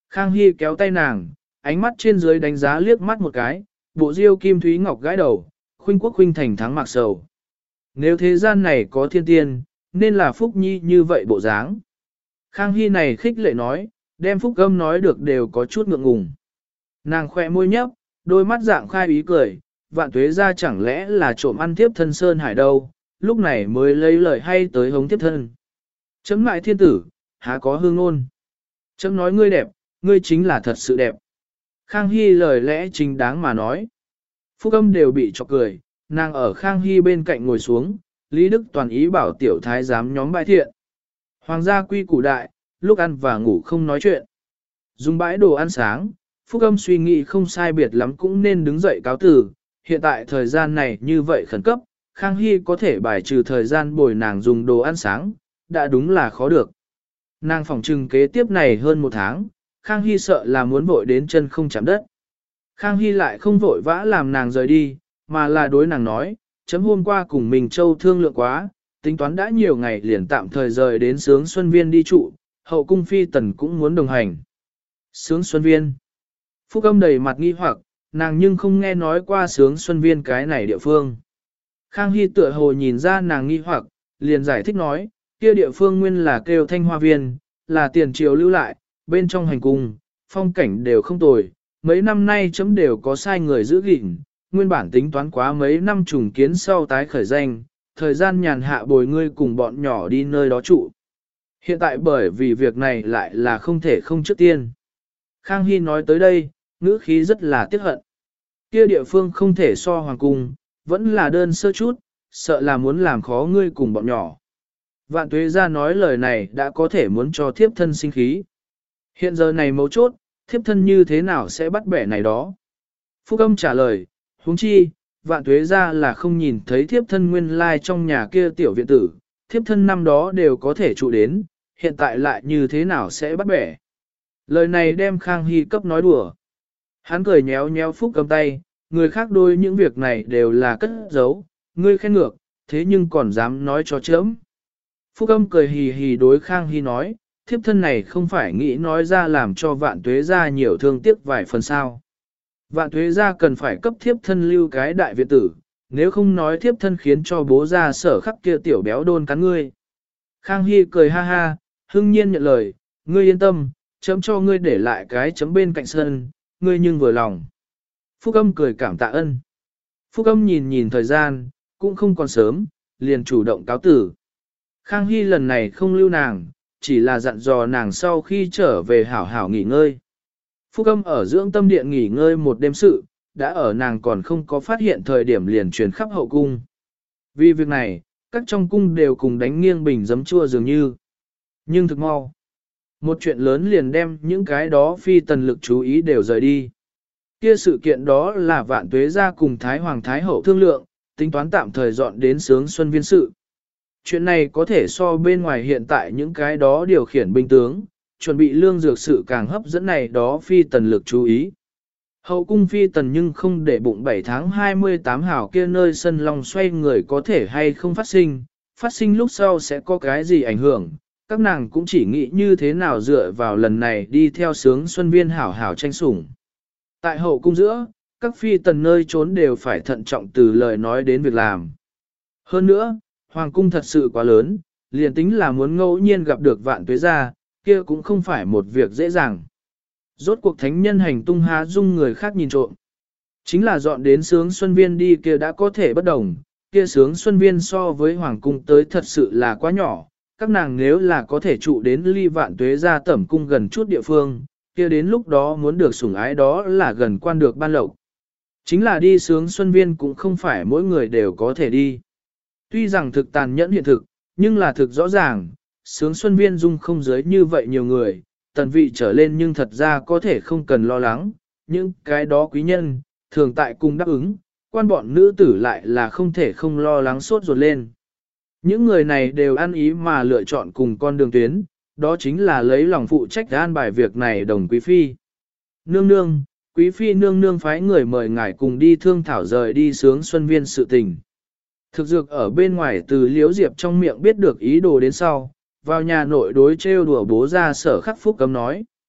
A: Khang Hy kéo tay nàng, ánh mắt trên dưới đánh giá liếc mắt một cái, bộ diêu kim thúy ngọc gãi đầu, khuynh quốc khuynh thành thắng mạc sầu. Nếu thế gian này có thiên tiên, nên là Phúc Nhi như vậy bộ dáng. Khang Hy này khích lệ nói, đem Phúc Âm nói được đều có chút ngượng ngùng. Nàng khoe môi nhấp, đôi mắt dạng khai ý cười, Vạn Tuế ra chẳng lẽ là trộm ăn tiếp thân Sơn Hải đâu, lúc này mới lấy lời hay tới hống tiếp thân. Chấm lại thiên tử, há có hương ngôn. Chấm nói ngươi đẹp, ngươi chính là thật sự đẹp. Khang Hy lời lẽ chính đáng mà nói. Phúc Âm đều bị chọc cười, nàng ở Khang Hy bên cạnh ngồi xuống, Lý Đức toàn ý bảo tiểu thái giám nhóm bãi thiện. Hoàng gia quy củ đại, lúc ăn và ngủ không nói chuyện. Dùng bãi đồ ăn sáng, Phúc Âm suy nghĩ không sai biệt lắm cũng nên đứng dậy cáo từ. Hiện tại thời gian này như vậy khẩn cấp, Khang Hy có thể bài trừ thời gian bồi nàng dùng đồ ăn sáng, đã đúng là khó được. Nàng phòng trừng kế tiếp này hơn một tháng, Khang Hy sợ là muốn vội đến chân không chạm đất. Khang Hy lại không vội vã làm nàng rời đi, mà là đối nàng nói, chấm hôm qua cùng mình Châu thương lượng quá, tính toán đã nhiều ngày liền tạm thời rời đến Sướng Xuân Viên đi trụ, hậu cung phi tần cũng muốn đồng hành. Sướng Xuân Viên. Phúc Âm đầy mặt nghi hoặc, nàng nhưng không nghe nói qua Sướng Xuân Viên cái này địa phương. Khang Hy tựa hồ nhìn ra nàng nghi hoặc, liền giải thích nói, kia địa phương nguyên là kêu Thanh Hoa Viên, là tiền triều lưu lại, bên trong hành cung, phong cảnh đều không tồi, mấy năm nay chấm đều có sai người giữ gìn, nguyên bản tính toán quá mấy năm trùng kiến sau tái khởi danh, thời gian nhàn hạ bồi ngươi cùng bọn nhỏ đi nơi đó trụ. Hiện tại bởi vì việc này lại là không thể không trước tiên. Khang Hy nói tới đây, ngữ khí rất là tiếc hận. Kia địa phương không thể so hoàng cung, vẫn là đơn sơ chút, sợ là muốn làm khó ngươi cùng bọn nhỏ. Vạn Tuế ra nói lời này đã có thể muốn cho thiếp thân sinh khí. Hiện giờ này mấu chốt, thiếp thân như thế nào sẽ bắt bẻ này đó? Phúc Âm trả lời, huống chi, Vạn Tuế ra là không nhìn thấy thiếp thân nguyên lai trong nhà kia tiểu viện tử, thiếp thân năm đó đều có thể trụ đến, hiện tại lại như thế nào sẽ bắt bẻ? Lời này đem Khang Hy cấp nói đùa. Hắn cười nhéo nhéo Phúc Âm tay, người khác đôi những việc này đều là cất giấu, ngươi khen ngược, thế nhưng còn dám nói cho chớm. Phúc Âm cười hì hì đối Khang Hy nói, thiếp thân này không phải nghĩ nói ra làm cho Vạn Tuế ra nhiều thương tiếc vài phần sao. Vạn Tuế ra cần phải cấp thiếp thân lưu cái đại viện tử, nếu không nói thiếp thân khiến cho bố ra sở khắc kia tiểu béo đôn cắn ngươi. Khang Hy cười ha ha, hưng nhiên nhận lời, ngươi yên tâm, chấm cho ngươi để lại cái chấm bên cạnh sân, ngươi nhưng vừa lòng. Phúc Âm cười cảm tạ ân. Phúc Âm nhìn nhìn thời gian, cũng không còn sớm, liền chủ động cáo tử. Khang Hy lần này không lưu nàng, chỉ là dặn dò nàng sau khi trở về hảo hảo nghỉ ngơi. Phúc Âm ở dưỡng tâm điện nghỉ ngơi một đêm sự, đã ở nàng còn không có phát hiện thời điểm liền truyền khắp hậu cung. Vì việc này, các trong cung đều cùng đánh nghiêng bình giấm chua dường như. Nhưng thực mau, một chuyện lớn liền đem những cái đó phi tần lực chú ý đều rời đi. Kia sự kiện đó là Vạn Tuế ra cùng Thái Hoàng Thái Hậu thương lượng, tính toán tạm thời dọn đến Sướng Xuân Viên sự. Chuyện này có thể so bên ngoài hiện tại những cái đó điều khiển binh tướng, chuẩn bị lương dược sự càng hấp dẫn này đó phi tần lực chú ý. Hậu cung phi tần nhưng không để bụng bảy tháng hai mươi tám hảo kia nơi sân long xoay người có thể hay không phát sinh, phát sinh lúc sau sẽ có cái gì ảnh hưởng, các nàng cũng chỉ nghĩ như thế nào dựa vào lần này đi theo Sướng Xuân Viên hảo hảo tranh sủng. Tại hậu cung giữa, các phi tần nơi trốn đều phải thận trọng từ lời nói đến việc làm. Hơn nữa, hoàng cung thật sự quá lớn, liền tính là muốn ngẫu nhiên gặp được Vạn Tuế gia, kia cũng không phải một việc dễ dàng. Rốt cuộc thánh nhân hành tung há dung người khác nhìn trộm. Chính là dọn đến Sướng Xuân Viên đi kia đã có thể bất đồng, kia Sướng Xuân Viên so với hoàng cung tới thật sự là quá nhỏ, các nàng nếu là có thể trụ đến ly Vạn Tuế gia tẩm cung gần chút địa phương, kia đến lúc đó muốn được sủng ái đó là gần quan được ban lộc. Chính là đi Sướng Xuân Viên cũng không phải mỗi người đều có thể đi. Tuy rằng thực tàn nhẫn hiện thực, nhưng là thực rõ ràng, Sướng Xuân Viên dung không giới như vậy nhiều người, tần vị trở lên nhưng thật ra có thể không cần lo lắng, những cái đó quý nhân, thường tại cung đáp ứng, quan bọn nữ tử lại là không thể không lo lắng sốt ruột lên. Những người này đều ăn ý mà lựa chọn cùng con đường tuyến, đó chính là lấy lòng phụ trách an bài việc này đồng quý phi. Nương nương, quý phi nương nương phái người mời ngài cùng đi thương thảo rời đi Sướng Xuân Viên sự tình. Thực dược ở bên ngoài từ Liễu Diệp trong miệng biết được ý đồ đến sau, vào nhà nội đối trêu đùa bố ra sở khắc Phúc Âm nói.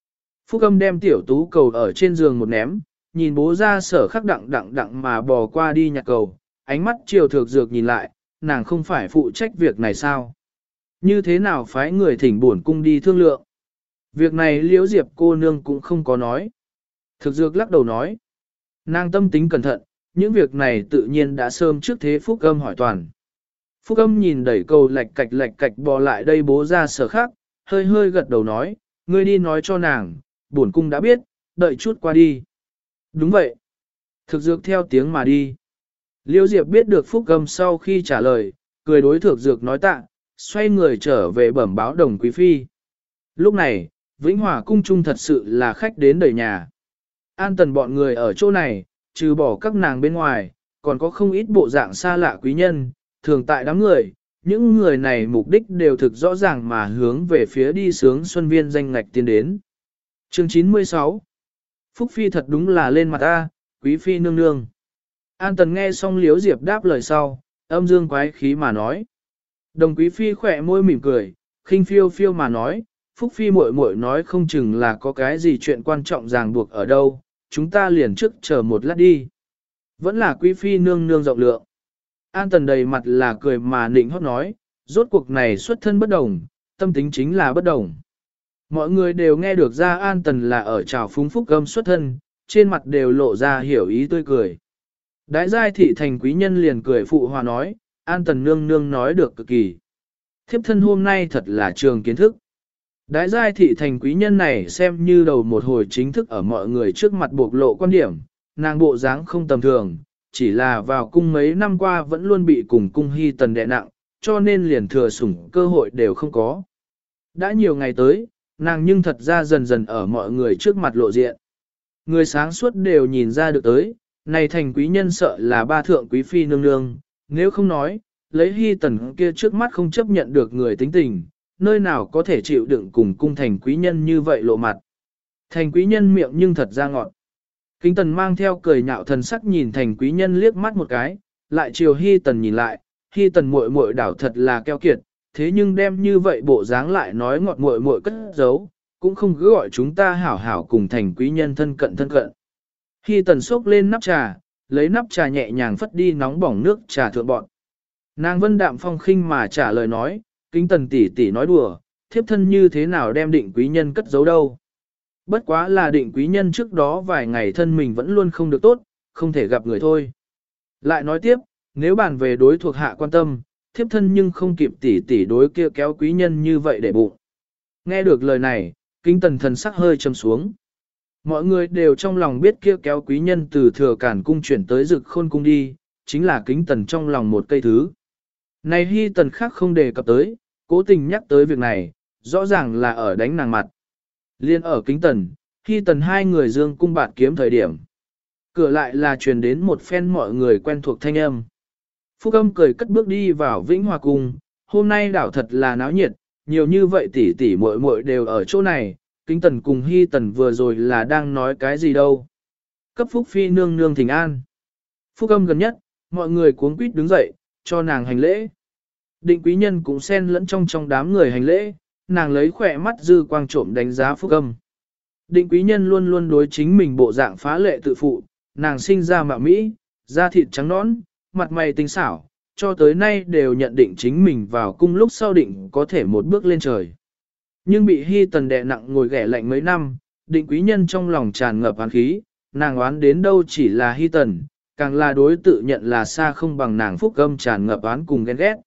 A: Phúc Âm đem tiểu tú cầu ở trên giường một ném, nhìn bố ra sở khắc đặng đặng đặng mà bò qua đi nhặt cầu, ánh mắt chiều thược dược nhìn lại, nàng không phải phụ trách việc này sao? Như thế nào phái người thỉnh bổn cung đi thương lượng? Việc này Liễu Diệp cô nương cũng không có nói. Thực dược lắc đầu nói, nàng tâm tính cẩn thận, những việc này tự nhiên đã sớm trước thế Phúc Âm hỏi toàn. Phúc Âm nhìn đẩy cầu lạch cạch lạch cạch bò lại đây bố ra sở khắc, hơi hơi gật đầu nói, ngươi đi nói cho nàng, bổn cung đã biết, đợi chút qua đi. Đúng vậy. Thực dược theo tiếng mà đi. Liêu Diệp biết được Phúc Âm sau khi trả lời, cười đối thực dược nói tạ, xoay người trở về bẩm báo Đồng Quý Phi. Lúc này, Vĩnh Hòa cung trung thật sự là khách đến đầy nhà. An tần bọn người ở chỗ này, trừ bỏ các nàng bên ngoài, còn có không ít bộ dạng xa lạ quý nhân, thường tại đám người, những người này mục đích đều thực rõ ràng mà hướng về phía đi sướng xuân viên danh ngạch tiến đến. Chương chín mươi sáu Phúc Phi thật đúng là lên mặt ta, Quý Phi nương nương. An tần nghe xong Liễu Diệp đáp lời sau, âm dương quái khí mà nói. Đồng Quý Phi khỏe môi mỉm cười, khinh phiêu phiêu mà nói, Phúc Phi muội muội nói không chừng là có cái gì chuyện quan trọng ràng buộc ở đâu, chúng ta liền trước chờ một lát đi. Vẫn là Quý Phi nương nương rộng lượng. An tần đầy mặt là cười mà nịnh hót nói, rốt cuộc này xuất thân bất đồng, tâm tính chính là bất đồng. Mọi người đều nghe được ra An tần là ở trào phúng Phúc Âm xuất thân, trên mặt đều lộ ra hiểu ý tươi cười. Đái giai thị thành quý nhân liền cười phụ hòa nói, An tần nương nương nói được cực kỳ. Thiếp thân hôm nay thật là trường kiến thức. Đái giai thị thành quý nhân này xem như đầu một hồi chính thức ở mọi người trước mặt bộc lộ quan điểm, nàng bộ dáng không tầm thường, chỉ là vào cung mấy năm qua vẫn luôn bị cùng cung hy tần đè nặng, cho nên liền thừa sủng cơ hội đều không có. Đã nhiều ngày tới, nàng nhưng thật ra dần dần ở mọi người trước mặt lộ diện. Người sáng suốt đều nhìn ra được tới, này thành quý nhân sợ là ba thượng quý phi nương nương, nếu không nói, lấy hy tần kia trước mắt không chấp nhận được người tính tình, nơi nào có thể chịu đựng cùng cung thành quý nhân như vậy lộ mặt. Thành quý nhân miệng nhưng thật ra ngọt. Kính tần mang theo cười nhạo thần sắc nhìn thành quý nhân liếc mắt một cái, lại chiều hy tần nhìn lại, hy tần muội muội đảo thật là keo kiệt, thế nhưng đem như vậy bộ dáng lại nói ngọt muội muội cất giấu, cũng không cứ gọi chúng ta hảo hảo cùng thành quý nhân thân cận thân cận. Hy tần xốc lên nắp trà, lấy nắp trà nhẹ nhàng phất đi nóng bỏng nước trà thượng bọn. Nàng vân đạm phong khinh mà trả lời nói, kính tần tỷ tỷ nói đùa, thiếp thân như thế nào đem định quý nhân cất giấu đâu. Bất quá là định quý nhân trước đó vài ngày thân mình vẫn luôn không được tốt, không thể gặp người thôi. Lại nói tiếp, nếu bàn về đối thuộc hạ quan tâm, thiếp thân nhưng không kịp tỷ tỷ đối kia kéo quý nhân như vậy để bụng. Nghe được lời này, kính tần thần sắc hơi trầm xuống. Mọi người đều trong lòng biết kia kéo quý nhân từ thừa cản cung chuyển tới rực khôn cung đi, chính là kính tần trong lòng một cây thứ. Này hy tần khác không đề cập tới, cố tình nhắc tới việc này, rõ ràng là ở đánh nàng mặt. Liên ở kính tần, hy tần hai người dương cung bạt kiếm thời điểm. Cửa lại là truyền đến một phen mọi người quen thuộc thanh âm. Phúc Âm cười cất bước đi vào Vĩnh Hòa cung, hôm nay đảo thật là náo nhiệt, nhiều như vậy tỷ tỷ muội muội đều ở chỗ này, kính tần cùng hy tần vừa rồi là đang nói cái gì đâu. Cấp Phúc Phi nương nương thỉnh an. Phúc Âm gần nhất, mọi người cuống quýt đứng dậy, cho nàng hành lễ. Định quý nhân cũng xen lẫn trong trong đám người hành lễ, nàng lấy khỏe mắt dư quang trộm đánh giá Phúc Âm. Định quý nhân luôn luôn đối chính mình bộ dạng phá lệ tự phụ, nàng sinh ra mạo Mỹ, da thịt trắng nõn, mặt mày tinh xảo, cho tới nay đều nhận định chính mình vào cung lúc sau định có thể một bước lên trời. Nhưng bị hy tần đè nặng ngồi ghẻ lạnh mấy năm, định quý nhân trong lòng tràn ngập oán khí, nàng oán đến đâu chỉ là hy tần, càng là đối tự nhận là xa không bằng nàng Phúc Âm tràn ngập oán cùng ghen ghét.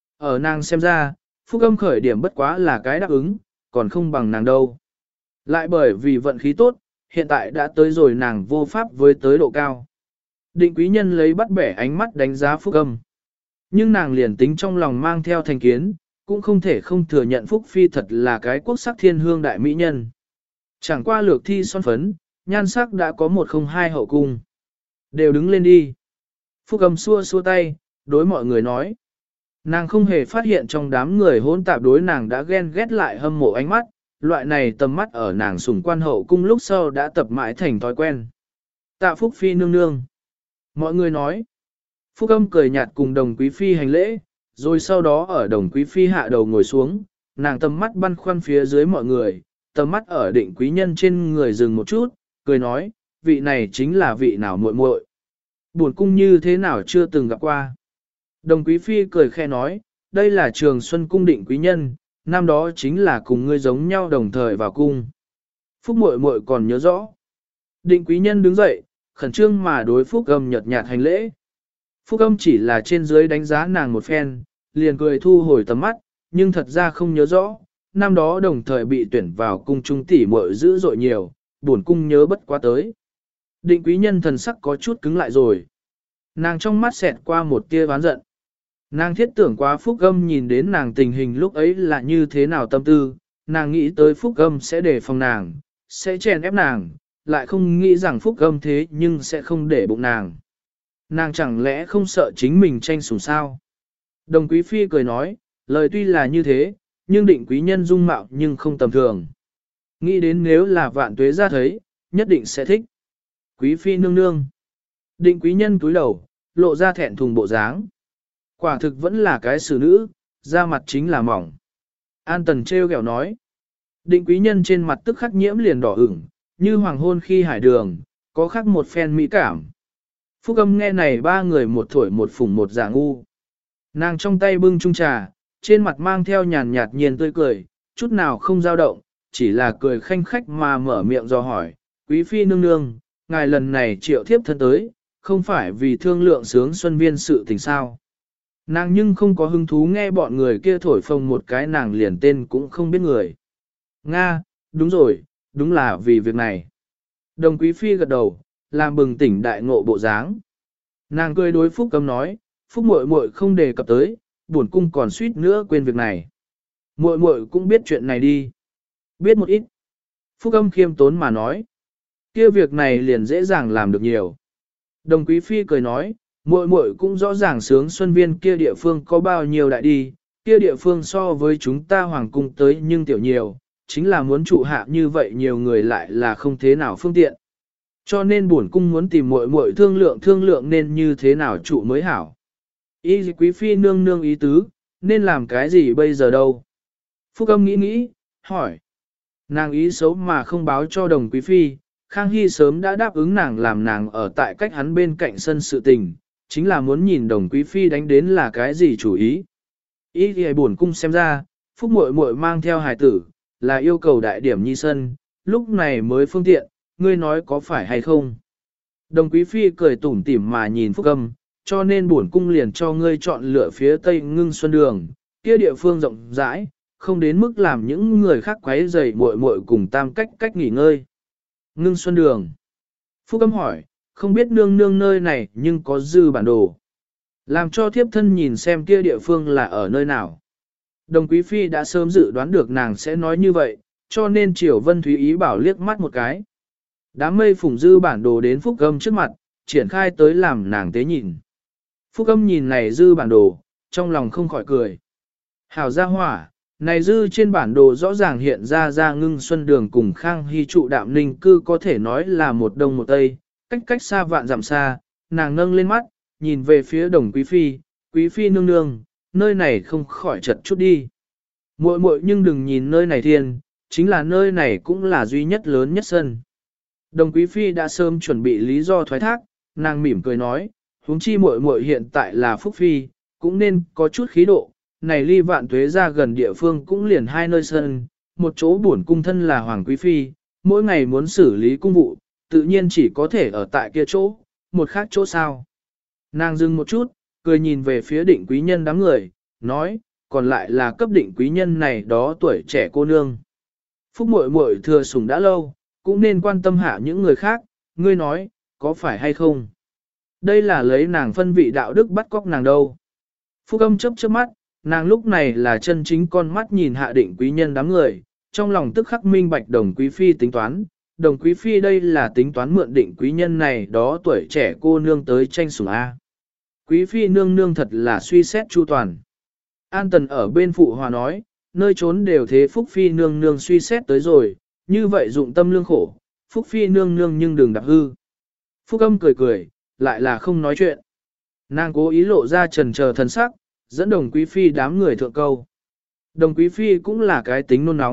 A: Ở nàng xem ra, Phúc Âm khởi điểm bất quá là cái đáp ứng, còn không bằng nàng đâu. Lại bởi vì vận khí tốt, hiện tại đã tới rồi nàng vô pháp với tới độ cao. Định quý nhân lấy bắt bẻ ánh mắt đánh giá Phúc Âm. Nhưng nàng liền tính trong lòng mang theo thành kiến, cũng không thể không thừa nhận Phúc Phi thật là cái quốc sắc thiên hương đại mỹ nhân. Chẳng qua lược thi son phấn, nhan sắc đã có một không hai hậu cung. Đều đứng lên đi. Phúc Âm xua xua tay, đối mọi người nói. Nàng không hề phát hiện trong đám người hỗn tạp đối nàng đã ghen ghét lại hâm mộ ánh mắt, loại này tầm mắt ở nàng sủng quan hậu cung lúc sau đã tập mãi thành thói quen. Tạ Phúc Phi nương nương. Mọi người nói. Phúc Âm cười nhạt cùng Đồng Quý Phi hành lễ, rồi sau đó ở Đồng Quý Phi hạ đầu ngồi xuống, nàng tầm mắt băn khoăn phía dưới mọi người, tầm mắt ở định quý nhân trên người dừng một chút, cười nói, vị này chính là vị nào muội muội. Buồn cung như thế nào chưa từng gặp qua. Đồng quý phi cười khe nói, đây là Trường Xuân cung định quý nhân, năm đó chính là cùng ngươi giống nhau đồng thời vào cung. Phúc muội muội còn nhớ rõ. Định quý nhân đứng dậy, khẩn trương mà đối Phúc Âm nhợt nhạt hành lễ. Phúc Âm chỉ là trên dưới đánh giá nàng một phen, liền cười thu hồi tầm mắt, nhưng thật ra không nhớ rõ, năm đó đồng thời bị tuyển vào cung trung tỷ muội dữ dội nhiều, buồn cung nhớ bất quá tới. Định quý nhân thần sắc có chút cứng lại rồi. Nàng trong mắt xẹt qua một tia oán giận. Nàng thiết tưởng quá Phúc Âm nhìn đến nàng tình hình lúc ấy là như thế nào tâm tư, nàng nghĩ tới Phúc Âm sẽ đề phòng nàng, sẽ chèn ép nàng, lại không nghĩ rằng Phúc Âm thế nhưng sẽ không để bụng nàng. Nàng chẳng lẽ không sợ chính mình tranh sủng sao? Đồng quý phi cười nói, lời tuy là như thế, nhưng định quý nhân dung mạo nhưng không tầm thường. Nghĩ đến nếu là vạn tuế ra thấy, nhất định sẽ thích. Quý phi nương nương. Định quý nhân cúi đầu, lộ ra thẹn thùng bộ dáng. Quả thực vẫn là cái xử nữ, da mặt chính là mỏng. An tần treo ghẹo nói. Định quý nhân trên mặt tức khắc nhiễm liền đỏ ửng, như hoàng hôn khi hải đường, có khắc một phen mỹ cảm. Phúc Âm nghe này ba người một thổi một phủng một giả ngu. Nàng trong tay bưng chung trà, trên mặt mang theo nhàn nhạt nhiên tươi cười, chút nào không dao động, chỉ là cười khanh khách mà mở miệng do hỏi, quý phi nương nương, ngài lần này triệu thiếp thân tới, không phải vì thương lượng sướng xuân viên sự tình sao. Nàng nhưng không có hứng thú nghe bọn người kia thổi phồng một cái nàng liền tên cũng không biết người. Nga, đúng rồi, đúng là vì việc này. Đồng quý phi gật đầu, làm bừng tỉnh đại ngộ bộ dáng. Nàng cười đối Phúc Âm nói, Phúc muội muội không đề cập tới, buồn cung còn suýt nữa quên việc này. Muội muội cũng biết chuyện này đi. Biết một ít. Phúc Âm khiêm tốn mà nói, kia việc này liền dễ dàng làm được nhiều. Đồng quý phi cười nói, muội muội cũng rõ ràng sướng xuân viên kia địa phương có bao nhiêu đại đi, kia địa phương so với chúng ta hoàng cung tới nhưng tiểu nhiều, chính là muốn trụ hạ như vậy nhiều người lại là không thế nào phương tiện. Cho nên bổn cung muốn tìm muội muội thương lượng thương lượng nên như thế nào trụ mới hảo. Y quý phi nương nương ý tứ, nên làm cái gì bây giờ đâu? Phúc Âm nghĩ nghĩ, hỏi. Nàng ý xấu mà không báo cho đồng quý phi, Khang Hy sớm đã đáp ứng nàng làm nàng ở tại cách hắn bên cạnh sân sự tình, chính là muốn nhìn đồng quý phi đánh đến là cái gì chủ ý. Ý thì buồn cung xem ra, Phúc muội muội mang theo hài tử, là yêu cầu đại điểm nhi sân, lúc này mới phương tiện, ngươi nói có phải hay không? Đồng quý phi cười tủm tỉm mà nhìn Phúc Âm, cho nên bổn cung liền cho ngươi chọn lựa phía tây ngưng xuân đường, kia địa phương rộng rãi, không đến mức làm những người khác quấy rầy muội muội cùng tam cách cách nghỉ ngơi. Ngưng xuân đường. Phúc Âm hỏi, không biết nương nương nơi này nhưng có dư bản đồ. Làm cho thiếp thân nhìn xem kia địa phương là ở nơi nào. Đồng quý phi đã sớm dự đoán được nàng sẽ nói như vậy, cho nên Triều Vân Thúy ý bảo liếc mắt một cái. Đám mây phủng dư bản đồ đến Phúc Âm trước mặt, triển khai tới làm nàng tế nhìn. Phúc Âm nhìn này dư bản đồ, trong lòng không khỏi cười. Hảo gia hỏa, này dư trên bản đồ rõ ràng hiện ra ra ngưng xuân đường cùng Khang Hy trụ đạm ninh cư có thể nói là một đông một tây, cách cách xa vạn dặm xa, nàng nâng lên mắt, nhìn về phía đồng quý phi, quý phi nương nương, nơi này không khỏi chật chút đi. Muội muội nhưng đừng nhìn nơi này thiên, chính là nơi này cũng là duy nhất lớn nhất sân. Đồng quý phi đã sớm chuẩn bị lý do thoái thác, nàng mỉm cười nói, huống chi muội muội hiện tại là phúc phi, cũng nên có chút khí độ, này ly vạn tuế ra gần địa phương cũng liền hai nơi sân, một chỗ bổn cung thân là hoàng quý phi, mỗi ngày muốn xử lý cung vụ, tự nhiên chỉ có thể ở tại kia chỗ, một khác chỗ sao. Nàng dừng một chút, cười nhìn về phía định quý nhân đám người, nói, còn lại là cấp định quý nhân này đó tuổi trẻ cô nương. Phúc muội muội thừa sủng đã lâu, cũng nên quan tâm hạ những người khác, ngươi nói, có phải hay không? Đây là lấy nàng phân vị đạo đức bắt cóc nàng đâu. Phúc Âm chớp chớp mắt, nàng lúc này là chân chính con mắt nhìn hạ định quý nhân đám người, trong lòng tức khắc minh bạch đồng quý phi tính toán. Đồng quý phi đây là tính toán mượn định quý nhân này đó tuổi trẻ cô nương tới tranh sủng A. Quý phi nương nương thật là suy xét chu toàn. An Tần ở bên phụ hòa nói, nơi trốn đều thế Phúc phi nương nương suy xét tới rồi, như vậy dụng tâm lương khổ, Phúc phi nương nương nhưng đừng đạp hư. Phúc Âm cười cười, lại là không nói chuyện. Nàng cố ý lộ ra trần chờ thần sắc, dẫn đồng quý phi đám người thượng câu. Đồng quý phi cũng là cái tính nôn nóng,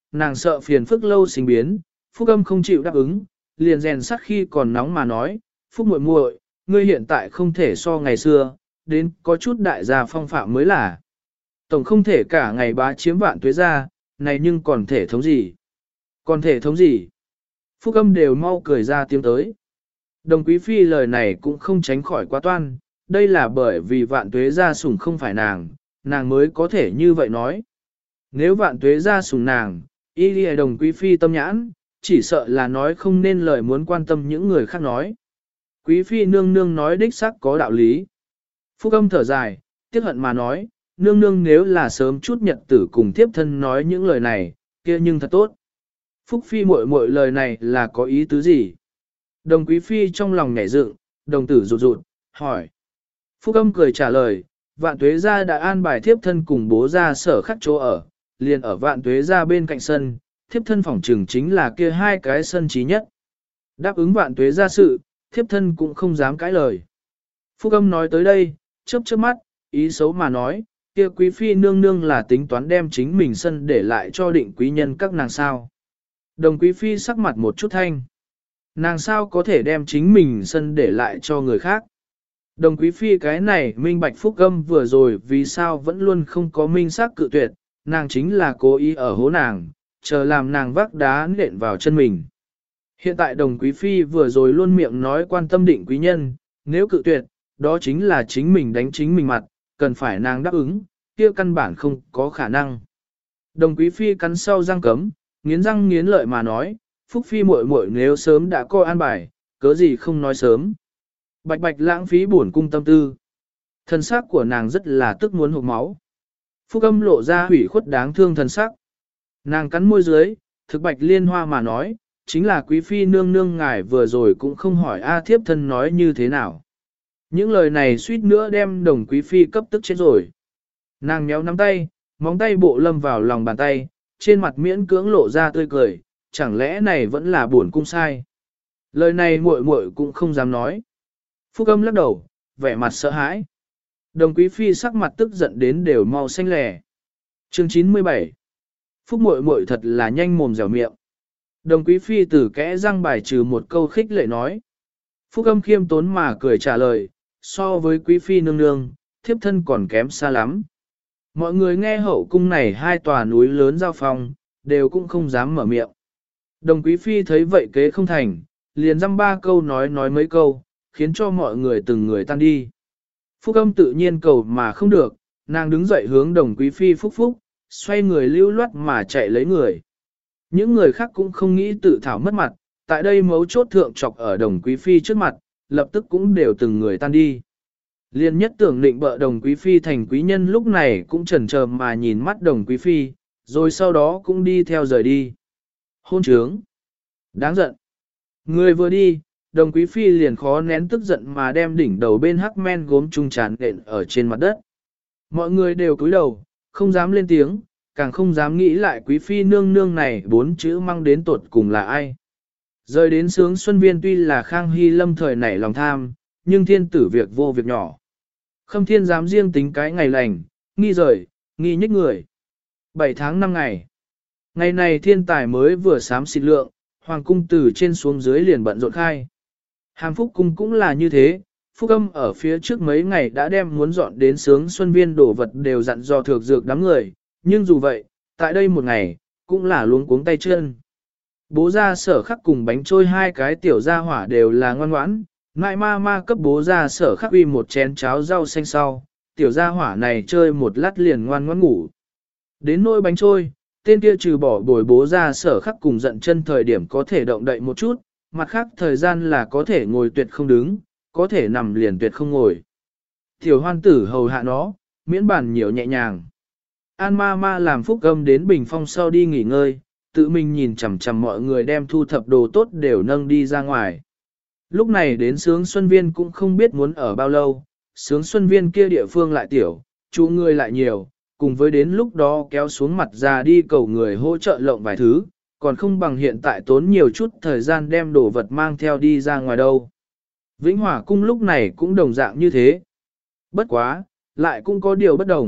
A: nàng sợ phiền phức lâu sinh biến, Phúc Âm không chịu đáp ứng, liền rèn sắt khi còn nóng mà nói, Phúc muội muội, ngươi hiện tại không thể so ngày xưa, đến có chút đại gia phong phạm mới là. Tổng không thể cả ngày bá chiếm vạn tuế ra, này nhưng còn thể thống gì? Còn thể thống gì? Phúc Âm đều mau cười ra tiếng tới. Đồng Quý Phi lời này cũng không tránh khỏi quá toan, đây là bởi vì vạn tuế gia sủng không phải nàng, nàng mới có thể như vậy nói. Nếu vạn tuế gia sủng nàng, y đi Đồng Quý Phi tâm nhãn, chỉ sợ là nói không nên lời muốn quan tâm những người khác nói. Quý Phi nương nương nói đích xác có đạo lý. Phúc Âm thở dài, tiếc hận mà nói, nương nương nếu là sớm chút nhật tử cùng tiếp thân nói những lời này, kia nhưng thật tốt. Phúc Phi muội muội lời này là có ý tứ gì? Đồng Quý Phi trong lòng nhảy dựng, đồng tử rụt rụt, hỏi. Phúc Âm cười trả lời, vạn tuế gia đã an bài thiếp thân cùng bố gia sở khắc chỗ ở, liền ở vạn tuế gia bên cạnh sân, thiếp thân phòng trừng chính là kia hai cái sân trí nhất. Đáp ứng vạn tuế gia sự, thiếp thân cũng không dám cãi lời. Phúc Âm nói tới đây, chớp chớp mắt, ý xấu mà nói, kia quý phi nương nương là tính toán đem chính mình sân để lại cho định quý nhân các nàng sao. Đồng Quý Phi sắc mặt một chút thanh. Nàng sao có thể đem chính mình sân để lại cho người khác. Đồng Quý Phi cái này minh bạch Phúc Âm vừa rồi vì sao vẫn luôn không có minh xác cự tuyệt, nàng chính là cố ý ở hố nàng, chờ làm nàng vác đá nện vào chân mình. Hiện tại Đồng Quý Phi vừa rồi luôn miệng nói quan tâm định quý nhân, nếu cự tuyệt, đó chính là chính mình đánh chính mình mặt, cần phải nàng đáp ứng, kia căn bản không có khả năng. Đồng Quý Phi cắn sau răng cấm, nghiến răng nghiến lợi mà nói, Phúc Phi muội muội nếu sớm đã coi an bài, cớ gì không nói sớm. Bạch bạch lãng phí bổn cung tâm tư. Thân xác của nàng rất là tức muốn hộc máu. Phúc Âm lộ ra hủy khuất đáng thương thân xác. Nàng cắn môi dưới, thực bạch liên hoa mà nói, chính là quý phi nương nương ngài vừa rồi cũng không hỏi A thiếp thân nói như thế nào. Những lời này suýt nữa đem đồng quý phi cấp tức chết rồi. Nàng méo nắm tay, móng tay bộ lâm vào lòng bàn tay, trên mặt miễn cưỡng lộ ra tươi cười, chẳng lẽ này vẫn là buồn cung sai. Lời này muội muội cũng không dám nói. Phúc Âm lắc đầu, vẻ mặt sợ hãi. Đồng quý phi sắc mặt tức giận đến đều mau xanh lẻ. Chương chín mươi bảy. Phúc muội muội thật là nhanh mồm dẻo miệng. Đồng quý phi từ kẽ răng bài trừ một câu khích lệ nói. Phúc Âm khiêm tốn mà cười trả lời, so với quý phi nương nương, thiếp thân còn kém xa lắm. Mọi người nghe hậu cung này hai tòa núi lớn giao phong, đều cũng không dám mở miệng. Đồng quý phi thấy vậy kế không thành, liền dăm ba câu nói nói mấy câu, khiến cho mọi người từng người tan đi. Phúc Âm tự nhiên cầu mà không được, nàng đứng dậy hướng đồng quý phi phúc phúc, xoay người lưu loát mà chạy lấy người. Những người khác cũng không nghĩ tự thảo mất mặt, tại đây mấu chốt thượng chọc ở đồng quý phi trước mặt, lập tức cũng đều từng người tan đi. Liên nhất tưởng định bợ đồng quý phi thành quý nhân lúc này cũng chần chờ mà nhìn mắt đồng quý phi, rồi sau đó cũng đi theo rời đi. Hôn trướng! Đáng giận! Người vừa đi, đồng quý phi liền khó nén tức giận mà đem đỉnh đầu bên hắc men gốm trung tràn đện ở trên mặt đất. Mọi người đều cúi đầu, không dám lên tiếng, càng không dám nghĩ lại quý phi nương nương này bốn chữ mang đến tột cùng là ai. Rời đến sướng xuân viên tuy là Khang Hy Lâm thời nảy lòng tham, nhưng thiên tử việc vô việc nhỏ. Khâm thiên dám riêng tính cái ngày lành, nghi rời, nghi nhích người. Bảy tháng năm ngày. Ngày này thiên tài mới vừa sám xịt lượng, hoàng cung từ trên xuống dưới liền bận rộn khai. Hàm Phúc cung cũng là như thế, Phúc Âm ở phía trước mấy ngày đã đem muốn dọn đến sướng xuân viên đổ vật đều dặn dò thược dược đám người, nhưng dù vậy, tại đây một ngày, cũng là luống cuống tay chân. Bố ra sở khắc cùng bánh trôi hai cái tiểu gia hỏa đều là ngoan ngoãn, ngại ma ma cấp bố ra sở khắc uy một chén cháo rau xanh sau, tiểu gia hỏa này chơi một lát liền ngoan ngoãn ngủ. Đến nỗi bánh trôi, tên kia trừ bỏ bồi bố ra sở khắc cùng giận chân thời điểm có thể động đậy một chút, mặt khác thời gian là có thể ngồi tuyệt không đứng, có thể nằm liền tuyệt không ngồi. Tiểu hoan tử hầu hạ nó, miễn bản nhiều nhẹ nhàng. An ma ma làm Phúc Âm đến bình phong sau đi nghỉ ngơi, tự mình nhìn chằm chằm mọi người đem thu thập đồ tốt đều nâng đi ra ngoài. Lúc này đến sướng xuân viên cũng không biết muốn ở bao lâu, sướng xuân viên kia địa phương lại tiểu, chú người lại nhiều, cùng với đến lúc đó kéo xuống mặt ra đi cầu người hỗ trợ lộng vài thứ, còn không bằng hiện tại tốn nhiều chút thời gian đem đồ vật mang theo đi ra ngoài đâu. Vĩnh Hòa cung lúc này cũng đồng dạng như thế. Bất quá, lại cũng có điều bất đồng,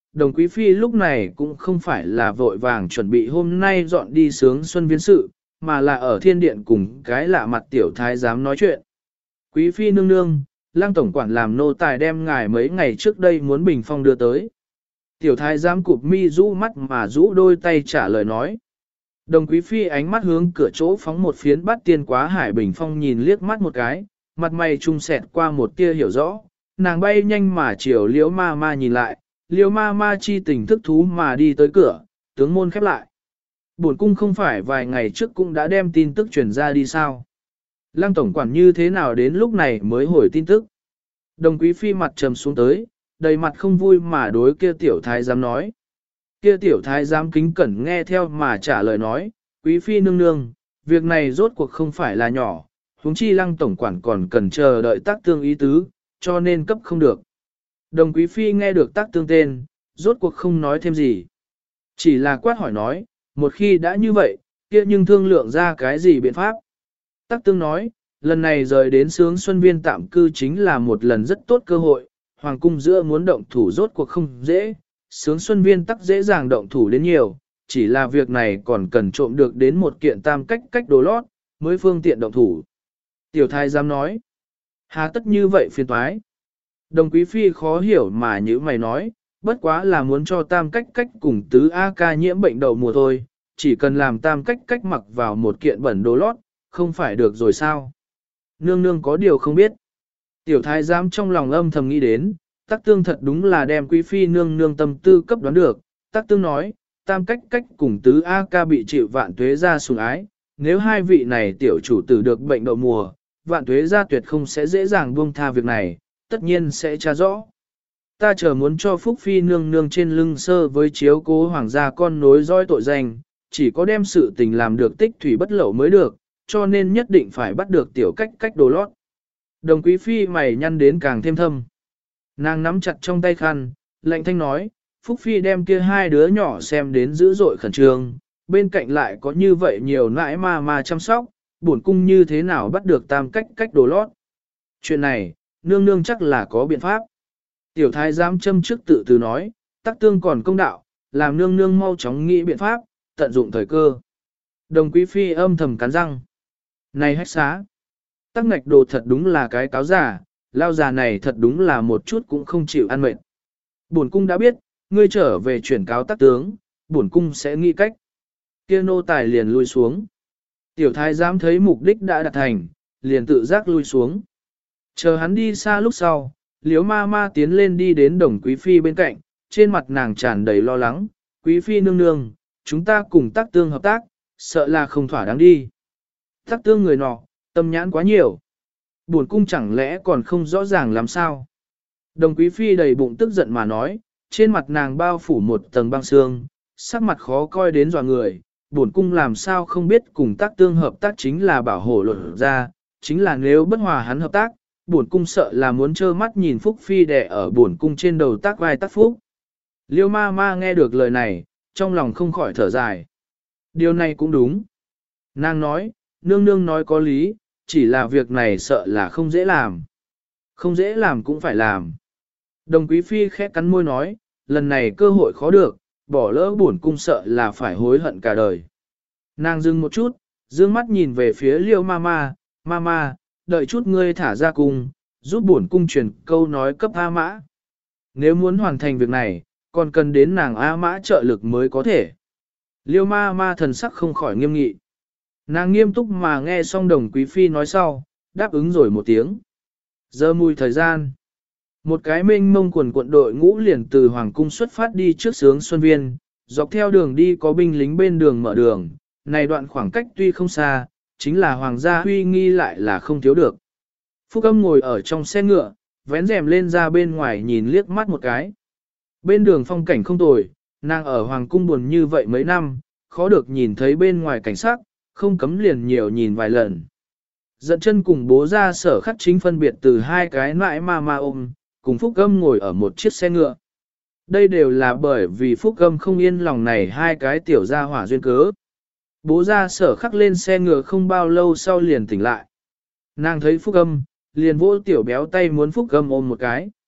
A: đồng quý phi lúc này cũng không phải là vội vàng chuẩn bị hôm nay dọn đi sướng xuân viên sự, mà là ở thiên điện cùng cái lạ mặt tiểu thái giám nói chuyện. Quý phi nương nương, Lăng tổng quản làm nô tài đem ngài mấy ngày trước đây muốn bình phong đưa tới. Tiểu thái giám cụp mi rũ mắt mà rũ đôi tay trả lời nói. Đồng quý phi ánh mắt hướng cửa chỗ phóng một phiến bát tiên quá hải bình phong nhìn liếc mắt một cái, mặt mày trung sẹt qua một tia hiểu rõ, nàng bay nhanh mà chiều liễu ma ma nhìn lại, liễu ma ma chi tình thức thú mà đi tới cửa, tướng môn khép lại. Bổn cung không phải vài ngày trước cũng đã đem tin tức truyền ra đi sao? Lăng tổng quản như thế nào đến lúc này mới hồi tin tức? Đồng quý phi mặt trầm xuống tới, đầy mặt không vui mà đối kia tiểu thái giám nói. Kia tiểu thái giám kính cẩn nghe theo mà trả lời nói, quý phi nương nương, việc này rốt cuộc không phải là nhỏ, huống chi lăng tổng quản còn cần chờ đợi tác tương ý tứ, cho nên cấp không được. Đồng quý phi nghe được tác tương tên, rốt cuộc không nói thêm gì. Chỉ là quát hỏi nói, một khi đã như vậy, kia nhưng thương lượng ra cái gì biện pháp. Tác tương nói, lần này rời đến sướng xuân viên tạm cư chính là một lần rất tốt cơ hội, hoàng cung giữa muốn động thủ rốt cuộc không dễ, sướng xuân viên tắc dễ dàng động thủ đến nhiều, chỉ là việc này còn cần trộm được đến một kiện tam cách cách đồ lót, mới phương tiện động thủ. Tiểu thái giám nói, hà tất như vậy phiền toái. Đồng quý phi khó hiểu mà như mày nói, bất quá là muốn cho tam cách cách cùng tứ A ca nhiễm bệnh đậu mùa thôi, chỉ cần làm tam cách cách mặc vào một kiện bẩn đồ lót, không phải được rồi sao? Nương nương có điều không biết. Tiểu thái giám trong lòng âm thầm nghĩ đến, Tắc Tương thật đúng là đem quý phi nương nương tâm tư cấp đoán được. Tắc Tương nói, tam cách cách cùng tứ A ca bị chịu vạn tuế ra sủng ái, nếu hai vị này tiểu chủ tử được bệnh đậu mùa, vạn tuế ra tuyệt không sẽ dễ dàng buông tha việc này, tất nhiên sẽ tra rõ. Ta chờ muốn cho Phúc phi nương nương trên lưng sơ với chiếu cố hoàng gia con nối dõi tội danh, chỉ có đem sự tình làm được tích thủy bất lậu mới được, cho nên nhất định phải bắt được tiểu cách cách đồ lót. Đồng quý phi mày nhăn đến càng thêm thâm. Nàng nắm chặt trong tay khăn, lạnh thanh nói, Phúc phi đem kia hai đứa nhỏ xem đến dữ dội khẩn trương, bên cạnh lại có như vậy nhiều nãi ma ma chăm sóc, bổn cung như thế nào bắt được tam cách cách đồ lót. Chuyện này, nương nương chắc là có biện pháp. Tiểu thái giám châm trước tự từ nói, Tắc Tương còn công đạo, làm nương nương mau chóng nghĩ biện pháp, tận dụng thời cơ. Đồng quý phi âm thầm cắn răng. Này hách xá! Tắc ngạch đồ thật đúng là cái cáo giả, lao già này thật đúng là một chút cũng không chịu ăn mệt. Bổn cung đã biết, ngươi trở về chuyển cáo Tắc tướng, bổn cung sẽ nghĩ cách. Kia nô tài liền lui xuống. Tiểu thái giám thấy mục đích đã đạt thành, liền tự giác lui xuống. Chờ hắn đi xa lúc sau, liếu ma ma tiến lên đi đến đồng quý phi bên cạnh, trên mặt nàng tràn đầy lo lắng. Quý phi nương nương, chúng ta cùng Tắc Tương hợp tác, sợ là không thỏa đáng đi. Tắc Tương người nọ, tâm nhãn quá nhiều. Buồn cung chẳng lẽ còn không rõ ràng làm sao. Đồng quý phi đầy bụng tức giận mà nói, trên mặt nàng bao phủ một tầng băng xương, sắc mặt khó coi đến dọa người. Buồn cung làm sao không biết cùng Tắc Tương hợp tác chính là bảo hộ luật ra, chính là nếu bất hòa hắn hợp tác, buồn cung sợ là muốn trơ mắt nhìn Phúc phi đè ở buồn cung trên đầu tác vai tác phúc. Liêu ma ma nghe được lời này, trong lòng không khỏi thở dài. Điều này cũng đúng. Nàng nói, nương nương nói có lý, chỉ là việc này sợ là không dễ làm. Không dễ làm cũng phải làm. Đồng quý phi khẽ cắn môi nói, lần này cơ hội khó được, bỏ lỡ buồn cung sợ là phải hối hận cả đời. Nàng dừng một chút, dương mắt nhìn về phía liêu ma ma, ma ma, đợi chút ngươi thả ra cung, giúp buồn cung truyền câu nói cấp A Mã. Nếu muốn hoàn thành việc này, còn cần đến nàng A Mã trợ lực mới có thể. Liêu ma ma thần sắc không khỏi nghiêm nghị. Nàng nghiêm túc mà nghe xong đồng quý phi nói sau, đáp ứng rồi một tiếng. Giờ mùi thời gian. Một cái mênh mông quần quận đội ngũ liền từ Hoàng cung xuất phát đi trước sướng Xuân Viên, dọc theo đường đi có binh lính bên đường mở đường, này đoạn khoảng cách tuy không xa, chính là Hoàng gia huy nghi lại là không thiếu được. Phúc Âm ngồi ở trong xe ngựa, vén rèm lên ra bên ngoài nhìn liếc mắt một cái. Bên đường phong cảnh không tồi, nàng ở Hoàng cung buồn như vậy mấy năm, khó được nhìn thấy bên ngoài cảnh sắc, không cấm liền nhiều nhìn vài lần. Dẫn chân cùng bố ra sở khắc chính phân biệt từ hai cái nãi ma ma ôm, cùng Phúc Âm ngồi ở một chiếc xe ngựa. Đây đều là bởi vì Phúc Âm không yên lòng này hai cái tiểu gia hỏa duyên cớ. Bố ra sở khắc lên xe ngựa không bao lâu sau liền tỉnh lại. Nàng thấy Phúc Âm, liền vỗ tiểu béo tay muốn Phúc Âm ôm một cái.